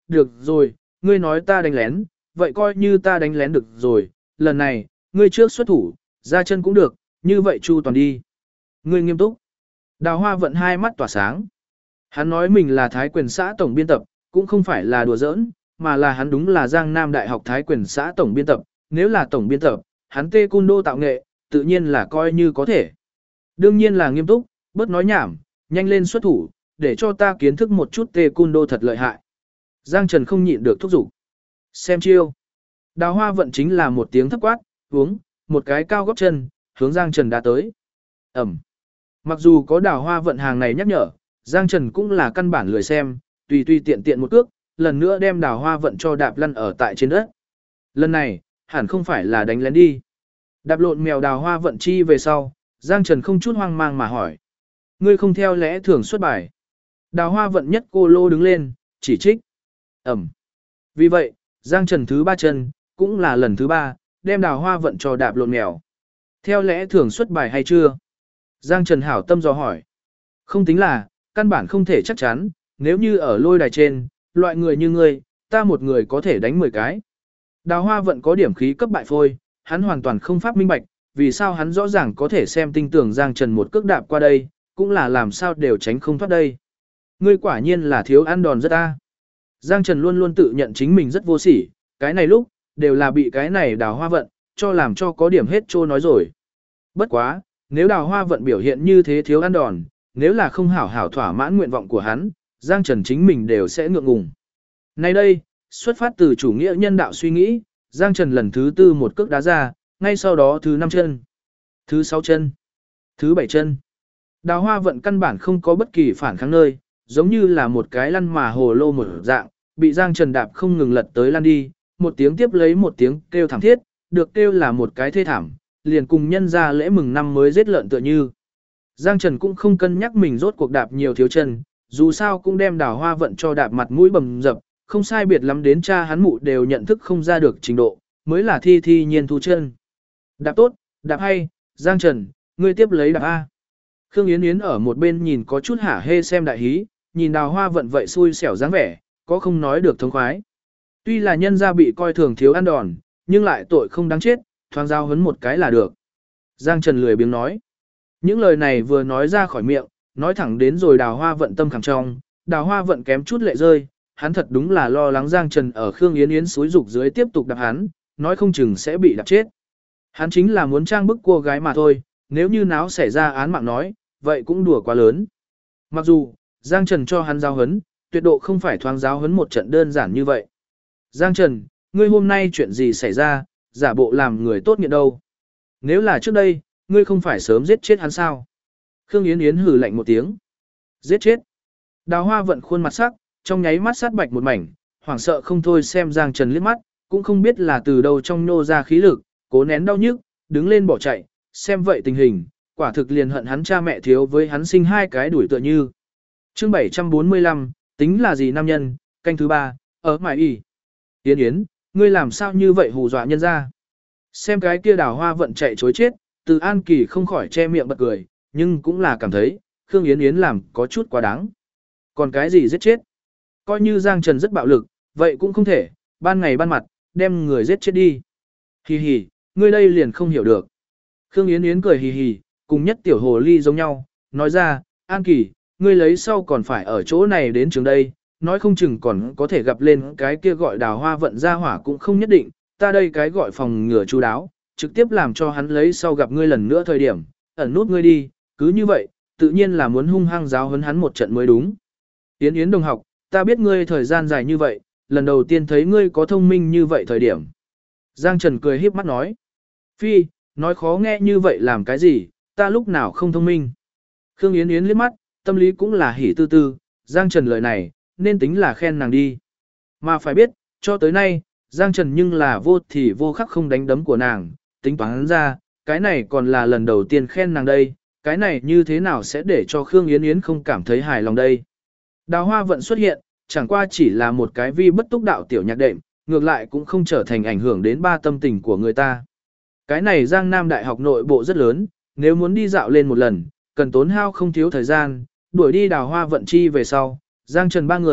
được rồi, ngươi nói ta đánh lén, vậy coi như ta đánh lén được rồi, lần này, ngươi trước xuất thủ, ra chân cũng được, như vậy chu toàn đi. Ngươi nghiêm túc. Đào Hoa Vận hai mắt tỏa sáng. Hắn nói mình là Thái Quyền xã tổng biên tập, cũng không phải là đùa giỡn, mà là hắn đúng là Giang Nam Đại học Thái Quyền xã tổng biên tập, nếu là tổng biên tập, hắn taekwondo tạo nghệ, tự nhiên là coi như có thể. Đương nhiên là nghiêm túc, bớt nói nhảm, nhanh lên xuất thủ, để cho ta kiến thức một chút taekwondo thật lợi hại. Giang Trần không nhịn được thúc giục. Xem chiêu. Đào Hoa Vận chính là một tiếng thấp quát, uống, một cái cao góc chân, hướng Giang Trần đã tới. Ẩm. Mặc dù có Đào Hoa Vận hàng này nhắc nhở, Giang Trần cũng là căn bản lười xem, tùy tiện tiện một cước, lần nữa đem Đào Hoa Vận cho đạp lăn ở tại trên đất. Lần này, hẳn không phải là đánh lén đi. Đạp lộn mèo Đào Hoa Vận chi về sau, Giang Trần không chút hoang mang mà hỏi. Ngươi không theo lẽ thường xuất bài. Đào Hoa Vận nhất cô lô đứng lên, chỉ trích. Ẩm. Vì vậy, Giang Trần thứ 3 chân, cũng là lần thứ 3, đem Đào Hoa Vận cho đạp lộn mèo. Theo lẽ thường xuất bài hay chưa? Giang Trần hảo tâm dò hỏi. Không tính là, căn bản không thể chắc chắn, nếu như ở lôi đài trên, loại người như ngươi, ta một người có thể đánh 10 cái. Đào Hoa Vận có điểm khí cấp bại phôi, hắn hoàn toàn không pháp minh bạch, vì sao hắn rõ ràng có thể xem tinh tưởng Giang Trần một cước đạp qua đây, cũng là làm sao đều tránh không thoát đây. Ngươi quả nhiên là thiếu ăn đòn rất a. Giang Trần luôn luôn tự nhận chính mình rất vô sỉ, cái này lúc, đều là bị cái này Đào Hoa Vận, cho làm cho có điểm hết trô nói rồi. Bất quá, nếu Đào Hoa Vận biểu hiện như thế thiếu ăn đòn, nếu là không hảo hảo thỏa mãn nguyện vọng của hắn, Giang Trần chính mình đều sẽ ngượng ngùng. Nay đây, xuất phát từ chủ nghĩa nhân đạo suy nghĩ, Giang Trần lần thứ 4 một cước đá ra, ngay sau đó thứ 5 chân, thứ 6 chân, thứ 7 chân. Đào Hoa Vận căn bản không có bất kỳ phản kháng nơi, giống như là một cái lăn mà hồ lô một dạng, bị Giang Trần đạp không ngừng lật tới lăn đi, một tiếng tiếp lấy một tiếng kêu thảm thiết, được kêu là một cái thê thảm, liền cùng nhân ra lễ mừng năm mới giết lợn tựa như. Giang Trần cũng không cân nhắc mình rốt cuộc đạp nhiều thiếu chân, dù sao cũng đem Đào Hoa Vận cho đạp mặt mũi bầm dập, không sai biệt lắm đến cha hắn mụ đều nhận thức không ra được trình độ, mới là thi nhiên thu chân. Đạp tốt, đạp hay, Giang Trần, ngươi tiếp lấy đạp A. Khương Yến Yến ở một bên nhìn có chút hả hê xem đại hí, nhìn Đào Hoa Vận vậy xui xẻo dáng vẻ, có không nói được thống khoái. Tuy là nhân gia bị coi thường thiếu ăn đòn, nhưng lại tội không đáng chết, thoáng giao hấn một cái là được. Giang Trần lười biếng nói. Những lời này vừa nói ra khỏi miệng, nói thẳng đến rồi Đào Hoa Vận tâm khẳng trong, Đào Hoa Vận kém chút lệ rơi, hắn thật đúng là lo lắng Giang Trần ở Khương Yến Yến xúi dục dưới tiếp tục đạp hắn, nói không chừng sẽ bị đạp chết. Hắn chính là muốn trang bức cô gái mà thôi, nếu như náo xảy ra án mạng nói, vậy cũng đùa quá lớn. Mặc dù, Giang Trần cho hắn giao hấn, tuyệt độ không phải thoáng giáo hấn một trận đơn giản như vậy. Giang Trần, ngươi hôm nay chuyện gì xảy ra, giả bộ làm người tốt nghiện đâu. Nếu là trước đây, ngươi không phải sớm giết chết hắn sao? Khương Yến Yến hừ lạnh một tiếng. Giết chết. Đào Hoa Vận khuôn mặt sắc, trong nháy mắt sát bạch một mảnh, hoảng sợ không thôi xem Giang Trần liếc mắt, cũng không biết là từ đâu trong nô ra khí lực, cố nén đau nhức, đứng lên bỏ chạy, xem vậy tình hình, quả thực liền hận hắn cha mẹ thiếu với hắn sinh hai cái đuổi tựa như. Chương 745, tính là gì nam nhân, canh thứ 3, ở mải y. Yến Yến, ngươi làm sao như vậy hù dọa nhân ra? Xem cái kia Đào Hoa Vận chạy chối chết, Từ An Kỳ không khỏi che miệng bật cười, nhưng cũng là cảm thấy, Khương Yến Yến làm có chút quá đáng. Còn cái gì giết chết? Coi như Giang Trần rất bạo lực, vậy cũng không thể, ban ngày ban mặt, đem người giết chết đi. Hì hì, ngươi đây liền không hiểu được. Khương Yến Yến cười hì hì, cùng nhất tiểu hồ ly giống nhau, nói ra, An Kỳ, ngươi lấy sau còn phải ở chỗ này đến trường đây, nói không chừng còn có thể gặp lên cái kia gọi Đào Hoa Vận ra hỏa cũng không nhất định, ta đây cái gọi phòng ngừa chú đáo, trực tiếp làm cho hắn lấy sau gặp ngươi lần nữa thời điểm, ẩn nút ngươi đi, cứ như vậy, tự nhiên là muốn hung hăng giáo huấn hắn một trận mới đúng. Yến Yến đồng học, ta biết ngươi thời gian dài như vậy, lần đầu tiên thấy ngươi có thông minh như vậy thời điểm. Giang Trần cười híp mắt nói. Phi, nói khó nghe như vậy làm cái gì, ta lúc nào không thông minh. Khương Yến Yến liếc mắt, tâm lý cũng là hỉ tư tư, Giang Trần lời này, nên tính là khen nàng đi. Mà phải biết, cho tới nay, Giang Trần nhưng là vô thì vô khắc không đánh đấm của nàng, tính toán ra, cái này còn là lần đầu tiên khen nàng đây, cái này như thế nào sẽ để cho Khương Yến Yến không cảm thấy hài lòng đây. Đào Hoa Vận xuất hiện, chẳng qua chỉ là một cái vi bất túc đạo tiểu nhạc đệm, ngược lại cũng không trở thành ảnh hưởng đến ba tâm tình của người ta. Cái này Giang Nam Đại học nội bộ rất lớn, nếu muốn đi dạo lên một lần, cần tốn hao không thiếu thời gian, đuổi đi Đào Hoa Vận chi về sau, Giang Trần ba người,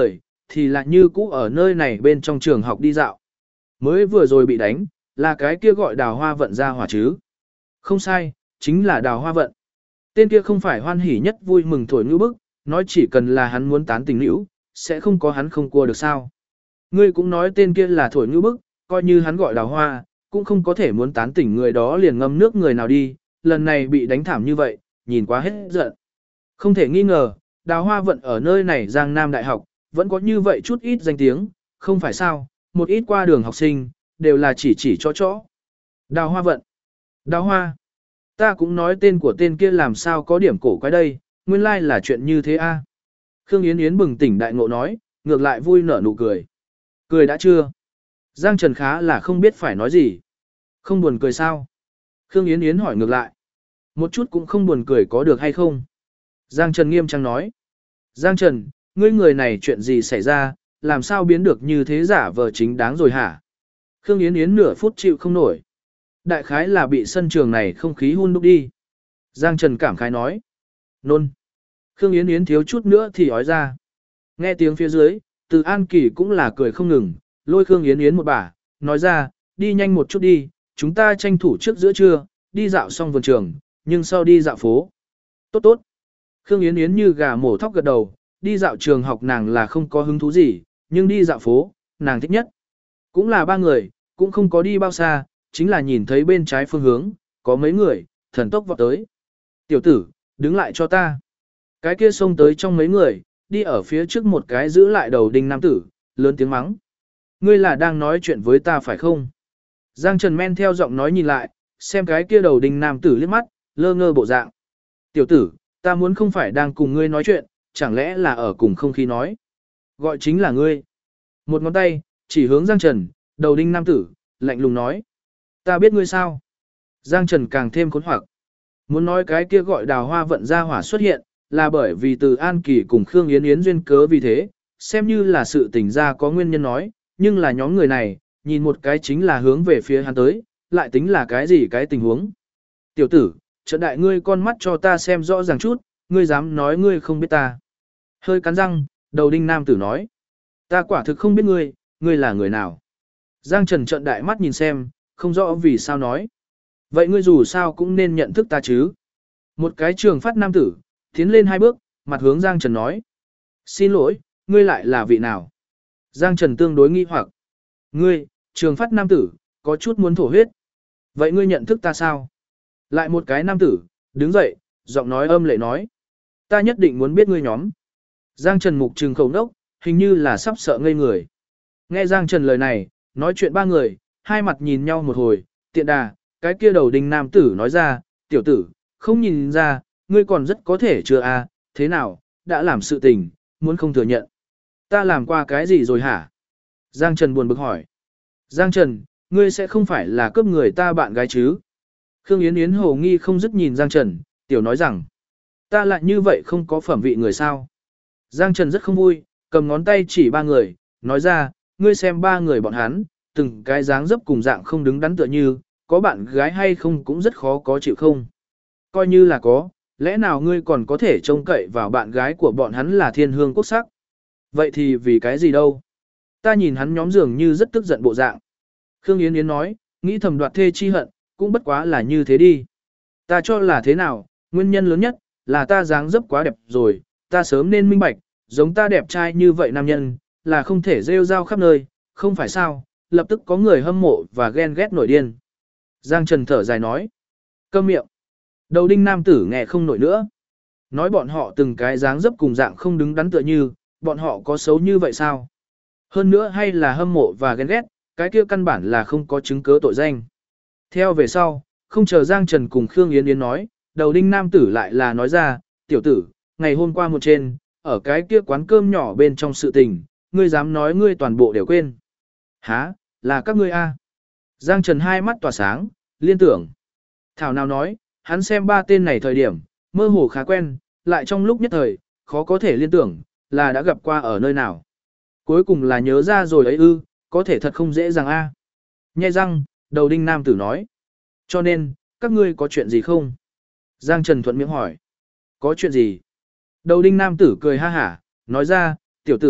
thì lại như cũ ở nơi này bên trong trường học đi dạo. Mới vừa rồi bị đánh, là cái kia gọi Đào Hoa Vận ra hỏa chứ. Không sai, chính là Đào Hoa Vận. Tên kia không phải hoan hỉ nhất vui mừng thổi ngữ bức, nói chỉ cần là hắn muốn tán tình nữ, sẽ không có hắn không cua được sao. Ngươi cũng nói tên kia là thổi ngữ bức, coi như hắn gọi Đào Hoa, cũng không có thể muốn tán tỉnh người đó liền ngâm nước người nào đi, lần này bị đánh thảm như vậy, nhìn quá hết giận. Không thể nghi ngờ, Đào Hoa Vận ở nơi này Giang Nam Đại học, vẫn có như vậy chút ít danh tiếng, không phải sao, một ít qua đường học sinh, đều là chỉ cho. Đào Hoa Vận. Đào Hoa. Ta cũng nói tên của tên kia làm sao có điểm cổ quái đây, nguyên lai là chuyện như thế a. Khương Yến Yến bừng tỉnh đại ngộ nói, ngược lại vui nở nụ cười. Cười đã chưa? Giang Trần khá là không biết phải nói gì. Không buồn cười sao? Khương Yến Yến hỏi ngược lại. Một chút cũng không buồn cười có được hay không? Giang Trần nghiêm trang nói. Giang Trần, ngươi người này chuyện gì xảy ra, làm sao biến được như thế giả vờ chính đáng rồi hả? Khương Yến Yến nửa phút chịu không nổi. Đại khái là bị sân trường này không khí hun đúc đi. Giang Trần cảm khái nói. Nôn. Khương Yến Yến thiếu chút nữa thì ói ra. Nghe tiếng phía dưới, Từ An Kỳ cũng là cười không ngừng, lôi Khương Yến Yến một bả, nói ra, đi nhanh một chút đi, chúng ta tranh thủ trước giữa trưa, đi dạo xong vườn trường, nhưng sau đi dạo phố. Tốt tốt. Khương Yến Yến như gà mổ thóc gật đầu, đi dạo trường học nàng là không có hứng thú gì, nhưng đi dạo phố, nàng thích nhất. Cũng là ba người, cũng không có đi bao xa, chính là nhìn thấy bên trái phương hướng, có mấy người, thần tốc vọt tới. Tiểu tử, đứng lại cho ta. Cái kia xông tới trong mấy người, đi ở phía trước một cái giữ lại đầu đinh nam tử, lớn tiếng mắng. Ngươi là đang nói chuyện với ta phải không? Giang Trần men theo giọng nói nhìn lại, xem cái kia đầu đinh nam tử liếc mắt, lơ ngơ bộ dạng. Tiểu tử, ta muốn không phải đang cùng ngươi nói chuyện, chẳng lẽ là ở cùng không khí nói. Gọi chính là ngươi. Một ngón tay, chỉ hướng Giang Trần, đầu đinh nam tử, lạnh lùng nói. Ta biết ngươi sao? Giang Trần càng thêm khốn hoặc. Muốn nói cái kia gọi Đào Hoa Vận ra hỏa xuất hiện, là bởi vì Từ An Kỳ cùng Khương Yến Yến duyên cớ vì thế, xem như là sự tình ra có nguyên nhân nói, nhưng là nhóm người này, nhìn một cái chính là hướng về phía hắn tới, lại tính là cái gì cái tình huống. Tiểu tử, trận đại ngươi con mắt cho ta xem rõ ràng chút, ngươi dám nói ngươi không biết ta. Hơi cắn răng, đầu đinh nam tử nói. Ta quả thực không biết ngươi, ngươi là người nào. Giang Trần trận đại mắt nhìn xem, không rõ vì sao nói. Vậy ngươi dù sao cũng nên nhận thức ta chứ. Một cái trường phát nam tử, tiến lên hai bước, mặt hướng Giang Trần nói. Xin lỗi, ngươi lại là vị nào? Giang Trần tương đối nghi hoặc. Ngươi, trường phát nam tử, có chút muốn thổ huyết. Vậy ngươi nhận thức ta sao? Lại một cái nam tử, đứng dậy, giọng nói âm lệ nói. Ta nhất định muốn biết ngươi nhóm. Giang Trần mục trừng khẩu nốc, hình như là sắp sợ ngây người. Nghe Giang Trần lời này, nói chuyện ba người, hai mặt nhìn nhau một hồi, tiện đà, cái kia đầu đinh nam tử nói ra, tiểu tử, không nhìn ra, ngươi còn rất có thể chưa à, thế nào, đã làm sự tình, muốn không thừa nhận. Ta làm qua cái gì rồi hả? Giang Trần buồn bực hỏi. Giang Trần, ngươi sẽ không phải là cướp người ta bạn gái chứ? Khương Yến Yến hồ nghi không dứt nhìn Giang Trần, tiểu nói rằng, ta lại như vậy không có phẩm vị người sao? Giang Trần rất không vui, cầm ngón tay chỉ ba người, nói ra, ngươi xem ba người bọn hắn, từng cái dáng dấp cùng dạng không đứng đắn tựa như, có bạn gái hay không cũng rất khó có chịu không. Coi như là có, lẽ nào ngươi còn có thể trông cậy vào bạn gái của bọn hắn là thiên hương quốc sắc? Vậy thì vì cái gì đâu? Ta nhìn hắn nhóm dường như rất tức giận bộ dạng. Khương Yến Yến nói, nghĩ thầm đoạt thê chi hận, cũng bất quá là như thế đi. Ta cho là thế nào, nguyên nhân lớn nhất, là ta dáng dấp quá đẹp rồi, ta sớm nên minh bạch, giống ta đẹp trai như vậy nam nhân, là không thể rêu rao khắp nơi, không phải sao, lập tức có người hâm mộ và ghen ghét nổi điên. Giang Trần thở dài nói, câm miệng. Đầu đinh nam tử nghe không nổi nữa. Nói bọn họ từng cái dáng dấp cùng dạng không đứng đắn tựa như, bọn họ có xấu như vậy sao? Hơn nữa hay là hâm mộ và ghen ghét, cái kia căn bản là không có chứng cứ tội danh. Theo về sau, không chờ Giang Trần cùng Khương Yến Yến nói, đầu đinh nam tử lại là nói ra, tiểu tử, ngày hôm qua một trên, ở cái kia quán cơm nhỏ bên trong sự tình, ngươi dám nói ngươi toàn bộ đều quên. Hả, là các ngươi a? Giang Trần hai mắt tỏa sáng, liên tưởng. Thảo nào nói, hắn xem ba tên này thời điểm, mơ hồ khá quen, lại trong lúc nhất thời, khó có thể liên tưởng, là đã gặp qua ở nơi nào. Cuối cùng là nhớ ra rồi ấy ư, có thể thật không dễ dàng a. Nhe răng, đầu đinh nam tử nói. Cho nên, các ngươi có chuyện gì không? Giang Trần thuận miệng hỏi. Có chuyện gì? Đầu đinh nam tử cười ha hả, nói ra, tiểu tử,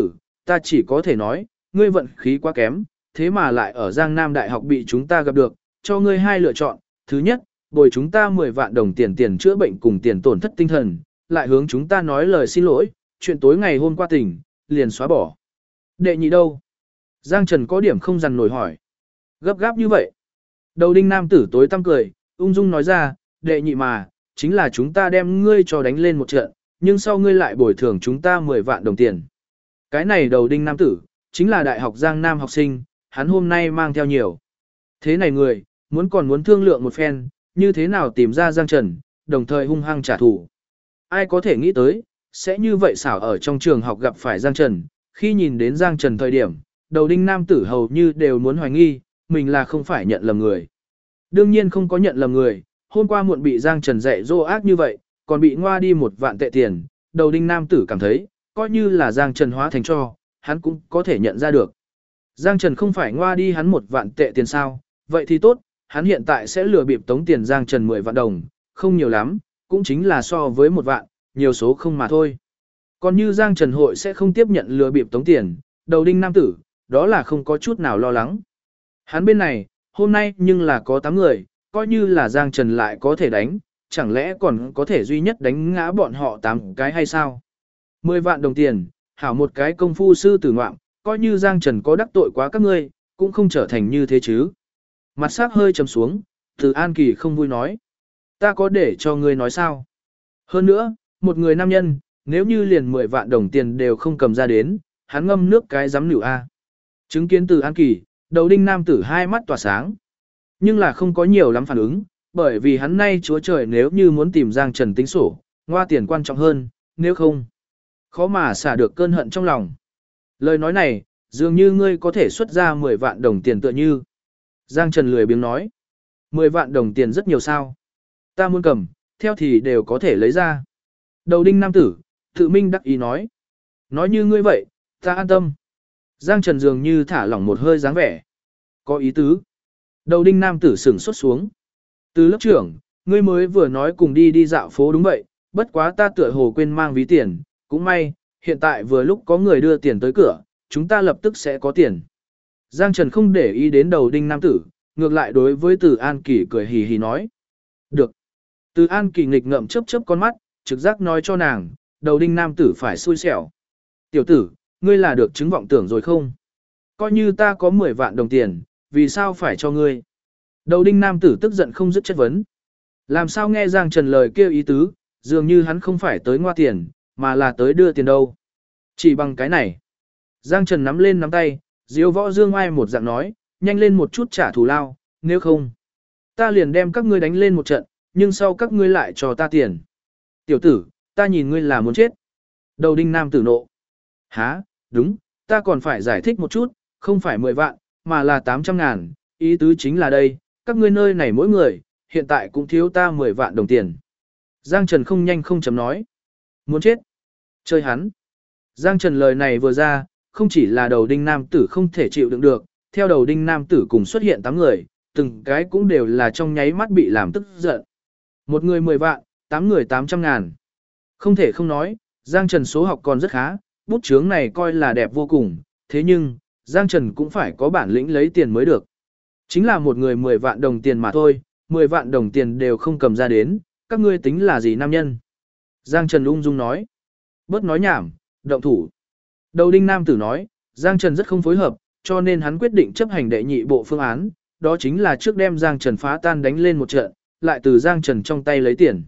ta chỉ có thể nói, ngươi vận khí quá kém, thế mà lại ở Giang Nam Đại học bị chúng ta gặp được, cho ngươi hai lựa chọn, thứ nhất, bồi chúng ta 10 vạn đồng tiền chữa bệnh cùng tiền tổn thất tinh thần, lại hướng chúng ta nói lời xin lỗi, chuyện tối ngày hôm qua tỉnh, liền xóa bỏ. Đệ nhị đâu? Giang Trần có điểm không dằn nổi hỏi. Gấp gáp như vậy. Đầu đinh nam tử tối tăm cười, ung dung nói ra, đệ nhị mà, chính là chúng ta đem ngươi cho đánh lên một trận, nhưng sau ngươi lại bồi thường chúng ta 10 vạn đồng tiền. Cái này đầu đinh nam tử, chính là đại học Giang Nam học sinh, hắn hôm nay mang theo nhiều. Thế này người, muốn thương lượng một phen, như thế nào tìm ra Giang Trần, đồng thời hung hăng trả thù. Ai có thể nghĩ tới, sẽ như vậy xảo ở trong trường học gặp phải Giang Trần, khi nhìn đến Giang Trần thời điểm, đầu đinh nam tử hầu như đều muốn hoài nghi, mình là không phải nhận lầm người. Đương nhiên không có nhận lầm người, hôm qua muộn bị Giang Trần dạy dỗ ác như vậy, còn bị ngoa đi 1 vạn tệ tiền, đầu đinh nam tử cảm thấy, coi như là Giang Trần hóa thành cho, hắn cũng có thể nhận ra được. Giang Trần không phải ngoa đi hắn 1 vạn tệ tiền sao, vậy thì tốt, hắn hiện tại sẽ lừa bịp tống tiền Giang Trần 10 vạn đồng, không nhiều lắm, cũng chính là so với 1 vạn, nhiều số không mà thôi. Còn như Giang Trần hội sẽ không tiếp nhận lừa bịp tống tiền, đầu đinh nam tử, đó là không có chút nào lo lắng. Hắn bên này, hôm nay nhưng là có 8 người, coi như là Giang Trần lại có thể đánh, chẳng lẽ còn có thể duy nhất đánh ngã bọn họ 8 cái hay sao? 10 vạn đồng tiền, hảo một cái công phu sư tử ngoạm, coi như Giang Trần có đắc tội quá các ngươi, cũng không trở thành như thế chứ. Mặt sắc hơi trầm xuống, Từ An Kỳ không vui nói. Ta có để cho ngươi nói sao? Hơn nữa, một người nam nhân, nếu như liền 10 vạn đồng tiền đều không cầm ra đến, hắn ngâm nước cái giám nỉu A. Chứng kiến Từ An Kỳ, đầu đinh nam tử hai mắt tỏa sáng. Nhưng là không có nhiều lắm phản ứng, bởi vì hắn nay chúa trời nếu như muốn tìm Giang Trần tính sổ, ngoa tiền quan trọng hơn, nếu không, khó mà xả được cơn hận trong lòng. Lời nói này, dường như ngươi có thể xuất ra 10 vạn đồng tiền tựa như. Giang Trần lười biếng nói. 10 vạn đồng tiền rất nhiều sao. Ta muốn cầm, theo thì đều có thể lấy ra. Đầu đinh nam tử, tự minh đắc ý nói. Nói như ngươi vậy, ta an tâm. Giang Trần dường như thả lỏng một hơi dáng vẻ. Có ý tứ. Đầu đinh nam tử sửng sốt xuống. Từ lớp trưởng, ngươi mới vừa nói cùng đi dạo phố đúng vậy, bất quá ta tựa hồ quên mang ví tiền, cũng may, hiện tại vừa lúc có người đưa tiền tới cửa, chúng ta lập tức sẽ có tiền. Giang Trần không để ý đến đầu đinh nam tử, ngược lại đối với Từ An Kỳ cười hì hì nói. Được. Từ An Kỳ nghịch ngậm chớp chớp con mắt, trực giác nói cho nàng, đầu đinh nam tử phải xui xẻo. Tiểu tử, ngươi là được chứng vọng tưởng rồi không? Coi như ta có 10 vạn đồng tiền, vì sao phải cho ngươi? Đầu đinh nam tử tức giận không dứt chất vấn. Làm sao nghe Giang Trần lời kêu ý tứ, dường như hắn không phải tới ngoa tiền, mà là tới đưa tiền đâu. Chỉ bằng cái này. Giang Trần nắm lên nắm tay, diếu võ dương ai một dạng nói, nhanh lên một chút trả thù lao, nếu không, ta liền đem các ngươi đánh lên một trận, nhưng sau các ngươi lại cho ta tiền. Tiểu tử, ta nhìn ngươi là muốn chết. Đầu đinh nam tử nộ. Hả, đúng, ta còn phải giải thích một chút, không phải 10 vạn, mà là 800 ngàn, ý tứ chính là đây, các ngươi nơi này mỗi người, hiện tại cũng thiếu ta 10 vạn đồng tiền. Giang Trần không nhanh không chấm nói. Muốn chết. Chơi hắn. Giang Trần lời này vừa ra, không chỉ là đầu đinh nam tử không thể chịu đựng được, theo đầu đinh nam tử cùng xuất hiện 8 người, từng cái cũng đều là trong nháy mắt bị làm tức giận. Một người 10 vạn, 8 người 800 ngàn. Không thể không nói, Giang Trần số học còn rất khá, bút chướng này coi là đẹp vô cùng, thế nhưng, Giang Trần cũng phải có bản lĩnh lấy tiền mới được. Chính là một người 10 vạn đồng tiền mà thôi, 10 vạn đồng tiền đều không cầm ra đến, các ngươi tính là gì nam nhân? Giang Trần ung dung nói. Bớt nói nhảm, động thủ. Đầu đinh nam tử nói, Giang Trần rất không phối hợp, cho nên hắn quyết định chấp hành đệ nhị bộ phương án, đó chính là trước đem Giang Trần phá tan đánh lên một trận, lại từ Giang Trần trong tay lấy tiền.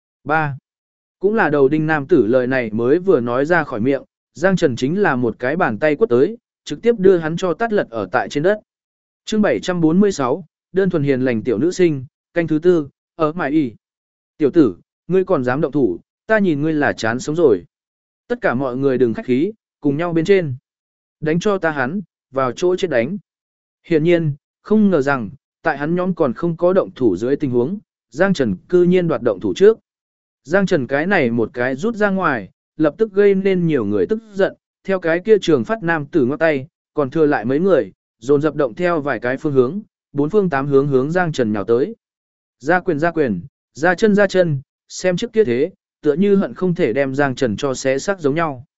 3. Cũng là đầu đinh nam tử lời này mới vừa nói ra khỏi miệng, Giang Trần chính là một cái bàn tay quất tới, trực tiếp đưa hắn cho tát lật ở tại trên đất. Chương 746, đơn thuần hiền lành tiểu nữ sinh, canh thứ 4, ở mải y. Tiểu tử, ngươi còn dám động thủ, ta nhìn ngươi là chán sống rồi. Tất cả mọi người đừng khách khí, cùng nhau bên trên. Đánh cho ta hắn, vào chỗ chết đánh. Hiển nhiên, không ngờ rằng, tại hắn nhóm còn không có động thủ dưới tình huống, Giang Trần cư nhiên đoạt động thủ trước. Giang Trần cái này một cái rút ra ngoài, lập tức gây nên nhiều người tức giận, theo cái kia trường phát nam tử ngoắc tay, còn thừa lại mấy người, dồn dập động theo vài cái phương hướng, 4 phương 8 hướng hướng Giang Trần nhào tới. Ra quyền, ra chân, xem trước kia thế, tựa như hận không thể đem Giang Trần cho xé xác giống nhau.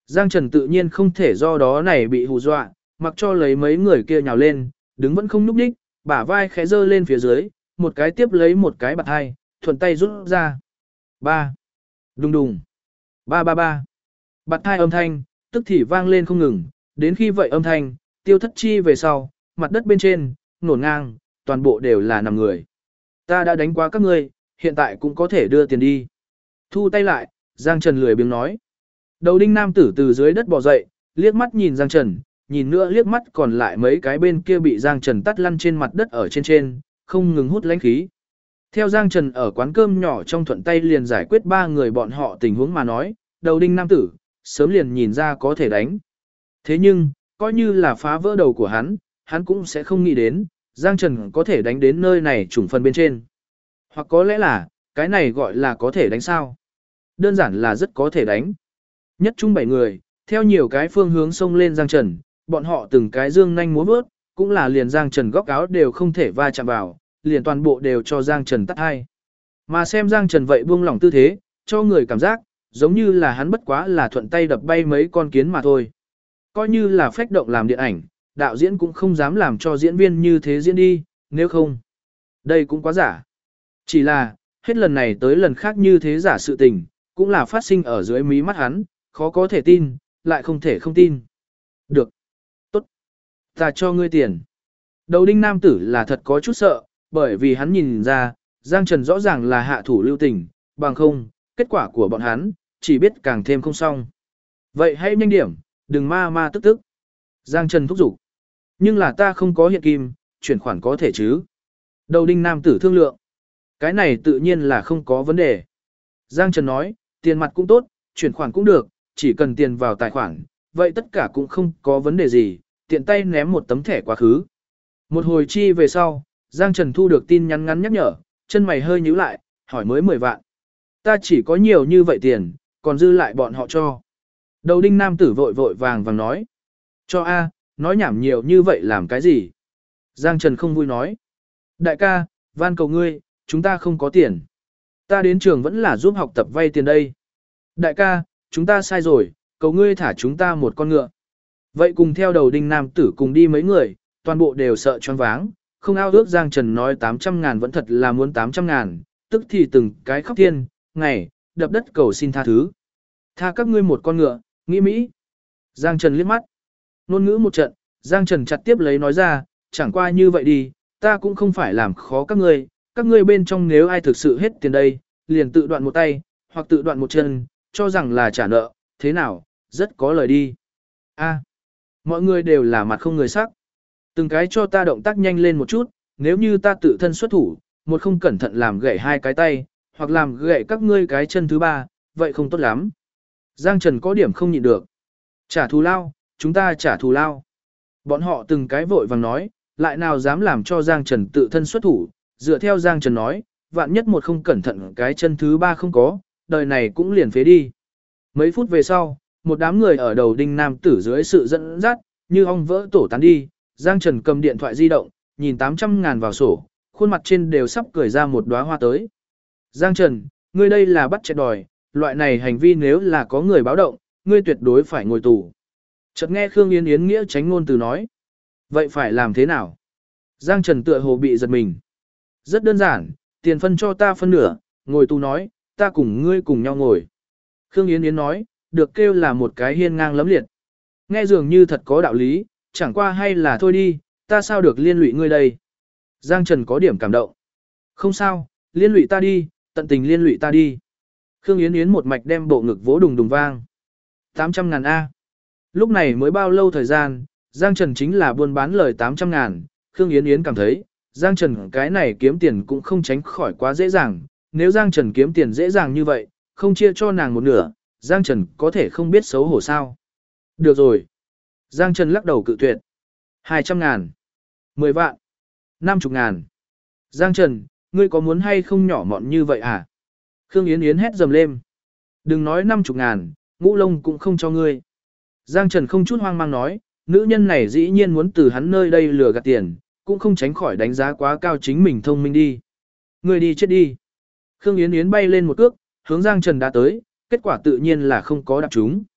Giang Trần tự nhiên không thể do đó này bị hù dọa, mặc cho lấy mấy người kia nhào lên, đứng vẫn không nhúc nhích, bả vai khẽ giơ lên phía dưới, một cái tiếp lấy một cái bạt hai, thuận tay rút ra. Ba. Đùng đùng. Ba ba ba. Bạt hai âm thanh, tức thì vang lên không ngừng, đến khi vậy âm thanh, tiêu thất chi về sau, mặt đất bên trên, nổn ngang, toàn bộ đều là nằm người. Ta đã đánh qua các ngươi, hiện tại cũng có thể đưa tiền đi. Thu tay lại, Giang Trần lười biếng nói. Đầu đinh nam tử từ dưới đất bò dậy, liếc mắt nhìn Giang Trần, nhìn nữa liếc mắt còn lại mấy cái bên kia bị Giang Trần tắt lăn trên mặt đất ở trên, không ngừng hút lãnh khí. Theo Giang Trần ở quán cơm nhỏ trong thuận tay liền giải quyết ba người bọn họ tình huống mà nói, đầu đinh nam tử, sớm liền nhìn ra có thể đánh. Thế nhưng, coi như là phá vỡ đầu của hắn cũng sẽ không nghĩ đến, Giang Trần có thể đánh đến nơi này trùng phần bên trên. Hoặc có lẽ là, cái này gọi là có thể đánh sao. Đơn giản là rất có thể đánh. Nhất trung 7 người, theo nhiều cái phương hướng xông lên Giang Trần, bọn họ từng cái dương nhanh múa vớt, cũng là liền Giang Trần góc áo đều không thể va chạm vào, liền toàn bộ đều cho Giang Trần tắt hai. Mà xem Giang Trần vậy buông lỏng tư thế, cho người cảm giác, giống như là hắn bất quá là thuận tay đập bay mấy con kiến mà thôi. Coi như là phách động làm điện ảnh, đạo diễn cũng không dám làm cho diễn viên như thế diễn đi, nếu không. Đây cũng quá giả. Chỉ là, hết lần này tới lần khác như thế giả sự tình, cũng là phát sinh ở dưới mí mắt hắn, khó có thể tin, lại không thể không tin. Được. Tốt. Ta cho ngươi tiền. Đầu đinh nam tử là thật có chút sợ, bởi vì hắn nhìn ra, Giang Trần rõ ràng là hạ thủ lưu tình, bằng không, kết quả của bọn hắn, chỉ biết càng thêm không xong. Vậy hãy nhanh điểm, đừng ma tức tức. Giang Trần thúc giục. Nhưng là ta không có hiện kim, chuyển khoản có thể chứ. Đầu đinh nam tử thương lượng. Cái này tự nhiên là không có vấn đề. Giang Trần nói, tiền mặt cũng tốt, chuyển khoản cũng được, chỉ cần tiền vào tài khoản, vậy tất cả cũng không có vấn đề gì, tiện tay ném một tấm thẻ quá khứ. Một hồi chi về sau, Giang Trần thu được tin nhắn ngắn nhắc nhở, chân mày hơi nhíu lại, hỏi mới 10 vạn. Ta chỉ có nhiều như vậy tiền, còn dư lại bọn họ cho. Đầu đinh nam tử vội vội vàng vàng nói. Cho A, nói nhảm nhiều như vậy làm cái gì? Giang Trần không vui nói. Đại ca, van cầu ngươi, chúng ta không có tiền. Ta đến trường vẫn là giúp học tập vay tiền đây. Đại ca, chúng ta sai rồi, cầu ngươi thả chúng ta một con ngựa. Vậy cùng theo đầu đinh nam tử cùng đi mấy người, toàn bộ đều sợ choáng váng, không ao ước Giang Trần nói 800.000 vẫn thật là muốn 800.000, tức thì từng cái khóc thiên, ngày, đập đất cầu xin tha thứ. Tha các ngươi một con ngựa, nghĩ Mỹ. Giang Trần liếc mắt. Ngôn ngữ một trận, Giang Trần chặt tiếp lấy nói ra, chẳng qua như vậy đi, ta cũng không phải làm khó các ngươi bên trong nếu ai thực sự hết tiền đây, liền tự đoạn một tay, hoặc tự đoạn một chân, cho rằng là trả nợ, thế nào, rất có lời đi. A, mọi người đều là mặt không người sắc. Từng cái cho ta động tác nhanh lên một chút, nếu như ta tự thân xuất thủ, một không cẩn thận làm gãy hai cái tay, hoặc làm gãy các ngươi cái chân thứ ba, vậy không tốt lắm. Giang Trần có điểm không nhịn được. Trả thù lao, chúng ta trả thù lao. Bọn họ từng cái vội vàng nói, lại nào dám làm cho Giang Trần tự thân xuất thủ, dựa theo Giang Trần nói, vạn nhất một không cẩn thận cái chân thứ ba không có, đời này cũng liền phế đi. Mấy phút về sau, một đám người ở đầu đinh nam tử dưới sự dẫn dắt, như ong vỡ tổ tán đi, Giang Trần cầm điện thoại di động, nhìn 800.000 vào sổ, khuôn mặt trên đều sắp cười ra một đóa hoa tới. Giang Trần, ngươi đây là bắt chẹt đòi, loại này hành vi nếu là có người báo động, ngươi tuyệt đối phải ngồi tù. Chợt nghe Khương Yến Yến nghĩa tránh ngôn từ nói. Vậy phải làm thế nào? Giang Trần tựa hồ bị giật mình. Rất đơn giản, tiền phân cho ta phân nửa, ngồi tù nói, ta cùng ngươi cùng nhau ngồi. Khương Yến Yến nói, được kêu là một cái hiên ngang lấm liệt. Nghe dường như thật có đạo lý, chẳng qua hay là thôi đi, ta sao được liên lụy ngươi đây. Giang Trần có điểm cảm động. Không sao, liên lụy ta đi, tận tình liên lụy ta đi. Khương Yến Yến một mạch đem bộ ngực vỗ đùng đùng vang. 800.000 A. Lúc này mới bao lâu thời gian, Giang Trần chính là buôn bán lời 800.000, Khương Yến Yến cảm thấy, Giang Trần cái này kiếm tiền cũng không tránh khỏi quá dễ dàng, nếu Giang Trần kiếm tiền dễ dàng như vậy, không chia cho nàng một nửa, Giang Trần có thể không biết xấu hổ sao. Được rồi. Giang Trần lắc đầu cự tuyệt. 200.000. 10 vạn. 50.000. Giang Trần, ngươi có muốn hay không nhỏ mọn như vậy à? Khương Yến Yến hét dầm lên. Đừng nói 50.000, ngũ lông cũng không cho ngươi. Giang Trần không chút hoang mang nói, nữ nhân này dĩ nhiên muốn từ hắn nơi đây lừa gạt tiền, cũng không tránh khỏi đánh giá quá cao chính mình thông minh đi. Ngươi đi chết đi. Khương Yến Yến bay lên một cước, hướng Giang Trần đã tới, kết quả tự nhiên là không có đạp trúng.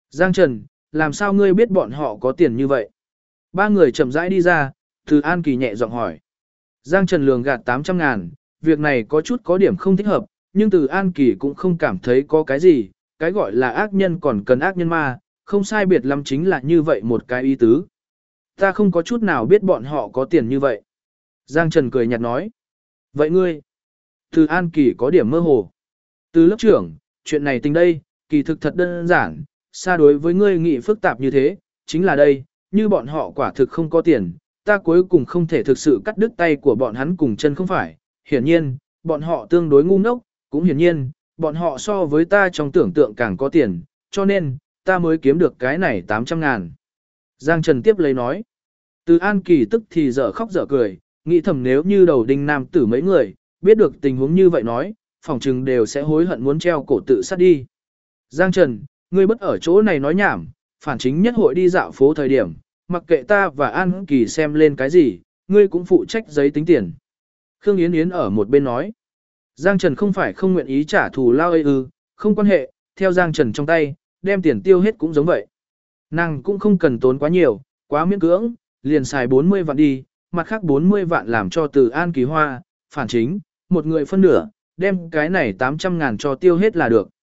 Giang Trần, làm sao ngươi biết bọn họ có tiền như vậy? Ba người chậm rãi đi ra, Từ An Kỳ nhẹ giọng hỏi. Giang Trần lường gạt 800.000, việc này có chút có điểm không thích hợp, nhưng Từ An Kỳ cũng không cảm thấy có cái gì, cái gọi là ác nhân còn cần ác nhân ma, không sai biệt lắm chính là như vậy một cái ý tứ. Ta không có chút nào biết bọn họ có tiền như vậy. Giang Trần cười nhạt nói. Vậy ngươi? Từ An Kỳ có điểm mơ hồ. Từ lớp trưởng, chuyện này tình đây, kỳ thực thật đơn giản, xa đối với ngươi nghĩ phức tạp như thế, chính là đây, như bọn họ quả thực không có tiền, ta cuối cùng không thể thực sự cắt đứt tay của bọn hắn cùng chân không phải. Hiển nhiên, bọn họ tương đối ngu ngốc, cũng hiển nhiên, bọn họ so với ta trong tưởng tượng càng có tiền, cho nên, ta mới kiếm được cái này 800.000. Giang Trần tiếp lấy nói. Từ An Kỳ tức thì dở khóc dở cười, nghĩ thầm nếu như đầu đinh nam tử mấy người, biết được tình huống như vậy nói, phỏng chừng đều sẽ hối hận muốn treo cổ tự sát đi. Giang Trần, ngươi bất ở chỗ này nói nhảm, phản chính nhất hội đi dạo phố thời điểm, mặc kệ ta và An Kỳ xem lên cái gì, ngươi cũng phụ trách giấy tính tiền. Khương Yến Yến ở một bên nói. Giang Trần không phải không nguyện ý trả thù lao ư, không quan hệ, theo Giang Trần trong tay, đem tiền tiêu hết cũng giống vậy. Nàng cũng không cần tốn quá nhiều, quá miễn cưỡng, liền xài 40 vạn đi, mặt khác 40 vạn làm cho Từ An Kỳ hoa, phản chính, một người phân nửa, đem cái này 800.000 cho tiêu hết là được.